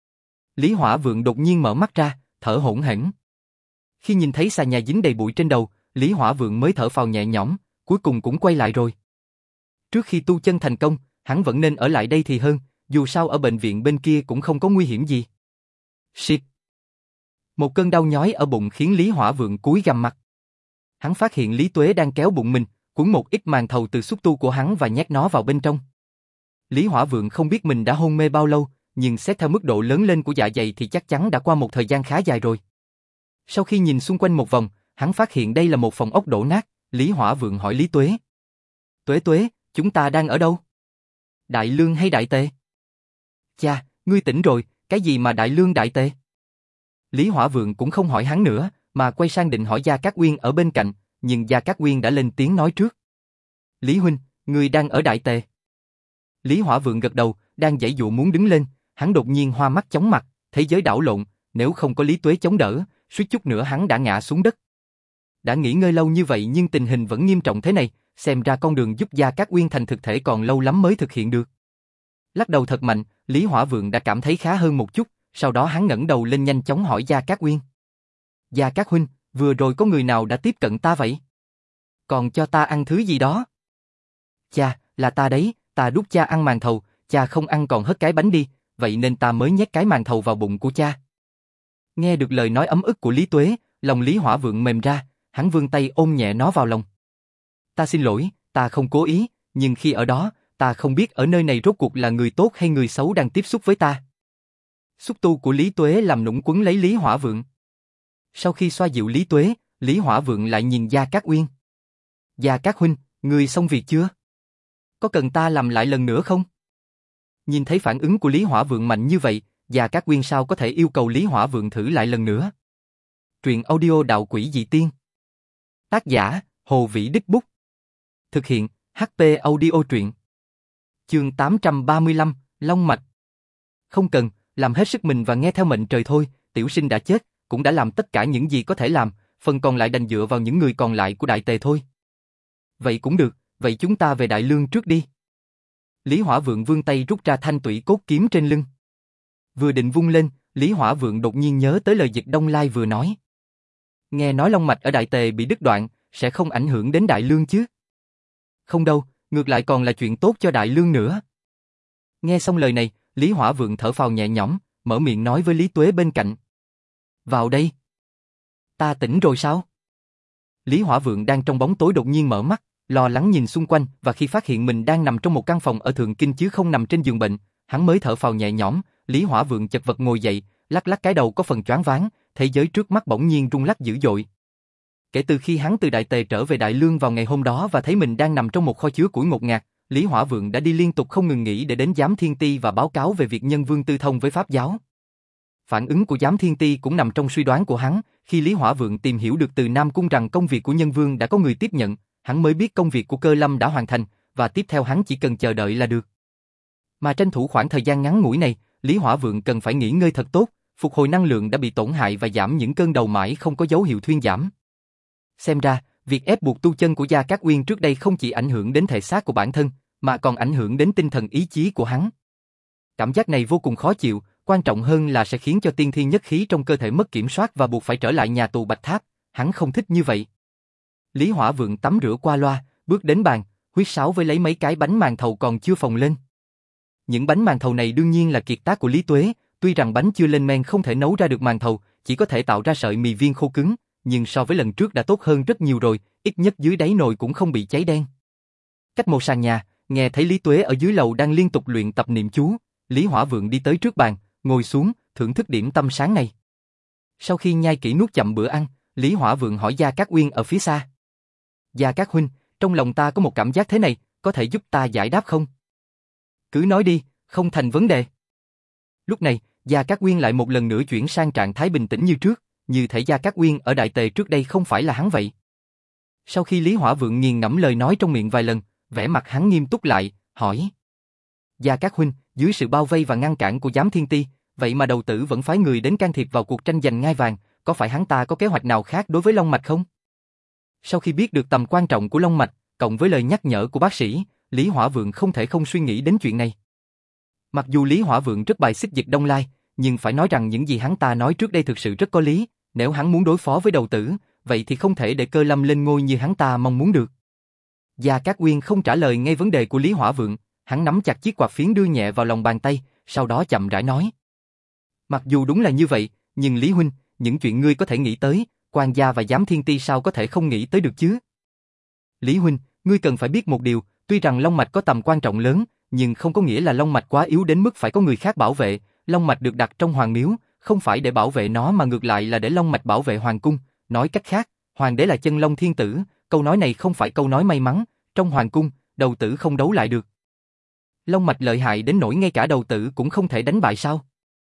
Lý Hỏa Vượng đột nhiên mở mắt ra, thở hổn hển. Khi nhìn thấy xà nhà dính đầy bụi trên đầu, Lý Hỏa Vượng mới thở phào nhẹ nhõm, cuối cùng cũng quay lại rồi. Trước khi tu chân thành công, hắn vẫn nên ở lại đây thì hơn, dù sao ở bệnh viện bên kia cũng không có nguy hiểm gì. Shit. Một cơn đau nhói ở bụng khiến Lý Hỏa Vượng cúi gằm mặt. Hắn phát hiện Lý Tuế đang kéo bụng mình, cuốn một ít màng thầu từ xúc tu của hắn và nhét nó vào bên trong. Lý Hỏa Vượng không biết mình đã hôn mê bao lâu, nhưng xét theo mức độ lớn lên của dạ dày thì chắc chắn đã qua một thời gian khá dài rồi. Sau khi nhìn xung quanh một vòng, hắn phát hiện đây là một phòng ốc đổ nát, Lý Hỏa Vượng hỏi Lý Tuế. Tuế Tuế, chúng ta đang ở đâu? Đại Lương hay Đại Tề? Cha, ngươi tỉnh rồi, cái gì mà Đại Lương Đại Tề? Lý Hỏa Vượng cũng không hỏi hắn nữa, mà quay sang định hỏi Gia Cát Uyên ở bên cạnh, nhưng Gia Cát Uyên đã lên tiếng nói trước. Lý huynh, ngươi đang ở Đại Tề. Lý Hỏa Vượng gật đầu, đang giãy dụa muốn đứng lên, hắn đột nhiên hoa mắt chóng mặt, thế giới đảo lộn, nếu không có Lý Tuế chống đỡ, suýt chút nữa hắn đã ngã xuống đất. Đã nghỉ ngơi lâu như vậy nhưng tình hình vẫn nghiêm trọng thế này, xem ra con đường giúp Gia Cát Uyên thành thực thể còn lâu lắm mới thực hiện được. Lắc đầu thật mạnh, Lý Hỏa Vượng đã cảm thấy khá hơn một chút, sau đó hắn ngẩng đầu lên nhanh chóng hỏi Gia Cát Uyên. Gia Cát huynh, vừa rồi có người nào đã tiếp cận ta vậy? Còn cho ta ăn thứ gì đó? Cha, là ta đấy, ta đút cha ăn màn thầu, cha không ăn còn hất cái bánh đi, vậy nên ta mới nhét cái màn thầu vào bụng của cha. Nghe được lời nói ấm ức của Lý Tuế, lòng Lý Hỏa Vượng mềm ra, hắn vươn tay ôm nhẹ nó vào lòng. Ta xin lỗi, ta không cố ý, nhưng khi ở đó, ta không biết ở nơi này rốt cuộc là người tốt hay người xấu đang tiếp xúc với ta. Xúc tu của Lý Tuế làm nũng quấn lấy Lý Hỏa Vượng. Sau khi xoa dịu Lý Tuế, Lý Hỏa Vượng lại nhìn Gia Cát Uyên. Gia Cát huynh, ngươi xong việc chưa? Có cần ta làm lại lần nữa không? Nhìn thấy phản ứng của Lý Hỏa Vượng mạnh như vậy, Gia Cát Uyên sao có thể yêu cầu Lý Hỏa Vượng thử lại lần nữa? Truyện audio Đạo Quỷ Dị Tiên. Tác giả, Hồ Vĩ Đích Bút. Thực hiện, hát pê Audio Truyện. Chương tám trăm ba mươi lăm, Long Mạch. Không cần, làm hết sức mình và nghe theo mệnh trời thôi, tiểu sinh đã chết, cũng đã làm tất cả những gì có thể làm, phần còn lại đành dựa vào những người còn lại của Đại Tề thôi. Vậy cũng được, vậy chúng ta về Đại Lương trước đi. Lý Hỏa Vượng vươn tay rút ra thanh tủy cốt kiếm trên lưng. Vừa định vung lên, Lý Hỏa Vượng đột nhiên nhớ tới lời Dịch Đông Lai vừa nói. Nghe nói long mạch ở Đại Tề bị đứt đoạn, sẽ không ảnh hưởng đến Đại Lương chứ? Không đâu, ngược lại còn là chuyện tốt cho Đại Lương nữa. Nghe xong lời này, Lý Hỏa Vượng thở phào nhẹ nhõm, mở miệng nói với Lý Tuế bên cạnh. Vào đây. Ta tỉnh rồi sao? Lý Hỏa Vượng đang trong bóng tối đột nhiên mở mắt, lo lắng nhìn xung quanh và khi phát hiện mình đang nằm trong một căn phòng ở Thượng Kinh chứ không nằm trên giường bệnh, hắn mới thở phào nhẹ nhõm. Lý Hỏa Vượng chật vật ngồi dậy, lắc lắc cái đầu có phần choáng váng, thế giới trước mắt bỗng nhiên rung lắc dữ dội. Kể từ khi hắn từ Đại Tề trở về Đại Lương vào ngày hôm đó và thấy mình đang nằm trong một kho chứa củi ngột ngạt, Lý Hỏa Vượng đã đi liên tục không ngừng nghỉ để đến Giám Thiên Ti và báo cáo về việc Nhân Vương tư thông với Pháp giáo. Phản ứng của Giám Thiên Ti cũng nằm trong suy đoán của hắn, khi Lý Hỏa Vượng tìm hiểu được từ Nam Cung rằng công việc của Nhân Vương đã có người tiếp nhận, hắn mới biết công việc của Cơ Lâm đã hoàn thành, và tiếp theo hắn chỉ cần chờ đợi là được. Mà tranh thủ khoảng thời gian ngắn ngủi này, Lý Hỏa Vượng cần phải nghỉ ngơi thật tốt, phục hồi năng lượng đã bị tổn hại và giảm những cơn đầu mãi không có dấu hiệu thuyên giảm. Xem ra, việc ép buộc tu chân của Gia Cát Uyên trước đây không chỉ ảnh hưởng đến thể xác của bản thân, mà còn ảnh hưởng đến tinh thần ý chí của hắn. Cảm giác này vô cùng khó chịu, quan trọng hơn là sẽ khiến cho tiên thiên nhất khí trong cơ thể mất kiểm soát và buộc phải trở lại nhà tù Bạch Tháp. hắn không thích như vậy. Lý Hỏa Vượng tắm rửa qua loa, bước đến bàn, huýt sáo với lấy mấy cái bánh màn thầu còn chưa phồng lên. Những bánh màn thầu này đương nhiên là kiệt tác của Lý Tuế, tuy rằng bánh chưa lên men không thể nấu ra được màn thầu, chỉ có thể tạo ra sợi mì viên khô cứng, nhưng so với lần trước đã tốt hơn rất nhiều rồi, ít nhất dưới đáy nồi cũng không bị cháy đen. Cách một sàn nhà, nghe thấy Lý Tuế ở dưới lầu đang liên tục luyện tập niệm chú, Lý Hỏa Vượng đi tới trước bàn, ngồi xuống, thưởng thức điểm tâm sáng này. Sau khi nhai kỹ nuốt chậm bữa ăn, Lý Hỏa Vượng hỏi Gia Cát Uyên ở phía xa. Gia Cát huynh, trong lòng ta có một cảm giác thế này, có thể giúp ta giải đáp không? Cứ nói đi, không thành vấn đề. Lúc này, Gia Cát Uyên lại một lần nữa chuyển sang trạng thái bình tĩnh như trước, như thể Gia Cát Uyên ở Đại Tề trước đây không phải là hắn vậy. Sau khi Lý Hỏa Vượng nghiền ngẫm lời nói trong miệng vài lần, vẻ mặt hắn nghiêm túc lại, hỏi. Gia Cát huynh, dưới sự bao vây và ngăn cản của Giám Thiên Ti, vậy mà đầu tử vẫn phái người đến can thiệp vào cuộc tranh giành ngai vàng, có phải hắn ta có kế hoạch nào khác đối với Long Mạch không? Sau khi biết được tầm quan trọng của Long Mạch, cộng với lời nhắc nhở của bác sĩ, Lý Hỏa Vượng không thể không suy nghĩ đến chuyện này. Mặc dù Lý Hỏa Vượng rất bài xích Dịch Đông Lai, nhưng phải nói rằng những gì hắn ta nói trước đây thực sự rất có lý, nếu hắn muốn đối phó với đầu tử, vậy thì không thể để Cơ Lâm lên ngôi như hắn ta mong muốn được. Gia Cát Uyên không trả lời ngay vấn đề của Lý Hỏa Vượng, hắn nắm chặt chiếc quạt phiến đưa nhẹ vào lòng bàn tay, sau đó chậm rãi nói. Mặc dù đúng là như vậy, nhưng Lý huynh, những chuyện ngươi có thể nghĩ tới, Quan gia và Giám Thiên Ti sao có thể không nghĩ tới được chứ? Lý huynh, ngươi cần phải biết một điều, tuy rằng Long Mạch có tầm quan trọng lớn, nhưng không có nghĩa là Long Mạch quá yếu đến mức phải có người khác bảo vệ, Long Mạch được đặt trong Hoàng Miếu, không phải để bảo vệ nó mà ngược lại là để Long Mạch bảo vệ Hoàng cung, nói cách khác, Hoàng đế là chân Long Thiên Tử, câu nói này không phải câu nói may mắn, trong Hoàng cung, đầu tử không đấu lại được. Long Mạch lợi hại đến nỗi ngay cả đầu tử cũng không thể đánh bại sao?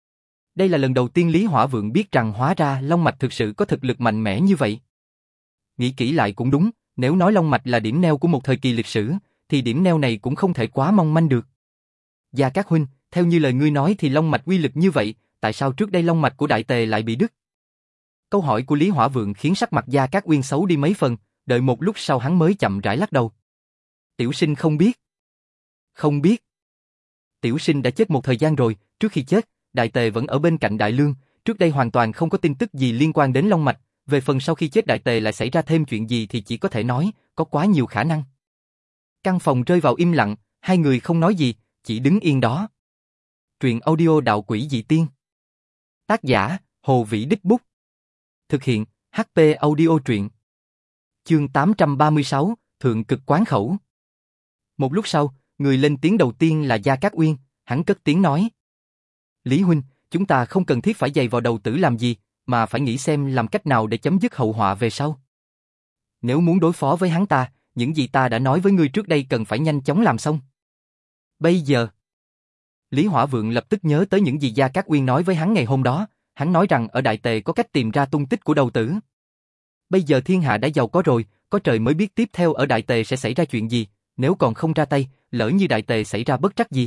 Đây là lần đầu tiên Lý Hỏa Vượng biết rằng hóa ra Long Mạch thực sự có thực lực mạnh mẽ như vậy. Nghĩ kỹ lại cũng đúng, nếu nói Long Mạch là điểm neo của một thời kỳ lịch sử, thì điểm neo này cũng không thể quá mong manh được. Gia Cát huynh, theo như lời ngươi nói thì Long Mạch uy lực như vậy, tại sao trước đây Long Mạch của Đại Tề lại bị đứt? Câu hỏi của Lý Hỏa Vượng khiến sắc mặt Gia Cát Uyên xấu đi mấy phần, đợi một lúc sau hắn mới chậm rãi lắc đầu. Tiểu sinh không biết. Không biết. Tiểu sinh đã chết một thời gian rồi, trước khi chết, Đại Tề vẫn ở bên cạnh Đại Lương, trước đây hoàn toàn không có tin tức gì liên quan đến Long Mạch, về phần sau khi chết Đại Tề lại xảy ra thêm chuyện gì thì chỉ có thể nói, có quá nhiều khả năng. Căn phòng rơi vào im lặng, hai người không nói gì, chỉ đứng yên đó. Truyện audio Đạo Quỷ Dị Tiên. Tác giả, Hồ Vĩ Đích Bút. Thực hiện, hát pê Audio Truyện. Chương tám trăm ba mươi sáu, Thượng Cực Quán Khẩu. Một lúc sau, người lên tiếng đầu tiên là Gia Cát Uyên, hắn cất tiếng nói. Lý huynh, chúng ta không cần thiết phải giày vào đầu tử làm gì, mà phải nghĩ xem làm cách nào để chấm dứt hậu họa về sau. Nếu muốn đối phó với hắn ta, những gì ta đã nói với ngươi trước đây cần phải nhanh chóng làm xong. Bây giờ, Lý Hỏa Vượng lập tức nhớ tới những gì Gia Cát Uyên nói với hắn ngày hôm đó, hắn nói rằng ở Đại Tề có cách tìm ra tung tích của đầu tử. Bây giờ thiên hạ đã giàu có rồi, có trời mới biết tiếp theo ở Đại Tề sẽ xảy ra chuyện gì, nếu còn không ra tay, lỡ như Đại Tề xảy ra bất trắc gì.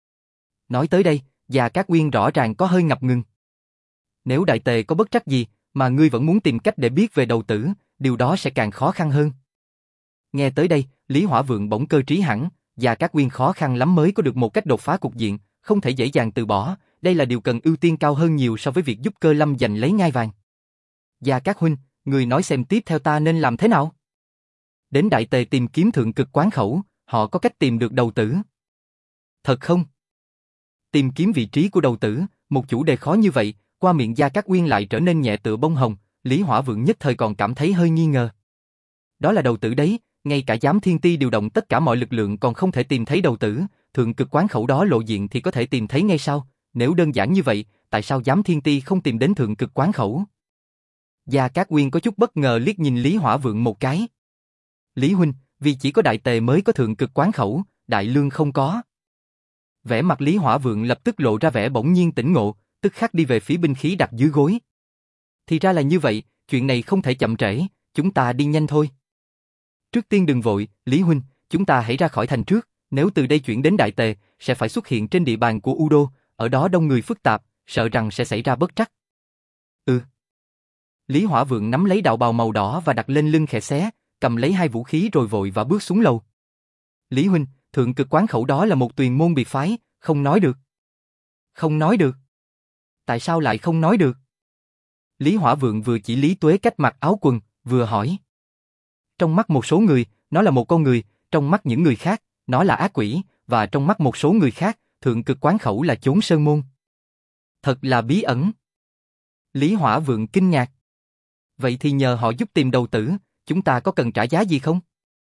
Nói tới đây, Gia Cát Uyên rõ ràng có hơi ngập ngừng. Nếu Đại Tề có bất trắc gì, mà ngươi vẫn muốn tìm cách để biết về đầu tử, điều đó sẽ càng khó khăn hơn. Nghe tới đây, Lý Hỏa Vượng bỗng cơ trí hẳn, Gia Cát Uyên khó khăn lắm mới có được một cách đột phá cục diện, không thể dễ dàng từ bỏ, đây là điều cần ưu tiên cao hơn nhiều so với việc giúp Cơ Lâm giành lấy ngai vàng. Gia Cát huynh, người nói xem tiếp theo ta nên làm thế nào? Đến Đại Tề tìm kiếm Thượng Cực Quán Khẩu, họ có cách tìm được đầu tử. Thật không? Tìm kiếm vị trí của đầu tử, một chủ đề khó như vậy, qua miệng Gia Cát Uyên lại trở nên nhẹ tựa bông hồng, Lý Hỏa Vượng nhất thời còn cảm thấy hơi nghi ngờ. Đó là đầu tử đấy, ngay cả Giám Thiên Ti điều động tất cả mọi lực lượng còn không thể tìm thấy đầu tử, Thượng Cực Quán Khẩu đó lộ diện thì có thể tìm thấy ngay sao? Nếu đơn giản như vậy, tại sao Giám Thiên Ti không tìm đến Thượng Cực Quán Khẩu? Gia Cát Uyên có chút bất ngờ liếc nhìn Lý Hỏa Vượng một cái. Lý huynh, vì chỉ có Đại Tề mới có Thượng Cực Quán Khẩu, Đại Lương không có. Vẻ mặt Lý Hỏa Vượng lập tức lộ ra vẻ bỗng nhiên tỉnh ngộ, tức khắc đi về phía binh khí đặt dưới gối. Thì ra là như vậy, chuyện này không thể chậm trễ, chúng ta đi nhanh thôi. Trước tiên đừng vội, Lý huynh, chúng ta hãy ra khỏi thành trước, nếu từ đây chuyển đến Đại Tề, sẽ phải xuất hiện trên địa bàn của U Đô, ở đó đông người phức tạp, sợ rằng sẽ xảy ra bất trắc. Ừ. Lý Hỏa Vượng nắm lấy đạo bào màu đỏ và đặt lên lưng khẽ xé, cầm lấy hai vũ khí rồi vội và bước xuống lầu. Lý huynh, Thượng Cực Quán Khẩu đó là một tuyền môn biệt phái, không nói được. Không nói được. Tại sao lại không nói được? Lý Hỏa Vượng vừa chỉ Lý Tuế cách mặc áo quần, vừa hỏi. Trong mắt một số người, nó là một con người, trong mắt những người khác, nó là ác quỷ, và trong mắt một số người khác, thượng cực quán khẩu là chốn sơn môn. Thật là bí ẩn. Lý Hỏa Vượng kinh ngạc. Vậy thì nhờ họ giúp tìm đầu tử, chúng ta có cần trả giá gì không?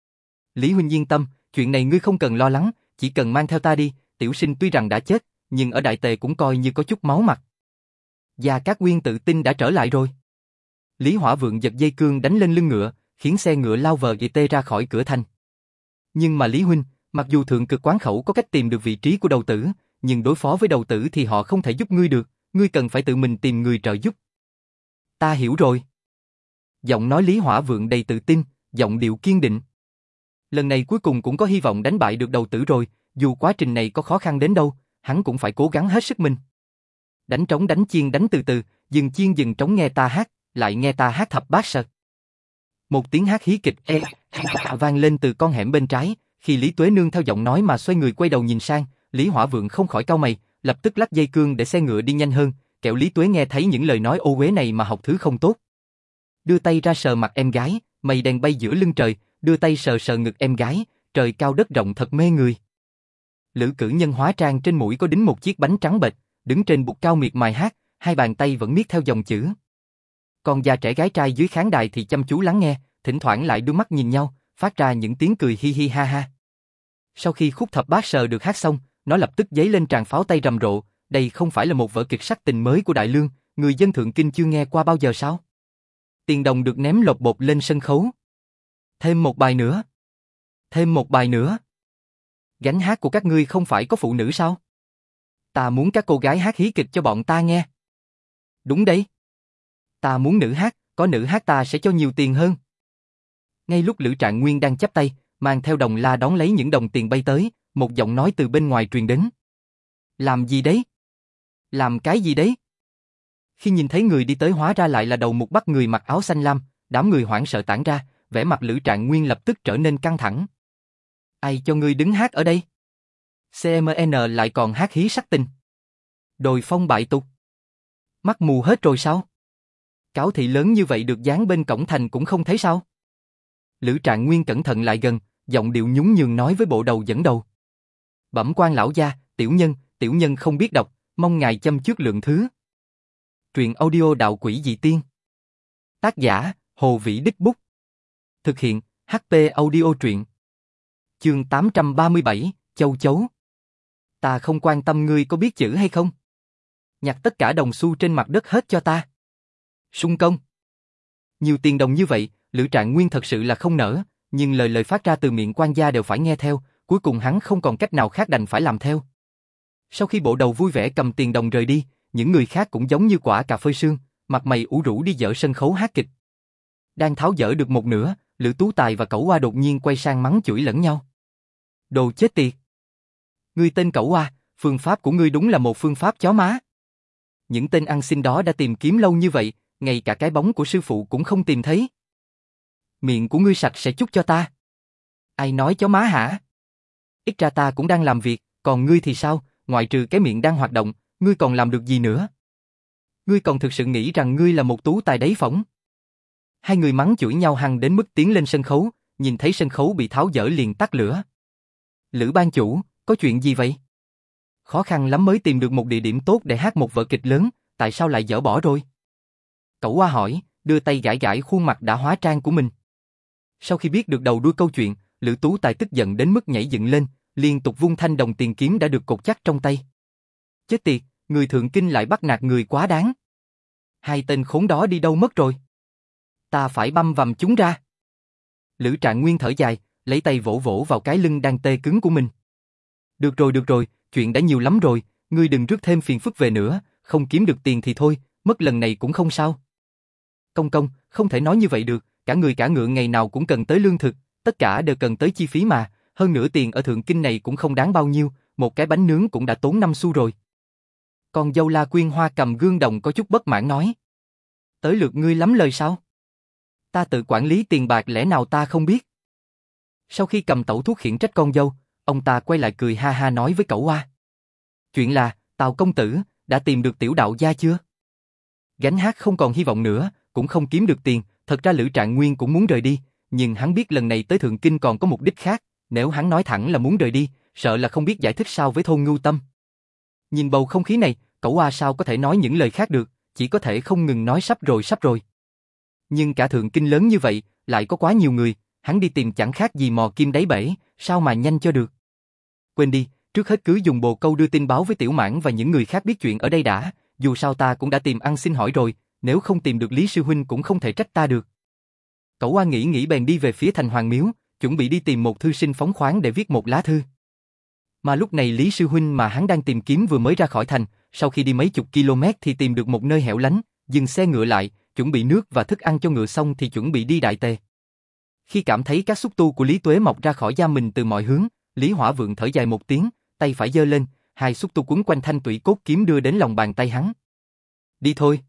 Lý huynh yên tâm, chuyện này ngươi không cần lo lắng, chỉ cần mang theo ta đi, tiểu sinh tuy rằng đã chết, nhưng ở Đại Tề cũng coi như có chút máu mặt. Gia Cát Nguyên tự tin đã trở lại rồi. Lý Hỏa Vượng giật dây cương đánh lên lưng ngựa, khiến xe ngựa lao vờ ghê tê ra khỏi cửa thành. Nhưng mà Lý huynh, mặc dù thượng cực quán khẩu có cách tìm được vị trí của đầu tử, nhưng đối phó với đầu tử thì họ không thể giúp ngươi được, ngươi cần phải tự mình tìm người trợ giúp. Ta hiểu rồi. Giọng nói Lý Hỏa Vượng đầy tự tin, giọng điệu kiên định. Lần này cuối cùng cũng có hy vọng đánh bại được đầu tử rồi, dù quá trình này có khó khăn đến đâu, hắn cũng phải cố gắng hết sức mình. Đánh trống đánh chiên đánh từ từ, dừng chiên dừng trống nghe ta hát, lại nghe ta hát thập bát sật. Một tiếng hát hí kịch e vang lên từ con hẻm bên trái, khi Lý Tuế Nương theo giọng nói mà xoay người quay đầu nhìn sang, Lý Hỏa Vượng không khỏi cau mày, lập tức lắc dây cương để xe ngựa đi nhanh hơn, kẻo Lý Tuế nghe thấy những lời nói ô uế này mà học thứ không tốt. Đưa tay ra sờ mặt em gái, mây đen bay giữa lưng trời, đưa tay sờ sờ ngực em gái, trời cao đất rộng thật mê người. Lữ Cử Nhân hóa trang trên mũi có đính một chiếc bánh trắng bệch, đứng trên bục cao miệt mài hát, hai bàn tay vẫn miết theo dòng chữ. Còn già trẻ gái trai dưới khán đài thì chăm chú lắng nghe, thỉnh thoảng lại đưa mắt nhìn nhau, phát ra những tiếng cười hi hi ha ha. Sau khi khúc thập bát sờ được hát xong, nó lập tức dấy lên tràng pháo tay rầm rộ, đây không phải là một vở kịch sắc tình mới của Đại Lương, người dân thượng kinh chưa nghe qua bao giờ sao? Tiền đồng được ném lột bột lên sân khấu. Thêm một bài nữa. Thêm một bài nữa. Gánh hát của các ngươi không phải có phụ nữ sao? Ta muốn các cô gái hát hí kịch cho bọn ta nghe. Đúng đấy. Ta muốn nữ hát, có nữ hát ta sẽ cho nhiều tiền hơn. Ngay lúc Lữ Trạng Nguyên đang chắp tay, mang theo đồng la đón lấy những đồng tiền bay tới, một giọng nói từ bên ngoài truyền đến. Làm gì đấy? Làm cái gì đấy? Khi nhìn thấy người đi tới hóa ra lại là đầu mục bắt người mặc áo xanh lam, đám người hoảng sợ tản ra, vẻ mặt Lữ Trạng Nguyên lập tức trở nên căng thẳng. Ai cho ngươi đứng hát ở đây? xê em en lại còn hát hí sắc tình. Đồi phong bại tục. Mắt mù hết rồi sao? Cáo thị lớn như vậy được dán bên cổng thành cũng không thấy sao? Lữ Trạng Nguyên cẩn thận lại gần, giọng điệu nhún nhường nói với bộ đầu dẫn đầu. Bẩm quan lão gia, tiểu nhân, tiểu nhân không biết đọc, mong ngài châm trước lượng thứ. Truyện audio đạo quỷ dị tiên. Tác giả, Hồ Vĩ Đích Bút. Thực hiện, hát pê Audio truyện. Chương tám trăm ba mươi bảy, Châu Chấu. Ta không quan tâm ngươi có biết chữ hay không. Nhặt tất cả đồng xu trên mặt đất hết cho ta. Sung công. Nhiều tiền đồng như vậy, Lữ Trạng Nguyên thật sự là không nỡ, nhưng lời lời phát ra từ miệng quan gia đều phải nghe theo, cuối cùng hắn không còn cách nào khác đành phải làm theo. Sau khi bộ đầu vui vẻ cầm tiền đồng rời đi, những người khác cũng giống như quả cà phê sương, mặt mày ủ rũ đi dỡ sân khấu hát kịch. Đang tháo dỡ được một nửa, Lữ Tú Tài và Cẩu Oa đột nhiên quay sang mắng chửi lẫn nhau. Đồ chết tiệt! Ngươi tên Cẩu Oa, phương pháp của ngươi đúng là một phương pháp chó má. Những tên ăn xin đó đã tìm kiếm lâu như vậy, ngay cả cái bóng của sư phụ cũng không tìm thấy. Miệng của ngươi sạch sẽ chút cho ta. Ai nói chó má hả? Ít ra ta cũng đang làm việc, còn ngươi thì sao, ngoại trừ cái miệng đang hoạt động, ngươi còn làm được gì nữa? Ngươi còn thực sự nghĩ rằng ngươi là một tú tài đáy phỏng? Hai người mắng chửi nhau hăng đến mức tiến lên sân khấu, nhìn thấy sân khấu bị tháo dỡ liền tắt lửa. Lữ ban chủ, có chuyện gì vậy? Khó khăn lắm mới tìm được một địa điểm tốt để hát một vở kịch lớn, tại sao lại dỡ bỏ rồi? Cẩu Oa hỏi, đưa tay gãi gãi khuôn mặt đã hóa trang của mình. Sau khi biết được đầu đuôi câu chuyện, Lữ Tú Tài tức giận đến mức nhảy dựng lên, liên tục vung thanh đồng tiền kiếm đã được cột chắc trong tay. Chết tiệt, người thượng kinh lại bắt nạt người quá đáng. Hai tên khốn đó đi đâu mất rồi? Ta phải băm vằm chúng ra. Lữ Trạng Nguyên thở dài, lấy tay vỗ vỗ vào cái lưng đang tê cứng của mình. Được rồi được rồi, chuyện đã nhiều lắm rồi, ngươi đừng rước thêm phiền phức về nữa, không kiếm được tiền thì thôi, mất lần này cũng không sao. Công công, không thể nói như vậy được, cả người cả ngựa ngày nào cũng cần tới lương thực, tất cả đều cần tới chi phí mà, hơn nữa tiền ở thượng kinh này cũng không đáng bao nhiêu, một cái bánh nướng cũng đã tốn năm xu rồi. Con dâu La Quyên Hoa cầm gương đồng có chút bất mãn nói. Tới lượt ngươi lắm lời sao? Ta tự quản lý tiền bạc lẽ nào ta không biết? Sau khi cầm tẩu thuốc khiển trách con dâu, ông ta quay lại cười ha ha nói với Cẩu Oa. Chuyện là, Tào công tử, đã tìm được tiểu đạo gia chưa? Gánh hát không còn hy vọng nữa, cũng không kiếm được tiền, Thật ra Lữ Trạng Nguyên cũng muốn rời đi, nhưng hắn biết lần này tới Thượng Kinh còn có mục đích khác, nếu hắn nói thẳng là muốn rời đi, sợ là không biết giải thích sao với Thôn Ngưu Tâm. Nhìn bầu không khí này, Cẩu Oa sao có thể nói những lời khác được, chỉ có thể không ngừng nói sắp rồi sắp rồi. Nhưng cả Thượng Kinh lớn như vậy, lại có quá nhiều người, hắn đi tìm chẳng khác gì mò kim đáy bể, sao mà nhanh cho được. Quên đi, trước hết cứ dùng bồ câu đưa tin báo với Tiểu Mãng và những người khác biết chuyện ở đây đã, dù sao ta cũng đã tìm ăn xin hỏi rồi, nếu không tìm được Lý Sư Huynh cũng không thể trách ta được. Cẩu Oa nghĩ nghĩ bèn đi về phía Thành Hoàng Miếu, chuẩn bị đi tìm một thư sinh phóng khoáng để viết một lá thư. Mà lúc này Lý Sư Huynh mà hắn đang tìm kiếm vừa mới ra khỏi thành, sau khi đi mấy chục km thì tìm được một nơi hẻo lánh, dừng xe ngựa lại, chuẩn bị nước và thức ăn cho ngựa xong thì chuẩn bị đi Đại Tề. Khi cảm thấy các xúc tu của Lý Tuế mọc ra khỏi da mình từ mọi hướng, Lý Hỏa Vượng thở dài một tiếng, tay phải giơ lên, hai xúc tu quấn quanh thanh tủy cốt kiếm đưa đến lòng bàn tay hắn. Đi thôi.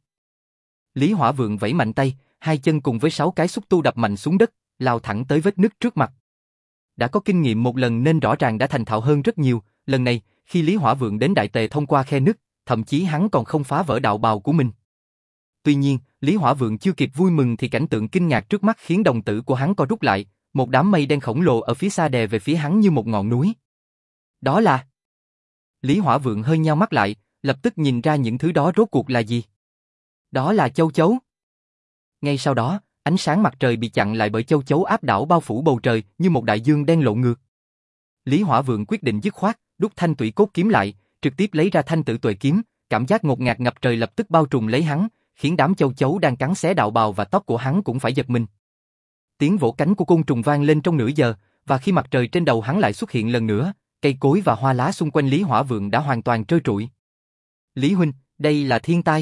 Lý Hỏa Vượng vẫy mạnh tay, hai chân cùng với sáu cái xúc tu đập mạnh xuống đất, lao thẳng tới vết nứt trước mặt. Đã có kinh nghiệm một lần nên rõ ràng đã thành thạo hơn rất nhiều, lần này, khi Lý Hỏa Vượng đến Đại Tề thông qua khe nứt, thậm chí hắn còn không phá vỡ đạo bào của mình. Tuy nhiên, Lý Hỏa Vượng chưa kịp vui mừng thì cảnh tượng kinh ngạc trước mắt khiến đồng tử của hắn co rút lại, một đám mây đen khổng lồ ở phía xa đè về phía hắn như một ngọn núi. Đó là... Lý Hỏa Vượng hơi nheo mắt lại, lập tức nhìn ra những thứ đó rốt cuộc là gì. Đó là châu chấu. Ngay sau đó, ánh sáng mặt trời bị chặn lại bởi châu chấu áp đảo bao phủ bầu trời như một đại dương đen lộn ngược. Lý Hỏa Vượng quyết định dứt khoát, rút thanh tủy cốt kiếm lại, trực tiếp lấy ra thanh tử tuệ kiếm, cảm giác ngột ngạt ngập trời lập tức bao trùm lấy hắn, khiến đám châu chấu đang cắn xé đạo bào và tóc của hắn cũng phải giật mình. Tiếng vỗ cánh của côn trùng vang lên trong nửa giờ, và khi mặt trời trên đầu hắn lại xuất hiện lần nữa, cây cối và hoa lá xung quanh Lý Hỏa Vượng đã hoàn toàn trơ trụi. Lý huynh, đây là thiên tai.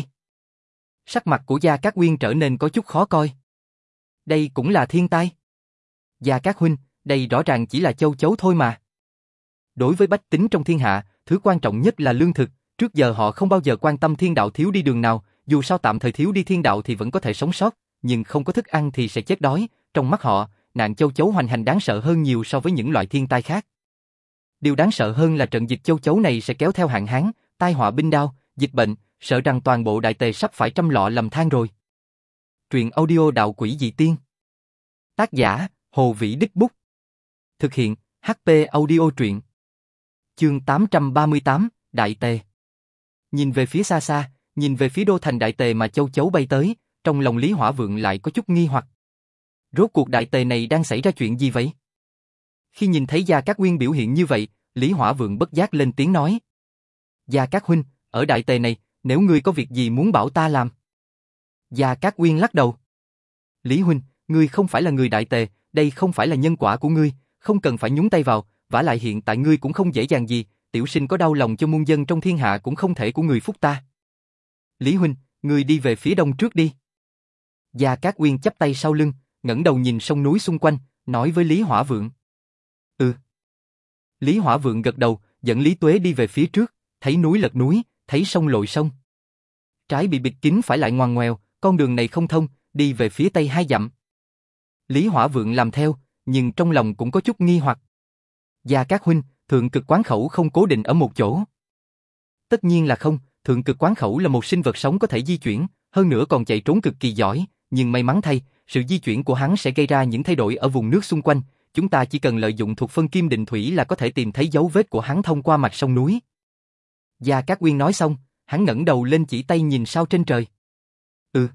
Sắc mặt của Gia Cát Uyên trở nên có chút khó coi. Đây cũng là thiên tai. Gia Cát huynh, đây rõ ràng chỉ là châu chấu thôi mà. Đối với bách tính trong thiên hạ, thứ quan trọng nhất là lương thực, trước giờ họ không bao giờ quan tâm thiên đạo thiếu đi đường nào, dù sao tạm thời thiếu đi thiên đạo thì vẫn có thể sống sót, nhưng không có thức ăn thì sẽ chết đói, trong mắt họ, nạn châu chấu hoành hành đáng sợ hơn nhiều so với những loại thiên tai khác. Điều đáng sợ hơn là trận dịch châu chấu này sẽ kéo theo hạn hán, tai họa binh đao, dịch bệnh, sợ rằng toàn bộ Đại Tề sắp phải trăm lọ lầm than rồi. Truyện audio Đạo Quỷ Dị Tiên. Tác giả, Hồ Vĩ Đích Bút. Thực hiện, hát pê Audio Truyện. Chương tám trăm ba mươi tám, Đại Tề. Nhìn về phía xa xa, nhìn về phía đô thành Đại Tề mà châu chấu bay tới, trong lòng Lý Hỏa Vượng lại có chút nghi hoặc. Rốt cuộc Đại Tề này đang xảy ra chuyện gì vậy? Khi nhìn thấy Gia Cát Uyên biểu hiện như vậy, Lý Hỏa Vượng bất giác lên tiếng nói. Gia Cát huynh, ở Đại Tề này, nếu ngươi có việc gì muốn bảo ta làm? Gia Cát Uyên lắc đầu. Lý huynh, ngươi không phải là người Đại Tề, đây không phải là nhân quả của ngươi, không cần phải nhúng tay vào, vả lại hiện tại ngươi cũng không dễ dàng gì, tiểu sinh có đau lòng cho muôn dân trong thiên hạ cũng không thể của người phúc ta. Lý huynh, ngươi đi về phía đông trước đi. Gia Cát Uyên chắp tay sau lưng, ngẩng đầu nhìn sông núi xung quanh, nói với Lý Hỏa Vượng. Ừ. Lý Hỏa Vượng gật đầu, dẫn Lý Tuế đi về phía trước, thấy núi lật núi, thấy sông lội sông. Trái bị bịt kín phải lại ngoằn ngoèo, con đường này không thông, đi về phía tây hai dặm. Lý Hỏa Vượng làm theo, nhưng trong lòng cũng có chút nghi hoặc. Gia Cát huynh, Thượng Cực Quán Khẩu không cố định ở một chỗ. Tất nhiên là không, Thượng Cực Quán Khẩu là một sinh vật sống có thể di chuyển, hơn nữa còn chạy trốn cực kỳ giỏi, nhưng may mắn thay, sự di chuyển của hắn sẽ gây ra những thay đổi ở vùng nước xung quanh, chúng ta chỉ cần lợi dụng thuộc phân kim định thủy là có thể tìm thấy dấu vết của hắn thông qua mặt sông núi. Gia Cát Uyên nói xong, hắn ngẩng đầu lên chỉ tay nhìn sao trên trời. Ừ.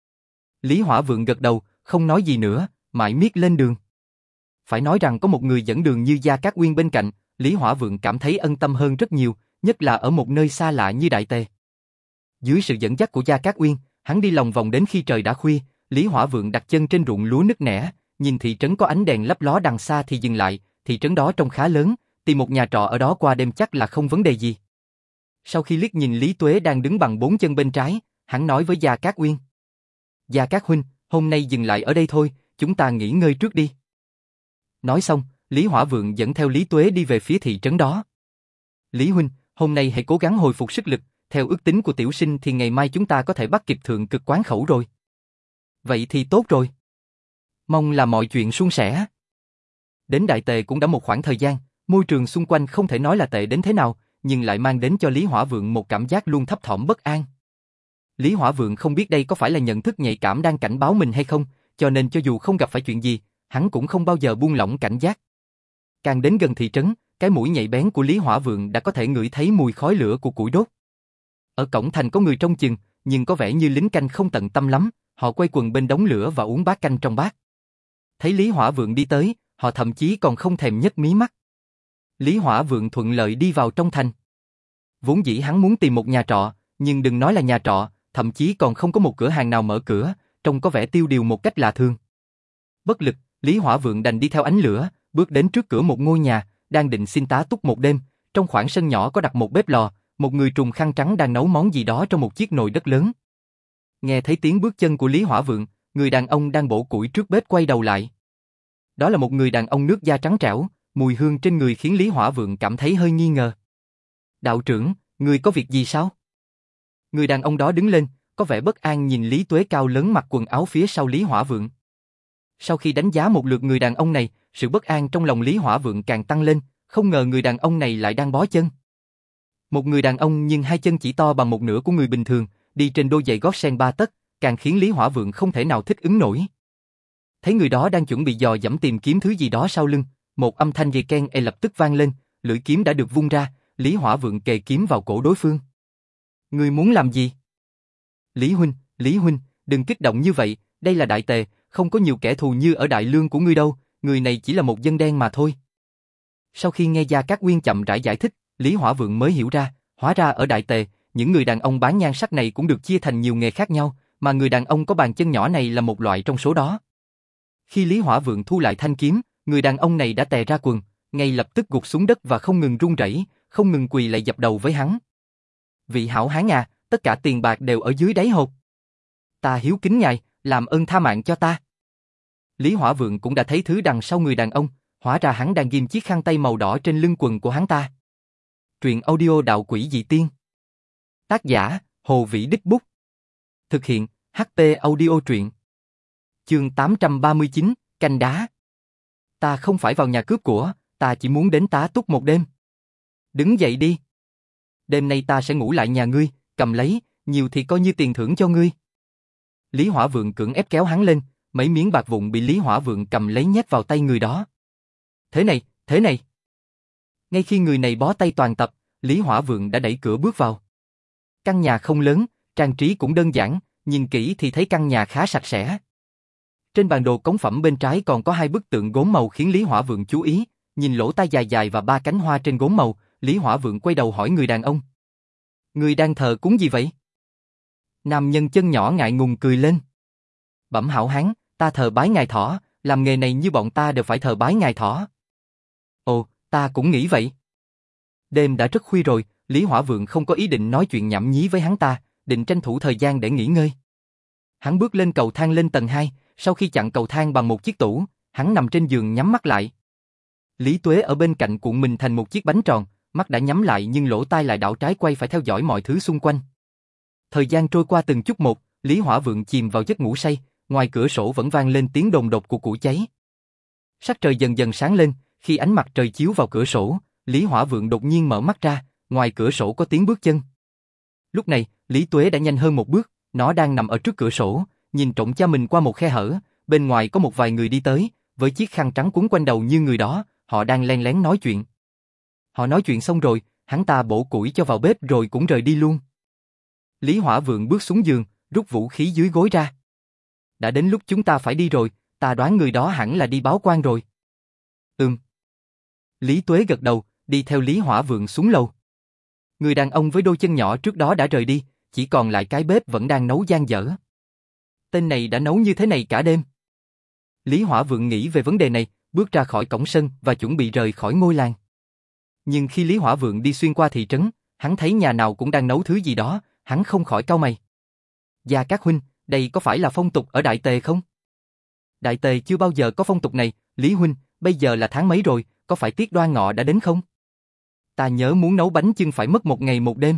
Lý Hỏa Vượng gật đầu, không nói gì nữa, mãi miết lên đường. Phải nói rằng có một người dẫn đường như Gia Cát Uyên bên cạnh, Lý Hỏa Vượng cảm thấy ân tâm hơn rất nhiều, nhất là ở một nơi xa lạ như Đại Tề. Dưới sự dẫn dắt của Gia Cát Uyên, hắn đi lòng vòng đến khi trời đã khuya, Lý Hỏa Vượng đặt chân trên ruộng lúa nứt nẻ, nhìn thị trấn có ánh đèn lấp ló đằng xa thì dừng lại, thị trấn đó trông khá lớn, tìm một nhà trọ ở đó qua đêm chắc là không vấn đề gì. Sau khi liếc nhìn Lý Tuế đang đứng bằng bốn chân bên trái, hắn nói với Gia Cát Uyên. Gia Cát huynh, hôm nay dừng lại ở đây thôi, chúng ta nghỉ ngơi trước đi. Nói xong, Lý Hỏa Vượng dẫn theo Lý Tuế đi về phía thị trấn đó. Lý huynh, hôm nay hãy cố gắng hồi phục sức lực, theo ước tính của tiểu sinh thì ngày mai chúng ta có thể bắt kịp Thượng Cực Quán Khẩu rồi. Vậy thì tốt rồi. Mong là mọi chuyện suôn sẻ. Đến Đại Tề cũng đã một khoảng thời gian, môi trường xung quanh không thể nói là tệ đến thế nào, nhưng lại mang đến cho Lý Hỏa Vượng một cảm giác luôn thấp thỏm bất an. Lý Hỏa Vượng không biết đây có phải là nhận thức nhạy cảm đang cảnh báo mình hay không, cho nên cho dù không gặp phải chuyện gì, hắn cũng không bao giờ buông lỏng cảnh giác. Càng đến gần thị trấn, cái mũi nhạy bén của Lý Hỏa Vượng đã có thể ngửi thấy mùi khói lửa của củi đốt. Ở cổng thành có người trông chừng, nhưng có vẻ như lính canh không tận tâm lắm, họ quay quần bên đống lửa và uống bát canh trong bát. Thấy Lý Hỏa Vượng đi tới, họ thậm chí còn không thèm nhấc mí mắt. Lý Hỏa Vượng thuận lợi đi vào trong thành. Vốn dĩ hắn muốn tìm một nhà trọ, nhưng đừng nói là nhà trọ, thậm chí còn không có một cửa hàng nào mở cửa, trông có vẻ tiêu điều một cách lạ thường. Bất lực, Lý Hỏa Vượng đành đi theo ánh lửa, bước đến trước cửa một ngôi nhà, đang định xin tá túc một đêm. Trong khoảng sân nhỏ có đặt một bếp lò, một người trùm khăn trắng đang nấu món gì đó trong một chiếc nồi đất lớn. Nghe thấy tiếng bước chân của Lý Hỏa Vượng, người đàn ông đang bổ củi trước bếp quay đầu lại. Đó là một người đàn ông nước da trắng trẻo, mùi hương trên người khiến Lý Hỏa Vượng cảm thấy hơi nghi ngờ. Đạo trưởng, người có việc gì sao? Người đàn ông đó đứng lên, có vẻ bất an nhìn Lý Tuế cao lớn mặc quần áo phía sau Lý Hỏa Vượng. Sau khi đánh giá một lượt người đàn ông này, sự bất an trong lòng Lý Hỏa Vượng càng tăng lên, không ngờ người đàn ông này lại đang bó chân. Một người đàn ông nhưng hai chân chỉ to bằng một nửa của người bình thường, đi trên đôi giày gót sen ba tấc, càng khiến Lý Hỏa Vượng không thể nào thích ứng nổi. Thấy người đó đang chuẩn bị dò dẫm tìm kiếm thứ gì đó sau lưng, một âm thanh dây ken e lập tức vang lên, lưỡi kiếm đã được vung ra, Lý Hỏa Vượng kề kiếm vào cổ đối phương. Ngươi muốn làm gì? Lý huynh, Lý huynh, đừng kích động như vậy, đây là đại tề, không có nhiều kẻ thù như ở đại lương của ngươi đâu, người này chỉ là một dân đen mà thôi. Sau khi nghe Gia Cát Nguyên chậm rãi giải thích, Lý Hỏa Vượng mới hiểu ra, hóa ra ở đại tề, những người đàn ông bán nhan sắc này cũng được chia thành nhiều nghề khác nhau, mà người đàn ông có bàn chân nhỏ này là một loại trong số đó. Khi Lý Hỏa Vượng thu lại thanh kiếm, người đàn ông này đã tè ra quần, ngay lập tức gục xuống đất và không ngừng run rẩy, không ngừng quỳ lạy dập đầu với hắn. Vị hảo hán à, tất cả tiền bạc đều ở dưới đáy hộp. Ta hiếu kính ngài, làm ơn tha mạng cho ta. Lý Hỏa Vượng cũng đã thấy thứ đằng sau người đàn ông, hóa ra hắn đang ghim chiếc khăn tay màu đỏ trên lưng quần của hắn ta. Truyện audio Đạo Quỷ Dị Tiên. Tác giả, Hồ Vĩ Đích Bút. Thực hiện, hát pê Audio Truyện. Chương tám trăm ba mươi chín, Canh Đá. Ta không phải vào nhà cướp của, ta chỉ muốn đến tá túc một đêm. Đứng dậy đi. Đêm nay ta sẽ ngủ lại nhà ngươi, cầm lấy, nhiều thì coi như tiền thưởng cho ngươi. Lý Hỏa Vượng cưỡng ép kéo hắn lên, mấy miếng bạc vụn bị Lý Hỏa Vượng cầm lấy nhét vào tay người đó. Thế này, thế này. Ngay khi người này bó tay toàn tập, Lý Hỏa Vượng đã đẩy cửa bước vào. Căn nhà không lớn, trang trí cũng đơn giản, nhìn kỹ thì thấy căn nhà khá sạch sẽ. Trên bàn đồ cống phẩm bên trái còn có hai bức tượng gốm màu khiến Lý Hỏa Vượng chú ý, nhìn lỗ tai dài dài và ba cánh hoa trên gốm màu, Lý Hỏa Vượng quay đầu hỏi người đàn ông. Người đang thờ cúng gì vậy? Nam nhân chân nhỏ ngại ngùng cười lên. Bẩm hảo hán, ta thờ bái ngài thỏ, làm nghề này như bọn ta đều phải thờ bái ngài thỏ. Ồ, ta cũng nghĩ vậy. Đêm đã rất khuya rồi, Lý Hỏa Vượng không có ý định nói chuyện nhảm nhí với hắn ta, định tranh thủ thời gian để nghỉ ngơi. Hắn bước lên cầu thang lên tầng hai, sau khi chặn cầu thang bằng một chiếc tủ, hắn nằm trên giường nhắm mắt lại. Lý Tuế ở bên cạnh cuộn mình thành một chiếc bánh tròn, mắt đã nhắm lại nhưng lỗ tai lại đảo trái quay phải theo dõi mọi thứ xung quanh. Thời gian trôi qua từng chút một, Lý Hỏa Vượng chìm vào giấc ngủ say, ngoài cửa sổ vẫn vang lên tiếng đồn đột của củi cháy. Sắc trời dần dần sáng lên, khi ánh mặt trời chiếu vào cửa sổ, Lý Hỏa Vượng đột nhiên mở mắt ra, ngoài cửa sổ có tiếng bước chân. Lúc này, Lý Tuế đã nhanh hơn một bước, nó đang nằm ở trước cửa sổ, nhìn trộm cha mình qua một khe hở, bên ngoài có một vài người đi tới, với chiếc khăn trắng quấn quanh đầu như người đó, họ đang len lén nói chuyện. Họ nói chuyện xong rồi, hắn ta bổ củi cho vào bếp rồi cũng rời đi luôn. Lý Hỏa Vượng bước xuống giường, rút vũ khí dưới gối ra. Đã đến lúc chúng ta phải đi rồi, ta đoán người đó hẳn là đi báo quan rồi. Ừm. Lý Tuế gật đầu, đi theo Lý Hỏa Vượng xuống lầu. Người đàn ông với đôi chân nhỏ trước đó đã rời đi, chỉ còn lại cái bếp vẫn đang nấu dang dở. Tên này đã nấu như thế này cả đêm. Lý Hỏa Vượng nghĩ về vấn đề này, bước ra khỏi cổng sân và chuẩn bị rời khỏi ngôi làng. Nhưng khi Lý Hỏa Vượng đi xuyên qua thị trấn, hắn thấy nhà nào cũng đang nấu thứ gì đó, hắn không khỏi cau mày. Gia Cát huynh, đây có phải là phong tục ở Đại Tề không? Đại Tề chưa bao giờ có phong tục này, Lý huynh, bây giờ là tháng mấy rồi, có phải tiết Đoan Ngọ đã đến không? Ta nhớ muốn nấu bánh chưng phải mất một ngày một đêm.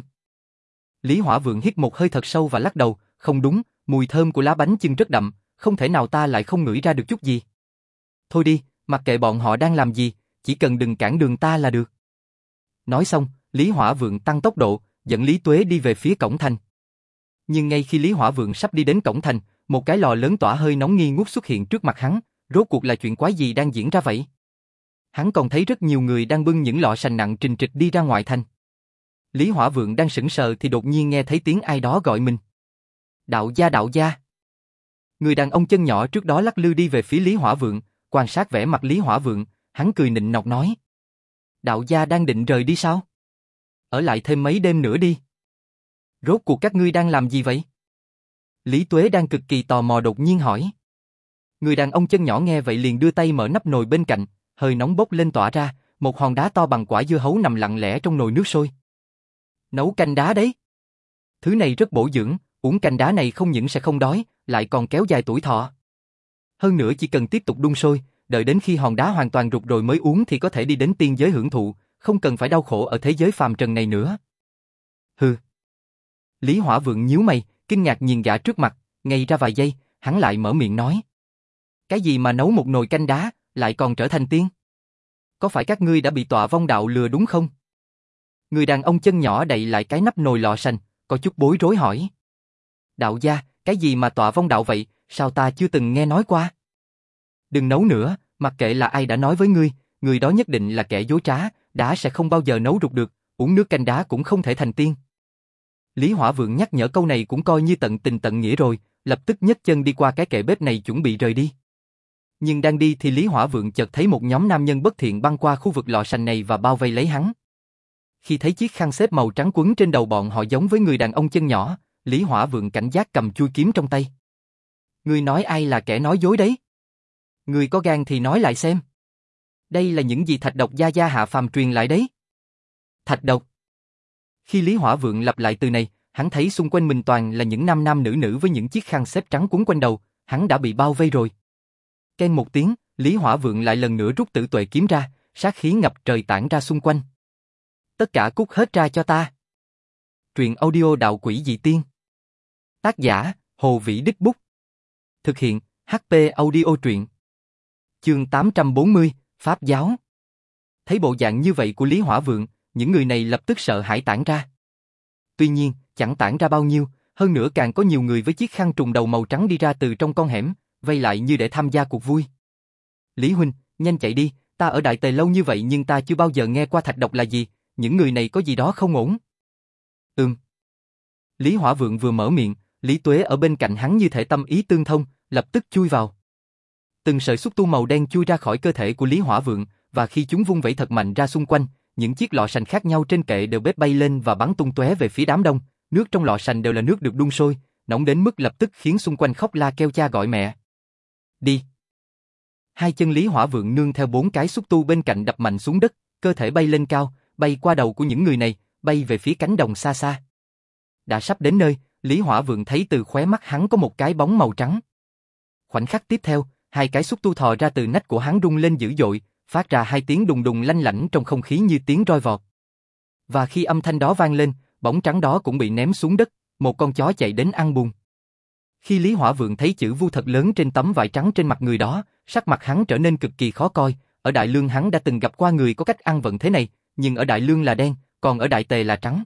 Lý Hỏa Vượng hít một hơi thật sâu và lắc đầu, không đúng, mùi thơm của lá bánh chưng rất đậm, không thể nào ta lại không ngửi ra được chút gì. Thôi đi, mặc kệ bọn họ đang làm gì, chỉ cần đừng cản đường ta là được. Nói xong, Lý Hỏa Vượng tăng tốc độ, dẫn Lý Tuế đi về phía cổng thành. Nhưng ngay khi Lý Hỏa Vượng sắp đi đến cổng thành, một cái lò lớn tỏa hơi nóng nghi ngút xuất hiện trước mặt hắn, rốt cuộc là chuyện quái gì đang diễn ra vậy? Hắn còn thấy rất nhiều người đang bưng những lọ sành nặng trình trịch đi ra ngoài thành. Lý Hỏa Vượng đang sững sờ thì đột nhiên nghe thấy tiếng ai đó gọi mình. Đạo gia, đạo gia. Người đàn ông chân nhỏ trước đó lắc lư đi về phía Lý Hỏa Vượng, quan sát vẻ mặt Lý Hỏa Vượng, hắn cười nịnh nọt nói. Đạo gia đang định rời đi sao? Ở lại thêm mấy đêm nữa đi. Rốt cuộc các ngươi đang làm gì vậy? Lý Tuế đang cực kỳ tò mò đột nhiên hỏi. Người đàn ông chân nhỏ nghe vậy liền đưa tay mở nắp nồi bên cạnh, hơi nóng bốc lên tỏa ra, một hòn đá to bằng quả dưa hấu nằm lặng lẽ trong nồi nước sôi. Nấu canh đá đấy. Thứ này rất bổ dưỡng, uống canh đá này không những sẽ không đói, lại còn kéo dài tuổi thọ. Hơn nữa chỉ cần tiếp tục đun sôi, đợi đến khi hòn đá hoàn toàn rụt rồi mới uống thì có thể đi đến tiên giới hưởng thụ, không cần phải đau khổ ở thế giới phàm trần này nữa. Hừ. Lý Hỏa Vượng nhíu mày, kinh ngạc nhìn gã trước mặt, ngay ra vài giây, hắn lại mở miệng nói. Cái gì mà nấu một nồi canh đá, lại còn trở thành tiên? Có phải các ngươi đã bị tọa vong đạo lừa đúng không? Người đàn ông chân nhỏ đậy lại cái nắp nồi lò sành, có chút bối rối hỏi. Đạo gia, cái gì mà tọa vong đạo vậy, sao ta chưa từng nghe nói qua? Đừng nấu nữa, mặc kệ là ai đã nói với ngươi, người đó nhất định là kẻ dối trá, đá sẽ không bao giờ nấu rụt được, uống nước canh đá cũng không thể thành tiên. Lý Hỏa Vượng nhắc nhở câu này cũng coi như tận tình tận nghĩa rồi, lập tức nhấc chân đi qua cái kệ bếp này chuẩn bị rời đi. Nhưng đang đi thì Lý Hỏa Vượng chợt thấy một nhóm nam nhân bất thiện băng qua khu vực lò sành này và bao vây lấy hắn. Khi thấy chiếc khăn xếp màu trắng quấn trên đầu bọn họ giống với người đàn ông chân nhỏ, Lý Hỏa Vượng cảnh giác cầm chuôi kiếm trong tay. Ngươi nói ai là kẻ nói dối đấy? Ngươi có gan thì nói lại xem. Đây là những gì Thạch Độc gia gia hạ phàm truyền lại đấy. Thạch Độc. Khi Lý Hỏa Vượng lặp lại từ này, hắn thấy xung quanh mình toàn là những nam nam nữ nữ với những chiếc khăn xếp trắng quấn quanh đầu, hắn đã bị bao vây rồi. Keng một tiếng, Lý Hỏa Vượng lại lần nữa rút Tử Tuệ kiếm ra, sát khí ngập trời tản ra xung quanh. Tất cả cút hết ra cho ta. Truyện audio Đạo Quỷ Dị Tiên. Tác giả, Hồ Vĩ Đích Bút. Thực hiện, hát pê Audio Truyện. Chương tám trăm bốn mươi, Pháp Giáo. Thấy bộ dạng như vậy của Lý Hỏa Vượng, những người này lập tức sợ hãi tản ra. Tuy nhiên, chẳng tản ra bao nhiêu, hơn nữa càng có nhiều người với chiếc khăn trùng đầu màu trắng đi ra từ trong con hẻm, vây lại như để tham gia cuộc vui. Lý huynh, nhanh chạy đi, ta ở Đại Tề lâu như vậy nhưng ta chưa bao giờ nghe qua Thạch Độc là gì, những người này có gì đó không ổn. Ừm. Lý Hỏa Vượng vừa mở miệng, Lý Tuế ở bên cạnh hắn như thể tâm ý tương thông, lập tức chui vào. Từng sợi xúc tu màu đen chui ra khỏi cơ thể của Lý Hỏa Vượng, và khi chúng vung vẩy thật mạnh ra xung quanh, những chiếc lọ sành khác nhau trên kệ đều bếp bay lên và bắn tung tóe về phía đám đông. Nước trong lọ sành đều là nước được đun sôi, nóng đến mức lập tức khiến xung quanh khóc la kêu cha gọi mẹ. Đi. Hai chân Lý Hỏa Vượng nương theo bốn cái xúc tu bên cạnh đập mạnh xuống đất, cơ thể bay lên cao, bay qua đầu của những người này, bay về phía cánh đồng xa xa. Đã sắp đến nơi, Lý Hỏa Vượng thấy từ khóe mắt hắn có một cái bóng màu trắng. Khoảnh khắc tiếp theo, hai cái xúc tu thò ra từ nách của hắn rung lên dữ dội, phát ra hai tiếng đùng đùng lanh lảnh trong không khí như tiếng roi vọt. Và khi âm thanh đó vang lên, bóng trắng đó cũng bị ném xuống đất, một con chó chạy đến ăn bùn. Khi Lý Hỏa Vượng thấy chữ vu thật lớn trên tấm vải trắng trên mặt người đó, sắc mặt hắn trở nên cực kỳ khó coi. Ở Đại Lương hắn đã từng gặp qua người có cách ăn vận thế này, nhưng ở Đại Lương là đen, còn ở Đại Tề là trắng.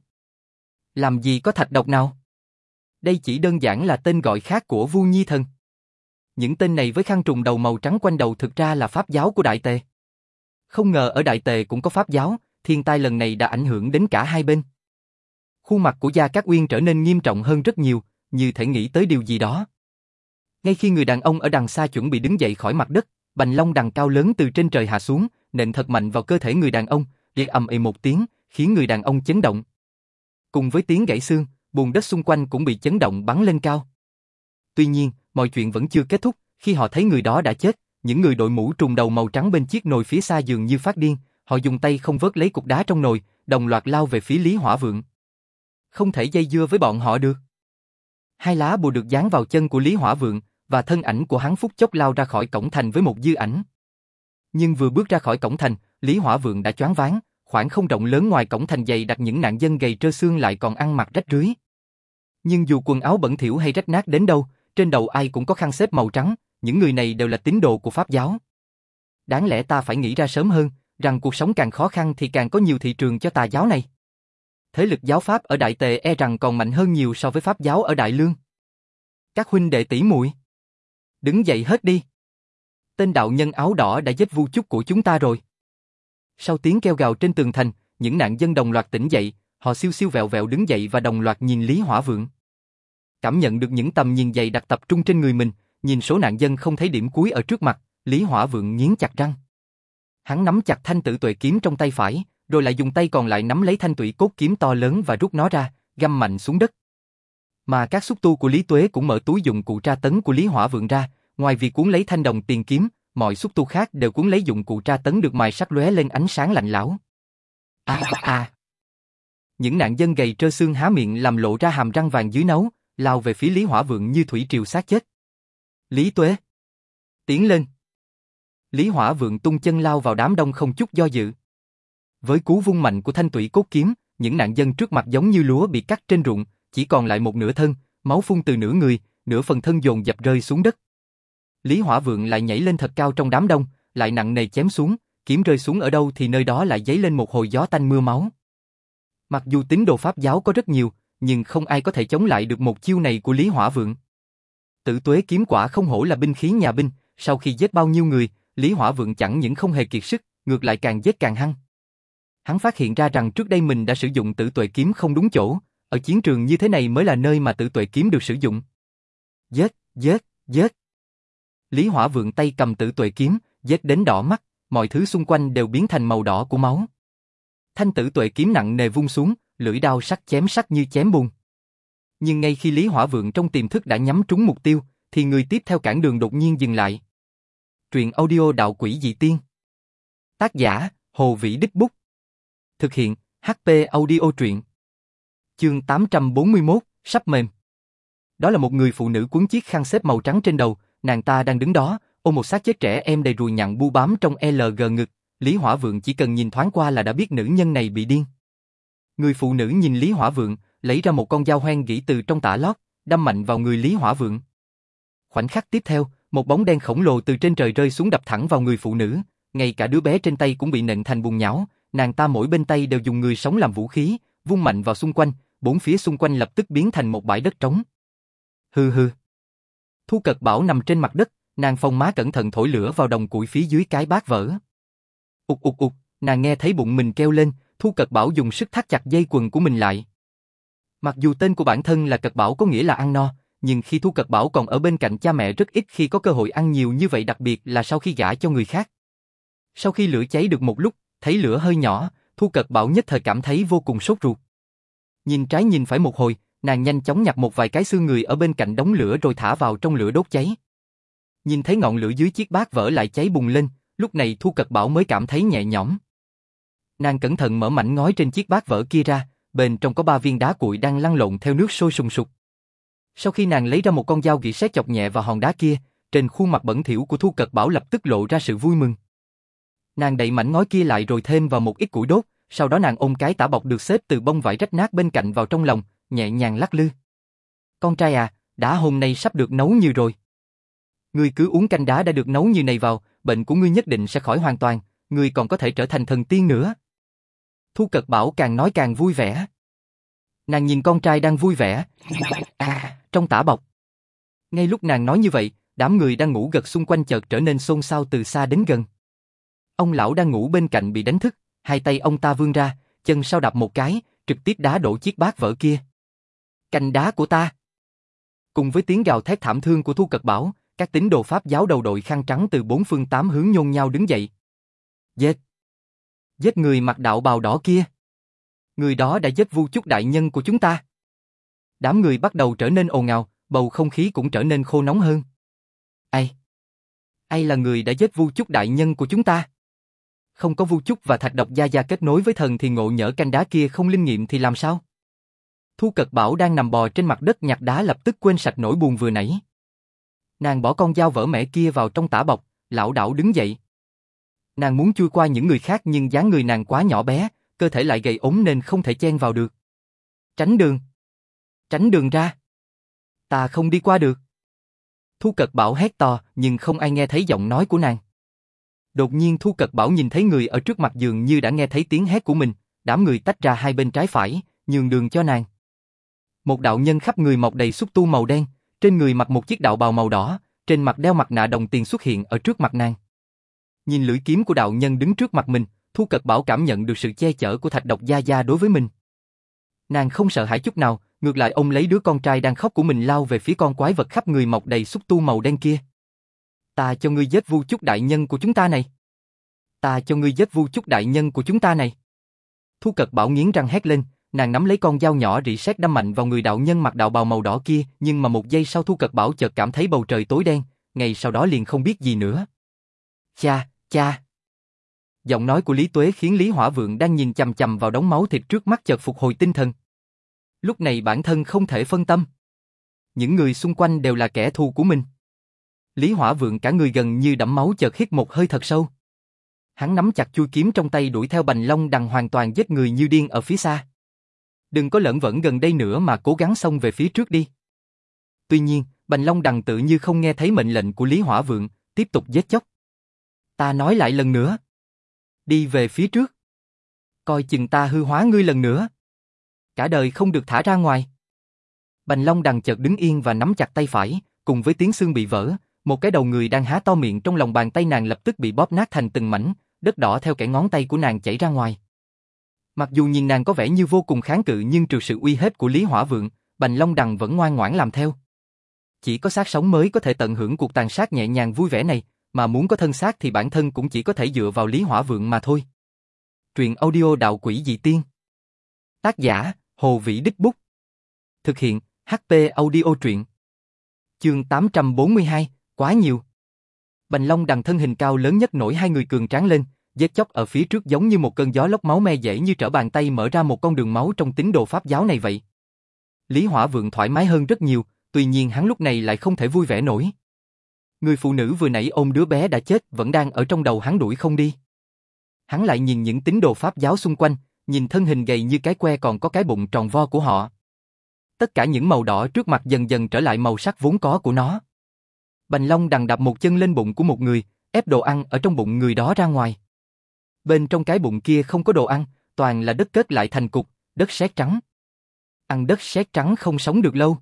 Làm gì có thạch độc nào? Đây chỉ đơn giản là tên gọi khác của Vu Nhi Thần. Những tên này với khăn trùng đầu màu trắng quanh đầu thực ra là pháp giáo của Đại Tề. Không ngờ ở Đại Tề cũng có pháp giáo, thiên tai lần này đã ảnh hưởng đến cả hai bên. Khuôn mặt của Gia Cát Uyên trở nên nghiêm trọng hơn rất nhiều, như thể nghĩ tới điều gì đó. Ngay khi người đàn ông ở đằng xa chuẩn bị đứng dậy khỏi mặt đất, bành long đằng cao lớn từ trên trời hạ xuống, nện thật mạnh vào cơ thể người đàn ông, liệt ầm ĩ một tiếng, khiến người đàn ông chấn động. Cùng với tiếng gãy xương, bùn đất xung quanh cũng bị chấn động bắn lên cao. Tuy nhiên, mọi chuyện vẫn chưa kết thúc, khi họ thấy người đó đã chết, những người đội mũ trùng đầu màu trắng bên chiếc nồi phía xa dường như phát điên, họ dùng tay không vớt lấy cục đá trong nồi, đồng loạt lao về phía Lý Hỏa Vượng. Không thể dây dưa với bọn họ được. Hai lá bùa được dán vào chân của Lý Hỏa Vượng, và thân ảnh của hắn phút chốc lao ra khỏi cổng thành với một dư ảnh. Nhưng vừa bước ra khỏi cổng thành, Lý Hỏa Vượng đã choáng váng, khoảng không rộng lớn ngoài cổng thành dày đặt những nạn dân gầy trơ xương lại còn ăn mặc rách rưới. Nhưng dù quần áo bẩn thỉu hay rách nát đến đâu, trên đầu ai cũng có khăn xếp màu trắng, những người này đều là tín đồ của Pháp giáo. Đáng lẽ ta phải nghĩ ra sớm hơn, rằng cuộc sống càng khó khăn thì càng có nhiều thị trường cho tà giáo này. Thế lực giáo Pháp ở Đại Tề e rằng còn mạnh hơn nhiều so với Pháp giáo ở Đại Lương. Các huynh đệ tỷ muội, đứng dậy hết đi. Tên đạo nhân áo đỏ đã giết vu chúc của chúng ta rồi. Sau tiếng kêu gào trên tường thành, những nạn dân đồng loạt tỉnh dậy, họ siêu siêu vẹo vẹo đứng dậy và đồng loạt nhìn Lý Hỏa Vượng. Cảm nhận được những tầm nhìn dày đặc tập trung trên người mình, nhìn số nạn dân không thấy điểm cuối ở trước mặt, Lý Hỏa Vượng nghiến chặt răng. Hắn nắm chặt thanh tử tuệ kiếm trong tay phải, rồi lại dùng tay còn lại nắm lấy thanh tủy cốt kiếm to lớn và rút nó ra, găm mạnh xuống đất. Mà các xúc tu của Lý Tuế cũng mở túi dụng cụ tra tấn của Lý Hỏa Vượng ra, ngoài việc cuốn lấy thanh đồng tiền kiếm, mọi xúc tu khác đều cuốn lấy dụng cụ tra tấn được mài sắc lóe lên ánh sáng lạnh lẽo. A à, à. Những nạn dân gầy trơ xương há miệng làm lộ ra hàm răng vàng dưới nấu, lao về phía Lý Hỏa Vượng như thủy triều xác chết. Lý Tuế, tiến lên. Lý Hỏa Vượng tung chân lao vào đám đông không chút do dự. Với cú vung mạnh của thanh tủy cốt kiếm, những nạn dân trước mặt giống như lúa bị cắt trên ruộng, chỉ còn lại một nửa thân, máu phun từ nửa người, nửa phần thân dồn dập rơi xuống đất. Lý Hỏa Vượng lại nhảy lên thật cao trong đám đông, lại nặng nề chém xuống, kiếm rơi xuống ở đâu thì nơi đó lại dấy lên một hồi gió tanh mưa máu. Mặc dù tín đồ Pháp giáo có rất nhiều, nhưng không ai có thể chống lại được một chiêu này của Lý Hỏa Vượng. Tử tuế kiếm quả không hổ là binh khí nhà binh, sau khi giết bao nhiêu người, Lý Hỏa Vượng chẳng những không hề kiệt sức, ngược lại càng giết càng hăng. Hắn phát hiện ra rằng trước đây mình đã sử dụng tử tuệ kiếm không đúng chỗ, ở chiến trường như thế này mới là nơi mà tử tuệ kiếm được sử dụng. Giết, giết, giết. Lý Hỏa Vượng tay cầm tử tuệ kiếm, giết đến đỏ mắt, mọi thứ xung quanh đều biến thành màu đỏ của máu. Thanh tử tuệ kiếm nặng nề vung xuống, lưỡi đao sắc chém sắc như chém bùn. Nhưng ngay khi Lý Hỏa Vượng trong tiềm thức đã nhắm trúng mục tiêu, thì người tiếp theo cản đường đột nhiên dừng lại. Truyện audio Đạo Quỷ Dị Tiên. Tác giả, Hồ Vĩ Đích Bút. Thực hiện, hát pê Audio Truyện. Chương tám trăm bốn mươi mốt, sắp mềm. Đó là một người phụ nữ quấn chiếc khăn xếp màu trắng trên đầu, nàng ta đang đứng đó, ôm một xác chết trẻ em đầy ruồi nhặn bu bám trong lờ giê ngực. Lý Hỏa Vượng chỉ cần nhìn thoáng qua là đã biết nữ nhân này bị điên. Người phụ nữ nhìn Lý Hỏa Vượng, lấy ra một con dao hoen gỉ từ trong tã lót, đâm mạnh vào người Lý Hỏa Vượng. Khoảnh khắc tiếp theo, một bóng đen khổng lồ từ trên trời rơi xuống đập thẳng vào người phụ nữ, ngay cả đứa bé trên tay cũng bị nện thành bùn nhão, nàng ta mỗi bên tay đều dùng người sống làm vũ khí, vung mạnh vào xung quanh, bốn phía xung quanh lập tức biến thành một bãi đất trống. Hừ hừ. Thu Cật Bảo nằm trên mặt đất, nàng phong má cẩn thận thổi lửa vào đồng củi phía dưới cái bát vỡ. Ục ục ục, nàng nghe thấy bụng mình kêu lên, Thu Cật Bảo dùng sức thắt chặt dây quần của mình lại. Mặc dù tên của bản thân là Cật Bảo có nghĩa là ăn no, nhưng khi Thu Cật Bảo còn ở bên cạnh cha mẹ rất ít khi có cơ hội ăn nhiều như vậy, đặc biệt là sau khi gả cho người khác. Sau khi lửa cháy được một lúc, thấy lửa hơi nhỏ, Thu Cật Bảo nhất thời cảm thấy vô cùng sốt ruột. Nhìn trái nhìn phải một hồi, nàng nhanh chóng nhặt một vài cái xương người ở bên cạnh đống lửa rồi thả vào trong lửa đốt cháy. Nhìn thấy ngọn lửa dưới chiếc bát vỡ lại cháy bùng lên, lúc này Thu Cật Bảo mới cảm thấy nhẹ nhõm. Nàng cẩn thận mở mảnh ngói trên chiếc bát vỡ kia ra, bên trong có ba viên đá cuội đang lăn lộn theo nước sôi sùng sục. Sau khi nàng lấy ra một con dao gỉ sét chọc nhẹ vào hòn đá kia, trên khuôn mặt bẩn thỉu của Thu Cật Bảo lập tức lộ ra sự vui mừng. Nàng đậy mảnh ngói kia lại rồi thêm vào một ít củi đốt, sau đó nàng ôm cái tã bọc được xếp từ bông vải rách nát bên cạnh vào trong lòng, nhẹ nhàng lắc lư. Con trai à, đá hôm nay sắp được nấu như rồi. Ngươi cứ uống canh đá đã được nấu như này vào, bệnh của ngươi nhất định sẽ khỏi hoàn toàn, ngươi còn có thể trở thành thần tiên nữa. Thu Cật Bảo càng nói càng vui vẻ. Nàng nhìn con trai đang vui vẻ. À, trong tã bọc. Ngay lúc nàng nói như vậy, đám người đang ngủ gật xung quanh chợt trở nên xôn xao từ xa đến gần. Ông lão đang ngủ bên cạnh bị đánh thức, hai tay ông ta vươn ra, chân sau đạp một cái, trực tiếp đá đổ chiếc bát vỡ kia. Canh đá của ta. Cùng với tiếng gào thét thảm thương của Thu Cật Bảo, các tín đồ Pháp giáo đầu đội khăn trắng từ bốn phương tám hướng nhôn nhao đứng dậy. Giết! Giết người mặc đạo bào đỏ kia! Người đó đã giết Vu Chúc đại nhân của chúng ta! Đám người bắt đầu trở nên ồn ào, bầu không khí cũng trở nên khô nóng hơn. Ai? Ai là người đã giết Vu Chúc đại nhân của chúng ta? Không có Vu Chúc và Thạch Độc Gia Gia kết nối với thần thì ngộ nhỡ canh đá kia không linh nghiệm thì làm sao? Thu Cật Bảo đang nằm bò trên mặt đất nhặt đá lập tức quên sạch nỗi buồn vừa nãy. Nàng bỏ con dao vỡ mẻ kia vào trong tã bọc, lảo đảo đứng dậy. Nàng muốn chui qua những người khác nhưng dáng người nàng quá nhỏ bé, cơ thể lại gầy ốm nên không thể chen vào được. Tránh đường! Tránh đường ra! Ta không đi qua được! Thu Cật Bảo hét to nhưng không ai nghe thấy giọng nói của nàng. Đột nhiên Thu Cật Bảo nhìn thấy người ở trước mặt dường như đã nghe thấy tiếng hét của mình, đám người tách ra hai bên trái phải, nhường đường cho nàng. Một đạo nhân khắp người mọc đầy xúc tu màu đen, trên người mặc một chiếc đạo bào màu đỏ, trên mặt đeo mặt nạ đồng tiền xuất hiện ở trước mặt nàng. Nhìn lưỡi kiếm của đạo nhân đứng trước mặt mình, Thu Cật Bảo cảm nhận được sự che chở của Thạch Độc Gia Gia đối với mình. Nàng không sợ hãi chút nào, ngược lại ôm lấy đứa con trai đang khóc của mình lao về phía con quái vật khắp người mọc đầy xúc tu màu đen kia. Ta cho ngươi giết Vu Chúc đại nhân của chúng ta này. Ta cho ngươi giết Vu Chúc đại nhân của chúng ta này. Thu Cật Bảo nghiến răng hét lên, nàng nắm lấy con dao nhỏ rỉ sét đâm mạnh vào người đạo nhân mặc đạo bào màu đỏ kia, nhưng mà một giây sau Thu Cật Bảo chợt cảm thấy bầu trời tối đen, ngay sau đó liền không biết gì nữa. Cha, cha. Giọng nói của Lý Tuế khiến Lý Hỏa Vượng đang nhìn chằm chằm vào đống máu thịt trước mắt chợt phục hồi tinh thần. Lúc này bản thân không thể phân tâm. Những người xung quanh đều là kẻ thù của mình. Lý Hỏa Vượng cả người gần như đẫm máu chợt hít một hơi thật sâu. Hắn nắm chặt chuôi kiếm trong tay đuổi theo Bành Long Đằng hoàn toàn giết người như điên ở phía xa. Đừng có lởn vởn gần đây nữa mà cố gắng xông về phía trước đi. Tuy nhiên, Bành Long Đằng tự như không nghe thấy mệnh lệnh của Lý Hỏa Vượng, tiếp tục giết chóc. Ta nói lại lần nữa. Đi về phía trước. Coi chừng ta hư hóa ngươi lần nữa. Cả đời không được thả ra ngoài. Bành Long Đằng chợt đứng yên và nắm chặt tay phải, cùng với tiếng xương bị vỡ, một cái đầu người đang há to miệng trong lòng bàn tay nàng lập tức bị bóp nát thành từng mảnh, đất đỏ theo kẽ ngón tay của nàng chảy ra ngoài. Mặc dù nhìn nàng có vẻ như vô cùng kháng cự nhưng trừ sự uy hiếp của Lý Hỏa Vượng, Bành Long Đằng vẫn ngoan ngoãn làm theo. Chỉ có xác sống mới có thể tận hưởng cuộc tàn sát nhẹ nhàng vui vẻ này, mà muốn có thân xác thì bản thân cũng chỉ có thể dựa vào Lý Hỏa Vượng mà thôi. Truyện audio Đạo Quỷ Dị Tiên. Tác giả: Hồ Vĩ Đích Bút. Thực hiện: hát pê Audio Truyện. Chương tám trăm bốn mươi hai, quá nhiều. Bành Long Đằng thân hình cao lớn nhất nổi hai người cường tráng lên, giết chóc ở phía trước giống như một cơn gió lốc máu me dễ như trở bàn tay mở ra một con đường máu trong tín đồ Pháp giáo này vậy. Lý Hỏa Vượng thoải mái hơn rất nhiều, tuy nhiên hắn lúc này lại không thể vui vẻ nổi. Người phụ nữ vừa nãy ôm đứa bé đã chết vẫn đang ở trong đầu hắn đuổi không đi. Hắn lại nhìn những tín đồ Pháp giáo xung quanh, nhìn thân hình gầy như cái que còn có cái bụng tròn vo của họ. Tất cả những màu đỏ trước mặt dần dần trở lại màu sắc vốn có của nó. Bành Long Đằng đạp một chân lên bụng của một người, ép đồ ăn ở trong bụng người đó ra ngoài. Bên trong cái bụng kia không có đồ ăn, toàn là đất kết lại thành cục, đất sét trắng. Ăn đất sét trắng không sống được lâu.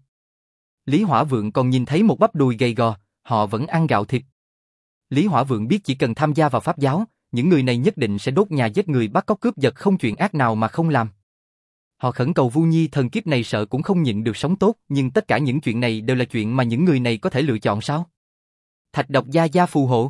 Lý Hỏa Vượng còn nhìn thấy một bắp đùi gầy gò, họ vẫn ăn gạo thịt. Lý Hỏa Vượng biết chỉ cần tham gia vào Pháp giáo, những người này nhất định sẽ đốt nhà giết người bắt cóc cướp giật không chuyện ác nào mà không làm. Họ khẩn cầu Vu Nhi thần kiếp này sợ cũng không nhịn được sống tốt, nhưng tất cả những chuyện này đều là chuyện mà những người này có thể lựa chọn sao? Thạch Độc Gia Gia phù hộ.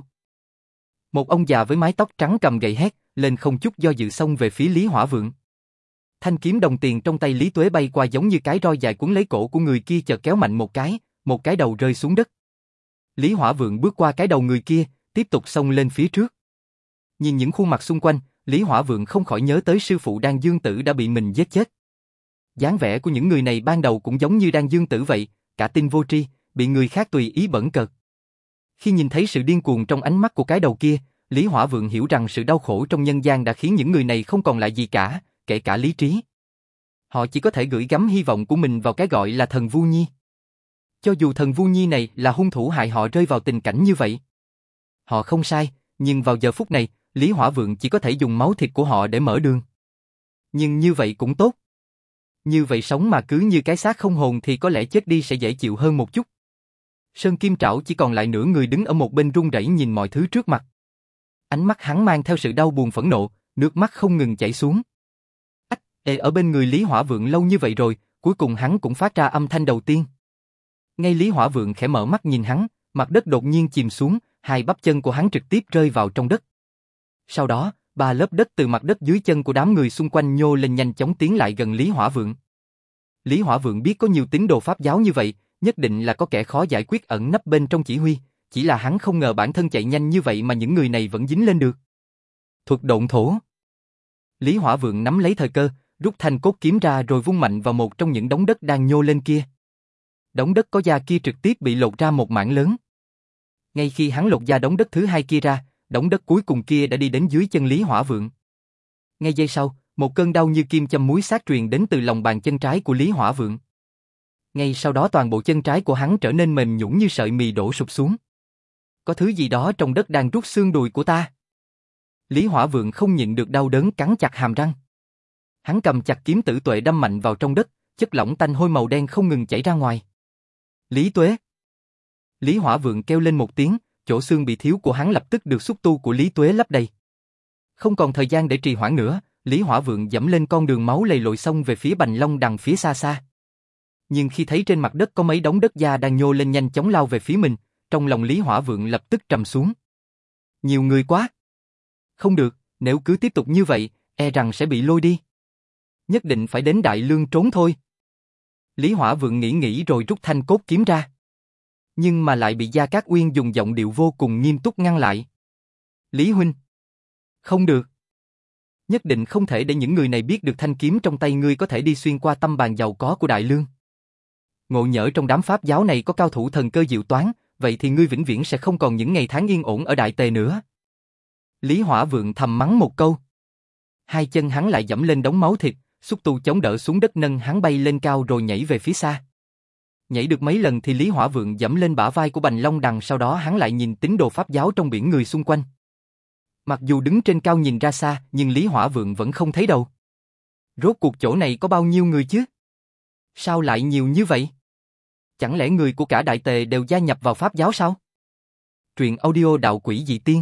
Một ông già với mái tóc trắng cầm gậy hét, lên không chút do dự xông về phía Lý Hỏa Vượng. Thanh kiếm đồng tiền trong tay Lý Tuế bay qua giống như cái roi dài cuốn lấy cổ của người kia chợt kéo mạnh một cái, một cái đầu rơi xuống đất. Lý Hỏa Vượng bước qua cái đầu người kia, tiếp tục xông lên phía trước. Nhìn những khuôn mặt xung quanh, Lý Hỏa Vượng không khỏi nhớ tới sư phụ Đan Dương Tử đã bị mình giết chết. Dáng vẻ của những người này ban đầu cũng giống như Đan Dương Tử vậy, cả tin vô tri, bị người khác tùy ý bẩn cợt. Khi nhìn thấy sự điên cuồng trong ánh mắt của cái đầu kia, Lý Hỏa Vượng hiểu rằng sự đau khổ trong nhân gian đã khiến những người này không còn lại gì cả, kể cả lý trí. Họ chỉ có thể gửi gắm hy vọng của mình vào cái gọi là thần Vu Nhi. Cho dù thần Vu Nhi này là hung thủ hại họ rơi vào tình cảnh như vậy. Họ không sai, nhưng vào giờ phút này, Lý Hỏa Vượng chỉ có thể dùng máu thịt của họ để mở đường. Nhưng như vậy cũng tốt. Như vậy sống mà cứ như cái xác không hồn thì có lẽ chết đi sẽ dễ chịu hơn một chút. Sơn Kim Trảo chỉ còn lại nửa người đứng ở một bên run rẩy nhìn mọi thứ trước mặt. Ánh mắt hắn mang theo sự đau buồn phẫn nộ, nước mắt không ngừng chảy xuống. Ách, ê ở bên người Lý Hỏa Vượng lâu như vậy rồi, cuối cùng hắn cũng phát ra âm thanh đầu tiên. Ngay Lý Hỏa Vượng khẽ mở mắt nhìn hắn, mặt đất đột nhiên chìm xuống, hai bắp chân của hắn trực tiếp rơi vào trong đất. Sau đó, ba lớp đất từ mặt đất dưới chân của đám người xung quanh nhô lên nhanh chóng tiến lại gần Lý Hỏa Vượng. Lý Hỏa Vượng biết có nhiều tín đồ Pháp giáo như vậy, nhất định là có kẻ khó giải quyết ẩn nấp bên trong chỉ huy, chỉ là hắn không ngờ bản thân chạy nhanh như vậy mà những người này vẫn dính lên được. Thuật độn thổ. Lý Hỏa Vượng nắm lấy thời cơ, rút thanh cốt kiếm ra rồi vung mạnh vào một trong những đống đất đang nhô lên kia. Đống đất có da kia trực tiếp bị lột ra một mảng lớn. Ngay khi hắn lột da đống đất thứ hai kia ra, đống đất cuối cùng kia đã đi đến dưới chân Lý Hỏa Vượng. Ngay giây sau, một cơn đau như kim châm muối sát truyền đến từ lòng bàn chân trái của Lý Hỏa Vượng. Ngay sau đó toàn bộ chân trái của hắn trở nên mềm nhũn như sợi mì đổ sụp xuống. Có thứ gì đó trong đất đang rút xương đùi của ta. Lý Hỏa Vượng không nhịn được đau đớn cắn chặt hàm răng. Hắn cầm chặt kiếm tử tuệ đâm mạnh vào trong đất, chất lỏng tanh hôi màu đen không ngừng chảy ra ngoài. Lý Tuế. Lý Hỏa Vượng kêu lên một tiếng, chỗ xương bị thiếu của hắn lập tức được xúc tu của Lý Tuế lấp đầy. Không còn thời gian để trì hoãn nữa, Lý Hỏa Vượng dẫm lên con đường máu lầy lội xông về phía Bành Long Đằng phía xa xa. Nhưng khi thấy trên mặt đất có mấy đống đất da đang nhô lên nhanh chóng lao về phía mình, trong lòng Lý Hỏa Vượng lập tức trầm xuống. Nhiều người quá. Không được, nếu cứ tiếp tục như vậy, e rằng sẽ bị lôi đi. Nhất định phải đến Đại Lương trốn thôi. Lý Hỏa Vượng nghĩ nghĩ rồi rút thanh cốt kiếm ra. Nhưng mà lại bị Gia Cát Uyên dùng giọng điệu vô cùng nghiêm túc ngăn lại. Lý huynh. Không được. Nhất định không thể để những người này biết được thanh kiếm trong tay ngươi có thể đi xuyên qua tâm bàn giàu có của Đại Lương. Ngộ nhỡ trong đám pháp giáo này có cao thủ thần cơ diệu toán, vậy thì ngươi vĩnh viễn sẽ không còn những ngày tháng yên ổn ở Đại Tề nữa. Lý Hỏa Vượng thầm mắng một câu. Hai chân hắn lại giẫm lên đống máu thịt, xúc tu chống đỡ xuống đất nâng hắn bay lên cao rồi nhảy về phía xa. Nhảy được mấy lần thì Lý Hỏa Vượng giẫm lên bả vai của Bành Long Đằng, sau đó hắn lại nhìn tín đồ pháp giáo trong biển người xung quanh. Mặc dù đứng trên cao nhìn ra xa, nhưng Lý Hỏa Vượng vẫn không thấy đâu. Rốt cuộc chỗ này có bao nhiêu người chứ? Sao lại nhiều như vậy? Chẳng lẽ người của cả Đại Tề đều gia nhập vào pháp giáo sao? Truyện audio Đạo Quỷ Dị Tiên.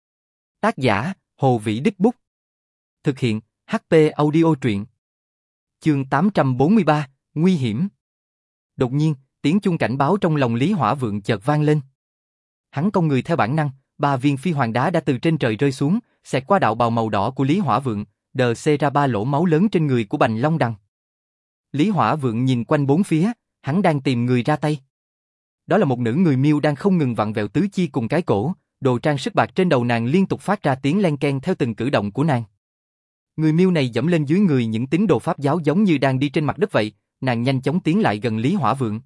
Tác giả, Hồ Vĩ Đích Bút. Thực hiện, hát pê Audio Truyện. Chương tám trăm bốn mươi ba, Nguy hiểm. Đột nhiên, tiếng chuông cảnh báo trong lòng Lý Hỏa Vượng chợt vang lên. Hắn cong người theo bản năng, ba viên phi hoàng đá đã từ trên trời rơi xuống, xẹt qua đạo bào màu đỏ của Lý Hỏa Vượng, đờ xê ra ba lỗ máu lớn trên người của Bành Long Đằng. Lý Hỏa Vượng nhìn quanh bốn phía, hắn đang tìm người ra tay. Đó là một nữ người Miêu đang không ngừng vặn vẹo tứ chi cùng cái cổ, đồ trang sức bạc trên đầu nàng liên tục phát ra tiếng len keng theo từng cử động của nàng. Người Miêu này dẫm lên dưới người những tín đồ pháp giáo giống như đang đi trên mặt đất vậy, nàng nhanh chóng tiến lại gần Lý Hỏa Vượng.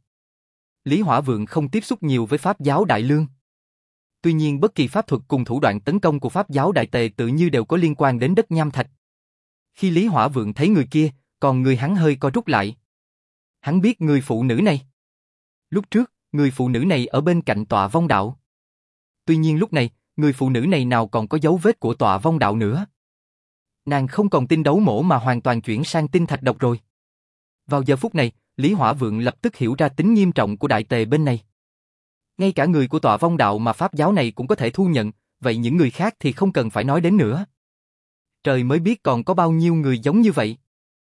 Lý Hỏa Vượng không tiếp xúc nhiều với pháp giáo Đại Lương. Tuy nhiên bất kỳ pháp thuật cùng thủ đoạn tấn công của pháp giáo Đại Tề tự như đều có liên quan đến đất nham thạch. Khi Lý Hỏa Vượng thấy người kia, còn người hắn hơi co rút lại. Hắn biết người phụ nữ này. Lúc trước, người phụ nữ này ở bên cạnh Tọa Vong Đạo. Tuy nhiên lúc này, người phụ nữ này nào còn có dấu vết của Tọa Vong Đạo nữa. Nàng không còn tin đấu mổ mà hoàn toàn chuyển sang tin thạch độc rồi. Vào giờ phút này, Lý Hỏa Vượng lập tức hiểu ra tính nghiêm trọng của Đại Tề bên này. Ngay cả người của Tọa Vong Đạo mà pháp giáo này cũng có thể thu nhận, vậy những người khác thì không cần phải nói đến nữa. Trời mới biết còn có bao nhiêu người giống như vậy.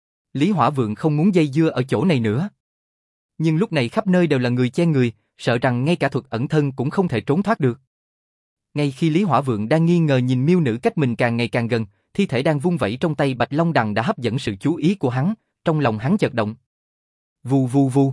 Lý Hỏa Vượng không muốn dây dưa ở chỗ này nữa. Nhưng lúc này khắp nơi đều là người chen người, sợ rằng ngay cả thuật ẩn thân cũng không thể trốn thoát được. Ngay khi Lý Hỏa Vượng đang nghi ngờ nhìn miêu nữ cách mình càng ngày càng gần, thi thể đang vung vẩy trong tay Bạch Long Đằng đã hấp dẫn sự chú ý của hắn, trong lòng hắn chợt động. Vù vù vù.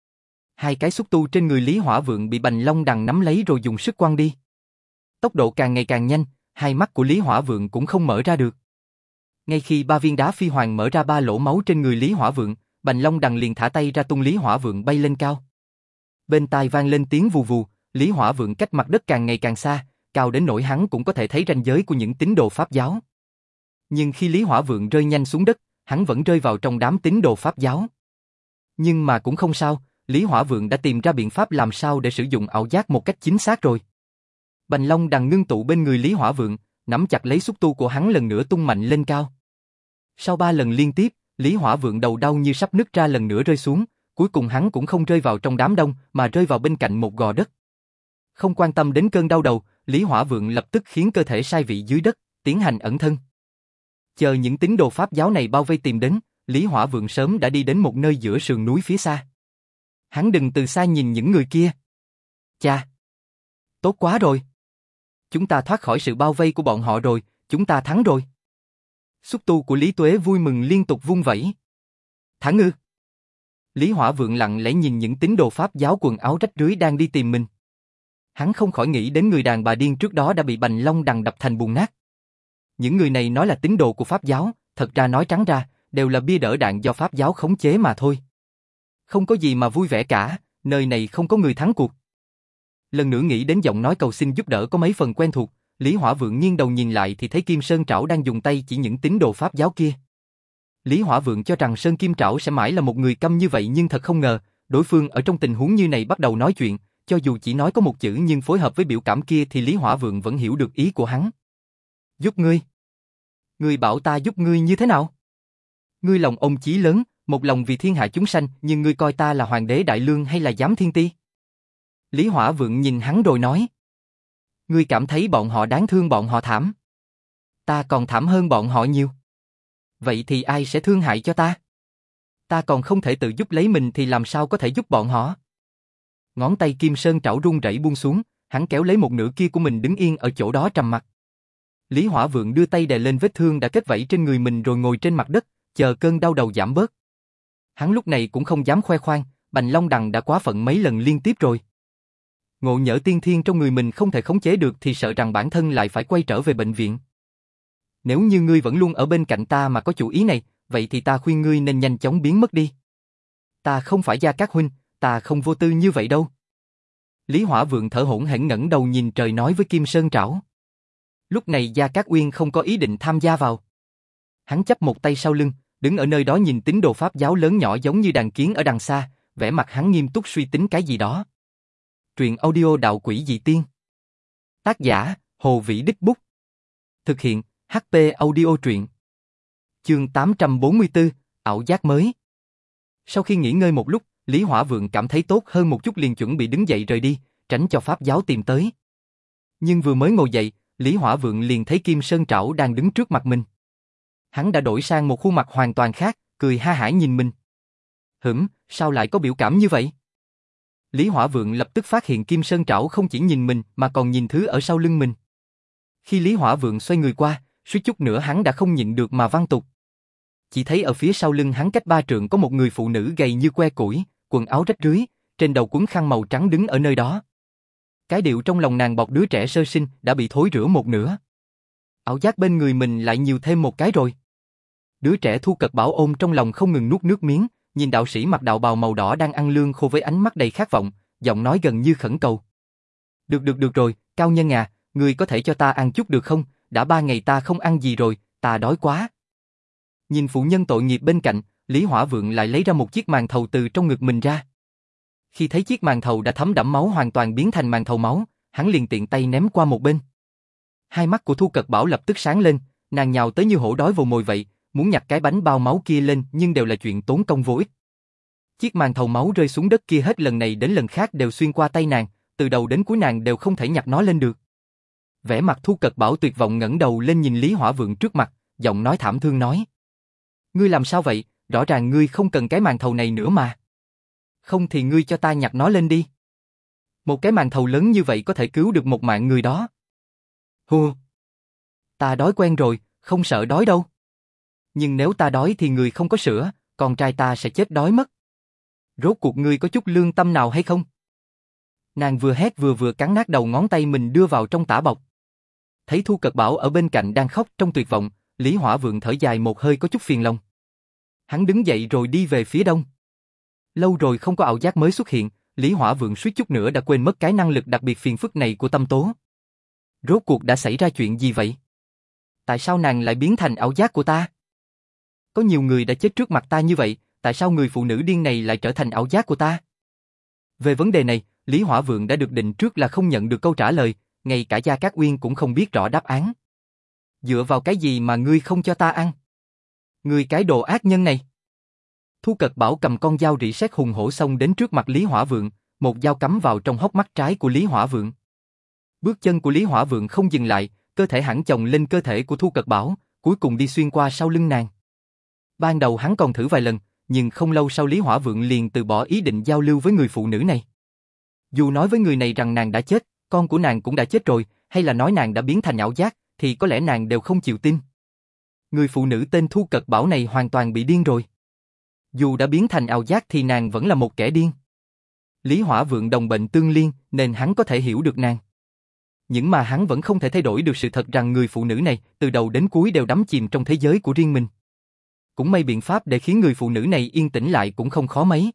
Hai cái xúc tu trên người Lý Hỏa Vượng bị Bành Long Đằng nắm lấy rồi dùng sức quăng đi. Tốc độ càng ngày càng nhanh, hai mắt của Lý Hỏa Vượng cũng không mở ra được. Ngay khi ba viên đá phi hoàng mở ra ba lỗ máu trên người Lý Hỏa Vượng, Bành Long Đằng liền thả tay ra tung Lý Hỏa Vượng bay lên cao. Bên tai vang lên tiếng vù vù, Lý Hỏa Vượng cách mặt đất càng ngày càng xa, cao đến nỗi hắn cũng có thể thấy ranh giới của những tín đồ pháp giáo. Nhưng khi Lý Hỏa Vượng rơi nhanh xuống đất, hắn vẫn rơi vào trong đám tín đồ pháp giáo. Nhưng mà cũng không sao, Lý Hỏa Vượng đã tìm ra biện pháp làm sao để sử dụng ảo giác một cách chính xác rồi. Bành Long Đằng ngưng tụ bên người Lý Hỏa Vượng, nắm chặt lấy xúc tu của hắn lần nữa tung mạnh lên cao. Sau ba lần liên tiếp, Lý Hỏa Vượng đầu đau như sắp nứt ra lần nữa rơi xuống, cuối cùng hắn cũng không rơi vào trong đám đông mà rơi vào bên cạnh một gò đất. Không quan tâm đến cơn đau đầu, Lý Hỏa Vượng lập tức khiến cơ thể sai vị dưới đất, tiến hành ẩn thân. Chờ những tín đồ pháp giáo này bao vây tìm đến, Lý Hỏa Vượng sớm đã đi đến một nơi giữa sườn núi phía xa. Hắn đừng từ xa nhìn những người kia. Chà! Tốt quá rồi! Chúng ta thoát khỏi sự bao vây của bọn họ rồi, chúng ta thắng rồi. Xúc tu của Lý Tuế vui mừng liên tục vung vẩy. Thắng ư? Lý Hỏa Vượng lặng lẽ nhìn những tín đồ pháp giáo quần áo rách rưới đang đi tìm mình. Hắn không khỏi nghĩ đến người đàn bà điên trước đó đã bị Bành Long Đằng đập thành bùn nát. Những người này nói là tín đồ của pháp giáo, thật ra nói trắng ra, đều là bia đỡ đạn do pháp giáo khống chế mà thôi. Không có gì mà vui vẻ cả, nơi này không có người thắng cuộc. Lần nữa nghĩ đến giọng nói cầu xin giúp đỡ có mấy phần quen thuộc, Lý Hỏa Vượng nghiêng đầu nhìn lại thì thấy Kim Sơn Trảo đang dùng tay chỉ những tín đồ pháp giáo kia. Lý Hỏa Vượng cho rằng Sơn Kim Trảo sẽ mãi là một người câm như vậy nhưng thật không ngờ, đối phương ở trong tình huống như này bắt đầu nói chuyện, cho dù chỉ nói có một chữ nhưng phối hợp với biểu cảm kia thì Lý Hỏa Vượng vẫn hiểu được ý của hắn. Giúp ngươi? Ngươi bảo ta giúp ngươi như thế nào? Ngươi lòng ông chí lớn, một lòng vì thiên hạ chúng sanh, nhưng ngươi coi ta là hoàng đế đại lương hay là giám thiên ti? Lý Hỏa Vượng nhìn hắn rồi nói. Ngươi cảm thấy bọn họ đáng thương, bọn họ thảm. Ta còn thảm hơn bọn họ nhiều. Vậy thì ai sẽ thương hại cho ta? Ta còn không thể tự giúp lấy mình thì làm sao có thể giúp bọn họ? Ngón tay Kim Sơn trảo run rẩy buông xuống, hắn kéo lấy một nửa kia của mình đứng yên ở chỗ đó trầm mặc. Lý Hỏa Vượng đưa tay đè lên vết thương đã kết vảy trên người mình rồi ngồi trên mặt đất, chờ cơn đau đầu giảm bớt. Hắn lúc này cũng không dám khoe khoang, Bành Long Đằng đã quá phận mấy lần liên tiếp rồi. Ngộ nhỡ tiên thiên trong người mình không thể khống chế được thì sợ rằng bản thân lại phải quay trở về bệnh viện. Nếu như ngươi vẫn luôn ở bên cạnh ta mà có chủ ý này, vậy thì ta khuyên ngươi nên nhanh chóng biến mất đi. Ta không phải Gia Cát huynh, ta không vô tư như vậy đâu. Lý Hỏa Vượng thở hổn hển ngẩng đầu nhìn trời nói với Kim Sơn trảo. Lúc này Gia Cát Uyên không có ý định tham gia vào. Hắn chắp một tay sau lưng, đứng ở nơi đó nhìn tín đồ Pháp giáo lớn nhỏ giống như đàn kiến ở đằng xa, vẻ mặt hắn nghiêm túc suy tính cái gì đó. Truyện audio Đạo Quỷ Dị Tiên. Tác giả, Hồ Vĩ Đích Bút. Thực hiện, hát pê Audio Truyện. Chương tám trăm bốn mươi tư, ảo giác mới. Sau khi nghỉ ngơi một lúc, Lý Hỏa Vượng cảm thấy tốt hơn một chút liền chuẩn bị đứng dậy rời đi, tránh cho Pháp giáo tìm tới. Nhưng vừa mới ngồi dậy, Lý Hỏa Vượng liền thấy Kim Sơn trảo đang đứng trước mặt mình. Hắn đã đổi sang một khuôn mặt hoàn toàn khác, cười ha hả nhìn mình. Hửm, sao lại có biểu cảm như vậy? Lý Hỏa Vượng lập tức phát hiện Kim Sơn trảo không chỉ nhìn mình mà còn nhìn thứ ở sau lưng mình. Khi Lý Hỏa Vượng xoay người qua, suýt chút nữa hắn đã không nhịn được mà văng tục. Chỉ thấy ở phía sau lưng hắn cách ba trượng có một người phụ nữ gầy như que củi, quần áo rách rưới, trên đầu quấn khăn màu trắng đứng ở nơi đó. Cái điệu trong lòng nàng bọc đứa trẻ sơ sinh đã bị thối rữa một nửa. Ảo giác bên người mình lại nhiều thêm một cái rồi. Đứa trẻ Thu Cật Bảo ôm trong lòng không ngừng nuốt nước miếng, nhìn đạo sĩ mặc đạo bào màu đỏ đang ăn lương khô với ánh mắt đầy khát vọng, giọng nói gần như khẩn cầu. Được được được rồi, cao nhân à, ngươi có thể cho ta ăn chút được không? Đã ba ngày ta không ăn gì rồi, ta đói quá. Nhìn phụ nhân tội nghiệp bên cạnh, Lý Hỏa Vượng lại lấy ra một chiếc màn thầu từ trong ngực mình ra. Khi thấy chiếc màn thầu đã thấm đẫm máu hoàn toàn biến thành màn thầu máu, hắn liền tiện tay ném qua một bên. Hai mắt của Thu Cật Bảo lập tức sáng lên, nàng nhào tới như hổ đói vồ mồi vậy, muốn nhặt cái bánh bao máu kia lên nhưng đều là chuyện tốn công vô ích. Chiếc màn thầu máu rơi xuống đất kia hết lần này đến lần khác đều xuyên qua tay nàng, từ đầu đến cuối nàng đều không thể nhặt nó lên được. Vẻ mặt Thu Cật Bảo tuyệt vọng ngẩng đầu lên nhìn Lý Hỏa Vượng trước mặt, giọng nói thảm thương nói. Ngươi làm sao vậy, rõ ràng ngươi không cần cái màn thầu này nữa mà. Không thì ngươi cho ta nhặt nó lên đi. Một cái màn thầu lớn như vậy có thể cứu được một mạng người đó. Hù. Ta đói quen rồi, không sợ đói đâu. Nhưng nếu ta đói thì người không có sữa, con trai ta sẽ chết đói mất. Rốt cuộc ngươi có chút lương tâm nào hay không? Nàng vừa hét vừa vừa cắn nát đầu ngón tay mình đưa vào trong tã bọc. Thấy Thu Cật Bảo ở bên cạnh đang khóc trong tuyệt vọng, Lý Hỏa Vượng thở dài một hơi có chút phiền lòng. Hắn đứng dậy rồi đi về phía đông. Lâu rồi không có ảo giác mới xuất hiện, Lý Hỏa Vượng suýt chút nữa đã quên mất cái năng lực đặc biệt phiền phức này của tâm tố. Rốt cuộc đã xảy ra chuyện gì vậy? Tại sao nàng lại biến thành ảo giác của ta? Có nhiều người đã chết trước mặt ta như vậy, tại sao người phụ nữ điên này lại trở thành ảo giác của ta? Về vấn đề này, Lý Hỏa Vượng đã được định trước là không nhận được câu trả lời, ngay cả Gia Cát Uyên cũng không biết rõ đáp án. Dựa vào cái gì mà ngươi không cho ta ăn? Ngươi cái đồ ác nhân này! Thu Cật Bảo cầm con dao rỉ sét hùng hổ xông đến trước mặt Lý Hỏa Vượng, một dao cắm vào trong hốc mắt trái của Lý Hỏa Vượng. Bước chân của Lý Hỏa Vượng không dừng lại, cơ thể hẳn chồng lên cơ thể của Thu Cật Bảo, cuối cùng đi xuyên qua sau lưng nàng. Ban đầu hắn còn thử vài lần, nhưng không lâu sau Lý Hỏa Vượng liền từ bỏ ý định giao lưu với người phụ nữ này. Dù nói với người này rằng nàng đã chết, con của nàng cũng đã chết rồi, hay là nói nàng đã biến thành ảo giác, thì có lẽ nàng đều không chịu tin. Người phụ nữ tên Thu Cật Bảo này hoàn toàn bị điên rồi. Dù đã biến thành ảo giác thì nàng vẫn là một kẻ điên. Lý Hỏa Vượng đồng bệnh tương liên nên hắn có thể hiểu được nàng. Nhưng mà hắn vẫn không thể thay đổi được sự thật rằng người phụ nữ này từ đầu đến cuối đều đắm chìm trong thế giới của riêng mình. Cũng may biện pháp để khiến người phụ nữ này yên tĩnh lại cũng không khó mấy.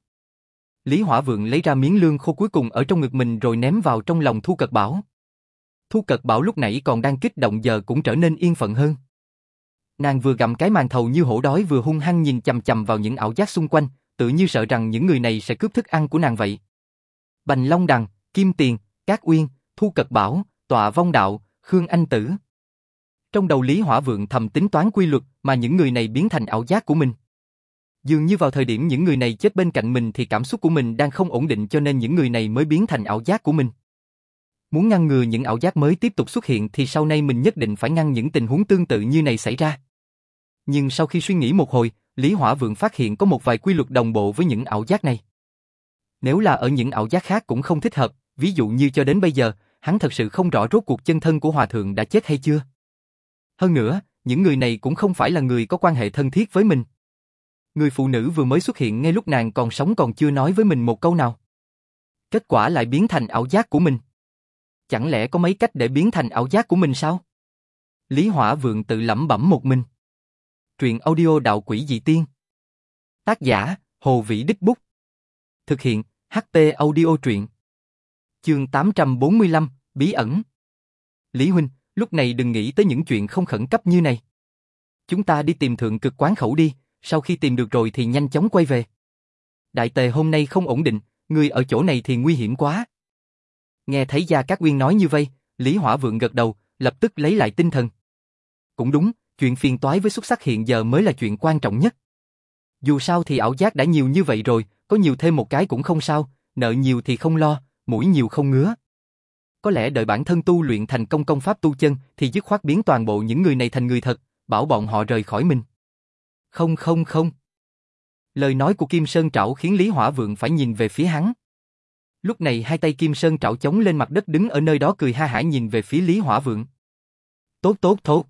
Lý Hỏa Vượng lấy ra miếng lương khô cuối cùng ở trong ngực mình rồi ném vào trong lòng Thu Cật Bảo. Thu Cật Bảo lúc nãy còn đang kích động giờ cũng trở nên yên phận hơn. Nàng vừa gặm cái màn thầu như hổ đói vừa hung hăng nhìn chằm chằm vào những ảo giác xung quanh, tự như sợ rằng những người này sẽ cướp thức ăn của nàng vậy. Bành Long Đằng, Kim Tiền, Cát Uyên, Thu Cật Bảo, Tọa Vong Đạo, Khương Anh Tử. Trong đầu Lý Hỏa Vượng thầm tính toán quy luật mà những người này biến thành ảo giác của mình. Dường như vào thời điểm những người này chết bên cạnh mình thì cảm xúc của mình đang không ổn định cho nên những người này mới biến thành ảo giác của mình. Muốn ngăn ngừa những ảo giác mới tiếp tục xuất hiện thì sau này mình nhất định phải ngăn những tình huống tương tự như này xảy ra. Nhưng sau khi suy nghĩ một hồi, Lý Hỏa Vượng phát hiện có một vài quy luật đồng bộ với những ảo giác này. Nếu là ở những ảo giác khác cũng không thích hợp, ví dụ như cho đến bây giờ, hắn thật sự không rõ rốt cuộc chân thân của Hòa Thượng đã chết hay chưa. Hơn nữa, những người này cũng không phải là người có quan hệ thân thiết với mình. Người phụ nữ vừa mới xuất hiện ngay lúc nàng còn sống còn chưa nói với mình một câu nào. Kết quả lại biến thành ảo giác của mình. Chẳng lẽ có mấy cách để biến thành ảo giác của mình sao? Lý Hỏa Vượng tự lẩm bẩm một mình. Truyện audio Đạo Quỷ Dị Tiên. Tác giả, Hồ Vĩ Đích Bút. Thực hiện, hát tê Audio Truyện. Chương tám trăm bốn mươi lăm, Bí ẩn. Lý huynh, lúc này đừng nghĩ tới những chuyện không khẩn cấp như này. Chúng ta đi tìm Thượng Cực Quán Khẩu đi, sau khi tìm được rồi thì nhanh chóng quay về. Đại tề hôm nay không ổn định, người ở chỗ này thì nguy hiểm quá. Nghe thấy Gia Cát Uyên nói như vậy, Lý Hỏa Vượng gật đầu, lập tức lấy lại tinh thần. Cũng đúng, chuyện phiền toái với xuất sắc hiện giờ mới là chuyện quan trọng nhất. Dù sao thì ảo giác đã nhiều như vậy rồi, có nhiều thêm một cái cũng không sao, nợ nhiều thì không lo, mũi nhiều không ngứa. Có lẽ đợi bản thân tu luyện thành công công pháp tu chân thì dứt khoát biến toàn bộ những người này thành người thật, bảo bọn họ rời khỏi mình. Không không không. Lời nói của Kim Sơn Trảo khiến Lý Hỏa Vượng phải nhìn về phía hắn. Lúc này hai tay Kim Sơn Trảo chống lên mặt đất đứng ở nơi đó cười ha hả nhìn về phía Lý Hỏa Vượng. Tốt tốt tốt.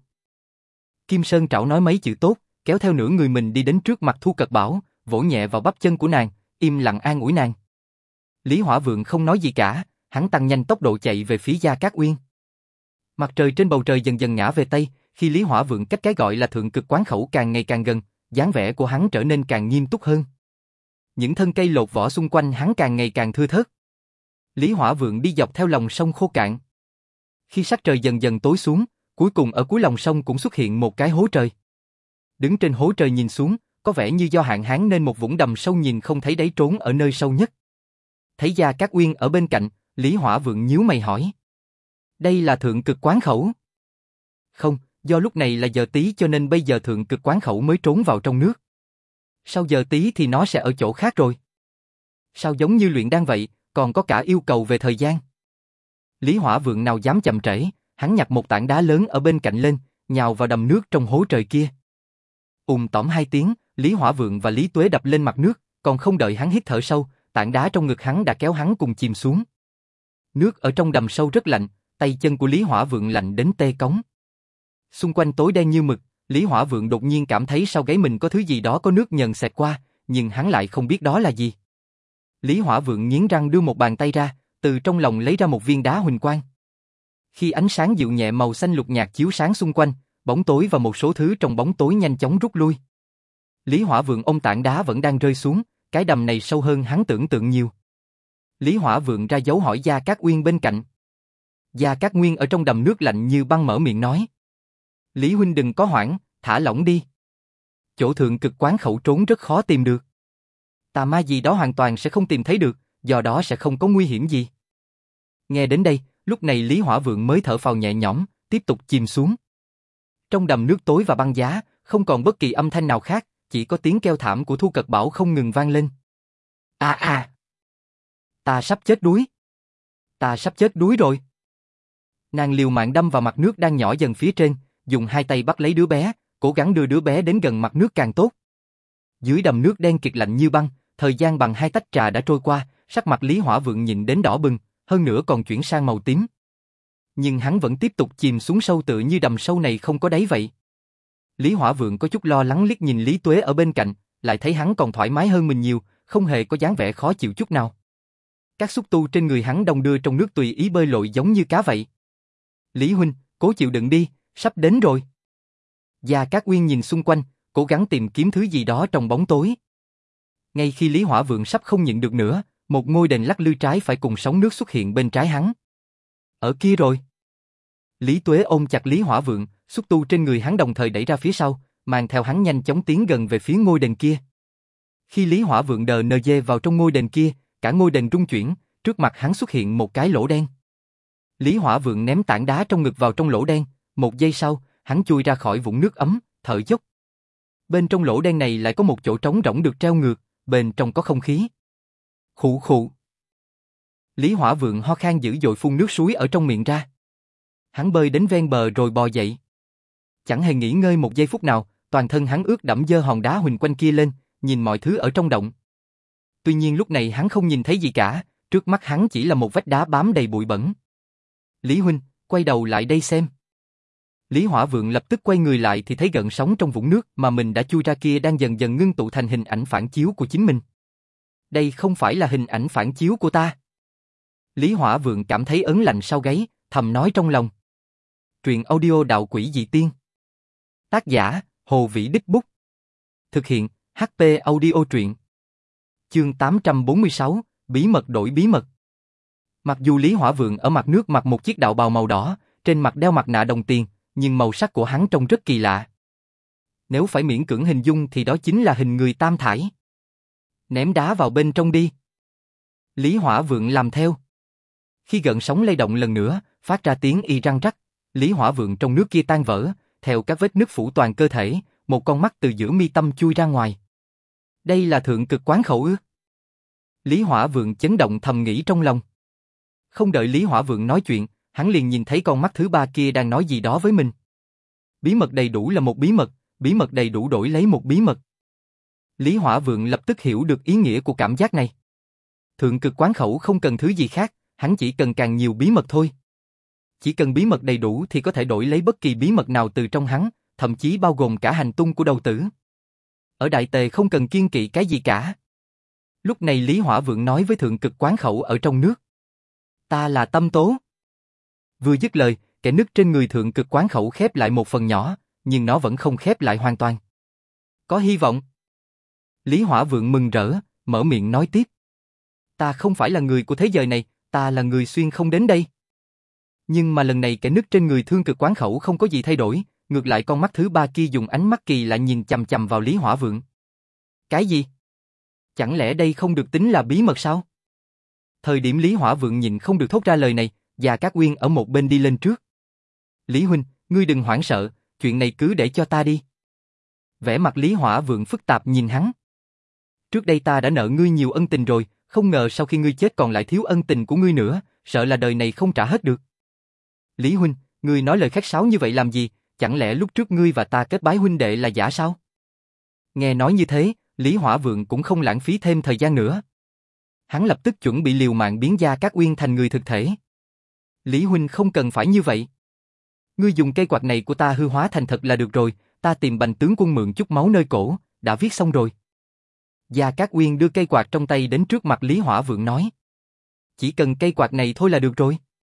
Kim Sơn Trảo nói mấy chữ tốt, kéo theo nửa người mình đi đến trước mặt Thu Cật Bảo, vỗ nhẹ vào bắp chân của nàng, im lặng an ủi nàng. Lý Hỏa Vượng không nói gì cả, hắn tăng nhanh tốc độ chạy về phía Gia Cát Uyên. Mặt trời trên bầu trời dần dần ngã về tây, khi Lý Hỏa Vượng cách cái gọi là Thượng Cực Quán Khẩu càng ngày càng gần, dáng vẻ của hắn trở nên càng nghiêm túc hơn. Những thân cây lột vỏ xung quanh hắn càng ngày càng thưa thớt. Lý Hỏa Vượng đi dọc theo lòng sông khô cạn. Khi sắc trời dần dần tối xuống, cuối cùng ở cuối lòng sông cũng xuất hiện một cái hố trời. Đứng trên hố trời nhìn xuống, có vẻ như do hạn hán nên một vũng đầm sâu nhìn không thấy đáy trốn ở nơi sâu nhất. Thấy Gia Cát Uyên ở bên cạnh, Lý Hỏa Vượng nhíu mày hỏi. Đây là Thượng Cực Quán Khẩu? Không, do lúc này là giờ tí cho nên bây giờ Thượng Cực Quán Khẩu mới trốn vào trong nước. Sau giờ tí thì nó sẽ ở chỗ khác rồi. Sao giống như luyện đan vậy, còn có cả yêu cầu về thời gian. Lý Hỏa Vượng nào dám chậm trễ, hắn nhặt một tảng đá lớn ở bên cạnh lên, nhào vào đầm nước trong hố trời kia. Ùm tỏm hai tiếng, Lý Hỏa Vượng và Lý Tuế đập lên mặt nước, còn không đợi hắn hít thở sâu, tảng đá trong ngực hắn đã kéo hắn cùng chìm xuống. Nước ở trong đầm sâu rất lạnh, tay chân của Lý Hỏa Vượng lạnh đến tê cống. Xung quanh tối đen như mực, Lý Hỏa Vượng đột nhiên cảm thấy sau gáy mình có thứ gì đó có nước nhờn xẹt qua, nhưng hắn lại không biết đó là gì. Lý Hỏa Vượng nghiến răng đưa một bàn tay ra, từ trong lòng lấy ra một viên đá huỳnh quang. Khi ánh sáng dịu nhẹ màu xanh lục nhạt chiếu sáng xung quanh, bóng tối và một số thứ trong bóng tối nhanh chóng rút lui. Lý Hỏa Vượng ôm tảng đá vẫn đang rơi xuống, cái đầm này sâu hơn hắn tưởng tượng nhiều. Lý Hỏa Vượng ra dấu hỏi Gia Cát Uyên bên cạnh. Gia Cát Nguyên ở trong đầm nước lạnh như băng mở miệng nói. Lý huynh đừng có hoảng, thả lỏng đi. Chỗ Thượng Cực Quán Khẩu trốn rất khó tìm được. Tà ma gì đó hoàn toàn sẽ không tìm thấy được, do đó sẽ không có nguy hiểm gì. Nghe đến đây, lúc này Lý Hỏa Vượng mới thở phào nhẹ nhõm, tiếp tục chìm xuống. Trong đầm nước tối và băng giá, không còn bất kỳ âm thanh nào khác, chỉ có tiếng kêu thảm của Thu Cật Bảo không ngừng vang lên. À à! Ta sắp chết đuối! Ta sắp chết đuối rồi! Nàng liều mạng đâm vào mặt nước đang nhỏ dần phía trên, dùng hai tay bắt lấy đứa bé, cố gắng đưa đứa bé đến gần mặt nước càng tốt. Dưới đầm nước đen kịt lạnh như băng, thời gian bằng hai tách trà đã trôi qua, sắc mặt Lý Hỏa Vượng nhìn đến đỏ bừng, hơn nữa còn chuyển sang màu tím. Nhưng hắn vẫn tiếp tục chìm xuống sâu tựa như đầm sâu này không có đáy vậy. Lý Hỏa Vượng có chút lo lắng liếc nhìn Lý Tuế ở bên cạnh, lại thấy hắn còn thoải mái hơn mình nhiều, không hề có dáng vẻ khó chịu chút nào. Các xúc tu trên người hắn đong đưa trong nước tùy ý bơi lội giống như cá vậy. Lý huynh, cố chịu đựng đi, sắp đến rồi. Gia Cát Uyên nhìn xung quanh, cố gắng tìm kiếm thứ gì đó trong bóng tối. Ngay khi Lý Hỏa Vượng sắp không nhịn được nữa, một ngôi đền lắc lư trái phải cùng sóng nước xuất hiện bên trái hắn. Ở kia rồi. Lý Tuế ôm chặt Lý Hỏa Vượng, xúc tu trên người hắn đồng thời đẩy ra phía sau, mang theo hắn nhanh chóng tiến gần về phía ngôi đền kia. Khi Lý Hỏa Vượng đờ nờ dê vào trong ngôi đền kia, cả ngôi đền rung chuyển, trước mặt hắn xuất hiện một cái lỗ đen. Lý Hỏa Vượng ném tảng đá trong ngực vào trong lỗ đen, một giây sau, hắn chui ra khỏi vũng nước ấm, thở dốc. Bên trong lỗ đen này lại có một chỗ trống rỗng được treo ngược, bên trong có không khí. Khụ khụ. Lý Hỏa Vượng ho khan dữ dội phun nước suối ở trong miệng ra. Hắn bơi đến ven bờ rồi bò dậy. Chẳng hề nghỉ ngơi một giây phút nào, toàn thân hắn ướt đẫm giơ hòn đá huỳnh quanh kia lên, nhìn mọi thứ ở trong động. Tuy nhiên lúc này hắn không nhìn thấy gì cả, trước mắt hắn chỉ là một vách đá bám đầy bụi bẩn. Lý huynh, quay đầu lại đây xem. Lý Hỏa Vượng lập tức quay người lại thì thấy gợn sóng trong vũng nước mà mình đã chui ra kia đang dần dần ngưng tụ thành hình ảnh phản chiếu của chính mình. Đây không phải là hình ảnh phản chiếu của ta. Lý Hỏa Vượng cảm thấy ớn lạnh sau gáy, thầm nói trong lòng. Truyện audio Đạo Quỷ Dị Tiên. Tác giả, Hồ Vĩ Đích Bút. Thực hiện, hát pê Audio Truyện. Chương tám trăm bốn mươi sáu, Bí mật đổi bí mật. Mặc dù Lý Hỏa Vượng ở mặt nước mặc một chiếc đạo bào màu đỏ, trên mặt đeo mặt nạ đồng tiền, nhưng màu sắc của hắn trông rất kỳ lạ. Nếu phải miễn cưỡng hình dung thì đó chính là hình người tam thải. Ném đá vào bên trong đi. Lý Hỏa Vượng làm theo. Khi gợn sóng lay động lần nữa, phát ra tiếng y răng rắc, Lý Hỏa Vượng trong nước kia tan vỡ, theo các vết nứt phủ toàn cơ thể, một con mắt từ giữa mi tâm chui ra ngoài. Đây là thượng cực quán khẩu ư? Lý Hỏa Vượng chấn động thầm nghĩ trong lòng. Không đợi Lý Hỏa Vượng nói chuyện, hắn liền nhìn thấy con mắt thứ ba kia đang nói gì đó với mình. Bí mật đầy đủ là một bí mật, bí mật đầy đủ đổi lấy một bí mật. Lý Hỏa Vượng lập tức hiểu được ý nghĩa của cảm giác này. Thượng cực quán khẩu không cần thứ gì khác, hắn chỉ cần càng nhiều bí mật thôi. Chỉ cần bí mật đầy đủ thì có thể đổi lấy bất kỳ bí mật nào từ trong hắn, thậm chí bao gồm cả hành tung của đầu tử. Ở Đại Tề không cần kiêng kỵ cái gì cả. Lúc này Lý Hỏa Vượng nói với thượng cực quán khẩu ở trong nước. Ta là Tâm Tố. Vừa dứt lời, kẻ nứt trên người thượng cực quán khẩu khép lại một phần nhỏ, nhưng nó vẫn không khép lại hoàn toàn. Có hy vọng. Lý Hỏa Vượng mừng rỡ, mở miệng nói tiếp. Ta không phải là người của thế giới này, ta là người xuyên không đến đây. Nhưng mà lần này kẻ nứt trên người thượng cực quán khẩu không có gì thay đổi, ngược lại con mắt thứ ba kia dùng ánh mắt kỳ lạ nhìn chằm chằm vào Lý Hỏa Vượng. Cái gì? Chẳng lẽ đây không được tính là bí mật sao? Thời điểm Lý Hỏa Vượng nhịn không được thốt ra lời này, Gia Cát Uyên ở một bên đi lên trước. Lý huynh, ngươi đừng hoảng sợ, chuyện này cứ để cho ta đi. Vẻ mặt Lý Hỏa Vượng phức tạp nhìn hắn. Trước đây ta đã nợ ngươi nhiều ân tình rồi, không ngờ sau khi ngươi chết còn lại thiếu ân tình của ngươi nữa, sợ là đời này không trả hết được. Lý huynh, ngươi nói lời khách sáo như vậy làm gì, chẳng lẽ lúc trước ngươi và ta kết bái huynh đệ là giả sao? Nghe nói như thế, Lý Hỏa Vượng cũng không lãng phí thêm thời gian nữa. Hắn lập tức chuẩn bị liều mạng biến Gia Cát Uyên thành người thực thể. Lý huynh không cần phải như vậy. Ngươi dùng cây quạt này của ta hư hóa thành thật là được rồi, ta tìm Bành tướng quân mượn chút máu nơi cổ, đã viết xong rồi. Gia Cát Uyên đưa cây quạt trong tay đến trước mặt Lý Hỏa Vượng nói. Chỉ cần cây quạt này thôi là được rồi.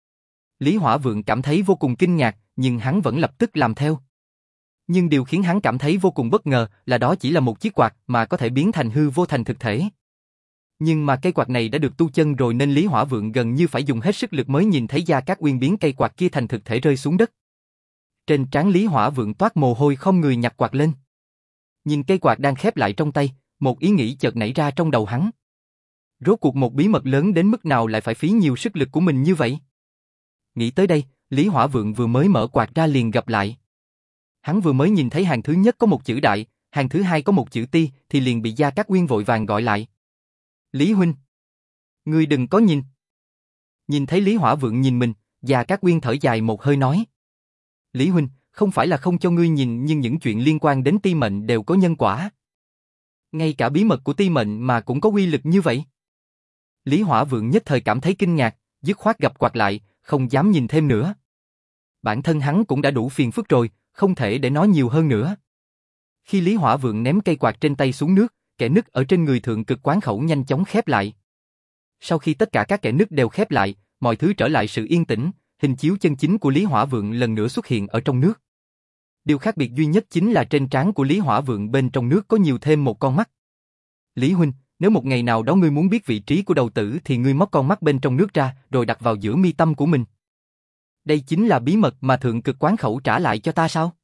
Lý Hỏa Vượng cảm thấy vô cùng kinh ngạc, nhưng hắn vẫn lập tức làm theo. Nhưng điều khiến hắn cảm thấy vô cùng bất ngờ là đó chỉ là một chiếc quạt mà có thể biến thành hư vô thành thực thể. Nhưng mà cây quạt này đã được tu chân rồi nên Lý Hỏa Vượng gần như phải dùng hết sức lực mới nhìn thấy Gia Cát Uyên biến cây quạt kia thành thực thể rơi xuống đất. Trên trán Lý Hỏa Vượng toát mồ hôi không người nhặt quạt lên. Nhìn cây quạt đang khép lại trong tay, một ý nghĩ chợt nảy ra trong đầu hắn. Rốt cuộc một bí mật lớn đến mức nào lại phải phí nhiều sức lực của mình như vậy? Nghĩ tới đây, Lý Hỏa Vượng vừa mới mở quạt ra liền gặp lại. Hắn vừa mới nhìn thấy hàng thứ nhất có một chữ đại, hàng thứ hai có một chữ ti, thì liền bị Gia Cát Uyên vội vàng gọi lại. Lý huynh, ngươi đừng có nhìn. Nhìn thấy Lý Hỏa Vượng nhìn mình, Gia Cát Uyên thở dài một hơi nói. Lý huynh, không phải là không cho ngươi nhìn nhưng những chuyện liên quan đến ti mệnh đều có nhân quả. Ngay cả bí mật của ti mệnh mà cũng có uy lực như vậy. Lý Hỏa Vượng nhất thời cảm thấy kinh ngạc, dứt khoát gập quạt lại, không dám nhìn thêm nữa. Bản thân hắn cũng đã đủ phiền phức rồi, không thể để nói nhiều hơn nữa. Khi Lý Hỏa Vượng ném cây quạt trên tay xuống nước, kẽ nứt ở trên người thượng cực quán khẩu nhanh chóng khép lại. Sau khi tất cả các kẽ nứt đều khép lại, mọi thứ trở lại sự yên tĩnh, hình chiếu chân chính của Lý Hỏa Vượng lần nữa xuất hiện ở trong nước. Điều khác biệt duy nhất chính là trên trán của Lý Hỏa Vượng bên trong nước có nhiều thêm một con mắt. Lý huynh, nếu một ngày nào đó ngươi muốn biết vị trí của đầu tử thì ngươi móc con mắt bên trong nước ra rồi đặt vào giữa mi tâm của mình. Đây chính là bí mật mà thượng cực quán khẩu trả lại cho ta sao?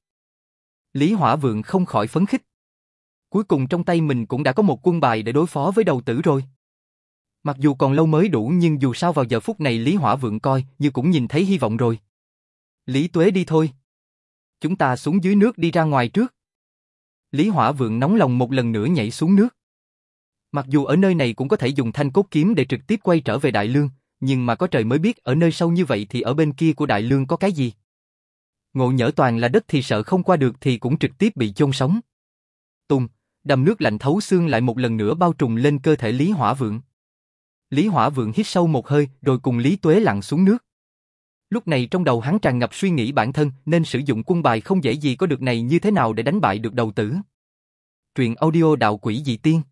Lý Hỏa Vượng không khỏi phấn khích. Cuối cùng trong tay mình cũng đã có một quân bài để đối phó với đầu tử rồi. Mặc dù còn lâu mới đủ nhưng dù sao vào giờ phút này Lý Hỏa Vượng coi như cũng nhìn thấy hy vọng rồi. Lý Tuế đi thôi. Chúng ta xuống dưới nước đi ra ngoài trước. Lý Hỏa Vượng nóng lòng một lần nữa nhảy xuống nước. Mặc dù ở nơi này cũng có thể dùng thanh cốt kiếm để trực tiếp quay trở về Đại Lương, nhưng mà có trời mới biết ở nơi sâu như vậy thì ở bên kia của Đại Lương có cái gì. Ngộ nhỡ toàn là đất thì sợ không qua được thì cũng trực tiếp bị chôn sống. Tùng, đầm nước lạnh thấu xương lại một lần nữa bao trùm lên cơ thể Lý Hỏa Vượng. Lý Hỏa Vượng hít sâu một hơi rồi cùng Lý Tuế lặn xuống nước. Lúc này trong đầu hắn tràn ngập suy nghĩ bản thân nên sử dụng quân bài không dễ gì có được này như thế nào để đánh bại được đầu tử. Truyện audio Đạo Quỷ Dị Tiên.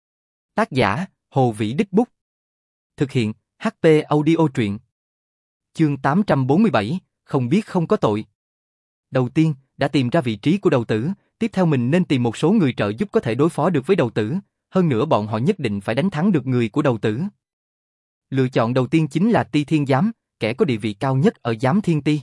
Tác giả, Hồ Vĩ Đích Bút. Thực hiện, hát pê Audio Truyện. Chương tám trăm bốn mươi bảy, không biết không có tội. Đầu tiên, đã tìm ra vị trí của đầu tử, tiếp theo mình nên tìm một số người trợ giúp có thể đối phó được với đầu tử, hơn nữa bọn họ nhất định phải đánh thắng được người của đầu tử. Lựa chọn đầu tiên chính là Ti Thiên Giám, kẻ có địa vị cao nhất ở Giám Thiên Ti.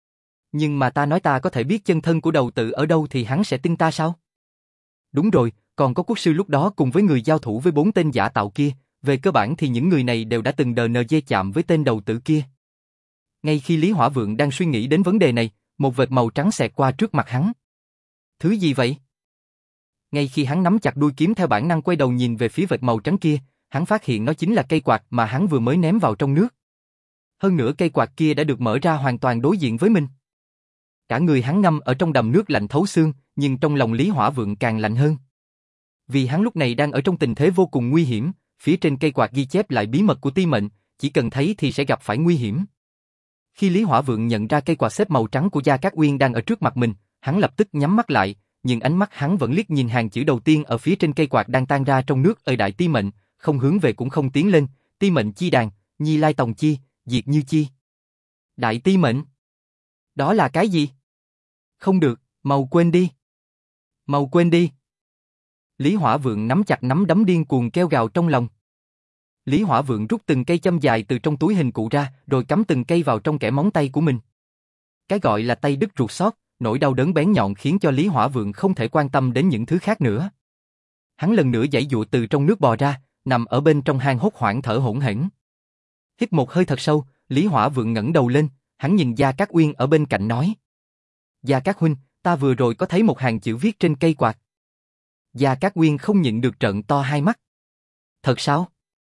Nhưng mà ta nói ta có thể biết chân thân của đầu tử ở đâu thì hắn sẽ tin ta sao? Đúng rồi, còn có quốc sư lúc đó cùng với người giao thủ với bốn tên giả tạo kia, về cơ bản thì những người này đều đã từng đờ nờ dê chạm với tên đầu tử kia. Ngay khi Lý Hỏa Vượng đang suy nghĩ đến vấn đề này, một vệt màu trắng xẹt qua trước mặt hắn. Thứ gì vậy? Ngay khi hắn nắm chặt đuôi kiếm theo bản năng quay đầu nhìn về phía vệt màu trắng kia, hắn phát hiện nó chính là cây quạt mà hắn vừa mới ném vào trong nước. Hơn nữa cây quạt kia đã được mở ra hoàn toàn đối diện với mình. Cả người hắn ngâm ở trong đầm nước lạnh thấu xương, nhưng trong lòng Lý Hỏa Vượng càng lạnh hơn. Vì hắn lúc này đang ở trong tình thế vô cùng nguy hiểm, phía trên cây quạt ghi chép lại bí mật của Ti Mệnh, chỉ cần thấy thì sẽ gặp phải nguy hiểm. Khi Lý Hỏa Vượng nhận ra cây quạt xếp màu trắng của Gia Cát Uyên đang ở trước mặt mình, hắn lập tức nhắm mắt lại, nhưng ánh mắt hắn vẫn liếc nhìn hàng chữ đầu tiên ở phía trên cây quạt đang tan ra trong nước ở Đại Ti Mệnh, không hướng về cũng không tiến lên, Ti Mệnh chi đàn, Nhi Lai Tòng chi, Diệt Như chi. Đại Ti Mệnh? Đó là cái gì? Không được, mau quên đi. Mau quên đi. Lý Hỏa Vượng nắm chặt nắm đấm điên cuồng kêu gào trong lòng. Lý Hỏa Vượng rút từng cây châm dài từ trong túi hình cụ ra, rồi cắm từng cây vào trong kẽ móng tay của mình. Cái gọi là tay đứt ruột xót, nỗi đau đớn bén nhọn khiến cho Lý Hỏa Vượng không thể quan tâm đến những thứ khác nữa. Hắn lần nữa giãy giụa từ trong nước bò ra, nằm ở bên trong hang hốt hoảng thở hổn hển. Hít một hơi thật sâu, Lý Hỏa Vượng ngẩng đầu lên, hắn nhìn Gia Cát Uyên ở bên cạnh nói: Gia Cát huynh, ta vừa rồi có thấy một hàng chữ viết trên cây quạt. Gia Cát Uyên không nhịn được trợn to hai mắt. Thật sao?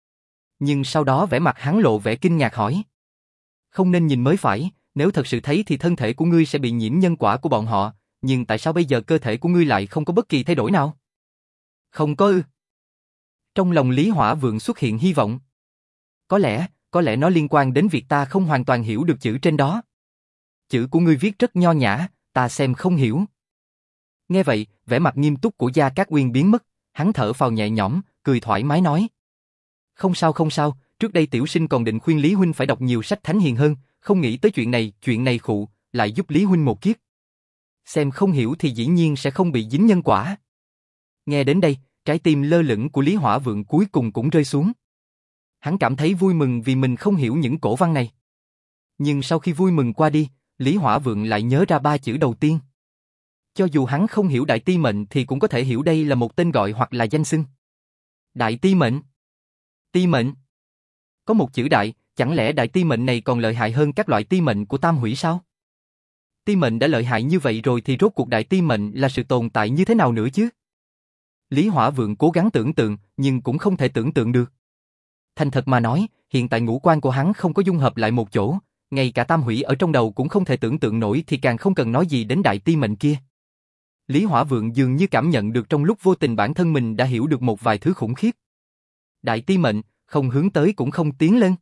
Nhưng sau đó vẻ mặt hắn lộ vẻ kinh ngạc hỏi: Không nên nhìn mới phải, nếu thật sự thấy thì thân thể của ngươi sẽ bị nhiễm nhân quả của bọn họ, nhưng tại sao bây giờ cơ thể của ngươi lại không có bất kỳ thay đổi nào? Không có ư? Trong lòng Lý Hỏa Vượng xuất hiện hy vọng. Có lẽ, có lẽ nó liên quan đến việc ta không hoàn toàn hiểu được chữ trên đó. Chữ của ngươi viết rất nho nhã, ta xem không hiểu. Nghe vậy, vẻ mặt nghiêm túc của Gia Cát Uyên biến mất, hắn thở phào nhẹ nhõm, cười thoải mái nói: Không sao không sao, trước đây tiểu sinh còn định khuyên Lý huynh phải đọc nhiều sách thánh hiền hơn, không nghĩ tới chuyện này, chuyện này khụ, lại giúp Lý huynh một kiếp. Xem không hiểu thì dĩ nhiên sẽ không bị dính nhân quả. Nghe đến đây, trái tim lơ lửng của Lý Hỏa Vượng cuối cùng cũng rơi xuống. Hắn cảm thấy vui mừng vì mình không hiểu những cổ văn này. Nhưng sau khi vui mừng qua đi, Lý Hỏa Vượng lại nhớ ra ba chữ đầu tiên. Cho dù hắn không hiểu Đại Ti Mệnh thì cũng có thể hiểu đây là một tên gọi hoặc là danh xưng. Đại Ti Mệnh? Ti Mệnh? Có một chữ đại, chẳng lẽ Đại Ti Mệnh này còn lợi hại hơn các loại Ti Mệnh của Tam Hủy sao? Ti Mệnh đã lợi hại như vậy rồi thì rốt cuộc Đại Ti Mệnh là sự tồn tại như thế nào nữa chứ? Lý Hỏa Vượng cố gắng tưởng tượng, nhưng cũng không thể tưởng tượng được. Thành thật mà nói, hiện tại ngũ quan của hắn không có dung hợp lại một chỗ, ngay cả Tam Hủy ở trong đầu cũng không thể tưởng tượng nổi thì càng không cần nói gì đến Đại Ti Mệnh kia. Lý Hỏa Vượng dường như cảm nhận được trong lúc vô tình bản thân mình đã hiểu được một vài thứ khủng khiếp. Đại Ti Mệnh, không hướng tới cũng không tiến lên.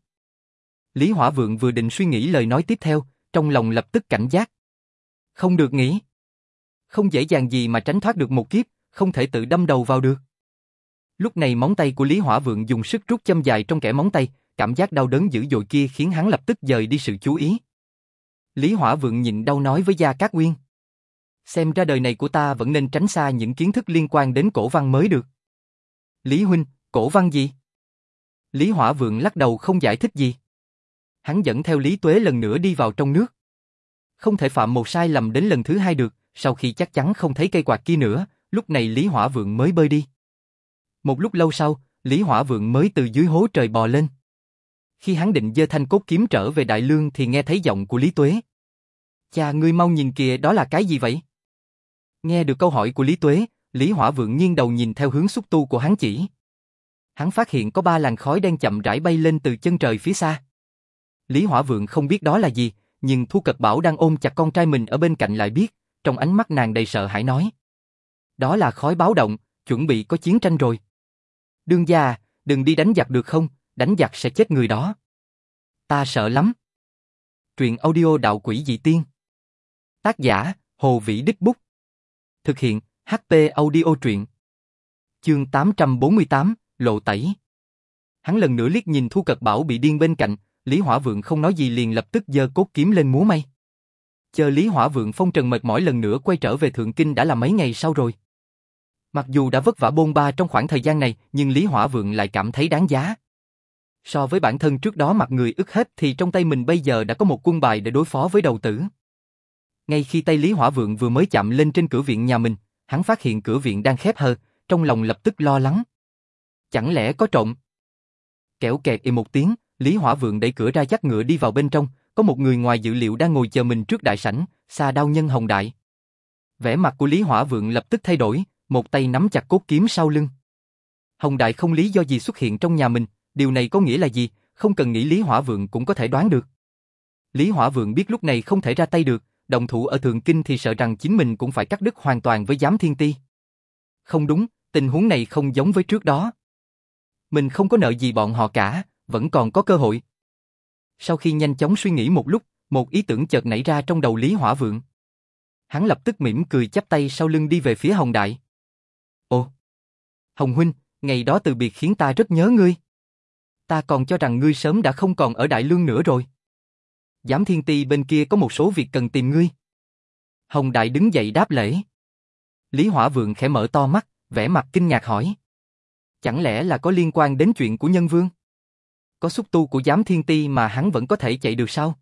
Lý Hỏa Vượng vừa định suy nghĩ lời nói tiếp theo, trong lòng lập tức cảnh giác. Không được nghĩ. Không dễ dàng gì mà tránh thoát được một kiếp, không thể tự đâm đầu vào được. Lúc này móng tay của Lý Hỏa Vượng dùng sức rút châm dài trong kẽ móng tay, cảm giác đau đớn dữ dội kia khiến hắn lập tức dời đi sự chú ý. Lý Hỏa Vượng nhịn đau nói với Gia Cát Uyên: Xem ra đời này của ta vẫn nên tránh xa những kiến thức liên quan đến cổ văn mới được. Lý huynh, cổ văn gì? Lý Hỏa Vượng lắc đầu không giải thích gì. Hắn dẫn theo Lý Tuế lần nữa đi vào trong nước. Không thể phạm một sai lầm đến lần thứ hai được, sau khi chắc chắn không thấy cây quạt kia nữa, lúc này Lý Hỏa Vượng mới bơi đi. Một lúc lâu sau, Lý Hỏa Vượng mới từ dưới hố trời bò lên. Khi hắn định giơ thanh cốt kiếm trở về Đại Lương thì nghe thấy giọng của Lý Tuế. Cha, ngươi mau nhìn kìa, đó là cái gì vậy? Nghe được câu hỏi của Lý Tuế, Lý Hỏa Vượng nghiêng đầu nhìn theo hướng xúc tu của hắn chỉ. Hắn phát hiện có ba làn khói đen chậm rãi bay lên từ chân trời phía xa. Lý Hỏa Vượng không biết đó là gì, nhưng Thu Cật Bảo đang ôm chặt con trai mình ở bên cạnh lại biết, trong ánh mắt nàng đầy sợ hãi nói. Đó là khói báo động, chuẩn bị có chiến tranh rồi. Đương gia, đừng đi đánh giặc được không, đánh giặc sẽ chết người đó. Ta sợ lắm. Truyện audio Đạo Quỷ Dị Tiên. Tác giả, Hồ Vĩ Đích Bút. Thực hiện, hát pê Audio Truyện. Chương tám trăm bốn mươi tám, Lộ Tẩy. Hắn lần nữa liếc nhìn Thu Cật Bảo bị điên bên cạnh, Lý Hỏa Vượng không nói gì liền lập tức giơ cốt kiếm lên múa may. Chờ Lý Hỏa Vượng phong trần mệt mỏi lần nữa quay trở về Thượng Kinh đã là mấy ngày sau rồi. Mặc dù đã vất vả bôn ba trong khoảng thời gian này, nhưng Lý Hỏa Vượng lại cảm thấy đáng giá. So với bản thân trước đó mặt người ức hết thì trong tay mình bây giờ đã có một quân bài để đối phó với đầu tử. Ngay khi tay Lý Hỏa Vượng vừa mới chạm lên trên cửa viện nhà mình, hắn phát hiện cửa viện đang khép hờ, trong lòng lập tức lo lắng. Chẳng lẽ có trộm? Kẻo kẹt ì một tiếng, Lý Hỏa Vượng đẩy cửa ra dắt ngựa đi vào bên trong, có một người ngoài dự liệu đang ngồi chờ mình trước đại sảnh, Xà Đao Nhân Hồng Đại. Vẻ mặt của Lý Hỏa Vượng lập tức thay đổi, một tay nắm chặt cốt kiếm sau lưng. Hồng Đại không lý do gì xuất hiện trong nhà mình, điều này có nghĩa là gì, không cần nghĩ Lý Hỏa Vượng cũng có thể đoán được. Lý Hỏa Vượng biết lúc này không thể ra tay được, động thủ ở Thượng Kinh thì sợ rằng chính mình cũng phải cắt đứt hoàn toàn với Giám Thiên Ti. Không đúng, tình huống này không giống với trước đó. Mình không có nợ gì bọn họ cả, vẫn còn có cơ hội. Sau khi nhanh chóng suy nghĩ một lúc, một ý tưởng chợt nảy ra trong đầu Lý Hỏa Vượng. Hắn lập tức mỉm cười chắp tay sau lưng đi về phía Hồng Đại. Ồ! Hồng huynh, ngày đó từ biệt khiến ta rất nhớ ngươi. Ta còn cho rằng ngươi sớm đã không còn ở Đại Lương nữa rồi. Giám Thiên Ti bên kia có một số việc cần tìm ngươi. Hồng Đại đứng dậy đáp lễ. Lý Hỏa Vượng khẽ mở to mắt, vẻ mặt kinh ngạc hỏi. Chẳng lẽ là có liên quan đến chuyện của Nhân Vương? Có xúc tu của Giám Thiên Ti mà hắn vẫn có thể chạy được sao?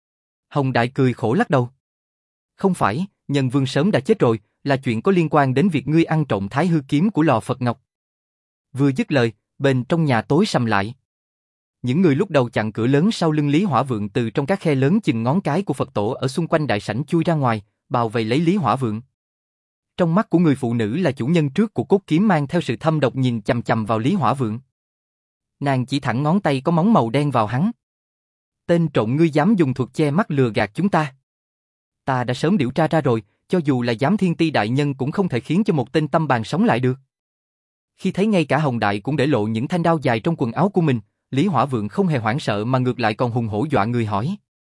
Hồng Đại cười khổ lắc đầu. Không phải, Nhân Vương sớm đã chết rồi, là chuyện có liên quan đến việc ngươi ăn trộm Thái Hư kiếm của Lò Phật Ngọc. Vừa dứt lời, bên trong nhà tối sầm lại. Những người lúc đầu chặn cửa lớn sau lưng Lý Hỏa Vượng từ trong các khe lớn chừng ngón cái của Phật tổ ở xung quanh đại sảnh chui ra ngoài, bao vây lấy Lý Hỏa Vượng. Trong mắt của người phụ nữ là chủ nhân trước của cốt kiếm mang theo sự thâm độc nhìn chằm chằm vào Lý Hỏa Vượng. Nàng chỉ thẳng ngón tay có móng màu đen vào hắn. Tên trộm, ngươi dám dùng thuật che mắt lừa gạt chúng ta. Ta đã sớm điều tra ra rồi, cho dù là Giám Thiên Ti đại nhân cũng không thể khiến cho một tên tâm bàn sống lại được. Khi thấy ngay cả Hồng Đại cũng để lộ những thanh đao dài trong quần áo của mình, Lý Hỏa Vượng không hề hoảng sợ mà ngược lại còn hùng hổ dọa người hỏi.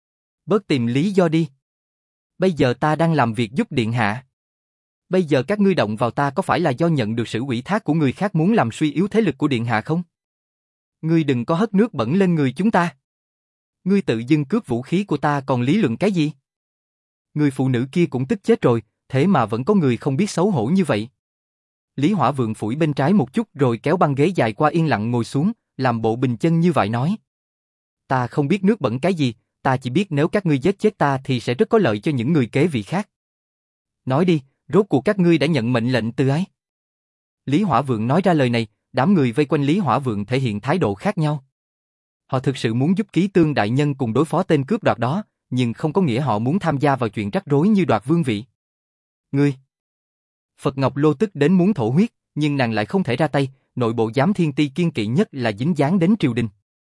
Bớt tìm lý do đi. Bây giờ ta đang làm việc giúp điện hạ. Bây giờ các ngươi động vào ta có phải là do nhận được sự ủy thác của người khác muốn làm suy yếu thế lực của điện hạ không? Ngươi đừng có hất nước bẩn lên người chúng ta. Ngươi tự dưng cướp vũ khí của ta còn lý luận cái gì? Người phụ nữ kia cũng tức chết rồi, thế mà vẫn có người không biết xấu hổ như vậy. Lý Hỏa Vượng phủi bên trái một chút rồi kéo băng ghế dài qua yên lặng ngồi xuống, làm bộ bình chân như vậy nói. Ta không biết nước bẩn cái gì, ta chỉ biết nếu các ngươi giết chết ta thì sẽ rất có lợi cho những người kế vị khác. Nói đi, rốt cuộc các ngươi đã nhận mệnh lệnh từ ai? Lý Hỏa Vượng nói ra lời này, đám người vây quanh Lý Hỏa Vượng thể hiện thái độ khác nhau. Họ thực sự muốn giúp Ký Tương đại nhân cùng đối phó tên cướp đoạt đó, nhưng không có nghĩa họ muốn tham gia vào chuyện rắc rối như đoạt vương vị. Ngươi! Phật Ngọc Lô tức đến muốn thổ huyết, nhưng nàng lại không thể ra tay, nội bộ Giám Thiên Ti kiên kỵ nhất là dính dáng đến triều đình.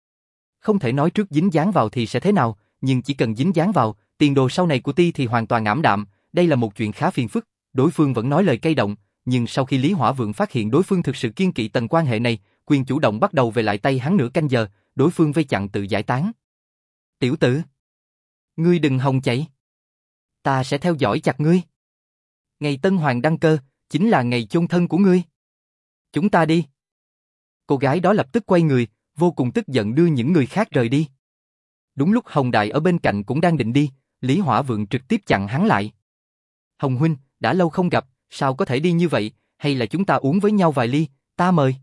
Không thể nói trước dính dáng vào thì sẽ thế nào, nhưng chỉ cần dính dáng vào, tiền đồ sau này của Ti thì hoàn toàn ảm đạm, đây là một chuyện khá phiền phức. Đối phương vẫn nói lời cay động, nhưng sau khi Lý Hỏa Vượng phát hiện đối phương thực sự kiên kỵ tầng quan hệ này, quyền chủ động bắt đầu về lại tay hắn nửa canh giờ, đối phương vây chặn tự giải tán. Tiểu tử! Ngươi đừng hòng chạy. Ta sẽ theo dõi chặt ngươi. Ngày Tân Hoàng đăng cơ, chính là ngày chôn thân của ngươi. Chúng ta đi. Cô gái đó lập tức quay người, vô cùng tức giận đưa những người khác rời đi. Đúng lúc Hồng Đại ở bên cạnh cũng đang định đi, Lý Hỏa Vượng trực tiếp chặn hắn lại. Hồng huynh, đã lâu không gặp, sao có thể đi như vậy, hay là chúng ta uống với nhau vài ly, ta mời.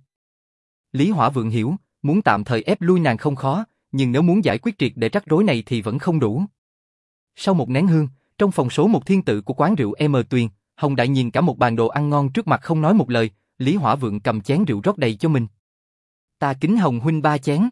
Lý Hỏa Vượng hiểu, muốn tạm thời ép lui nàng không khó, nhưng nếu muốn giải quyết triệt để rắc rối này thì vẫn không đủ. Sau một nén hương, trong phòng số một thiên tự của quán rượu M Tuyền, Hồng Đại nhìn cả một bàn đồ ăn ngon trước mặt không nói một lời, Lý Hỏa Vượng cầm chén rượu rót đầy cho mình. Ta kính Hồng huynh ba chén.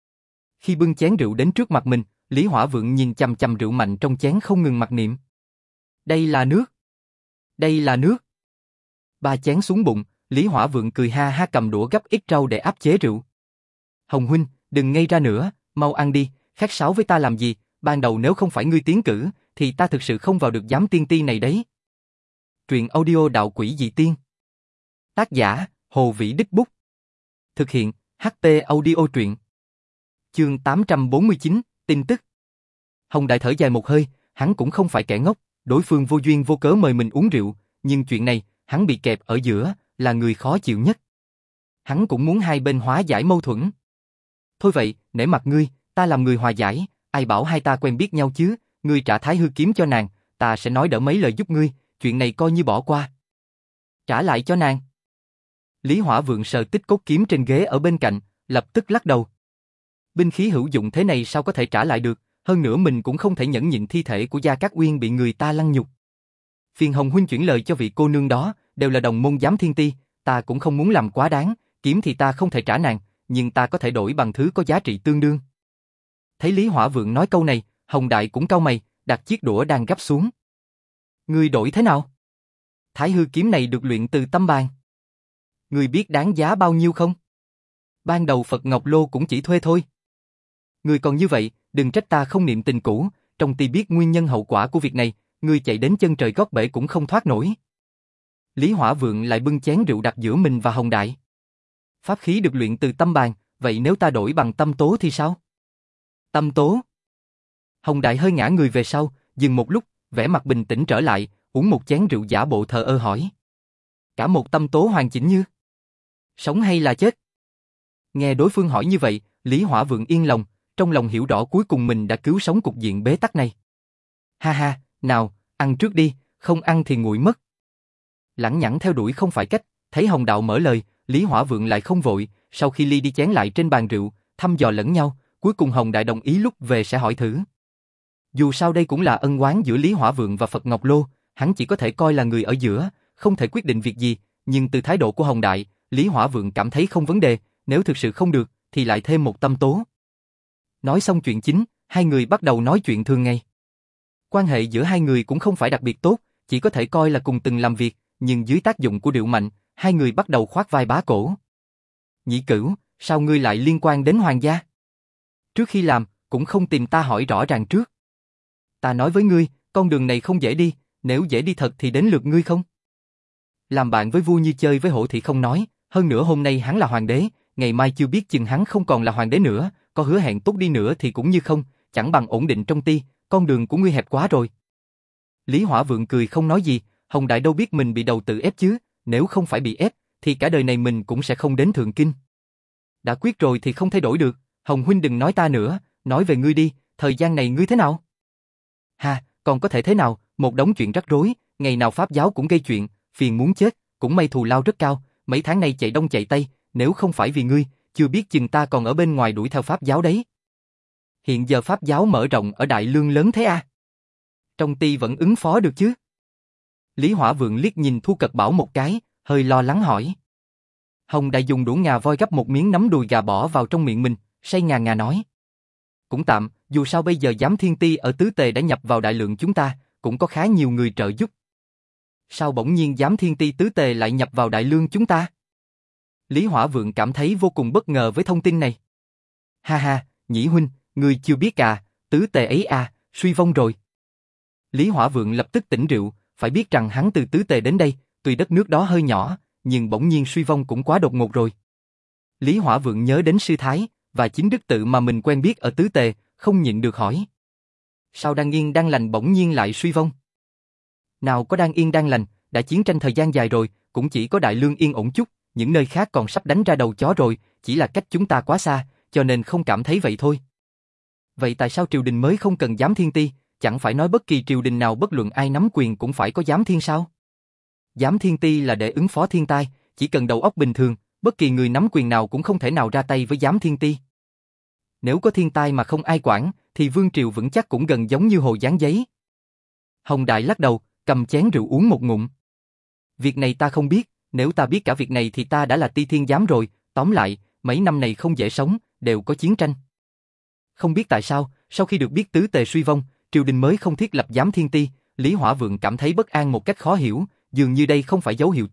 Khi bưng chén rượu đến trước mặt mình, Lý Hỏa Vượng nhìn chằm chằm rượu mạnh trong chén không ngừng mặc niệm. Đây là nước. Đây là nước. Ba chén xuống bụng, Lý Hỏa Vượng cười ha ha cầm đũa gắp ít rau để áp chế rượu. Hồng huynh, đừng ngây ra nữa, mau ăn đi, khách sáo với ta làm gì, ban đầu nếu không phải ngươi tiến cử, thì ta thực sự không vào được giám tiên ti này đấy. Truyện audio Đạo Quỷ Dị Tiên. Tác giả, Hồ Vĩ Đích Bút. Thực hiện, hát pê Audio Truyện. Chương tám trăm bốn mươi chín, tin tức. Hồng Đại thở dài một hơi, hắn cũng không phải kẻ ngốc, đối phương vô duyên vô cớ mời mình uống rượu, nhưng chuyện này, hắn bị kẹp ở giữa, là người khó chịu nhất. Hắn cũng muốn hai bên hóa giải mâu thuẫn. Thôi vậy, nể mặt ngươi, ta làm người hòa giải, ai bảo hai ta quen biết nhau chứ, ngươi trả Thái Hư kiếm cho nàng, ta sẽ nói đỡ mấy lời giúp ngươi, chuyện này coi như bỏ qua. Trả lại cho nàng. Lý Hỏa Vượng sờ tích cốt kiếm trên ghế ở bên cạnh, lập tức lắc đầu. Binh khí hữu dụng thế này sao có thể trả lại được, hơn nữa mình cũng không thể nhẫn nhịn thi thể của Gia Cát Uyên bị người ta lăng nhục. Phiền Hồng huynh chuyển lời cho vị cô nương đó, đều là đồng môn giám thiên ti, ta cũng không muốn làm quá đáng, kiếm thì ta không thể trả nàng, nhưng ta có thể đổi bằng thứ có giá trị tương đương. Thấy Lý Hỏa Vượng nói câu này, Hồng Đại cũng cau mày, đặt chiếc đũa đang gắp xuống. Ngươi đổi thế nào? Thái Hư kiếm này được luyện từ tâm bàn. Ngươi biết đáng giá bao nhiêu không? Ban đầu Phật Ngọc Lô cũng chỉ thuê thôi. Ngươi còn như vậy, đừng trách ta không niệm tình cũ, trong ti biết nguyên nhân hậu quả của việc này, ngươi chạy đến chân trời góc bể cũng không thoát nổi. Lý Hỏa Vượng lại bưng chén rượu đặt giữa mình và Hồng Đại. Pháp khí được luyện từ tâm bàn, vậy nếu ta đổi bằng tâm tố thì sao? Tâm tố? Hồng Đại hơi ngã người về sau, dừng một lúc, vẻ mặt bình tĩnh trở lại, uống một chén rượu giả bộ thờ ơ hỏi. Cả một tâm tố hoàn chỉnh như? Sống hay là chết? Nghe đối phương hỏi như vậy, Lý Hỏa Vượng yên lòng, trong lòng hiểu rõ cuối cùng mình đã cứu sống cục diện bế tắc này. Ha ha, nào, ăn trước đi, không ăn thì nguội mất. Lẳng nhẳng theo đuổi không phải cách, thấy Hồng Đạo mở lời, Lý Hỏa Vượng lại không vội, sau khi ly đi chén lại trên bàn rượu, thăm dò lẫn nhau, cuối cùng Hồng Đại đồng ý lúc về sẽ hỏi thử. Dù sao đây cũng là ân oán giữa Lý Hỏa Vượng và Phật Ngọc Lô, hắn chỉ có thể coi là người ở giữa, không thể quyết định việc gì, nhưng từ thái độ của Hồng Đại, Lý Hỏa Vượng cảm thấy không vấn đề, nếu thực sự không được, thì lại thêm một tâm tố. Nói xong chuyện chính, hai người bắt đầu nói chuyện thường ngày. Quan hệ giữa hai người cũng không phải đặc biệt tốt, chỉ có thể coi là cùng từng làm việc, nhưng dưới tác dụng của rượu mạnh, hai người bắt đầu khoác vai bá cổ. Nhị Cửu, sao ngươi lại liên quan đến Hoàng gia? Trước khi làm, cũng không tìm ta hỏi rõ ràng trước. Ta nói với ngươi, con đường này không dễ đi, nếu dễ đi thật thì đến lượt ngươi không? Làm bạn với vua như chơi với hổ thì không nói, hơn nữa hôm nay hắn là hoàng đế, ngày mai chưa biết chừng hắn không còn là hoàng đế nữa, có hứa hẹn tốt đi nữa thì cũng như không, chẳng bằng ổn định trong ti, con đường của ngươi hẹp quá rồi. Lý Hỏa Vượng cười không nói gì, Hồng Đại đâu biết mình bị đầu tự ép chứ, nếu không phải bị ép, thì cả đời này mình cũng sẽ không đến Thượng Kinh. Đã quyết rồi thì không thay đổi được, Hồng huynh đừng nói ta nữa, nói về ngươi đi, thời gian này ngươi thế nào? Ha, còn có thể thế nào, một đống chuyện rắc rối, ngày nào pháp giáo cũng gây chuyện, phiền muốn chết, cũng may thù lao rất cao, mấy tháng nay chạy đông chạy tây, nếu không phải vì ngươi, chưa biết chừng ta còn ở bên ngoài đuổi theo pháp giáo đấy. Hiện giờ pháp giáo mở rộng ở Đại Lương lớn thế à? Trong ti vẫn ứng phó được chứ? Lý Hỏa Vượng liếc nhìn Thu Cật Bảo một cái, hơi lo lắng hỏi. Hồng Đại dùng đũa ngà voi gắp một miếng nấm đùi gà bỏ vào trong miệng mình, say ngà ngà nói. Cũng tạm, dù sao bây giờ giám thiên ti ở tứ tề đã nhập vào Đại Lượng chúng ta, cũng có khá nhiều người trợ giúp. Sao bỗng nhiên giám thiên ti tứ tề lại nhập vào Đại Lương chúng ta? Lý Hỏa Vượng cảm thấy vô cùng bất ngờ với thông tin này. Ha ha, Nhĩ huynh, ngươi chưa biết à, tứ tề ấy à, suy vong rồi. Lý Hỏa Vượng lập tức tỉnh rượu, phải biết rằng hắn từ tứ tề đến đây, tuy đất nước đó hơi nhỏ, nhưng bỗng nhiên suy vong cũng quá đột ngột rồi. Lý Hỏa Vượng nhớ đến sư thái và chính đức tự mà mình quen biết ở tứ tề, không nhịn được hỏi. Sao đang yên đang lành bỗng nhiên lại suy vong? Nào có đang yên đang lành, đã chiến tranh thời gian dài rồi, cũng chỉ có Đại Lương yên ổn chút, những nơi khác còn sắp đánh ra đầu chó rồi, chỉ là cách chúng ta quá xa, cho nên không cảm thấy vậy thôi. Vậy tại sao triều đình mới không cần giám thiên ti, chẳng phải nói bất kỳ triều đình nào bất luận ai nắm quyền cũng phải có giám thiên sao? Giám thiên ti là để ứng phó thiên tai, chỉ cần đầu óc bình thường, bất kỳ người nắm quyền nào cũng không thể nào ra tay với giám thiên ti. Nếu có thiên tai mà không ai quản, thì vương triều vững chắc cũng gần giống như hồ dán giấy. Hồng Đại lắc đầu, cầm chén rượu uống một ngụm. Việc này ta không biết, nếu ta biết cả việc này thì ta đã là ti thiên giám rồi, tóm lại, mấy năm này không dễ sống, đều có chiến tranh. Không biết tại sao, sau khi được biết tứ tề suy vong, triều đình mới không thiết lập giám thiên ti, Lý Hỏa Vượng cảm thấy bất an một cách khó hiểu, dường như đây không phải dấu hiệu tốt,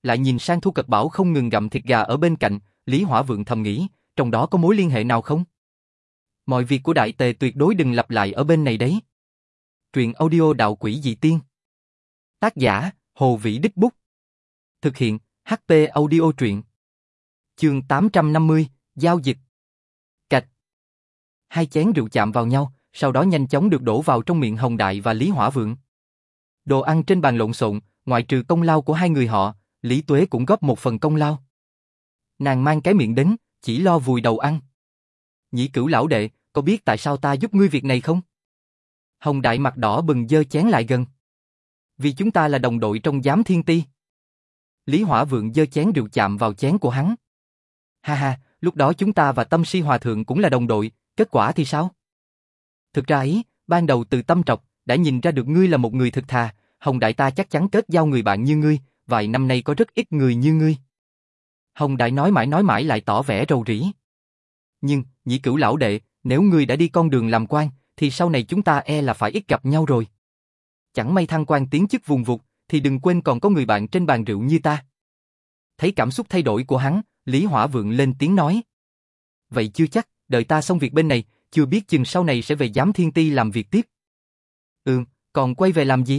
lại nhìn sang Thu Cật Bảo không ngừng gặm thịt gà ở bên cạnh, Lý Hỏa Vượng thầm nghĩ, trong đó có mối liên hệ nào không? Mọi việc của Đại Tề tuyệt đối đừng lặp lại ở bên này đấy. Truyện audio Đạo Quỷ Dị Tiên. Tác giả, Hồ Vĩ Đích Bút. Thực hiện, hát pê Audio Truyện. Chương tám trăm năm mươi, Giao dịch. Cạch. Hai chén rượu chạm vào nhau, sau đó nhanh chóng được đổ vào trong miệng Hồng Đại và Lý Hỏa Vượng. Đồ ăn trên bàn lộn xộn, ngoại trừ công lao của hai người họ, Lý Tuế cũng góp một phần công lao. Nàng mang cái miệng đến, chỉ lo vùi đầu ăn. Nhĩ Cửu lão đệ, có biết tại sao ta giúp ngươi việc này không? Hồng Đại mặt đỏ bừng giơ chén lại gần. Vì chúng ta là đồng đội trong Giám Thiên Ti. Lý Hỏa Vượng giơ chén rượu chạm vào chén của hắn. Ha ha, lúc đó chúng ta và Tâm Si Hòa Thượng cũng là đồng đội, kết quả thì sao? Thực ra ấy, ban đầu từ Tâm Trọc, đã nhìn ra được ngươi là một người thực thà, Hồng Đại ta chắc chắn kết giao người bạn như ngươi, vài năm nay có rất ít người như ngươi. Hồng Đại nói mãi nói mãi lại tỏ vẻ rầu rĩ. Nhưng, Nhĩ Cửu lão đệ, nếu ngươi đã đi con đường làm quan, thì sau này chúng ta e là phải ít gặp nhau rồi. Chẳng may thăng quan tiến chức vùng vụt, thì đừng quên còn có người bạn trên bàn rượu như ta. Thấy cảm xúc thay đổi của hắn, Lý Hỏa Vượng lên tiếng nói. Vậy chưa chắc, đợi ta xong việc bên này, chưa biết chừng sau này sẽ về Giám Thiên Ti làm việc tiếp. Ừm, còn quay về làm gì?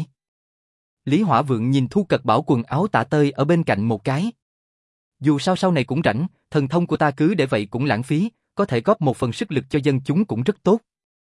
Lý Hỏa Vượng nhìn Thu Cật Bảo quần áo tả tơi ở bên cạnh một cái. Dù sao sau này cũng rảnh, thần thông của ta cứ để vậy cũng lãng phí, có thể góp một phần sức lực cho dân chúng cũng rất tốt.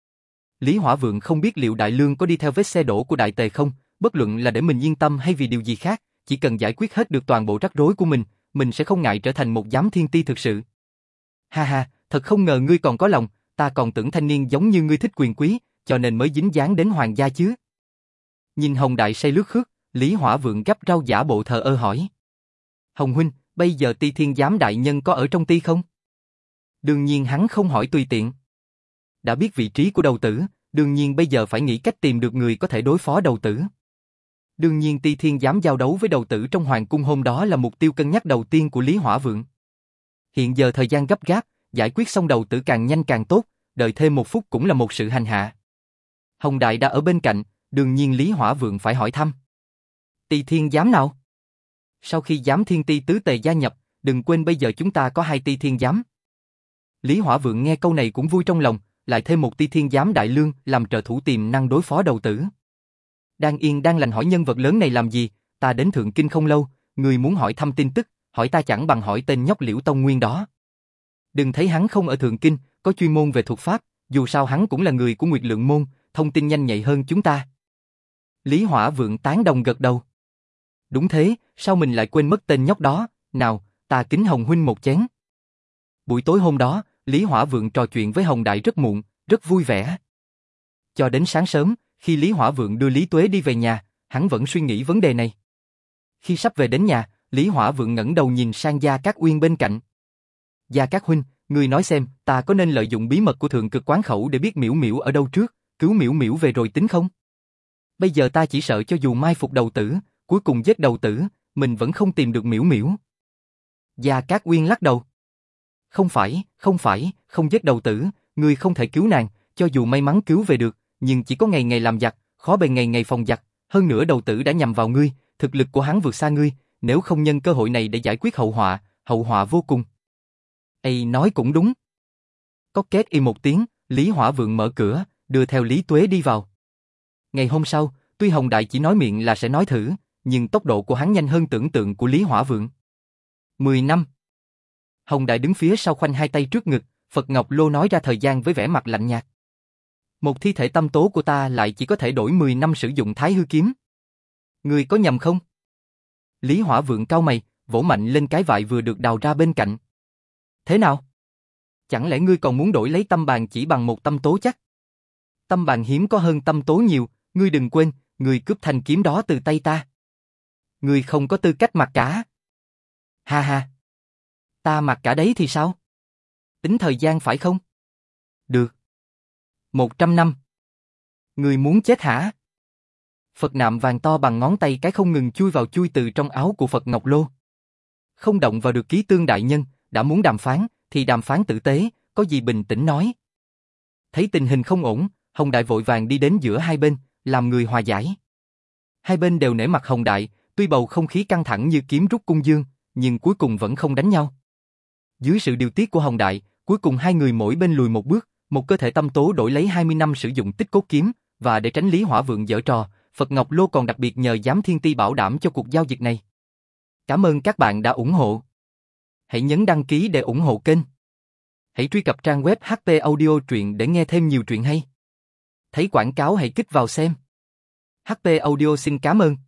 Lý Hỏa Vượng không biết liệu Đại Lương có đi theo vết xe đổ của Đại Tề không, bất luận là để mình yên tâm hay vì điều gì khác, chỉ cần giải quyết hết được toàn bộ rắc rối của mình, mình sẽ không ngại trở thành một Giám Thiên Ti thực sự. Ha ha, thật không ngờ ngươi còn có lòng, ta còn tưởng thanh niên giống như ngươi thích quyền quý, cho nên mới dính dáng đến hoàng gia chứ. Nhìn Hồng Đại say lướt khước, Lý Hỏa Vượng gấp rau giả bộ thờ ơ hỏi. Hồng huynh, bây giờ Ti Thiên Giám đại nhân có ở trong ti không? Đương nhiên hắn không hỏi tùy tiện. Đã biết vị trí của đầu tử, đương nhiên bây giờ phải nghĩ cách tìm được người có thể đối phó đầu tử. Đương nhiên Ti Thiên Giám giao đấu với đầu tử trong hoàng cung hôm đó là mục tiêu cân nhắc đầu tiên của Lý Hỏa Vượng. Hiện giờ thời gian gấp gáp, giải quyết xong đầu tử càng nhanh càng tốt, đợi thêm một phút cũng là một sự hành hạ. Hồng Đại đã ở bên cạnh, đương nhiên Lý Hỏa Vượng phải hỏi thăm. Ti Thiên Giám nào? Sau khi Giám Thiên Ti tứ tề gia nhập, đừng quên bây giờ chúng ta có hai Ti Thiên Giám. Lý Hỏa Vượng nghe câu này cũng vui trong lòng, lại thêm một Ti Thiên Giám Đại Lương làm trợ thủ tiềm năng đối phó đầu tử. Đang yên đang lành hỏi nhân vật lớn này làm gì, ta đến Thượng Kinh không lâu, người muốn hỏi thăm tin tức, hỏi ta chẳng bằng hỏi tên nhóc Liễu Tông Nguyên đó. Đừng thấy hắn không ở Thượng Kinh, có chuyên môn về thuật pháp, dù sao hắn cũng là người của Nguyệt Lượng Môn, thông tin nhanh nhạy hơn chúng ta. Lý Hỏa Vượng tán đồng gật đầu. Đúng thế, sao mình lại quên mất tên nhóc đó, nào, ta kính Hồng huynh một chén. Buổi tối hôm đó, Lý Hỏa Vượng trò chuyện với Hồng Đại rất muộn, rất vui vẻ. Cho đến sáng sớm, khi Lý Hỏa Vượng đưa Lý Tuế đi về nhà, hắn vẫn suy nghĩ vấn đề này. Khi sắp về đến nhà, Lý Hỏa Vượng ngẩng đầu nhìn sang Gia Cát Uyên bên cạnh. Gia Cát huynh, ngươi nói xem, ta có nên lợi dụng bí mật của Thượng Cực Quán Khẩu để biết Miễu Miễu ở đâu trước, cứu Miễu Miễu về rồi tính không? Bây giờ ta chỉ sợ cho dù mai phục đầu tử, cuối cùng giết đầu tử, mình vẫn không tìm được Miễu Miễu. Gia Cát Uyên lắc đầu. Không phải, không phải, không giết đầu tử, ngươi không thể cứu nàng, cho dù may mắn cứu về được, nhưng chỉ có ngày ngày làm giặc, khó bề ngày ngày phòng giặc, hơn nữa đầu tử đã nhằm vào ngươi, thực lực của hắn vượt xa ngươi, nếu không nhân cơ hội này để giải quyết hậu họa, hậu họa vô cùng. Ây nói cũng đúng. Có két y một tiếng, Lý Hỏa Vượng mở cửa, đưa theo Lý Tuế đi vào. Ngày hôm sau, tuy Hồng Đại chỉ nói miệng là sẽ nói thử, nhưng tốc độ của hắn nhanh hơn tưởng tượng của Lý Hỏa Vượng. Mười năm. Hồng Đại đứng phía sau khoanh hai tay trước ngực, Phật Ngọc Lô nói ra thời gian với vẻ mặt lạnh nhạt. Một thi thể tâm tố của ta lại chỉ có thể đổi mười năm sử dụng Thái Hư kiếm. Ngươi có nhầm không? Lý Hỏa Vượng cau mày, vỗ mạnh lên cái vại vừa được đào ra bên cạnh. Thế nào? Chẳng lẽ ngươi còn muốn đổi lấy tâm bàn chỉ bằng một tâm tố chắc? Tâm bàn hiếm có hơn tâm tố nhiều, ngươi đừng quên, ngươi cướp thanh kiếm đó từ tay ta. Ngươi không có tư cách mặc cả. Ha ha. Ta mặc cả đấy thì sao? Tính thời gian phải không? Được. Một trăm năm. Ngươi muốn chết hả? Phật nạm vàng to bằng ngón tay cái không ngừng chui vào chui từ trong áo của Phật Ngọc Lô. Không động vào được Ký Tương đại nhân, đã muốn đàm phán, thì đàm phán tử tế, có gì bình tĩnh nói. Thấy tình hình không ổn, Hồng Đại vội vàng đi đến giữa hai bên, làm người hòa giải. Hai bên đều nể mặt Hồng Đại, Tuy bầu không khí căng thẳng như kiếm rút cung dương, nhưng cuối cùng vẫn không đánh nhau. Dưới sự điều tiết của Hồng Đại, cuối cùng hai người mỗi bên lùi một bước, một cơ thể tâm tố đổi lấy hai mươi năm sử dụng tích cốt kiếm, và để tránh Lý Hỏa Vượng giở trò, Phật Ngọc Lô còn đặc biệt nhờ Giám Thiên Ti bảo đảm cho cuộc giao dịch này. Cảm ơn các bạn đã ủng hộ. Hãy nhấn đăng ký để ủng hộ kênh. Hãy truy cập trang web hát pê Audio Truyện để nghe thêm nhiều truyện hay. Thấy quảng cáo hãy kích vào xem. hát pê Audio xin cảm ơn.